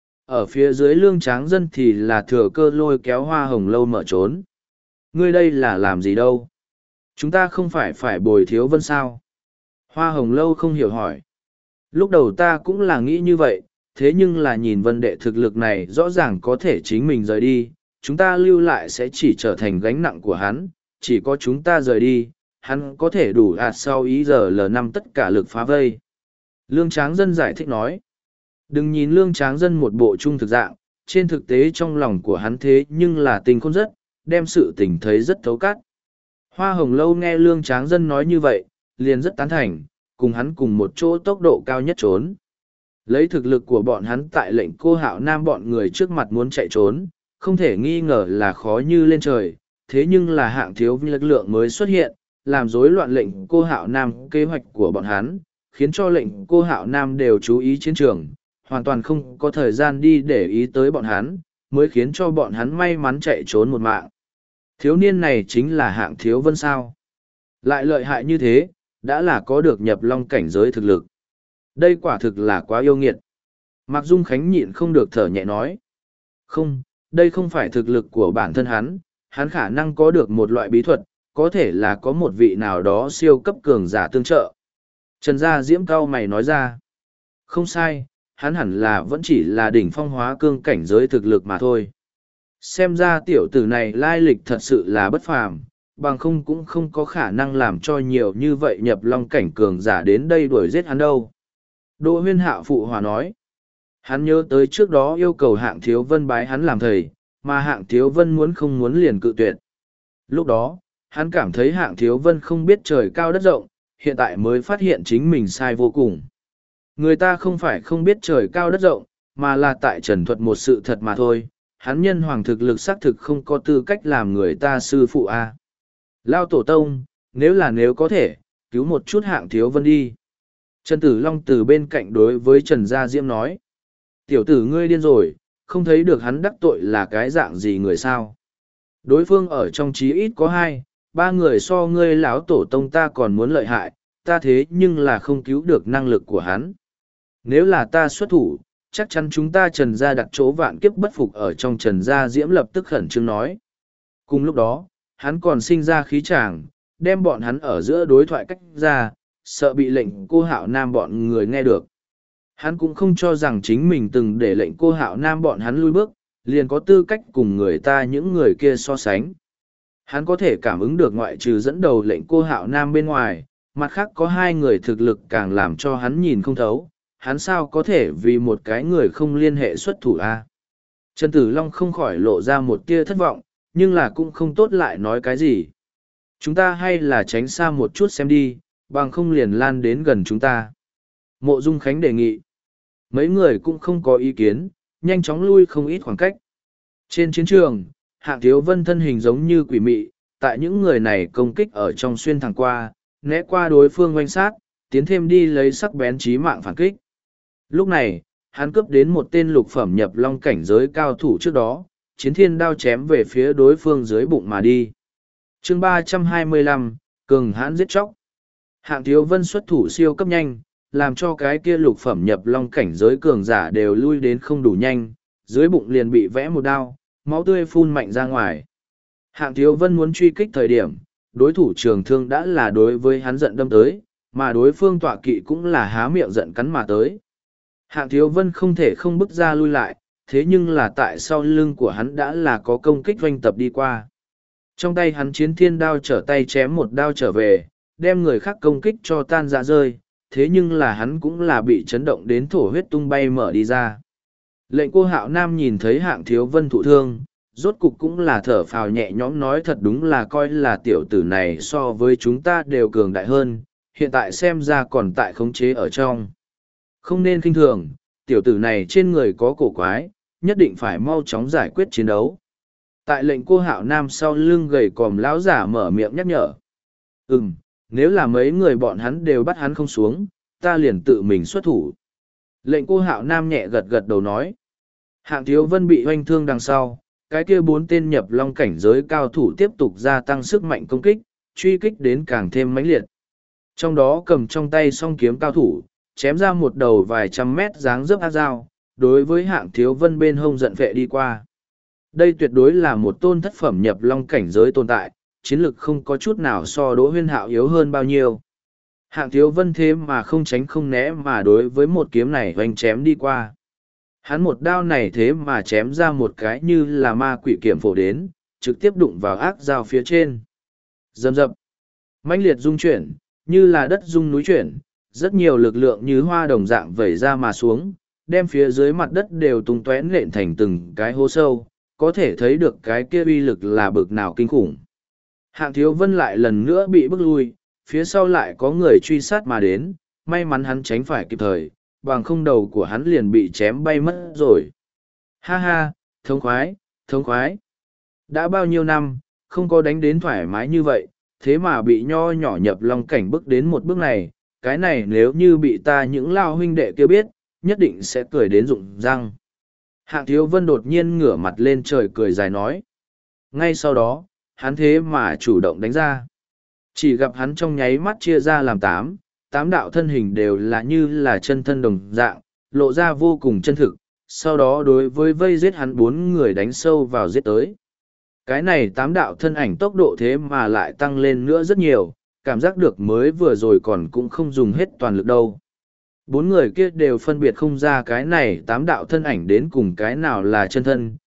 Ở phía dưới Lương Tráng Dân thì là thừa cơ lôi kéo Hoa Hồng Lâu mở trốn. Ngươi đây là làm gì đâu? Chúng ta không phải bồi Thiếu Vân sao? Hoa Hồng Lâu không hiểu hỏi. Lúc đầu ta cũng là nghĩ như vậy, thế nhưng là nhìn Vân Đệ thực lực này rõ ràng có thể chính mình rời đi, chúng ta lưu lại sẽ chỉ trở thành gánh nặng của hắn, chỉ có chúng ta rời đi, hắn có thể đủ sau ý giờ L5 tất cả lực phá vây. Lương Tráng Dân giải thích nói. Đừng nhìn Lương Tráng Dân một bộ trung thực dạng, trên thực tế trong lòng của hắn thế nhưng là tình khôn rất, đem sự tình thấy rất thấu cát. Hoa Hồng Lâu nghe Lương Tráng Dân nói như vậy, liền rất tán thành, cùng hắn cùng một chỗ tốc độ cao nhất trốn. Lấy thực lực của bọn hắn tại lệnh Cô Hạo Nam bọn người trước mặt muốn chạy trốn, không thể nghi ngờ là khó như lên trời, thế nhưng là Hạng Thiếu Vân lực lượng mới xuất hiện, làm rối loạn lệnh Cô Hạo Nam kế hoạch của bọn hắn, khiến cho lệnh Cô Hạo Nam đều chú ý chiến trường, hoàn toàn không có thời gian đi để ý tới bọn hắn, mới khiến cho bọn hắn may mắn chạy trốn một mạng. Thiếu niên này chính là Hạng Thiếu Vân sao? Lại lợi hại như thế, đã là có được nhập long cảnh giới thực lực. Đây quả thực là quá yêu nghiệt. Mạc Dung Khánh nhịn không được thở nhẹ nói. Không, đây không phải thực lực của bản thân hắn khả năng có được một loại bí thuật, có thể là có một vị nào đó siêu cấp cường giả tương trợ. Trần Gia Diễm cao mày nói ra. Không sai, hắn hẳn là vẫn chỉ là đỉnh phong hóa cương cảnh giới thực lực mà thôi. Xem ra tiểu tử này lai lịch thật sự là bất phàm, bằng không cũng không có khả năng làm cho nhiều như vậy nhập long cảnh cường giả đến đây đuổi giết hắn đâu. Đỗ Huyên Hạo phụ hòa nói. Hắn nhớ tới trước đó yêu cầu Hạng Thiếu Vân bái hắn làm thầy, mà Hạng Thiếu Vân muốn không muốn liền cự tuyệt. Lúc đó, hắn cảm thấy Hạng Thiếu Vân không biết trời cao đất rộng, hiện tại mới phát hiện chính mình sai vô cùng. Người ta không phải không biết trời cao đất rộng, mà là tại trần thuật một sự thật mà thôi. Hắn nhân hoàng thực lực xác thực không có tư cách làm người ta sư phụ a. Lao tổ tông, nếu có thể, cứu một chút Hạng Thiếu Vân đi. Trần Tử Long từ bên cạnh đối với Trần Gia Diễm nói. Tiểu tử ngươi điên rồi, không thấy được hắn đắc tội là cái dạng gì người sao. Đối phương ở trong chí ít có 2, 3 người so ngươi lão tổ tông ta còn muốn lợi hại, ta thế nhưng là không cứu được năng lực của hắn. Nếu là ta xuất thủ, chắc chắn chúng ta Trần Gia đặt chỗ vạn kiếp bất phục ở trong Trần Gia Diễm lập tức khẩn trương nói. Cùng lúc đó, hắn còn sinh ra khí tràng, đem bọn hắn ở giữa đối thoại cách ra, sợ bị lệnh cô Hạo Nam bọn người nghe được. Hắn cũng không cho rằng chính mình từng để lệnh cô Hạo Nam bọn hắn lui bước, liền có tư cách cùng người ta những người kia so sánh. Hắn có thể cảm ứng được ngoại trừ dẫn đầu lệnh cô Hạo Nam bên ngoài, mặt khác có 2 người thực lực càng làm cho hắn nhìn không thấu, hắn sao có thể vì một cái người không liên hệ xuất thủ a? Trần Tử Long không khỏi lộ ra một tia thất vọng, nhưng là cũng không tốt lại nói cái gì. Chúng ta hay là tránh xa một chút xem đi, bằng không liền lan đến gần chúng ta. Mộ Dung Khánh đề nghị. Mấy người cũng không có ý kiến, nhanh chóng lui không ít khoảng cách. Trên chiến trường, Hạng Thiếu Vân thân hình giống như quỷ mị, tại những người này công kích ở trong xuyên thẳng qua, né qua đối phương oanh sát, tiến thêm đi lấy sắc bén chí mạng phản kích. Lúc này, hắn cướp đến một tên lục phẩm nhập long cảnh giới cao thủ trước đó, chiến thiên đao chém về phía đối phương dưới bụng mà đi. Chương 325, cường hãn giết chóc. Hạng Thiếu Vân xuất thủ siêu cấp nhanh, làm cho cái kia lục phẩm nhập long cảnh giới cường giả đều lui đến không đủ nhanh, dưới bụng liền bị vẽ một đao, máu tươi phun mạnh ra ngoài. Hạng Thiếu Vân muốn truy kích thời điểm, đối thủ trường thương đã là đối với hắn giận đâm tới, mà đối phương tọa kỵ cũng là há miệng giận cắn mà tới. Hạng Thiếu Vân không thể không bước ra lui lại, thế nhưng là tại sau lưng của hắn đã là có công kích doanh tập đi qua. Trong tay hắn chiến thiên đao trở tay chém một đao trở về, đem người khác công kích cho tan ra rơi, thế nhưng là hắn cũng là bị chấn động đến thổ huyết tung bay mở đi ra. Lệnh cô Hạo Nam nhìn thấy Hạng Thiếu Vân thụ thương, rốt cục cũng là thở phào nhẹ nhõm nói thật đúng là coi là tiểu tử này so với chúng ta đều cường đại hơn, hiện tại xem ra còn tại khống chế ở trong. Không nên khinh thường, tiểu tử này trên người có cổ quái, nhất định phải mau chóng giải quyết chiến đấu. Tại lệnh cô Hạo Nam sau lưng gầy còm lão giả mở miệng nhắc nhở. Nếu là mấy người bọn hắn đều bắt hắn không xuống, ta liền tự mình xuất thủ. Lệnh cô Hạo Nam nhẹ gật gật đầu nói. Hạng Thiếu Vân bị hoanh thương đằng sau, cái kia 4 tên nhập long cảnh giới cao thủ tiếp tục gia tăng sức mạnh công kích, truy kích đến càng thêm mãnh liệt. Trong đó cầm trong tay song kiếm cao thủ, chém ra một đầu vài trăm mét dáng dấp ác dao, đối với Hạng Thiếu Vân bên hông giận vệ đi qua. Đây tuyệt đối là một tôn thất phẩm nhập long cảnh giới tồn tại, chiến lực không có chút nào so Đỗ Huyên Hạo yếu hơn bao nhiêu. Hạng Thiếu Vân thế mà không tránh không né mà đối với một kiếm này hoành chém đi qua. Hắn một đao này thế mà chém ra một cái như là ma quỷ kiểm phổ đến, trực tiếp đụng vào ác dao phía trên. Rầm rập, mãnh liệt rung chuyển, như là đất rung núi chuyển, rất nhiều lực lượng như hoa đồng dạng vẩy ra mà xuống, đem phía dưới mặt đất đều tung tóe nện thành từng cái hố sâu, có thể thấy được cái kia uy lực là bực nào kinh khủng. Hạng Thiếu Vân lại lần nữa bị bức lui, phía sau lại có người truy sát mà đến, may mắn hắn tránh phải kịp thời, bằng không đầu của hắn liền bị chém bay mất rồi. Ha ha, thống khoái, thống khoái. Đã bao nhiêu năm, không có đánh đến thoải mái như vậy, thế mà bị nho nhỏ nhập long cảnh bước đến một bước này, cái này nếu như bị ta những lao huynh đệ kia biết, nhất định sẽ cười đến rụng răng. Hạng Thiếu Vân đột nhiên ngửa mặt lên trời cười dài nói. Ngay sau đó, hắn thế mà chủ động đánh ra. Chỉ gặp hắn trong nháy mắt chia ra làm 8 đạo thân hình đều là như là chân thân đồng dạng, lộ ra vô cùng chân thực, sau đó đối với vây giết hắn 4 người đánh sâu vào giết tới. Cái này 8 đạo thân ảnh tốc độ thế mà lại tăng lên nữa rất nhiều, cảm giác được mới vừa rồi còn cũng không dùng hết toàn lực đâu. 4 người kia đều phân biệt không ra cái này 8 đạo thân ảnh đến cùng cái nào là chân thân,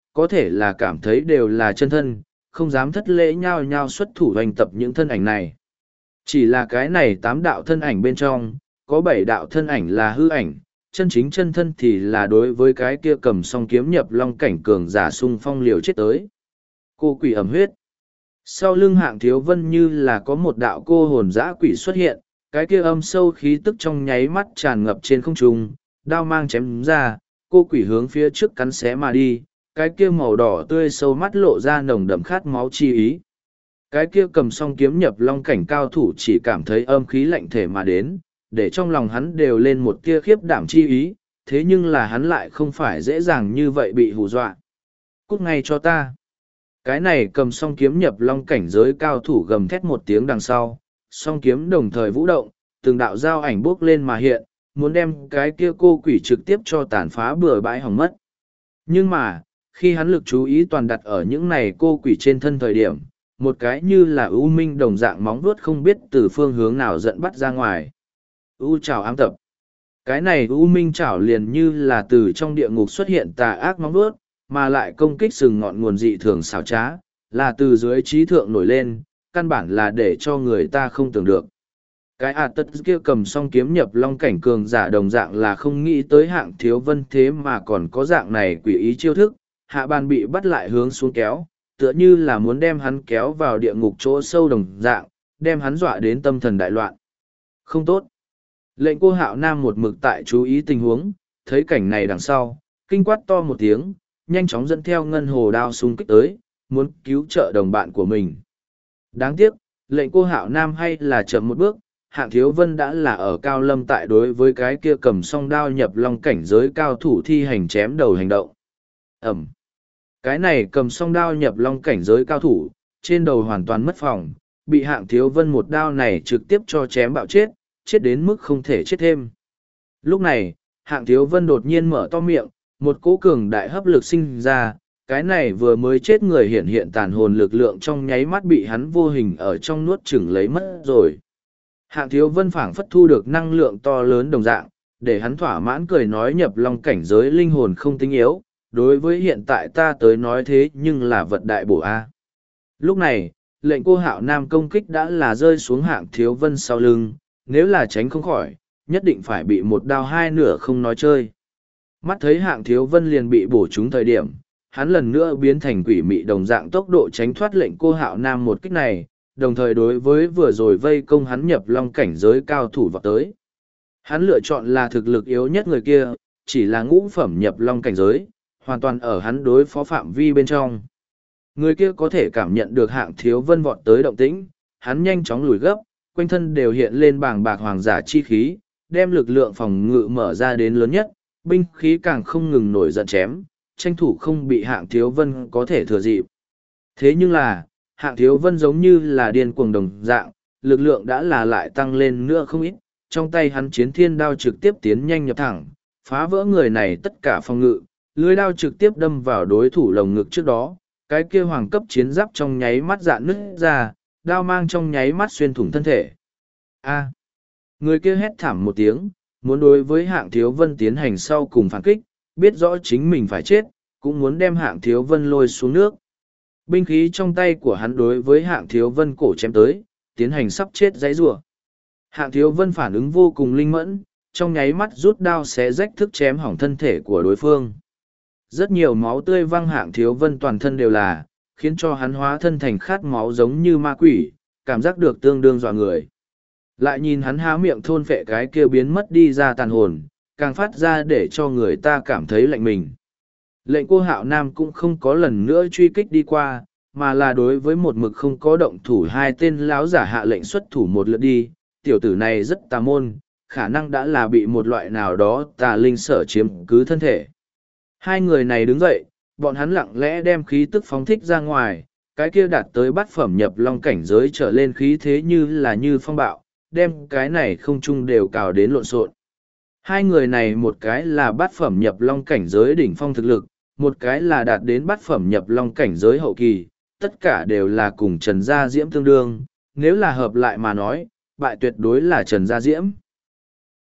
có thể là cảm thấy đều là chân thân, không dám thất lễ nhao nhao xuất thủ hoành tập những thân ảnh này. Chỉ là cái này 8 đạo thân ảnh bên trong, có 7 đạo thân ảnh là hư ảnh, chân chính chân thân thì là đối với cái kia cầm song kiếm nhập long cảnh cường giả sung phong liều chết tới. Cô quỷ ẩm huyết. Sau lưng Hạng Thiếu Vân như là có một đạo cô hồn dã quỷ xuất hiện, cái kia âm sâu khí tức trong nháy mắt tràn ngập trên không trung, đao mang chém ra, cô quỷ hướng phía trước cắn xé mà đi, cái kia màu đỏ tươi sâu mắt lộ ra nồng đậm khát máu chi ý. Cái kia cầm song kiếm nhập long cảnh cao thủ chỉ cảm thấy âm khí lạnh thể mà đến, để trong lòng hắn đều lên một tia khiếp đảm chi ý, thế nhưng là hắn lại không phải dễ dàng như vậy bị hù dọa. Cút ngay cho ta. Cái này cầm song kiếm nhập long cảnh giới cao thủ gầm thét một tiếng đằng sau, song kiếm đồng thời vũ động, từng đạo dao ảnh bước lên mà hiện, muốn đem cái kia cô quỷ trực tiếp cho tàn phá bừa bãi hỏng mất. Nhưng mà, khi hắn lực chú ý toàn đặt ở những này cô quỷ trên thân thời điểm, một cái như là ưu minh đồng dạng móng vuốt không biết từ phương hướng nào dẫn bắt ra ngoài. U chảo ám tập. Cái này ưu minh chảo liền như là từ trong địa ngục xuất hiện tà ác móng vuốt, mà lại công kích sừng ngọn nguồn dị thường xảo trá, là từ dưới trí thượng nổi lên, căn bản là để cho người ta không tưởng được. Cái tất kia cầm song kiếm nhập long cảnh cường giả đồng dạng là không nghĩ tới Hạng Thiếu Vân thế mà còn có dạng này quỷ ý chiêu thức, hạ bàn bị bắt lại hướng xuống kéo, tựa như là muốn đem hắn kéo vào địa ngục chỗ sâu đồng dạng, đem hắn dọa đến tâm thần đại loạn. Không tốt. Lệnh Cô Hạo Nam một mực tại chú ý tình huống, thấy cảnh này đằng sau, kinh quát to một tiếng, nhanh chóng dẫn theo ngân hồ đao xung kích tới, muốn cứu trợ đồng bạn của mình. Đáng tiếc, lệnh Cô Hạo Nam hay là chậm một bước, Hạng Thiếu Vân đã là ở cao lâm tại đối với cái kia cầm song đao nhập long cảnh giới cao thủ thi hành chém đầu hành động. Ẩm. Cái này cầm song đao nhập long cảnh giới cao thủ, trên đầu hoàn toàn mất phòng, bị Hạng Thiếu Vân một đao này trực tiếp cho chém bạo chết, chết đến mức không thể chết thêm. Lúc này, Hạng Thiếu Vân đột nhiên mở to miệng, một cỗ cường đại hấp lực sinh ra, cái này vừa mới chết người hiện tàn hồn lực lượng trong nháy mắt bị hắn vô hình ở trong nuốt chửng lấy mất rồi. Hạng Thiếu Vân phảng phất thu được năng lượng to lớn đồng dạng, để hắn thỏa mãn cười nói nhập long cảnh giới linh hồn không tinh yếu, đối với hiện tại ta tới nói thế nhưng là vật đại bổ A. Lúc này, lệnh Cô Hạo Nam công kích đã là rơi xuống Hạng Thiếu Vân sau lưng, nếu là tránh không khỏi, nhất định phải bị một đao hai nửa không nói chơi. Mắt thấy Hạng Thiếu Vân liền bị bổ trúng thời điểm, hắn lần nữa biến thành quỷ mị đồng dạng tốc độ tránh thoát lệnh Cô Hạo Nam một kích này, đồng thời đối với vừa rồi vây công hắn nhập long cảnh giới cao thủ vào tới. Hắn lựa chọn là thực lực yếu nhất người kia, chỉ là ngũ phẩm nhập long cảnh giới, hoàn toàn ở hắn đối phó phạm vi bên trong. Người kia có thể cảm nhận được Hạng Thiếu Vân vọt tới động tĩnh, hắn nhanh chóng lùi gấp, quanh thân đều hiện lên bàng bạc hoàng giả chi khí, đem lực lượng phòng ngự mở ra đến lớn nhất, binh khí càng không ngừng nổi giận chém, tranh thủ không bị Hạng Thiếu Vân có thể thừa dịp. Thế nhưng là, Hạng Thiếu Vân giống như là điên cuồng đồng dạng, lực lượng đã là lại tăng lên nữa không ít, trong tay hắn chiến thiên đao trực tiếp tiến nhanh nhập thẳng, phá vỡ người này tất cả phòng ngự, lưỡi đao trực tiếp đâm vào đối thủ lồng ngực trước đó, cái kia hoàng cấp chiến giáp trong nháy mắt dạn nứt ra, đao mang trong nháy mắt xuyên thủng thân thể. A. Người kia hét thảm một tiếng, muốn đối với Hạng Thiếu Vân tiến hành sau cùng phản kích, biết rõ chính mình phải chết, cũng muốn đem Hạng Thiếu Vân lôi xuống nước. Binh khí trong tay của hắn đối với Hạng Thiếu Vân cổ chém tới, tiến hành sắp chết giãy giụa. Hạng Thiếu Vân phản ứng vô cùng linh mẫn, trong nháy mắt rút đao xé rách thức chém hỏng thân thể của đối phương. Rất nhiều máu tươi văng Hạng Thiếu Vân toàn thân đều là, khiến cho hắn hóa thân thành khát máu giống như ma quỷ, cảm giác được tương đương dọa người. Lại nhìn hắn há miệng thôn phệ cái kia biến mất đi ra tàn hồn, càng phát ra để cho người ta cảm thấy lạnh mình. Lệnh Cô Hạo Nam cũng không có lần nữa truy kích đi qua, mà là đối với một mực không có động thủ hai tên láo giả hạ lệnh xuất thủ một lượt đi, tiểu tử này rất tà môn, khả năng đã là bị một loại nào đó tà linh sở chiếm cứ thân thể. Hai người này đứng dậy, bọn hắn lặng lẽ đem khí tức phóng thích ra ngoài, cái kia đạt tới bát phẩm nhập long cảnh giới trở lên khí thế như phong bạo, đem cái này không chung đều cào đến lộn xộn. Hai người này một cái là bát phẩm nhập long cảnh giới đỉnh phong thực lực, một cái là đạt đến bát phẩm nhập long cảnh giới hậu kỳ, tất cả đều là cùng Trần Gia Diễm tương đương, nếu là hợp lại mà nói, bại tuyệt đối là Trần Gia Diễm.